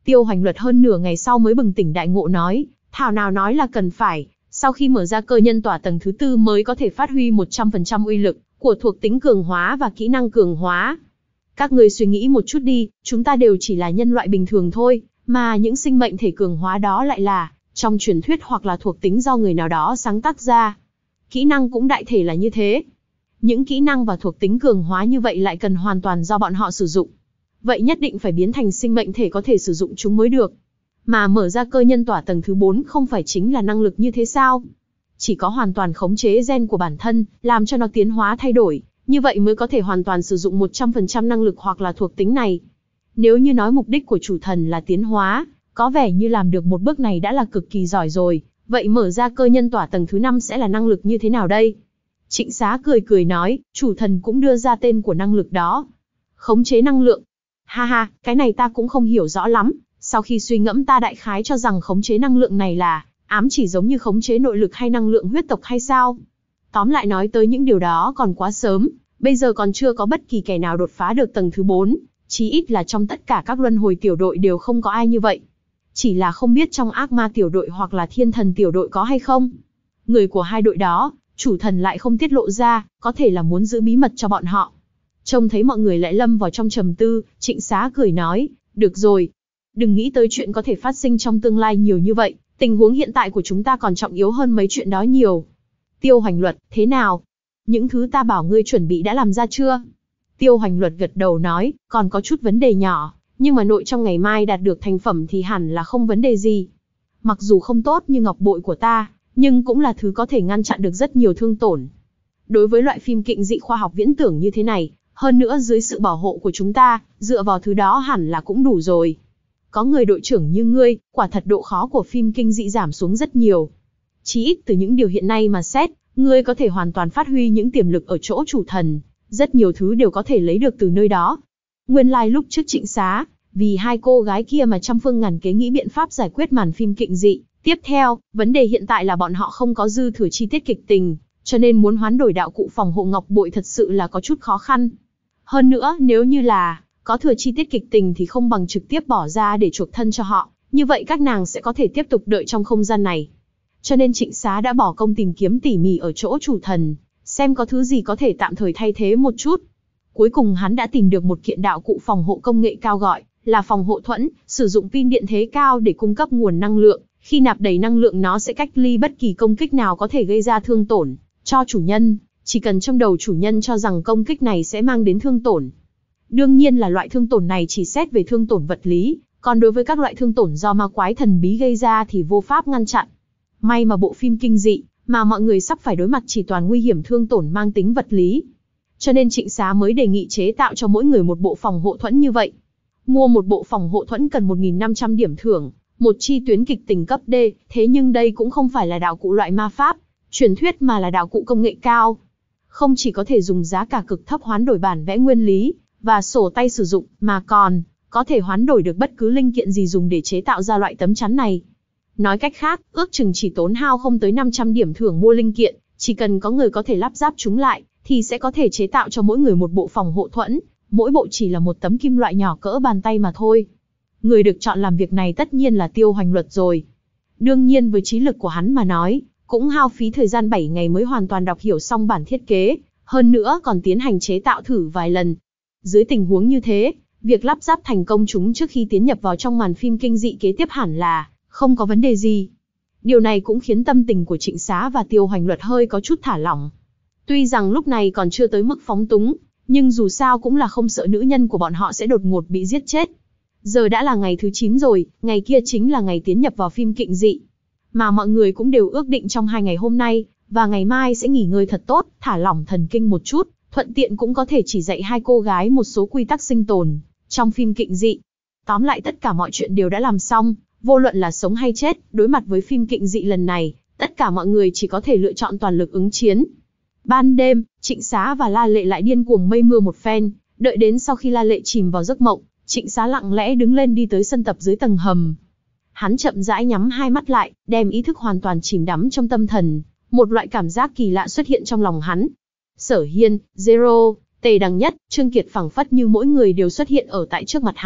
Tiêu Hoành Luật hơn nửa ngày sau mới bừng tỉnh đại ngộ nói, thảo nào nói là cần phải, sau khi mở ra cơ nhân tỏa tầng thứ tư mới có thể phát huy một trăm phần trăm uy lực của thuộc tính cường hóa và kỹ năng cường hóa. Các ngươi suy nghĩ một chút đi, chúng ta đều chỉ là nhân loại bình thường thôi, mà những sinh mệnh thể cường hóa đó lại là, trong truyền thuyết hoặc là thuộc tính do người nào đó sáng tác ra. Kỹ năng cũng đại thể là như thế. Những kỹ năng và thuộc tính cường hóa như vậy lại cần hoàn toàn do bọn họ sử dụng. Vậy nhất định phải biến thành sinh mệnh thể có thể sử dụng chúng mới được. Mà mở ra cơ nhân tỏa tầng thứ bốn không phải chính là năng lực như thế sao? Chỉ có hoàn toàn khống chế gen của bản thân, làm cho nó tiến hóa thay đổi, như vậy mới có thể hoàn toàn sử dụng một trăm phần trăm năng lực hoặc là thuộc tính này. Nếu như nói mục đích của chủ thần là tiến hóa, có vẻ như làm được một bước này đã là cực kỳ giỏi rồi, vậy mở ra cơ nhân tỏa tầng thứ năm sẽ là năng lực như thế nào đây? Trịnh Xá cười cười nói, chủ thần cũng đưa ra tên của năng lực đó. Khống chế năng lượng. Ha ha, cái này ta cũng không hiểu rõ lắm, sau khi suy ngẫm ta đại khái cho rằng khống chế năng lượng này là ám chỉ giống như khống chế nội lực hay năng lượng huyết tộc hay sao? Tóm lại nói tới những điều đó còn quá sớm, bây giờ còn chưa có bất kỳ kẻ nào đột phá được tầng thứ bốn, chí ít là trong tất cả các luân hồi tiểu đội đều không có ai như vậy. Chỉ là không biết trong ác ma tiểu đội hoặc là thiên thần tiểu đội có hay không. Người của hai đội đó, chủ thần lại không tiết lộ ra, có thể là muốn giữ bí mật cho bọn họ. Trông thấy mọi người lại lâm vào trong trầm tư, Trịnh Xá cười nói, được rồi. Đừng nghĩ tới chuyện có thể phát sinh trong tương lai nhiều như vậy, tình huống hiện tại của chúng ta còn trọng yếu hơn mấy chuyện đó nhiều. Tiêu Hoành Luật, thế nào? Những thứ ta bảo ngươi chuẩn bị đã làm ra chưa? Tiêu Hoành Luật gật đầu nói, còn có chút vấn đề nhỏ, nhưng mà nội trong ngày mai đạt được thành phẩm thì hẳn là không vấn đề gì. Mặc dù không tốt như ngọc bội của ta, nhưng cũng là thứ có thể ngăn chặn được rất nhiều thương tổn. Đối với loại phim kịnh dị khoa học viễn tưởng như thế này, hơn nữa dưới sự bảo hộ của chúng ta, dựa vào thứ đó hẳn là cũng đủ rồi. Có người đội trưởng như ngươi, quả thật độ khó của phim kinh dị giảm xuống rất nhiều. Chỉ ít từ những điều hiện nay mà xét, ngươi có thể hoàn toàn phát huy những tiềm lực ở chỗ chủ thần, rất nhiều thứ đều có thể lấy được từ nơi đó. Nguyên lai like lúc trước Trịnh Xá, vì hai cô gái kia mà trăm phương ngàn kế nghĩ biện pháp giải quyết màn phim kịnh dị. Tiếp theo, vấn đề hiện tại là bọn họ không có dư thừa chi tiết kịch tình, cho nên muốn hoán đổi đạo cụ phòng hộ ngọc bội thật sự là có chút khó khăn. Hơn nữa, nếu như là có thừa chi tiết kịch tình thì không bằng trực tiếp bỏ ra để chuộc thân cho họ, như vậy các nàng sẽ có thể tiếp tục đợi trong không gian này. Cho nên Trịnh Xá đã bỏ công tìm kiếm tỉ mỉ ở chỗ chủ thần, xem có thứ gì có thể tạm thời thay thế một chút. Cuối cùng hắn đã tìm được một kiện đạo cụ phòng hộ công nghệ cao gọi là phòng hộ thuẫn, sử dụng pin điện thế cao để cung cấp nguồn năng lượng. Khi nạp đầy năng lượng nó sẽ cách ly bất kỳ công kích nào có thể gây ra thương tổn cho chủ nhân, chỉ cần trong đầu chủ nhân cho rằng công kích này sẽ mang đến thương tổn. Đương nhiên là loại thương tổn này chỉ xét về thương tổn vật lý, còn đối với các loại thương tổn do ma quái thần bí gây ra thì vô pháp ngăn chặn. May mà bộ phim kinh dị mà mọi người sắp phải đối mặt chỉ toàn nguy hiểm thương tổn mang tính vật lý. Cho nên Trịnh Xá mới đề nghị chế tạo cho mỗi người một bộ phòng hộ thuẫn như vậy. Mua một bộ phòng hộ thuẫn cần một nghìn năm trăm điểm thưởng, một chi tuyến kịch tình cấp D, thế nhưng đây cũng không phải là đạo cụ loại ma pháp, truyền thuyết mà là đạo cụ công nghệ cao. Không chỉ có thể dùng giá cả cực thấp hoán đổi bản vẽ nguyên lý và sổ tay sử dụng, mà còn có thể hoán đổi được bất cứ linh kiện gì dùng để chế tạo ra loại tấm chắn này. Nói cách khác, ước chừng chỉ tốn hao không tới năm trăm điểm thưởng mua linh kiện, chỉ cần có người có thể lắp ráp chúng lại, thì sẽ có thể chế tạo cho mỗi người một bộ phòng hộ thuẫn, mỗi bộ chỉ là một tấm kim loại nhỏ cỡ bàn tay mà thôi. Người được chọn làm việc này tất nhiên là Tiêu Hoành Luật rồi. Đương nhiên với trí lực của hắn mà nói, cũng hao phí thời gian bảy ngày mới hoàn toàn đọc hiểu xong bản thiết kế, hơn nữa còn tiến hành chế tạo thử vài lần. Dưới tình huống như thế, việc lắp ráp thành công chúng trước khi tiến nhập vào trong màn phim kinh dị kế tiếp hẳn là không có vấn đề gì. Điều này cũng khiến tâm tình của Trịnh Xá và Tiêu Hoành Luật hơi có chút thả lỏng. Tuy rằng lúc này còn chưa tới mức phóng túng, nhưng dù sao cũng là không sợ nữ nhân của bọn họ sẽ đột ngột bị giết chết. Giờ đã là ngày thứ chín rồi, ngày kia chính là ngày tiến nhập vào phim kịnh dị. Mà mọi người cũng đều ước định trong hai ngày hôm nay, và ngày mai sẽ nghỉ ngơi thật tốt, thả lỏng thần kinh một chút, thuận tiện cũng có thể chỉ dạy hai cô gái một số quy tắc sinh tồn trong phim kịnh dị. Tóm lại tất cả mọi chuyện đều đã làm xong, vô luận là sống hay chết, đối mặt với phim kịnh dị lần này, tất cả mọi người chỉ có thể lựa chọn toàn lực ứng chiến. Ban đêm, Trịnh Xá và La Lệ lại điên cuồng mây mưa một phen, đợi đến sau khi La Lệ chìm vào giấc mộng, Trịnh Xá lặng lẽ đứng lên đi tới sân tập dưới tầng hầm. Hắn chậm rãi nhắm hai mắt lại, đem ý thức hoàn toàn chìm đắm trong tâm thần, một loại cảm giác kỳ lạ xuất hiện trong lòng hắn. Sở Hiên, Zero, Tề Đằng Nhất, Trương Kiệt phảng phất như mỗi người đều xuất hiện ở tại trước mặt hắn,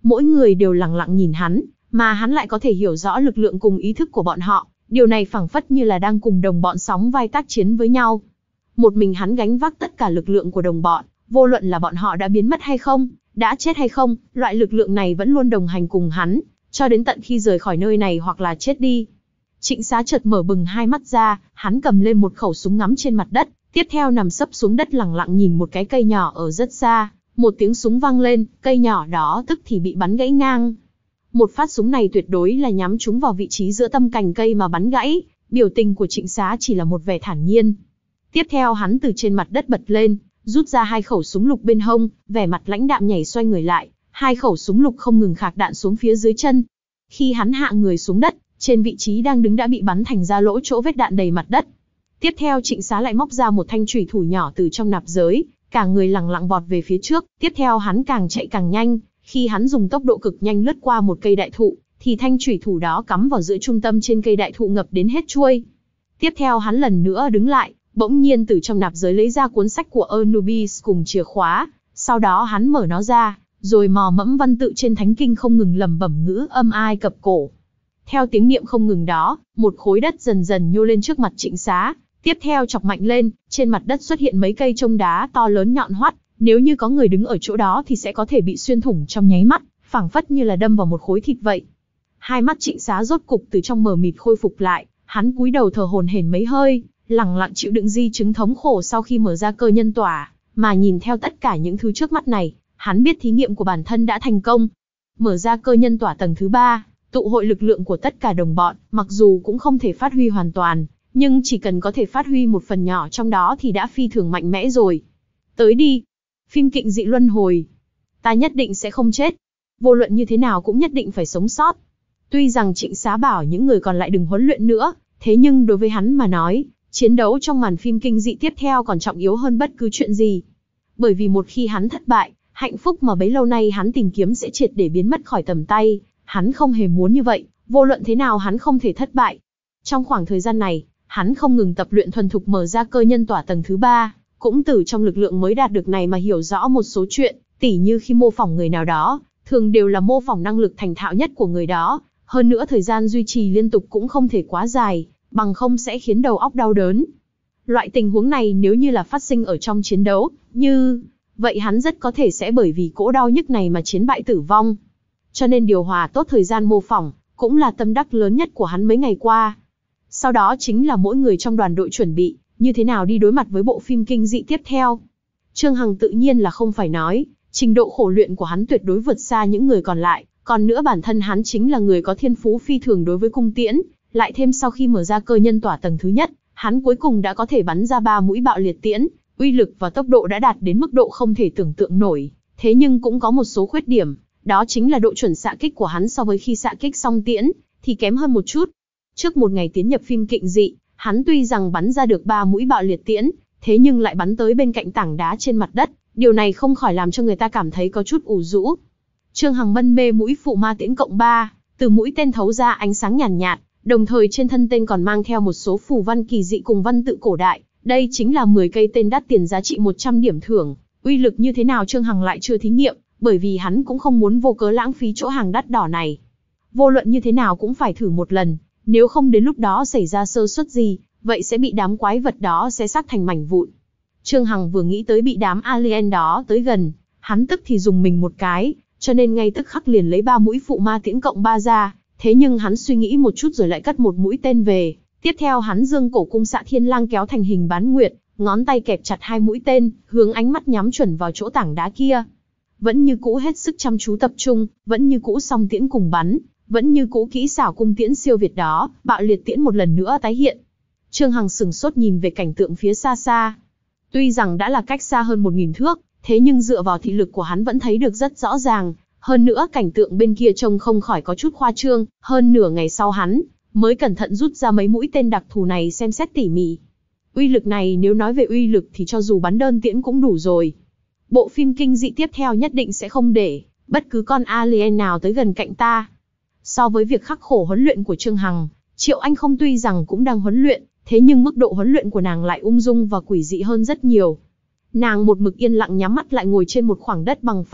Mỗi người đều lặng lặng nhìn hắn, mà hắn lại có thể hiểu rõ lực lượng cùng ý thức của bọn họ. Điều này phảng phất như là đang cùng đồng bọn sóng vai tác chiến với nhau. Một mình hắn gánh vác tất cả lực lượng của đồng bọn, vô luận là bọn họ đã biến mất hay không, đã chết hay không, loại lực lượng này vẫn luôn đồng hành cùng hắn, cho đến tận khi rời khỏi nơi này hoặc là chết đi. Trịnh Xá chợt mở bừng hai mắt ra, hắn cầm lên một khẩu súng ngắm trên mặt đất, tiếp theo nằm sấp xuống đất lặng lặng nhìn một cái cây nhỏ ở rất xa. Một tiếng súng vang lên, cây nhỏ đó tức thì bị bắn gãy ngang. Một phát súng này tuyệt đối là nhắm trúng vào vị trí giữa tâm cành cây mà bắn gãy. Biểu tình của Trịnh Xá chỉ là một vẻ thản nhiên. Tiếp theo hắn từ trên mặt đất bật lên, rút ra hai khẩu súng lục bên hông, vẻ mặt lãnh đạm nhảy xoay người lại, hai khẩu súng lục không ngừng khạc đạn xuống phía dưới chân. Khi hắn hạ người xuống đất, trên vị trí đang đứng đã bị bắn thành ra lỗ chỗ vết đạn đầy mặt đất. Tiếp theo Trịnh Xá lại móc ra một thanh chùy thủ nhỏ từ trong nạp giới, cả người lẳng lặng vọt về phía trước. Tiếp theo hắn càng chạy càng nhanh, khi hắn dùng tốc độ cực nhanh lướt qua một cây đại thụ, thì thanh chùy thủ đó cắm vào giữa trung tâm trên cây đại thụ ngập đến hết chuôi. Tiếp theo hắn lần nữa đứng lại, bỗng nhiên từ trong nạp giới lấy ra cuốn sách của Anubis cùng chìa khóa, sau đó hắn mở nó ra, rồi mò mẫm văn tự trên thánh kinh không ngừng lẩm bẩm ngữ âm Ai Cập cổ. Theo tiếng niệm không ngừng đó, một khối đất dần dần nhô lên trước mặt Trịnh Xá, tiếp theo chọc mạnh lên, trên mặt đất xuất hiện mấy cây trông đá to lớn nhọn hoắt, nếu như có người đứng ở chỗ đó thì sẽ có thể bị xuyên thủng trong nháy mắt, phảng phất như là đâm vào một khối thịt vậy. Hai mắt Trịnh Xá rốt cục từ trong mờ mịt khôi phục lại, hắn cúi đầu thở hổn hển mấy hơi, lẳng lặng chịu đựng di chứng thống khổ sau khi mở ra cơ nhân tỏa, mà nhìn theo tất cả những thứ trước mắt này, hắn biết thí nghiệm của bản thân đã thành công. Mở ra cơ nhân tỏa tầng thứ ba, tụ hội lực lượng của tất cả đồng bọn, mặc dù cũng không thể phát huy hoàn toàn, nhưng chỉ cần có thể phát huy một phần nhỏ trong đó thì đã phi thường mạnh mẽ rồi. Tới đi. Phim kịnh dị luân hồi. Ta nhất định sẽ không chết. Vô luận như thế nào cũng nhất định phải sống sót. Tuy rằng Trịnh Xá bảo những người còn lại đừng huấn luyện nữa, thế nhưng đối với hắn mà nói, chiến đấu trong màn phim kinh dị tiếp theo còn trọng yếu hơn bất cứ chuyện gì. Bởi vì một khi hắn thất bại, hạnh phúc mà bấy lâu nay hắn tìm kiếm sẽ triệt để biến mất khỏi tầm tay. Hắn không hề muốn như vậy, vô luận thế nào hắn không thể thất bại. Trong khoảng thời gian này, hắn không ngừng tập luyện thuần thục mở ra cơ nhân tỏa tầng thứ ba, cũng từ trong lực lượng mới đạt được này mà hiểu rõ một số chuyện, tỉ như khi mô phỏng người nào đó, thường đều là mô phỏng năng lực thành thạo nhất của người đó, hơn nữa thời gian duy trì liên tục cũng không thể quá dài, bằng không sẽ khiến đầu óc đau đớn. Loại tình huống này nếu như là phát sinh ở trong chiến đấu, như vậy hắn rất có thể sẽ bởi vì cỗ đau nhức này mà chiến bại tử vong. Cho nên điều hòa tốt thời gian mô phỏng, cũng là tâm đắc lớn nhất của hắn mấy ngày qua. Sau đó chính là mỗi người trong đoàn đội chuẩn bị, như thế nào đi đối mặt với bộ phim kinh dị tiếp theo. Trương Hằng tự nhiên là không phải nói, trình độ khổ luyện của hắn tuyệt đối vượt xa những người còn lại, còn nữa bản thân hắn chính là người có thiên phú phi thường đối với cung tiễn, lại thêm sau khi mở ra cơ nhân tỏa tầng thứ nhất, hắn cuối cùng đã có thể bắn ra ba mũi bạo liệt tiễn, uy lực và tốc độ đã đạt đến mức độ không thể tưởng tượng nổi, thế nhưng cũng có một số khuyết điểm, đó chính là độ chuẩn xạ kích của hắn so với khi xạ kích xong tiễn, thì kém hơn một chút. Trước một ngày tiến nhập phim kịnh dị, hắn tuy rằng bắn ra được ba mũi bạo liệt tiễn, thế nhưng lại bắn tới bên cạnh tảng đá trên mặt đất, điều này không khỏi làm cho người ta cảm thấy có chút ủ rũ. Trương Hằng mân mê mũi phụ ma tiễn cộng ba, từ mũi tên thấu ra ánh sáng nhàn nhạt, nhạt, đồng thời trên thân tên còn mang theo một số phù văn kỳ dị cùng văn tự cổ đại, đây chính là mười cây tên đắt tiền giá trị một trăm điểm thưởng, uy lực như thế nào Trương Hằng lại chưa thí nghiệm, bởi vì hắn cũng không muốn vô cớ lãng phí chỗ hàng đắt đỏ này. Vô luận như thế nào cũng phải thử một lần, nếu không đến lúc đó xảy ra sơ suất gì, vậy sẽ bị đám quái vật đó xé xác thành mảnh vụn. Trương Hằng vừa nghĩ tới bị đám alien đó tới gần, hắn tức thì dùng mình một cái, cho nên ngay tức khắc liền lấy ba mũi phụ ma tiễn cộng ba ra, thế nhưng hắn suy nghĩ một chút rồi lại cất một mũi tên về, tiếp theo hắn dương cổ cung xạ thiên lang kéo thành hình bán nguyệt, ngón tay kẹp chặt hai mũi tên, hướng ánh mắt nhắm chuẩn vào chỗ tảng đá kia. Vẫn như cũ hết sức chăm chú tập trung, vẫn như cũ song tiễn cùng bắn, vẫn như cũ kỹ xảo cung tiễn siêu việt đó, bạo liệt tiễn một lần nữa tái hiện. Trương Hằng sừng sốt nhìn về cảnh tượng phía xa xa. Tuy rằng đã là cách xa hơn một nghìn thước, thế nhưng dựa vào thị lực của hắn vẫn thấy được rất rõ ràng. Hơn nữa cảnh tượng bên kia trông không khỏi có chút khoa trương, hơn nửa ngày sau hắn mới cẩn thận rút ra mấy mũi tên đặc thù này xem xét tỉ mỉ. Uy lực này nếu nói về uy lực thì cho dù bắn đơn tiễn cũng đủ rồi. Bộ phim kinh dị tiếp theo nhất định sẽ không để bất cứ con alien nào tới gần cạnh ta. So với việc khắc khổ huấn luyện của Trương Hằng, Triệu Anh không tuy rằng cũng đang huấn luyện, thế nhưng mức độ huấn luyện của nàng lại ung dung và quỷ dị hơn rất nhiều. Nàng một mực yên lặng nhắm mắt lại ngồi trên một khoảng đất bằng phẳng,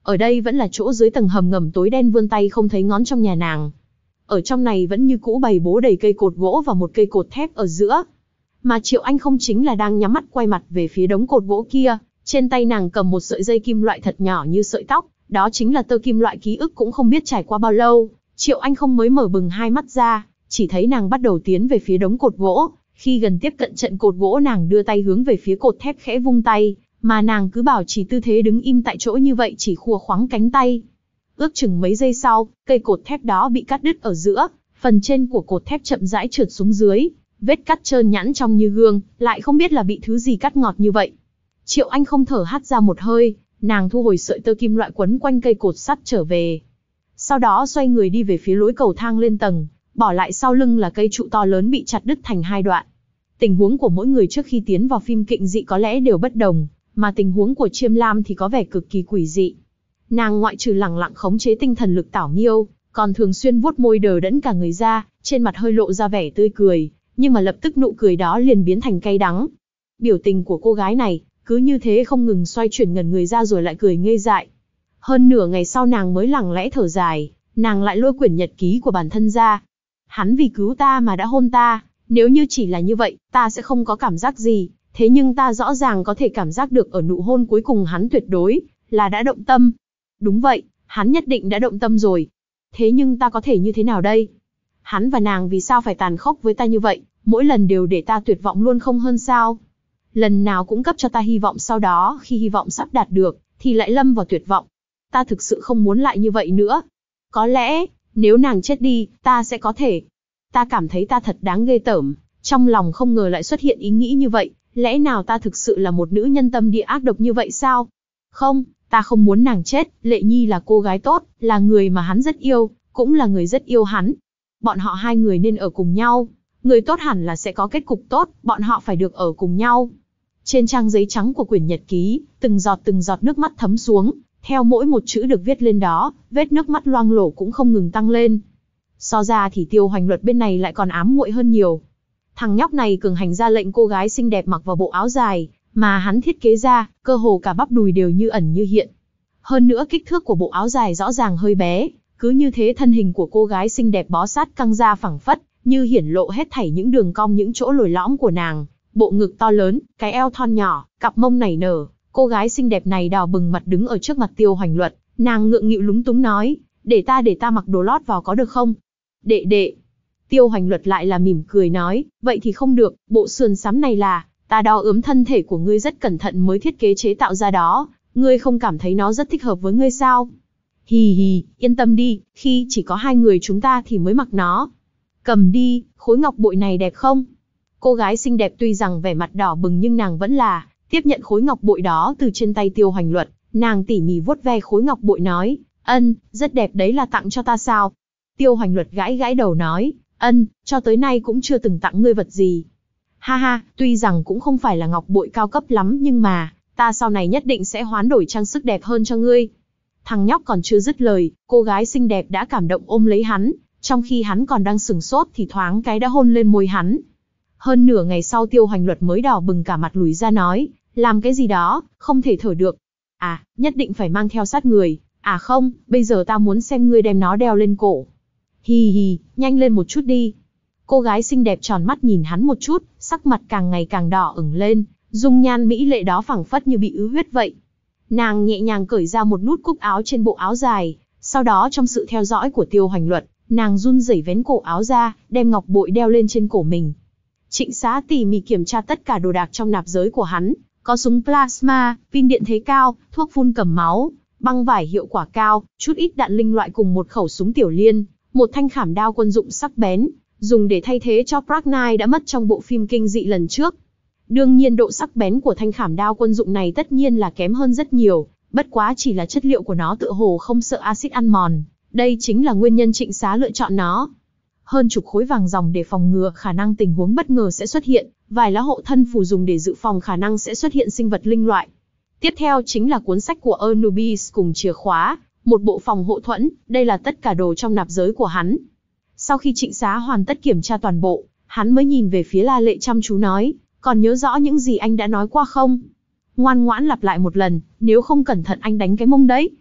Ở đây vẫn là chỗ dưới tầng hầm ngầm tối đen vươn tay không thấy ngón trong nhà nàng. Ở trong này vẫn như cũ bày bố đầy cây cột gỗ và một cây cột thép ở giữa. Mà Triệu Anh không chính là đang nhắm mắt quay mặt về phía đống cột gỗ kia, trên tay nàng cầm một sợi dây kim loại thật nhỏ như sợi tóc, đó chính là tơ kim loại ký ức cũng không biết trải qua bao lâu. Triệu Anh không mới mở bừng hai mắt ra, chỉ thấy nàng bắt đầu tiến về phía đống cột gỗ, khi gần tiếp cận trận cột gỗ nàng đưa tay hướng về phía cột thép khẽ vung tay, mà nàng cứ bảo trì tư thế đứng im tại chỗ như vậy chỉ khua khoắng cánh tay. Ước chừng mấy giây sau, cây cột thép đó bị cắt đứt ở giữa, phần trên của cột thép chậm rãi trượt xuống dưới, vết cắt trơn nhẵn trong như gương, lại không biết là bị thứ gì cắt ngọt như vậy. Triệu Anh không thở hắt ra một hơi, nàng thu hồi sợi tơ kim loại quấn quanh cây cột sắt trở về. Sau đó xoay người đi về phía lối cầu thang lên tầng, bỏ lại sau lưng là cây trụ to lớn bị chặt đứt thành hai đoạn. Tình huống của mỗi người trước khi tiến vào phim kịnh dị có lẽ đều bất đồng, mà tình huống của Chiêm Lam thì có vẻ cực kỳ quỷ dị. Nàng ngoại trừ lẳng lặng khống chế tinh thần lực tảo nghiêu, còn thường xuyên vuốt môi đờ đẫn cả người ra, trên mặt hơi lộ ra vẻ tươi cười, nhưng mà lập tức nụ cười đó liền biến thành cay đắng. Biểu tình của cô gái này, cứ như thế không ngừng xoay chuyển ngẩn người ra rồi lại cười ngây dại. Hơn nửa ngày sau nàng mới lặng lẽ thở dài, nàng lại lôi quyển nhật ký của bản thân ra. Hắn vì cứu ta mà đã hôn ta, nếu như chỉ là như vậy, ta sẽ không có cảm giác gì, thế nhưng ta rõ ràng có thể cảm giác được ở nụ hôn cuối cùng hắn tuyệt đối là đã động tâm. Đúng vậy, hắn nhất định đã động tâm rồi. Thế nhưng ta có thể như thế nào đây? Hắn và nàng vì sao phải tàn khốc với ta như vậy, mỗi lần đều để ta tuyệt vọng luôn không hơn sao? Lần nào cũng cấp cho ta hy vọng, sau đó khi hy vọng sắp đạt được, thì lại lâm vào tuyệt vọng. Ta thực sự không muốn lại như vậy nữa. Có lẽ, nếu nàng chết đi, ta sẽ có thể. Ta cảm thấy ta thật đáng ghê tởm, trong lòng không ngờ lại xuất hiện ý nghĩ như vậy, lẽ nào ta thực sự là một nữ nhân tâm địa ác độc như vậy sao? Không, ta không muốn nàng chết, Lệ Nhi là cô gái tốt, là người mà hắn rất yêu, cũng là người rất yêu hắn. Bọn họ hai người nên ở cùng nhau, người tốt hẳn là sẽ có kết cục tốt, bọn họ phải được ở cùng nhau. Trên trang giấy trắng của quyển nhật ký, từng giọt từng giọt nước mắt thấm xuống, theo mỗi một chữ được viết lên đó, vết nước mắt loang lổ cũng không ngừng tăng lên. So ra thì Tiêu Hoành Luật bên này lại còn ám muội hơn nhiều. Thằng nhóc này cường hành ra lệnh cô gái xinh đẹp mặc vào bộ áo dài, mà hắn thiết kế ra, cơ hồ cả bắp đùi đều như ẩn như hiện. Hơn nữa kích thước của bộ áo dài rõ ràng hơi bé, cứ như thế thân hình của cô gái xinh đẹp bó sát căng ra phẳng phất, như hiển lộ hết thảy những đường cong những chỗ lồi lõm của nàng. Bộ ngực to lớn, cái eo thon nhỏ, cặp mông nảy nở, cô gái xinh đẹp này đỏ bừng mặt đứng ở trước mặt Tiêu Hoành Luật, nàng ngượng nghịu lúng túng nói, để ta để ta mặc đồ lót vào có được không? Đệ đệ. Tiêu Hoành Luật lại là mỉm cười nói, vậy thì không được, bộ sườn xám này là, ta đo ướm thân thể của ngươi rất cẩn thận mới thiết kế chế tạo ra đó, ngươi không cảm thấy nó rất thích hợp với ngươi sao? Hì hì, yên tâm đi, khi chỉ có hai người chúng ta thì mới mặc nó. Cầm đi, khối ngọc bội này đẹp không? Cô gái xinh đẹp tuy rằng vẻ mặt đỏ bừng nhưng nàng vẫn là tiếp nhận khối ngọc bội đó từ trên tay Tiêu Hoành Luật, nàng tỉ mỉ vuốt ve khối ngọc bội nói, ân, rất đẹp đấy, là tặng cho ta sao? Tiêu Hoành Luật gãi gãi đầu nói, ân, cho tới nay cũng chưa từng tặng ngươi vật gì. Ha ha, tuy rằng cũng không phải là ngọc bội cao cấp lắm nhưng mà, ta sau này nhất định sẽ hoán đổi trang sức đẹp hơn cho ngươi. Thằng nhóc còn chưa dứt lời, cô gái xinh đẹp đã cảm động ôm lấy hắn, trong khi hắn còn đang sừng sốt thì thoáng cái đã hôn lên môi hắn. Hơn nửa ngày sau Tiêu Hoành Luật mới đỏ bừng cả mặt lùi ra nói, làm cái gì đó, không thể thở được. À, nhất định phải mang theo sát người, à không, bây giờ ta muốn xem ngươi đem nó đeo lên cổ. Hì hì, nhanh lên một chút đi. Cô gái xinh đẹp tròn mắt nhìn hắn một chút, sắc mặt càng ngày càng đỏ ửng lên, dung nhan mỹ lệ đó phảng phất như bị ứ huyết vậy. Nàng nhẹ nhàng cởi ra một nút cúc áo trên bộ áo dài, sau đó trong sự theo dõi của Tiêu Hoành Luật, nàng run rẩy vén cổ áo ra, đem ngọc bội đeo lên trên cổ mình. Trịnh Xá tỉ mỉ kiểm tra tất cả đồ đạc trong nạp giới của hắn, có súng plasma, pin điện thế cao, thuốc phun cầm máu, băng vải hiệu quả cao, chút ít đạn linh loại cùng một khẩu súng tiểu liên, một thanh khảm đao quân dụng sắc bén, dùng để thay thế cho Park Nine đã mất trong bộ phim kinh dị lần trước. Đương nhiên độ sắc bén của thanh khảm đao quân dụng này tất nhiên là kém hơn rất nhiều, bất quá chỉ là chất liệu của nó tựa hồ không sợ axit ăn mòn, đây chính là nguyên nhân Trịnh Xá lựa chọn nó. Hơn chục khối vàng ròng để phòng ngừa khả năng tình huống bất ngờ sẽ xuất hiện, vài lá hộ thân phù dùng để dự phòng khả năng sẽ xuất hiện sinh vật linh loại. Tiếp theo chính là cuốn sách của Anubis cùng chìa khóa, một bộ phòng hộ thuẫn, đây là tất cả đồ trong nạp giới của hắn. Sau khi Trịnh Xá hoàn tất kiểm tra toàn bộ, hắn mới nhìn về phía La Lệ chăm chú nói, còn nhớ rõ những gì anh đã nói qua không? Ngoan ngoãn lặp lại một lần, nếu không cẩn thận anh đánh cái mông đấy.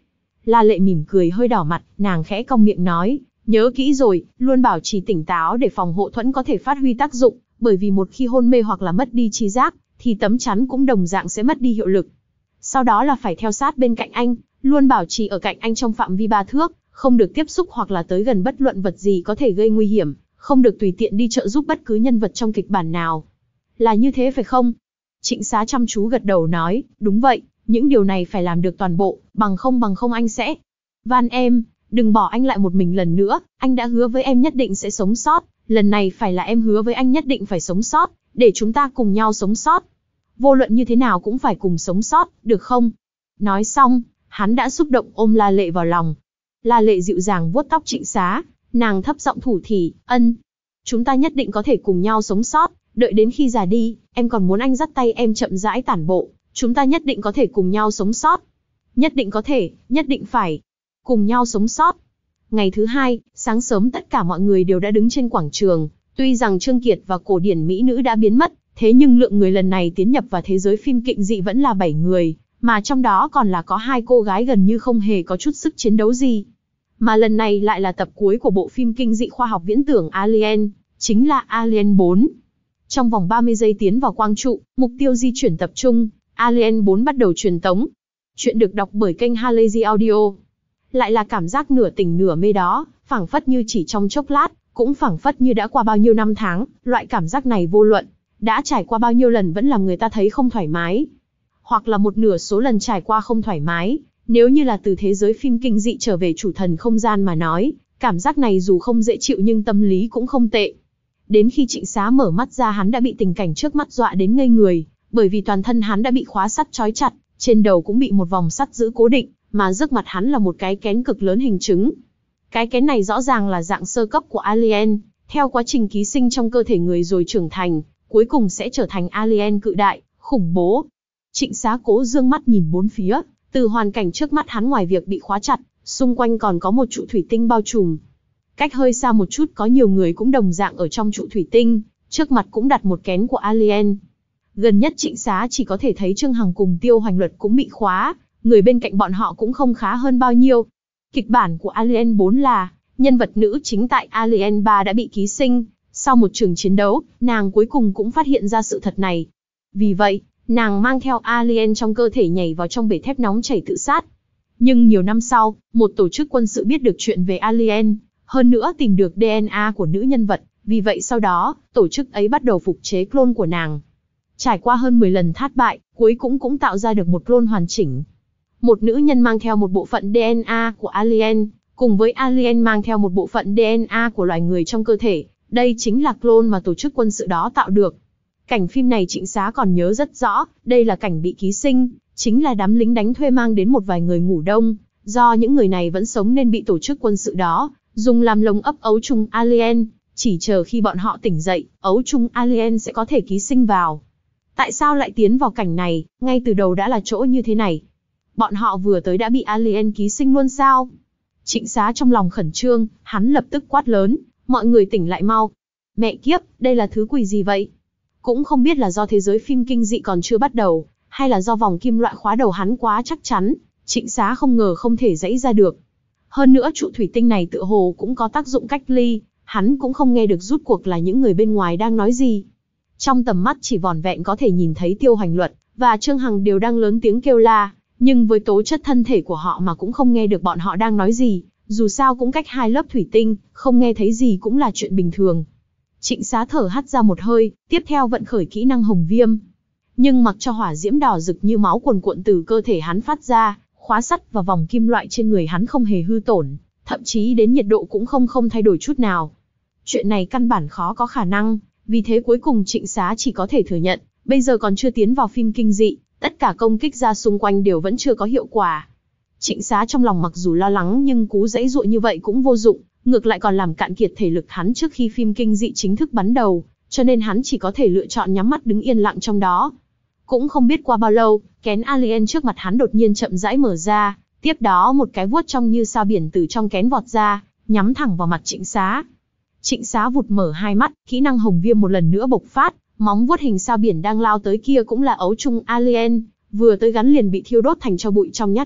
La Lệ mỉm cười hơi đỏ mặt, nàng khẽ cong miệng nói, nhớ kỹ rồi, luôn bảo trì tỉnh táo để phòng hộ thuẫn có thể phát huy tác dụng, bởi vì một khi hôn mê hoặc là mất đi trí giác, thì tấm chắn cũng đồng dạng sẽ mất đi hiệu lực. Sau đó là phải theo sát bên cạnh anh, luôn bảo trì ở cạnh anh trong phạm vi ba thước, không được tiếp xúc hoặc là tới gần bất luận vật gì có thể gây nguy hiểm, không được tùy tiện đi trợ giúp bất cứ nhân vật trong kịch bản nào. Là như thế phải không? Trịnh Xá chăm chú gật đầu nói, đúng vậy, những điều này phải làm được toàn bộ, bằng không bằng không anh sẽ. Van em, đừng bỏ anh lại một mình lần nữa, anh đã hứa với em nhất định sẽ sống sót, lần này phải là em hứa với anh nhất định phải sống sót, để chúng ta cùng nhau sống sót. Vô luận như thế nào cũng phải cùng sống sót, được không? Nói xong, hắn đã xúc động ôm La Lệ vào lòng. La Lệ dịu dàng vuốt tóc Trịnh Xá, nàng thấp giọng thủ thỉ, ân. Chúng ta nhất định có thể cùng nhau sống sót, đợi đến khi già đi, em còn muốn anh dắt tay em chậm rãi tản bộ, chúng ta nhất định có thể cùng nhau sống sót. Nhất định có thể, nhất định phải. Cùng nhau sống sót. Ngày thứ hai, sáng sớm tất cả mọi người đều đã đứng trên quảng trường, tuy rằng Trương Kiệt và cổ điển mỹ nữ đã biến mất, thế nhưng lượng người lần này tiến nhập vào thế giới phim kịnh dị vẫn là bảy người, mà trong đó còn là có hai cô gái gần như không hề có chút sức chiến đấu gì. Mà lần này lại là tập cuối của bộ phim kinh dị khoa học viễn tưởng Alien, chính là Alien bốn. Trong vòng ba mươi giây tiến vào quang trụ, mục tiêu di chuyển tập trung, Alien bốn bắt đầu truyền tống. Chuyện được đọc bởi kênh Halazy Audio. Lại là cảm giác nửa tỉnh nửa mê đó, phảng phất như chỉ trong chốc lát, cũng phảng phất như đã qua bao nhiêu năm tháng, loại cảm giác này vô luận đã trải qua bao nhiêu lần vẫn làm người ta thấy không thoải mái. Hoặc là một nửa số lần trải qua không thoải mái, nếu như là từ thế giới phim kinh dị trở về chủ thần không gian mà nói, cảm giác này dù không dễ chịu nhưng tâm lý cũng không tệ. Đến khi Trịnh Xá mở mắt ra hắn đã bị tình cảnh trước mắt dọa đến ngây người, bởi vì toàn thân hắn đã bị khóa sắt trói chặt, trên đầu cũng bị một vòng sắt giữ cố định, mà trước mặt hắn là một cái kén cực lớn hình trứng. Cái kén này rõ ràng là dạng sơ cấp của Alien, theo quá trình ký sinh trong cơ thể người rồi trưởng thành, cuối cùng sẽ trở thành Alien cự đại, khủng bố. Trịnh Xá cố dương mắt nhìn bốn phía, từ hoàn cảnh trước mắt hắn ngoài việc bị khóa chặt, xung quanh còn có một trụ thủy tinh bao trùm. Cách hơi xa một chút có nhiều người cũng đồng dạng ở trong trụ thủy tinh, trước mặt cũng đặt một kén của Alien. Gần nhất Trịnh Xá chỉ có thể thấy Trương Hằng cùng Tiêu Hoành Luật cũng bị khóa, người bên cạnh bọn họ cũng không khá hơn bao nhiêu. Kịch bản của Alien bốn là, nhân vật nữ chính tại Alien ba đã bị ký sinh, sau một trường chiến đấu, nàng cuối cùng cũng phát hiện ra sự thật này. Vì vậy, nàng mang theo Alien trong cơ thể nhảy vào trong bể thép nóng chảy tự sát. Nhưng nhiều năm sau, một tổ chức quân sự biết được chuyện về Alien, hơn nữa tìm được đê en a của nữ nhân vật, vì vậy sau đó, tổ chức ấy bắt đầu phục chế clone của nàng. Trải qua hơn mười lần thất bại, cuối cùng cũng tạo ra được một clone hoàn chỉnh. Một nữ nhân mang theo một bộ phận đê en a của Alien, cùng với Alien mang theo một bộ phận đê en a của loài người trong cơ thể, đây chính là clone mà tổ chức quân sự đó tạo được. Cảnh phim này Trịnh Xá còn nhớ rất rõ, đây là cảnh bị ký sinh, chính là đám lính đánh thuê mang đến một vài người ngủ đông, do những người này vẫn sống nên bị tổ chức quân sự đó dùng làm lồng ấp ấu trùng Alien, chỉ chờ khi bọn họ tỉnh dậy, ấu trùng Alien sẽ có thể ký sinh vào. Tại sao lại tiến vào cảnh này, ngay từ đầu đã là chỗ như thế này? Bọn họ vừa tới đã bị Alien ký sinh luôn sao? Trịnh Xá trong lòng khẩn trương, hắn lập tức quát lớn, mọi người tỉnh lại mau. Mẹ kiếp, đây là thứ quỷ gì vậy? Cũng không biết là do thế giới phim kinh dị còn chưa bắt đầu, hay là do vòng kim loại khóa đầu hắn quá chắc chắn, Trịnh Xá không ngờ không thể giãy ra được. Hơn nữa trụ thủy tinh này tựa hồ cũng có tác dụng cách ly, hắn cũng không nghe được rút cuộc là những người bên ngoài đang nói gì. Trong tầm mắt chỉ vỏn vẹn có thể nhìn thấy Tiêu Hoành Luật và Trương Hằng đều đang lớn tiếng kêu la, nhưng với tố chất thân thể của họ mà cũng không nghe được bọn họ đang nói gì, dù sao cũng cách hai lớp thủy tinh, không nghe thấy gì cũng là chuyện bình thường. Trịnh Xá thở hắt ra một hơi, tiếp theo vận khởi kỹ năng hồng viêm. Nhưng mặc cho hỏa diễm đỏ rực như máu cuồn cuộn từ cơ thể hắn phát ra, khóa sắt và vòng kim loại trên người hắn không hề hư tổn, thậm chí đến nhiệt độ cũng không không thay đổi chút nào. Chuyện này căn bản khó có khả năng, vì thế cuối cùng Trịnh Xá chỉ có thể thừa nhận, bây giờ còn chưa tiến vào phim kinh dị, tất cả công kích ra xung quanh đều vẫn chưa có hiệu quả. Trịnh Xá trong lòng mặc dù lo lắng nhưng cú giãy giụa như vậy cũng vô dụng, ngược lại còn làm cạn kiệt thể lực hắn trước khi phim kinh dị chính thức bắn đầu, cho nên hắn chỉ có thể lựa chọn nhắm mắt đứng yên lặng trong đó. Cũng không biết qua bao lâu, kén Alien trước mặt hắn đột nhiên chậm rãi mở ra, tiếp đó một cái vuốt trong như sao biển từ trong kén vọt ra, nhắm thẳng vào mặt Trịnh Xá. Trịnh Xá vụt mở hai mắt, kỹ năng hồng viêm một lần nữa bộc phát, móng vuốt hình sao biển đang lao tới kia cũng là ấu trùng Alien, vừa tới gắn liền bị thiêu đốt thành tro bụi trong nhát mắt,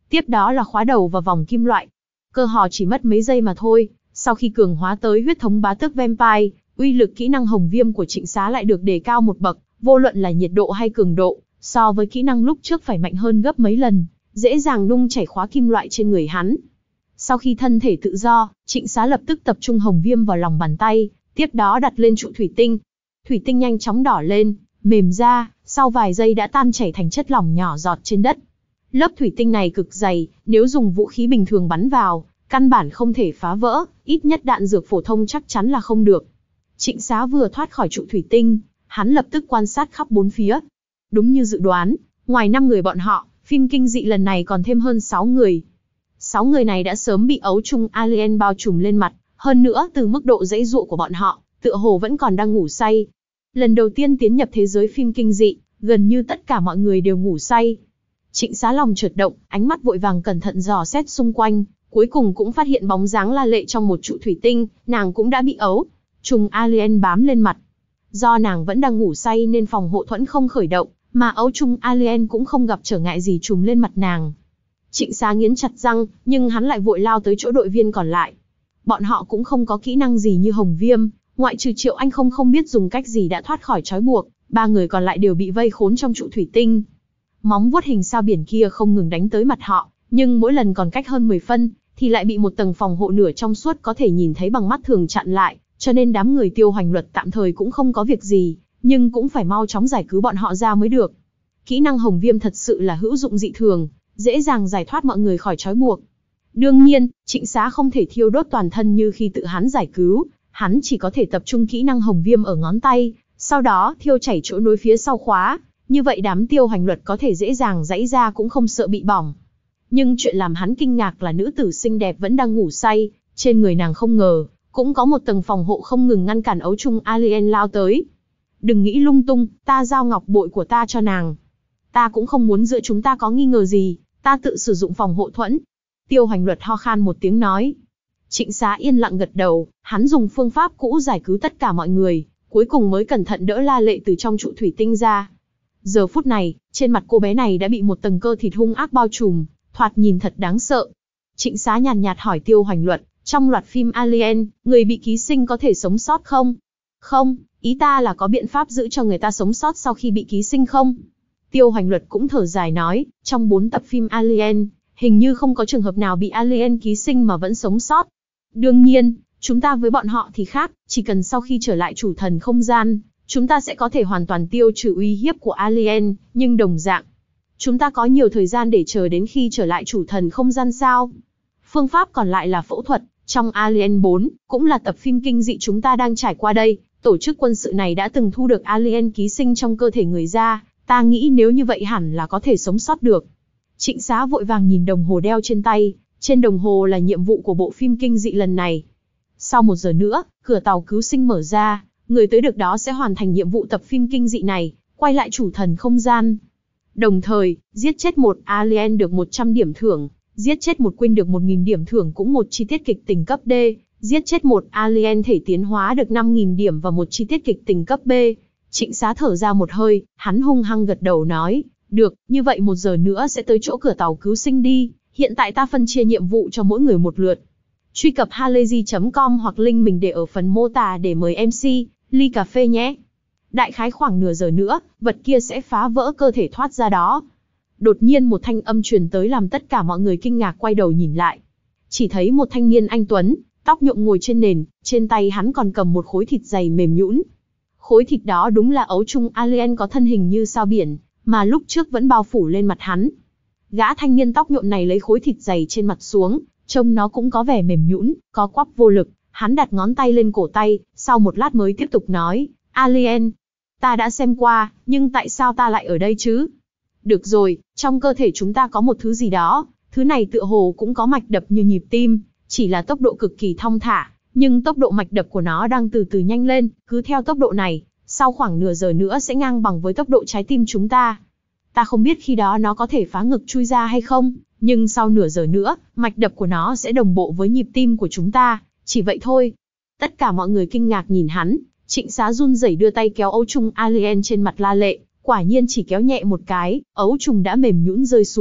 Tiếp đó là khóa đầu và vòng kim loại. Cơ hò chỉ mất mấy giây mà thôi, sau khi cường hóa tới huyết thống bá tước Vampire, uy lực kỹ năng hồng viêm của Trịnh Xá lại được đề cao một bậc, vô luận là nhiệt độ hay cường độ, so với kỹ năng lúc trước phải mạnh hơn gấp mấy lần, dễ dàng nung chảy khóa kim loại trên người hắn. Sau khi thân thể tự do, Trịnh Xá lập tức tập trung hồng viêm vào lòng bàn tay, tiếp đó đặt lên trụ thủy tinh. Thủy tinh nhanh chóng đỏ lên, mềm ra, sau vài giây đã tan chảy thành chất lỏng nhỏ giọt trên đất. Lớp thủy tinh này cực dày, nếu dùng vũ khí bình thường bắn vào, căn bản không thể phá vỡ, ít nhất đạn dược phổ thông chắc chắn là không được. Trịnh Xá vừa thoát khỏi trụ thủy tinh, hắn lập tức quan sát khắp bốn phía. Đúng như dự đoán, ngoài năm người bọn họ, phim kinh dị lần này còn thêm hơn sáu người. sáu người này đã sớm bị ấu trùng alien bao trùm lên mặt, hơn nữa từ mức độ dãy dụa của bọn họ, tựa hồ vẫn còn đang ngủ say. Lần đầu tiên tiến nhập thế giới phim kinh dị, gần như tất cả mọi người đều ngủ say. Trịnh Xá lòng chợt động, ánh mắt vội vàng cẩn thận dò xét xung quanh, cuối cùng cũng phát hiện bóng dáng La Lệ trong một trụ thủy tinh, nàng cũng đã bị ấu trùng alien bám lên mặt. Do nàng vẫn đang ngủ say nên phòng hộ thuẫn không khởi động, mà ấu trùng alien cũng không gặp trở ngại gì trùm lên mặt nàng. Trịnh Xá nghiến chặt răng, nhưng hắn lại vội lao tới chỗ đội viên còn lại. Bọn họ cũng không có kỹ năng gì như hồng viêm, ngoại trừ Triệu Anh không không biết dùng cách gì đã thoát khỏi trói buộc, ba người còn lại đều bị vây khốn trong trụ thủy tinh. Móng vuốt hình sao biển kia không ngừng đánh tới mặt họ, nhưng mỗi lần còn cách hơn mười phân, thì lại bị một tầng phòng hộ nửa trong suốt có thể nhìn thấy bằng mắt thường chặn lại, cho nên đám người Tiêu Hoành Luật tạm thời cũng không có việc gì, nhưng cũng phải mau chóng giải cứu bọn họ ra mới được. Kỹ năng hồng viêm thật sự là hữu dụng dị thường, dễ dàng giải thoát mọi người khỏi trói buộc. Đương nhiên, Trịnh Xá không thể thiêu đốt toàn thân như khi tự hắn giải cứu, hắn chỉ có thể tập trung kỹ năng hồng viêm ở ngón tay, sau đó thiêu chảy chỗ nối phía sau khóa, như vậy đám Tiêu Hoành Luật có thể dễ dàng giãy ra cũng không sợ bị bỏng. Nhưng chuyện làm hắn kinh ngạc là nữ tử xinh đẹp vẫn đang ngủ say, trên người nàng không ngờ, cũng có một tầng phòng hộ không ngừng ngăn cản ấu trùng alien lao tới. Đừng nghĩ lung tung, ta giao ngọc bội của ta cho nàng. Ta cũng không muốn giữa chúng ta có nghi ngờ gì, ta tự sử dụng phòng hộ thuẫn. Tiêu Hoành Luật ho khan một tiếng nói. Trịnh Xá yên lặng gật đầu, hắn dùng phương pháp cũ giải cứu tất cả mọi người, cuối cùng mới cẩn thận đỡ La Lệ từ trong trụ thủy tinh ra. Giờ phút này, trên mặt cô bé này đã bị một tầng cơ thịt hung ác bao trùm, thoạt nhìn thật đáng sợ. Trịnh Xá nhàn nhạt hỏi Tiêu Hoành Luật, trong loạt phim Alien, người bị ký sinh có thể sống sót không? Không, ý ta là có biện pháp giữ cho người ta sống sót sau khi bị ký sinh không? Tiêu Hoành Luật cũng thở dài nói, trong bốn tập phim Alien, hình như không có trường hợp nào bị alien ký sinh mà vẫn sống sót. Đương nhiên, chúng ta với bọn họ thì khác, chỉ cần sau khi trở lại chủ thần không gian, chúng ta sẽ có thể hoàn toàn tiêu trừ uy hiếp của alien, nhưng đồng dạng, chúng ta có nhiều thời gian để chờ đến khi trở lại chủ thần không gian sao? Phương pháp còn lại là phẫu thuật, trong Alien bốn, cũng là tập phim kinh dị chúng ta đang trải qua đây, tổ chức quân sự này đã từng thu được alien ký sinh trong cơ thể người ra, ta nghĩ nếu như vậy hẳn là có thể sống sót được. Trịnh Xá vội vàng nhìn đồng hồ đeo trên tay, trên đồng hồ là nhiệm vụ của bộ phim kinh dị lần này. Sau một giờ nữa, cửa tàu cứu sinh mở ra, người tới được đó sẽ hoàn thành nhiệm vụ tập phim kinh dị này, quay lại chủ thần không gian. Đồng thời, giết chết một alien được một trăm điểm thưởng, giết chết một Queen được một nghìn điểm thưởng cũng một chi tiết kịch tình cấp D, giết chết một alien thể tiến hóa được năm nghìn điểm và một chi tiết kịch tình cấp B. Trịnh Xá thở ra một hơi, hắn hung hăng gật đầu nói, được, như vậy một giờ nữa sẽ tới chỗ cửa tàu cứu sinh đi, hiện tại ta phân chia nhiệm vụ cho mỗi người một lượt. Truy cập halayzi chấm com hoặc link mình để ở phần mô tả để mời em xê, ly cà phê nhé. Đại khái khoảng nửa giờ nữa, vật kia sẽ phá vỡ cơ thể thoát ra đó. Đột nhiên một thanh âm truyền tới làm tất cả mọi người kinh ngạc quay đầu nhìn lại. Chỉ thấy một thanh niên anh tuấn, tóc nhuộm ngồi trên nền, trên tay hắn còn cầm một khối thịt dày mềm nhũn. Khối thịt đó đúng là ấu trùng alien có thân hình như sao biển, mà lúc trước vẫn bao phủ lên mặt hắn. Gã thanh niên tóc nhuộm này lấy khối thịt dày trên mặt xuống, trông nó cũng có vẻ mềm nhũn, có quắp vô lực. Hắn đặt ngón tay lên cổ tay, sau một lát mới tiếp tục nói, Alien, ta đã xem qua, nhưng tại sao ta lại ở đây chứ? Được rồi, trong cơ thể chúng ta có một thứ gì đó, thứ này tựa hồ cũng có mạch đập như nhịp tim, chỉ là tốc độ cực kỳ thong thả, nhưng tốc độ mạch đập của nó đang từ từ nhanh lên, cứ theo tốc độ này, sau khoảng nửa giờ nữa sẽ ngang bằng với tốc độ trái tim chúng ta. Ta không biết khi đó nó có thể phá ngực chui ra hay không, nhưng sau nửa giờ nữa, mạch đập của nó sẽ đồng bộ với nhịp tim của chúng ta, chỉ vậy thôi. Tất cả mọi người kinh ngạc nhìn hắn, Trịnh Xá run rẩy đưa tay kéo ấu trùng alien trên mặt La Lệ, quả nhiên chỉ kéo nhẹ một cái, ấu trùng đã mềm nhũn rơi xuống,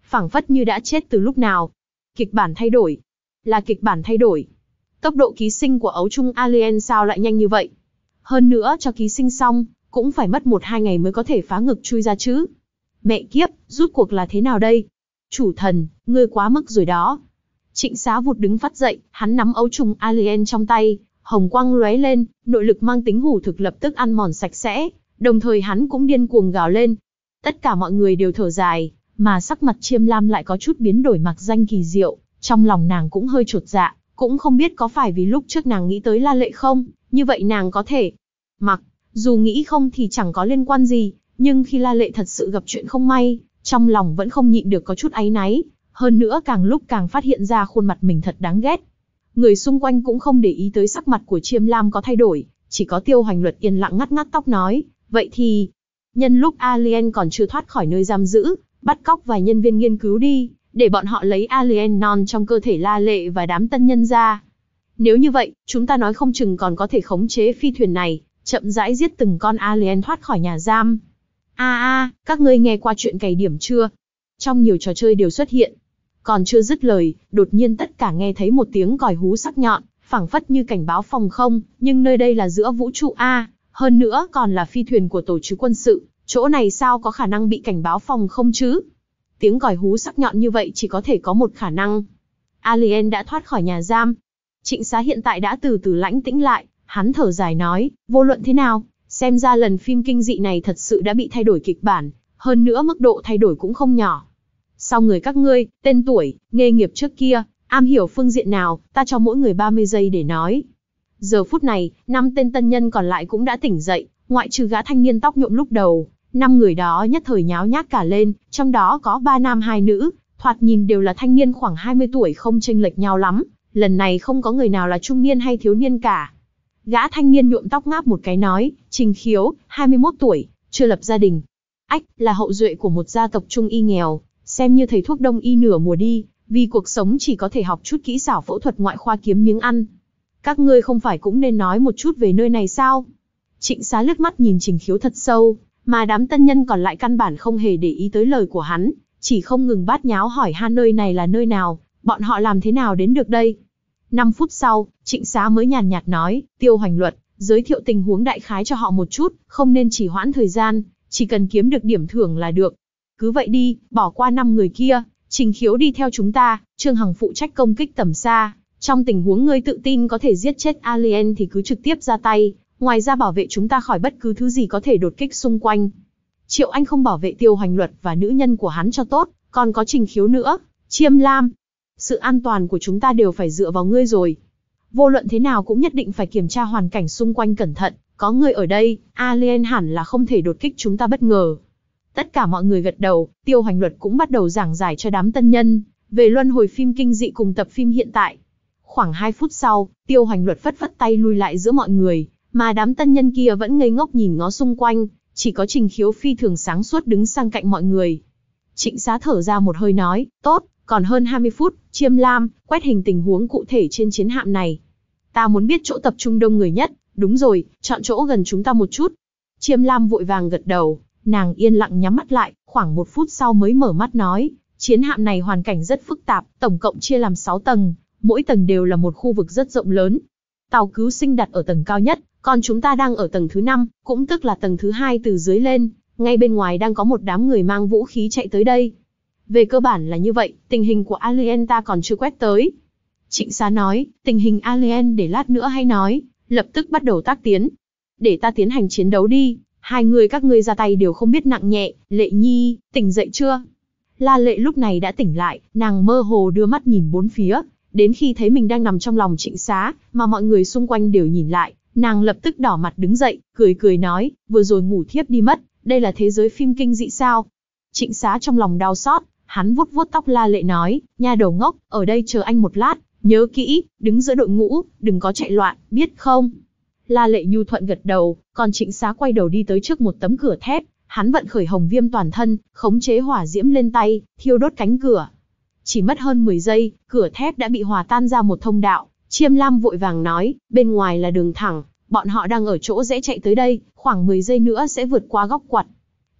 phảng phất như đã chết từ lúc nào. Kịch bản thay đổi. Là kịch bản thay đổi. Tốc độ ký sinh của ấu trùng alien sao lại nhanh như vậy? Hơn nữa cho ký sinh xong, cũng phải mất một hai ngày mới có thể phá ngực chui ra chứ. Mẹ kiếp, rút cuộc là thế nào đây? Chủ thần, ngươi quá mức rồi đó. Trịnh Xá vụt đứng phát dậy, hắn nắm ấu trùng alien trong tay, hồng quang lóe lên, nội lực mang tính hủ thực lập tức ăn mòn sạch sẽ, đồng thời hắn cũng điên cuồng gào lên. Tất cả mọi người đều thở dài, mà sắc mặt Chiêm Lam lại có chút biến đổi mặc danh kỳ diệu, trong lòng nàng cũng hơi chột dạ, cũng không biết có phải vì lúc trước nàng nghĩ tới La Lệ không, như vậy nàng có thể mặc, dù nghĩ không thì chẳng có liên quan gì, nhưng khi La Lệ thật sự gặp chuyện không may, trong lòng vẫn không nhịn được có chút áy náy, hơn nữa càng lúc càng phát hiện ra khuôn mặt mình thật đáng ghét. Người xung quanh cũng không để ý tới sắc mặt của Chiêm Lam có thay đổi, chỉ có Tiêu Hoành Luật yên lặng ngắt ngắt tóc nói, vậy thì, nhân lúc alien còn chưa thoát khỏi nơi giam giữ, bắt cóc vài nhân viên nghiên cứu đi, để bọn họ lấy alien non trong cơ thể La Lệ và đám tân nhân ra. Nếu như vậy, chúng ta nói không chừng còn có thể khống chế phi thuyền này, chậm rãi giết từng con alien thoát khỏi nhà giam. A a, các ngươi nghe qua chuyện cày điểm chưa? Trong nhiều trò chơi đều xuất hiện. Còn chưa dứt lời, đột nhiên tất cả nghe thấy một tiếng còi hú sắc nhọn, phảng phất như cảnh báo phòng không, nhưng nơi đây là giữa vũ trụ A, hơn nữa còn là phi thuyền của tổ chức quân sự, chỗ này sao có khả năng bị cảnh báo phòng không chứ? Tiếng còi hú sắc nhọn như vậy chỉ có thể có một khả năng. Alien đã thoát khỏi nhà giam. Trịnh Xá hiện tại đã từ từ lãnh tĩnh lại, hắn thở dài nói, vô luận thế nào, xem ra lần phim kinh dị này thật sự đã bị thay đổi kịch bản, hơn nữa mức độ thay đổi cũng không nhỏ. Sau người các ngươi, tên tuổi, nghề nghiệp trước kia, am hiểu phương diện nào, ta cho mỗi người ba mươi giây để nói. Giờ phút này, năm tên tân nhân còn lại cũng đã tỉnh dậy, ngoại trừ gã thanh niên tóc nhuộm lúc đầu, năm người đó nhất thời nháo nhác cả lên, trong đó có ba nam hai nữ, thoạt nhìn đều là thanh niên khoảng hai mươi tuổi không chênh lệch nhau lắm, lần này không có người nào là trung niên hay thiếu niên cả. Gã thanh niên nhuộm tóc ngáp một cái nói, Trình Khiếu, hai mươi mốt tuổi, chưa lập gia đình. Ách, là hậu duệ của một gia tộc trung y nghèo, xem như thầy thuốc đông y nửa mùa đi, vì cuộc sống chỉ có thể học chút kỹ xảo phẫu thuật ngoại khoa kiếm miếng ăn. Các ngươi không phải cũng nên nói một chút về nơi này sao? Trịnh Xá lướt mắt nhìn Trình Khiếu thật sâu, mà đám tân nhân còn lại căn bản không hề để ý tới lời của hắn, chỉ không ngừng bát nháo hỏi han nơi này là nơi nào, bọn họ làm thế nào đến được đây. Năm phút sau, Trịnh Xá mới nhàn nhạt nói, Tiêu Hoành Luật, giới thiệu tình huống đại khái cho họ một chút, không nên chỉ hoãn thời gian, chỉ cần kiếm được điểm thưởng là được. Cứ vậy đi, bỏ qua năm người kia, Trình Khiếu đi theo chúng ta, Trương Hằng phụ trách công kích tầm xa, trong tình huống ngươi tự tin có thể giết chết alien thì cứ trực tiếp ra tay, ngoài ra bảo vệ chúng ta khỏi bất cứ thứ gì có thể đột kích xung quanh. Triệu Anh không bảo vệ Tiêu Hoành Luật và nữ nhân của hắn cho tốt, còn có Trình Khiếu nữa, Chiêm Lam. Sự an toàn của chúng ta đều phải dựa vào ngươi rồi. Vô luận thế nào cũng nhất định phải kiểm tra hoàn cảnh xung quanh cẩn thận, có ngươi ở đây, alien hẳn là không thể đột kích chúng ta bất ngờ. Tất cả mọi người gật đầu, Tiêu Hoành Luật cũng bắt đầu giảng giải cho đám tân nhân, về luân hồi phim kinh dị cùng tập phim hiện tại. Khoảng hai phút sau, Tiêu Hoành Luật phất phất tay lui lại giữa mọi người, mà đám tân nhân kia vẫn ngây ngốc nhìn ngó xung quanh, chỉ có Trình Khiếu phi thường sáng suốt đứng sang cạnh mọi người. Trịnh Xá thở ra một hơi nói, tốt, còn hơn hai mươi phút, Chiêm Lam, quét hình tình huống cụ thể trên chiến hạm này. Ta muốn biết chỗ tập trung đông người nhất, đúng rồi, chọn chỗ gần chúng ta một chút. Chiêm Lam vội vàng gật đầu, nàng yên lặng nhắm mắt lại, khoảng một phút sau mới mở mắt nói, chiến hạm này hoàn cảnh rất phức tạp, tổng cộng chia làm sáu tầng, mỗi tầng đều là một khu vực rất rộng lớn. Tàu cứu sinh đặt ở tầng cao nhất, còn chúng ta đang ở tầng thứ năm, cũng tức là tầng thứ hai từ dưới lên, ngay bên ngoài đang có một đám người mang vũ khí chạy tới đây. Về cơ bản là như vậy, tình hình của alien ta còn chưa quét tới. Trịnh Xá nói, tình hình alien để lát nữa hay nói, lập tức bắt đầu tác tiến. Để ta tiến hành chiến đấu đi, hai người các ngươi ra tay đều không biết nặng nhẹ, Lệ Nhi, tỉnh dậy chưa? La Lệ lúc này đã tỉnh lại, nàng mơ hồ đưa mắt nhìn bốn phía, đến khi thấy mình đang nằm trong lòng Trịnh Xá, mà mọi người xung quanh đều nhìn lại, nàng lập tức đỏ mặt đứng dậy, cười cười nói, vừa rồi ngủ thiếp đi mất, đây là thế giới phim kinh dị sao? Trịnh Xá trong lòng đau xót, hắn vuốt vuốt tóc La Lệ nói, nha đầu ngốc, ở đây chờ anh một lát, nhớ kỹ, đứng giữa đội ngũ, đừng có chạy loạn, biết không? La Lệ nhu thuận gật đầu, còn Trịnh Xá quay đầu đi tới trước một tấm cửa thép, hắn vận khởi hồng viêm toàn thân, khống chế hỏa diễm lên tay, thiêu đốt cánh cửa. Chỉ mất hơn mười giây, cửa thép đã bị hòa tan ra một thông đạo. Chiêm Lam vội vàng nói, bên ngoài là đường thẳng, bọn họ đang ở chỗ rẽ chạy tới đây, khoảng mười giây nữa sẽ vượt qua góc quặt.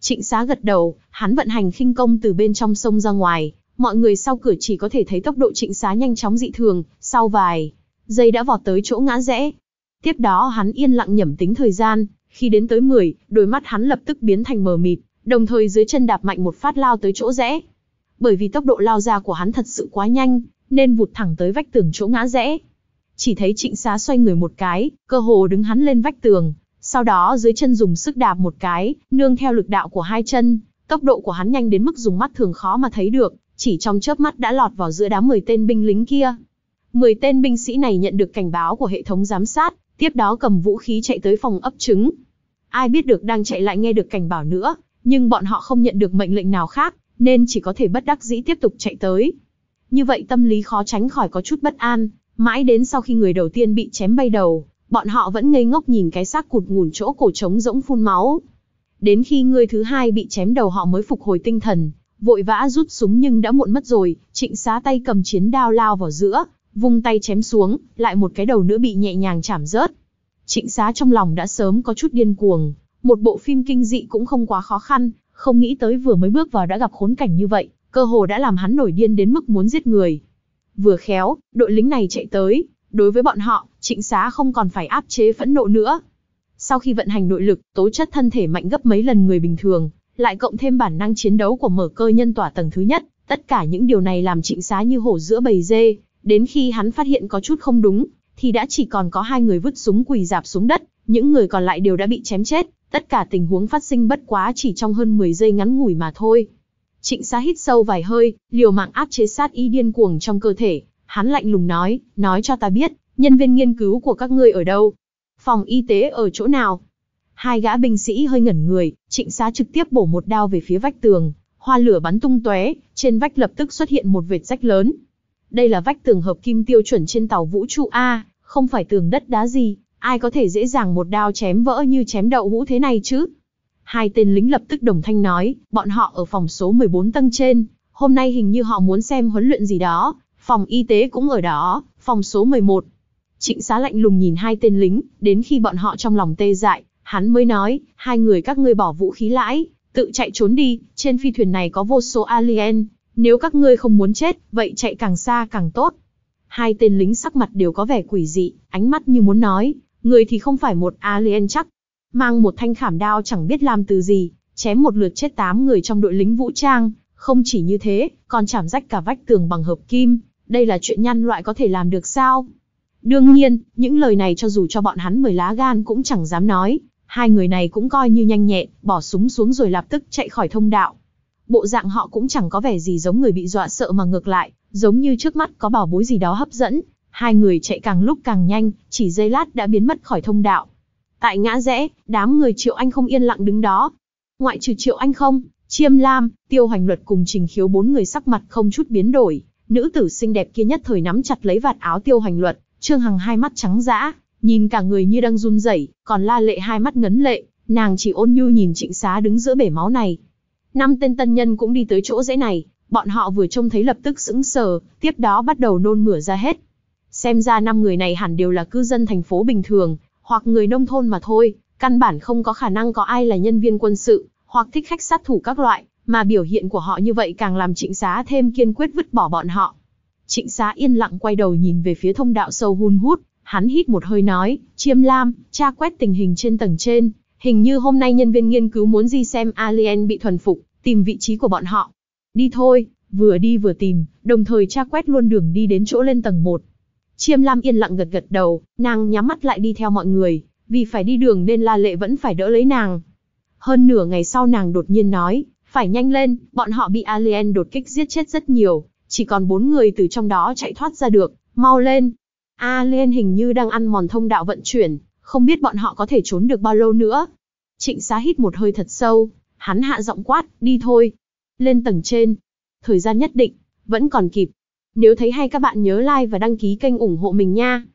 Trịnh Xá gật đầu, hắn vận hành khinh công từ bên trong sông ra ngoài, mọi người sau cửa chỉ có thể thấy tốc độ Trịnh Xá nhanh chóng dị thường, sau vài giây đã vọt tới chỗ ngã rẽ. Tiếp đó hắn yên lặng nhẩm tính thời gian, khi đến tới mười, đôi mắt hắn lập tức biến thành mờ mịt, đồng thời dưới chân đạp mạnh một phát lao tới chỗ rẽ. Bởi vì tốc độ lao ra của hắn thật sự quá nhanh, nên vụt thẳng tới vách tường chỗ ngã rẽ. Chỉ thấy Trịnh Xá xoay người một cái, cơ hồ đứng hắn lên vách tường, sau đó dưới chân dùng sức đạp một cái, nương theo lực đạo của hai chân, tốc độ của hắn nhanh đến mức dùng mắt thường khó mà thấy được, chỉ trong chớp mắt đã lọt vào giữa đám mười tên binh lính kia. mười tên binh sĩ này nhận được cảnh báo của hệ thống giám sát, tiếp đó cầm vũ khí chạy tới phòng ấp trứng. Ai biết được đang chạy lại nghe được cảnh bảo nữa, nhưng bọn họ không nhận được mệnh lệnh nào khác, nên chỉ có thể bất đắc dĩ tiếp tục chạy tới. Như vậy tâm lý khó tránh khỏi có chút bất an, mãi đến sau khi người đầu tiên bị chém bay đầu, bọn họ vẫn ngây ngốc nhìn cái xác cụt ngủn chỗ cổ trống rỗng phun máu. Đến khi người thứ hai bị chém đầu họ mới phục hồi tinh thần, vội vã rút súng nhưng đã muộn mất rồi. Trịnh Xá tay cầm chiến đao lao vào giữa, vung tay chém xuống, lại một cái đầu nữa bị nhẹ nhàng chảm rớt. Trịnh Xá trong lòng đã sớm có chút điên cuồng, một bộ phim kinh dị cũng không quá khó khăn, không nghĩ tới vừa mới bước vào đã gặp khốn cảnh như vậy, cơ hồ đã làm hắn nổi điên đến mức muốn giết người. Vừa khéo, đội lính này chạy tới, đối với bọn họ, Trịnh Xá không còn phải áp chế phẫn nộ nữa. Sau khi vận hành nội lực, tố chất thân thể mạnh gấp mấy lần người bình thường, lại cộng thêm bản năng chiến đấu của Mở Cơ Nhân Tỏa tầng thứ nhất, tất cả những điều này làm Trịnh Xá như hổ giữa bầy dê. Đến khi hắn phát hiện có chút không đúng, thì đã chỉ còn có hai người vứt súng quỳ rạp xuống đất, những người còn lại đều đã bị chém chết. Tất cả tình huống phát sinh bất quá chỉ trong hơn mười giây ngắn ngủi mà thôi. Trịnh Xá hít sâu vài hơi, liều mạng áp chế sát ý điên cuồng trong cơ thể. Hắn lạnh lùng nói, nói cho ta biết, nhân viên nghiên cứu của các ngươi ở đâu? Phòng y tế ở chỗ nào? Hai gã binh sĩ hơi ngẩn người, Trịnh Xá trực tiếp bổ một đao về phía vách tường, hoa lửa bắn tung tóe, trên vách lập tức xuất hiện một vệt rách lớn. Đây là vách tường hợp kim tiêu chuẩn trên tàu vũ trụ A, không phải tường đất đá gì, ai có thể dễ dàng một đao chém vỡ như chém đậu hũ thế này chứ? Hai tên lính lập tức đồng thanh nói, bọn họ ở phòng số mười bốn tầng trên, hôm nay hình như họ muốn xem huấn luyện gì đó, phòng y tế cũng ở đó, phòng số mười một. Trịnh Xá lạnh lùng nhìn hai tên lính, đến khi bọn họ trong lòng tê dại, hắn mới nói, hai người các ngươi bỏ vũ khí lãi, tự chạy trốn đi, trên phi thuyền này có vô số alien, nếu các ngươi không muốn chết, vậy chạy càng xa càng tốt. Hai tên lính sắc mặt đều có vẻ quỷ dị, ánh mắt như muốn nói, người thì không phải một alien chắc, mang một thanh khảm đao chẳng biết làm từ gì, chém một lượt chết tám người trong đội lính vũ trang, không chỉ như thế, còn chảm rách cả vách tường bằng hợp kim, đây là chuyện nhân loại có thể làm được sao? Đương nhiên, những lời này cho dù cho bọn hắn mười lá gan cũng chẳng dám nói, hai người này cũng coi như nhanh nhẹn, bỏ súng xuống rồi lập tức chạy khỏi thông đạo. Bộ dạng họ cũng chẳng có vẻ gì giống người bị dọa sợ mà ngược lại, giống như trước mắt có bảo bối gì đó hấp dẫn. Hai người chạy càng lúc càng nhanh, chỉ giây lát đã biến mất khỏi thông đạo. Tại ngã rẽ, đám người Triệu Anh không yên lặng đứng đó. Ngoại trừ Triệu Anh không, Chiêm Lam, Tiêu Hoành Luật cùng Trình Khiếu bốn người sắc mặt không chút biến đổi. Nữ tử xinh đẹp kia nhất thời nắm chặt lấy vạt áo Tiêu Hoành Luật, Trương Hằng hai mắt trắng dã, nhìn cả người như đang run rẩy, còn La Lệ hai mắt ngấn lệ, nàng chỉ ôn nhu nhìn Trịnh Xá đứng giữa bể máu này. Năm tên tân nhân cũng đi tới chỗ rẽ này, bọn họ vừa trông thấy lập tức sững sờ, tiếp đó bắt đầu nôn mửa ra hết. Xem ra năm người này hẳn đều là cư dân thành phố bình thường, hoặc người nông thôn mà thôi, căn bản không có khả năng có ai là nhân viên quân sự, hoặc thích khách sát thủ các loại, mà biểu hiện của họ như vậy càng làm Trịnh Xá thêm kiên quyết vứt bỏ bọn họ. Trịnh Xá yên lặng quay đầu nhìn về phía thông đạo sâu hun hút, hắn hít một hơi nói, Chiêm Lam, tra quét tình hình trên tầng trên, hình như hôm nay nhân viên nghiên cứu muốn đi xem alien bị thuần phục, tìm vị trí của bọn họ. Đi thôi, vừa đi vừa tìm, đồng thời tra quét luôn đường đi đến chỗ lên tầng một. Chiêm Lam yên lặng gật gật đầu, nàng nhắm mắt lại đi theo mọi người, vì phải đi đường nên La Lệ vẫn phải đỡ lấy nàng. Hơn nửa ngày sau nàng đột nhiên nói, phải nhanh lên, bọn họ bị alien đột kích giết chết rất nhiều, chỉ còn bốn người từ trong đó chạy thoát ra được, mau lên. Alien hình như đang ăn mòn thông đạo vận chuyển, không biết bọn họ có thể trốn được bao lâu nữa. Trịnh Xá hít một hơi thật sâu, hắn hạ giọng quát, đi thôi. Lên tầng trên. Thời gian nhất định, vẫn còn kịp. Nếu thấy hay các bạn nhớ like và đăng ký kênh ủng hộ mình nha.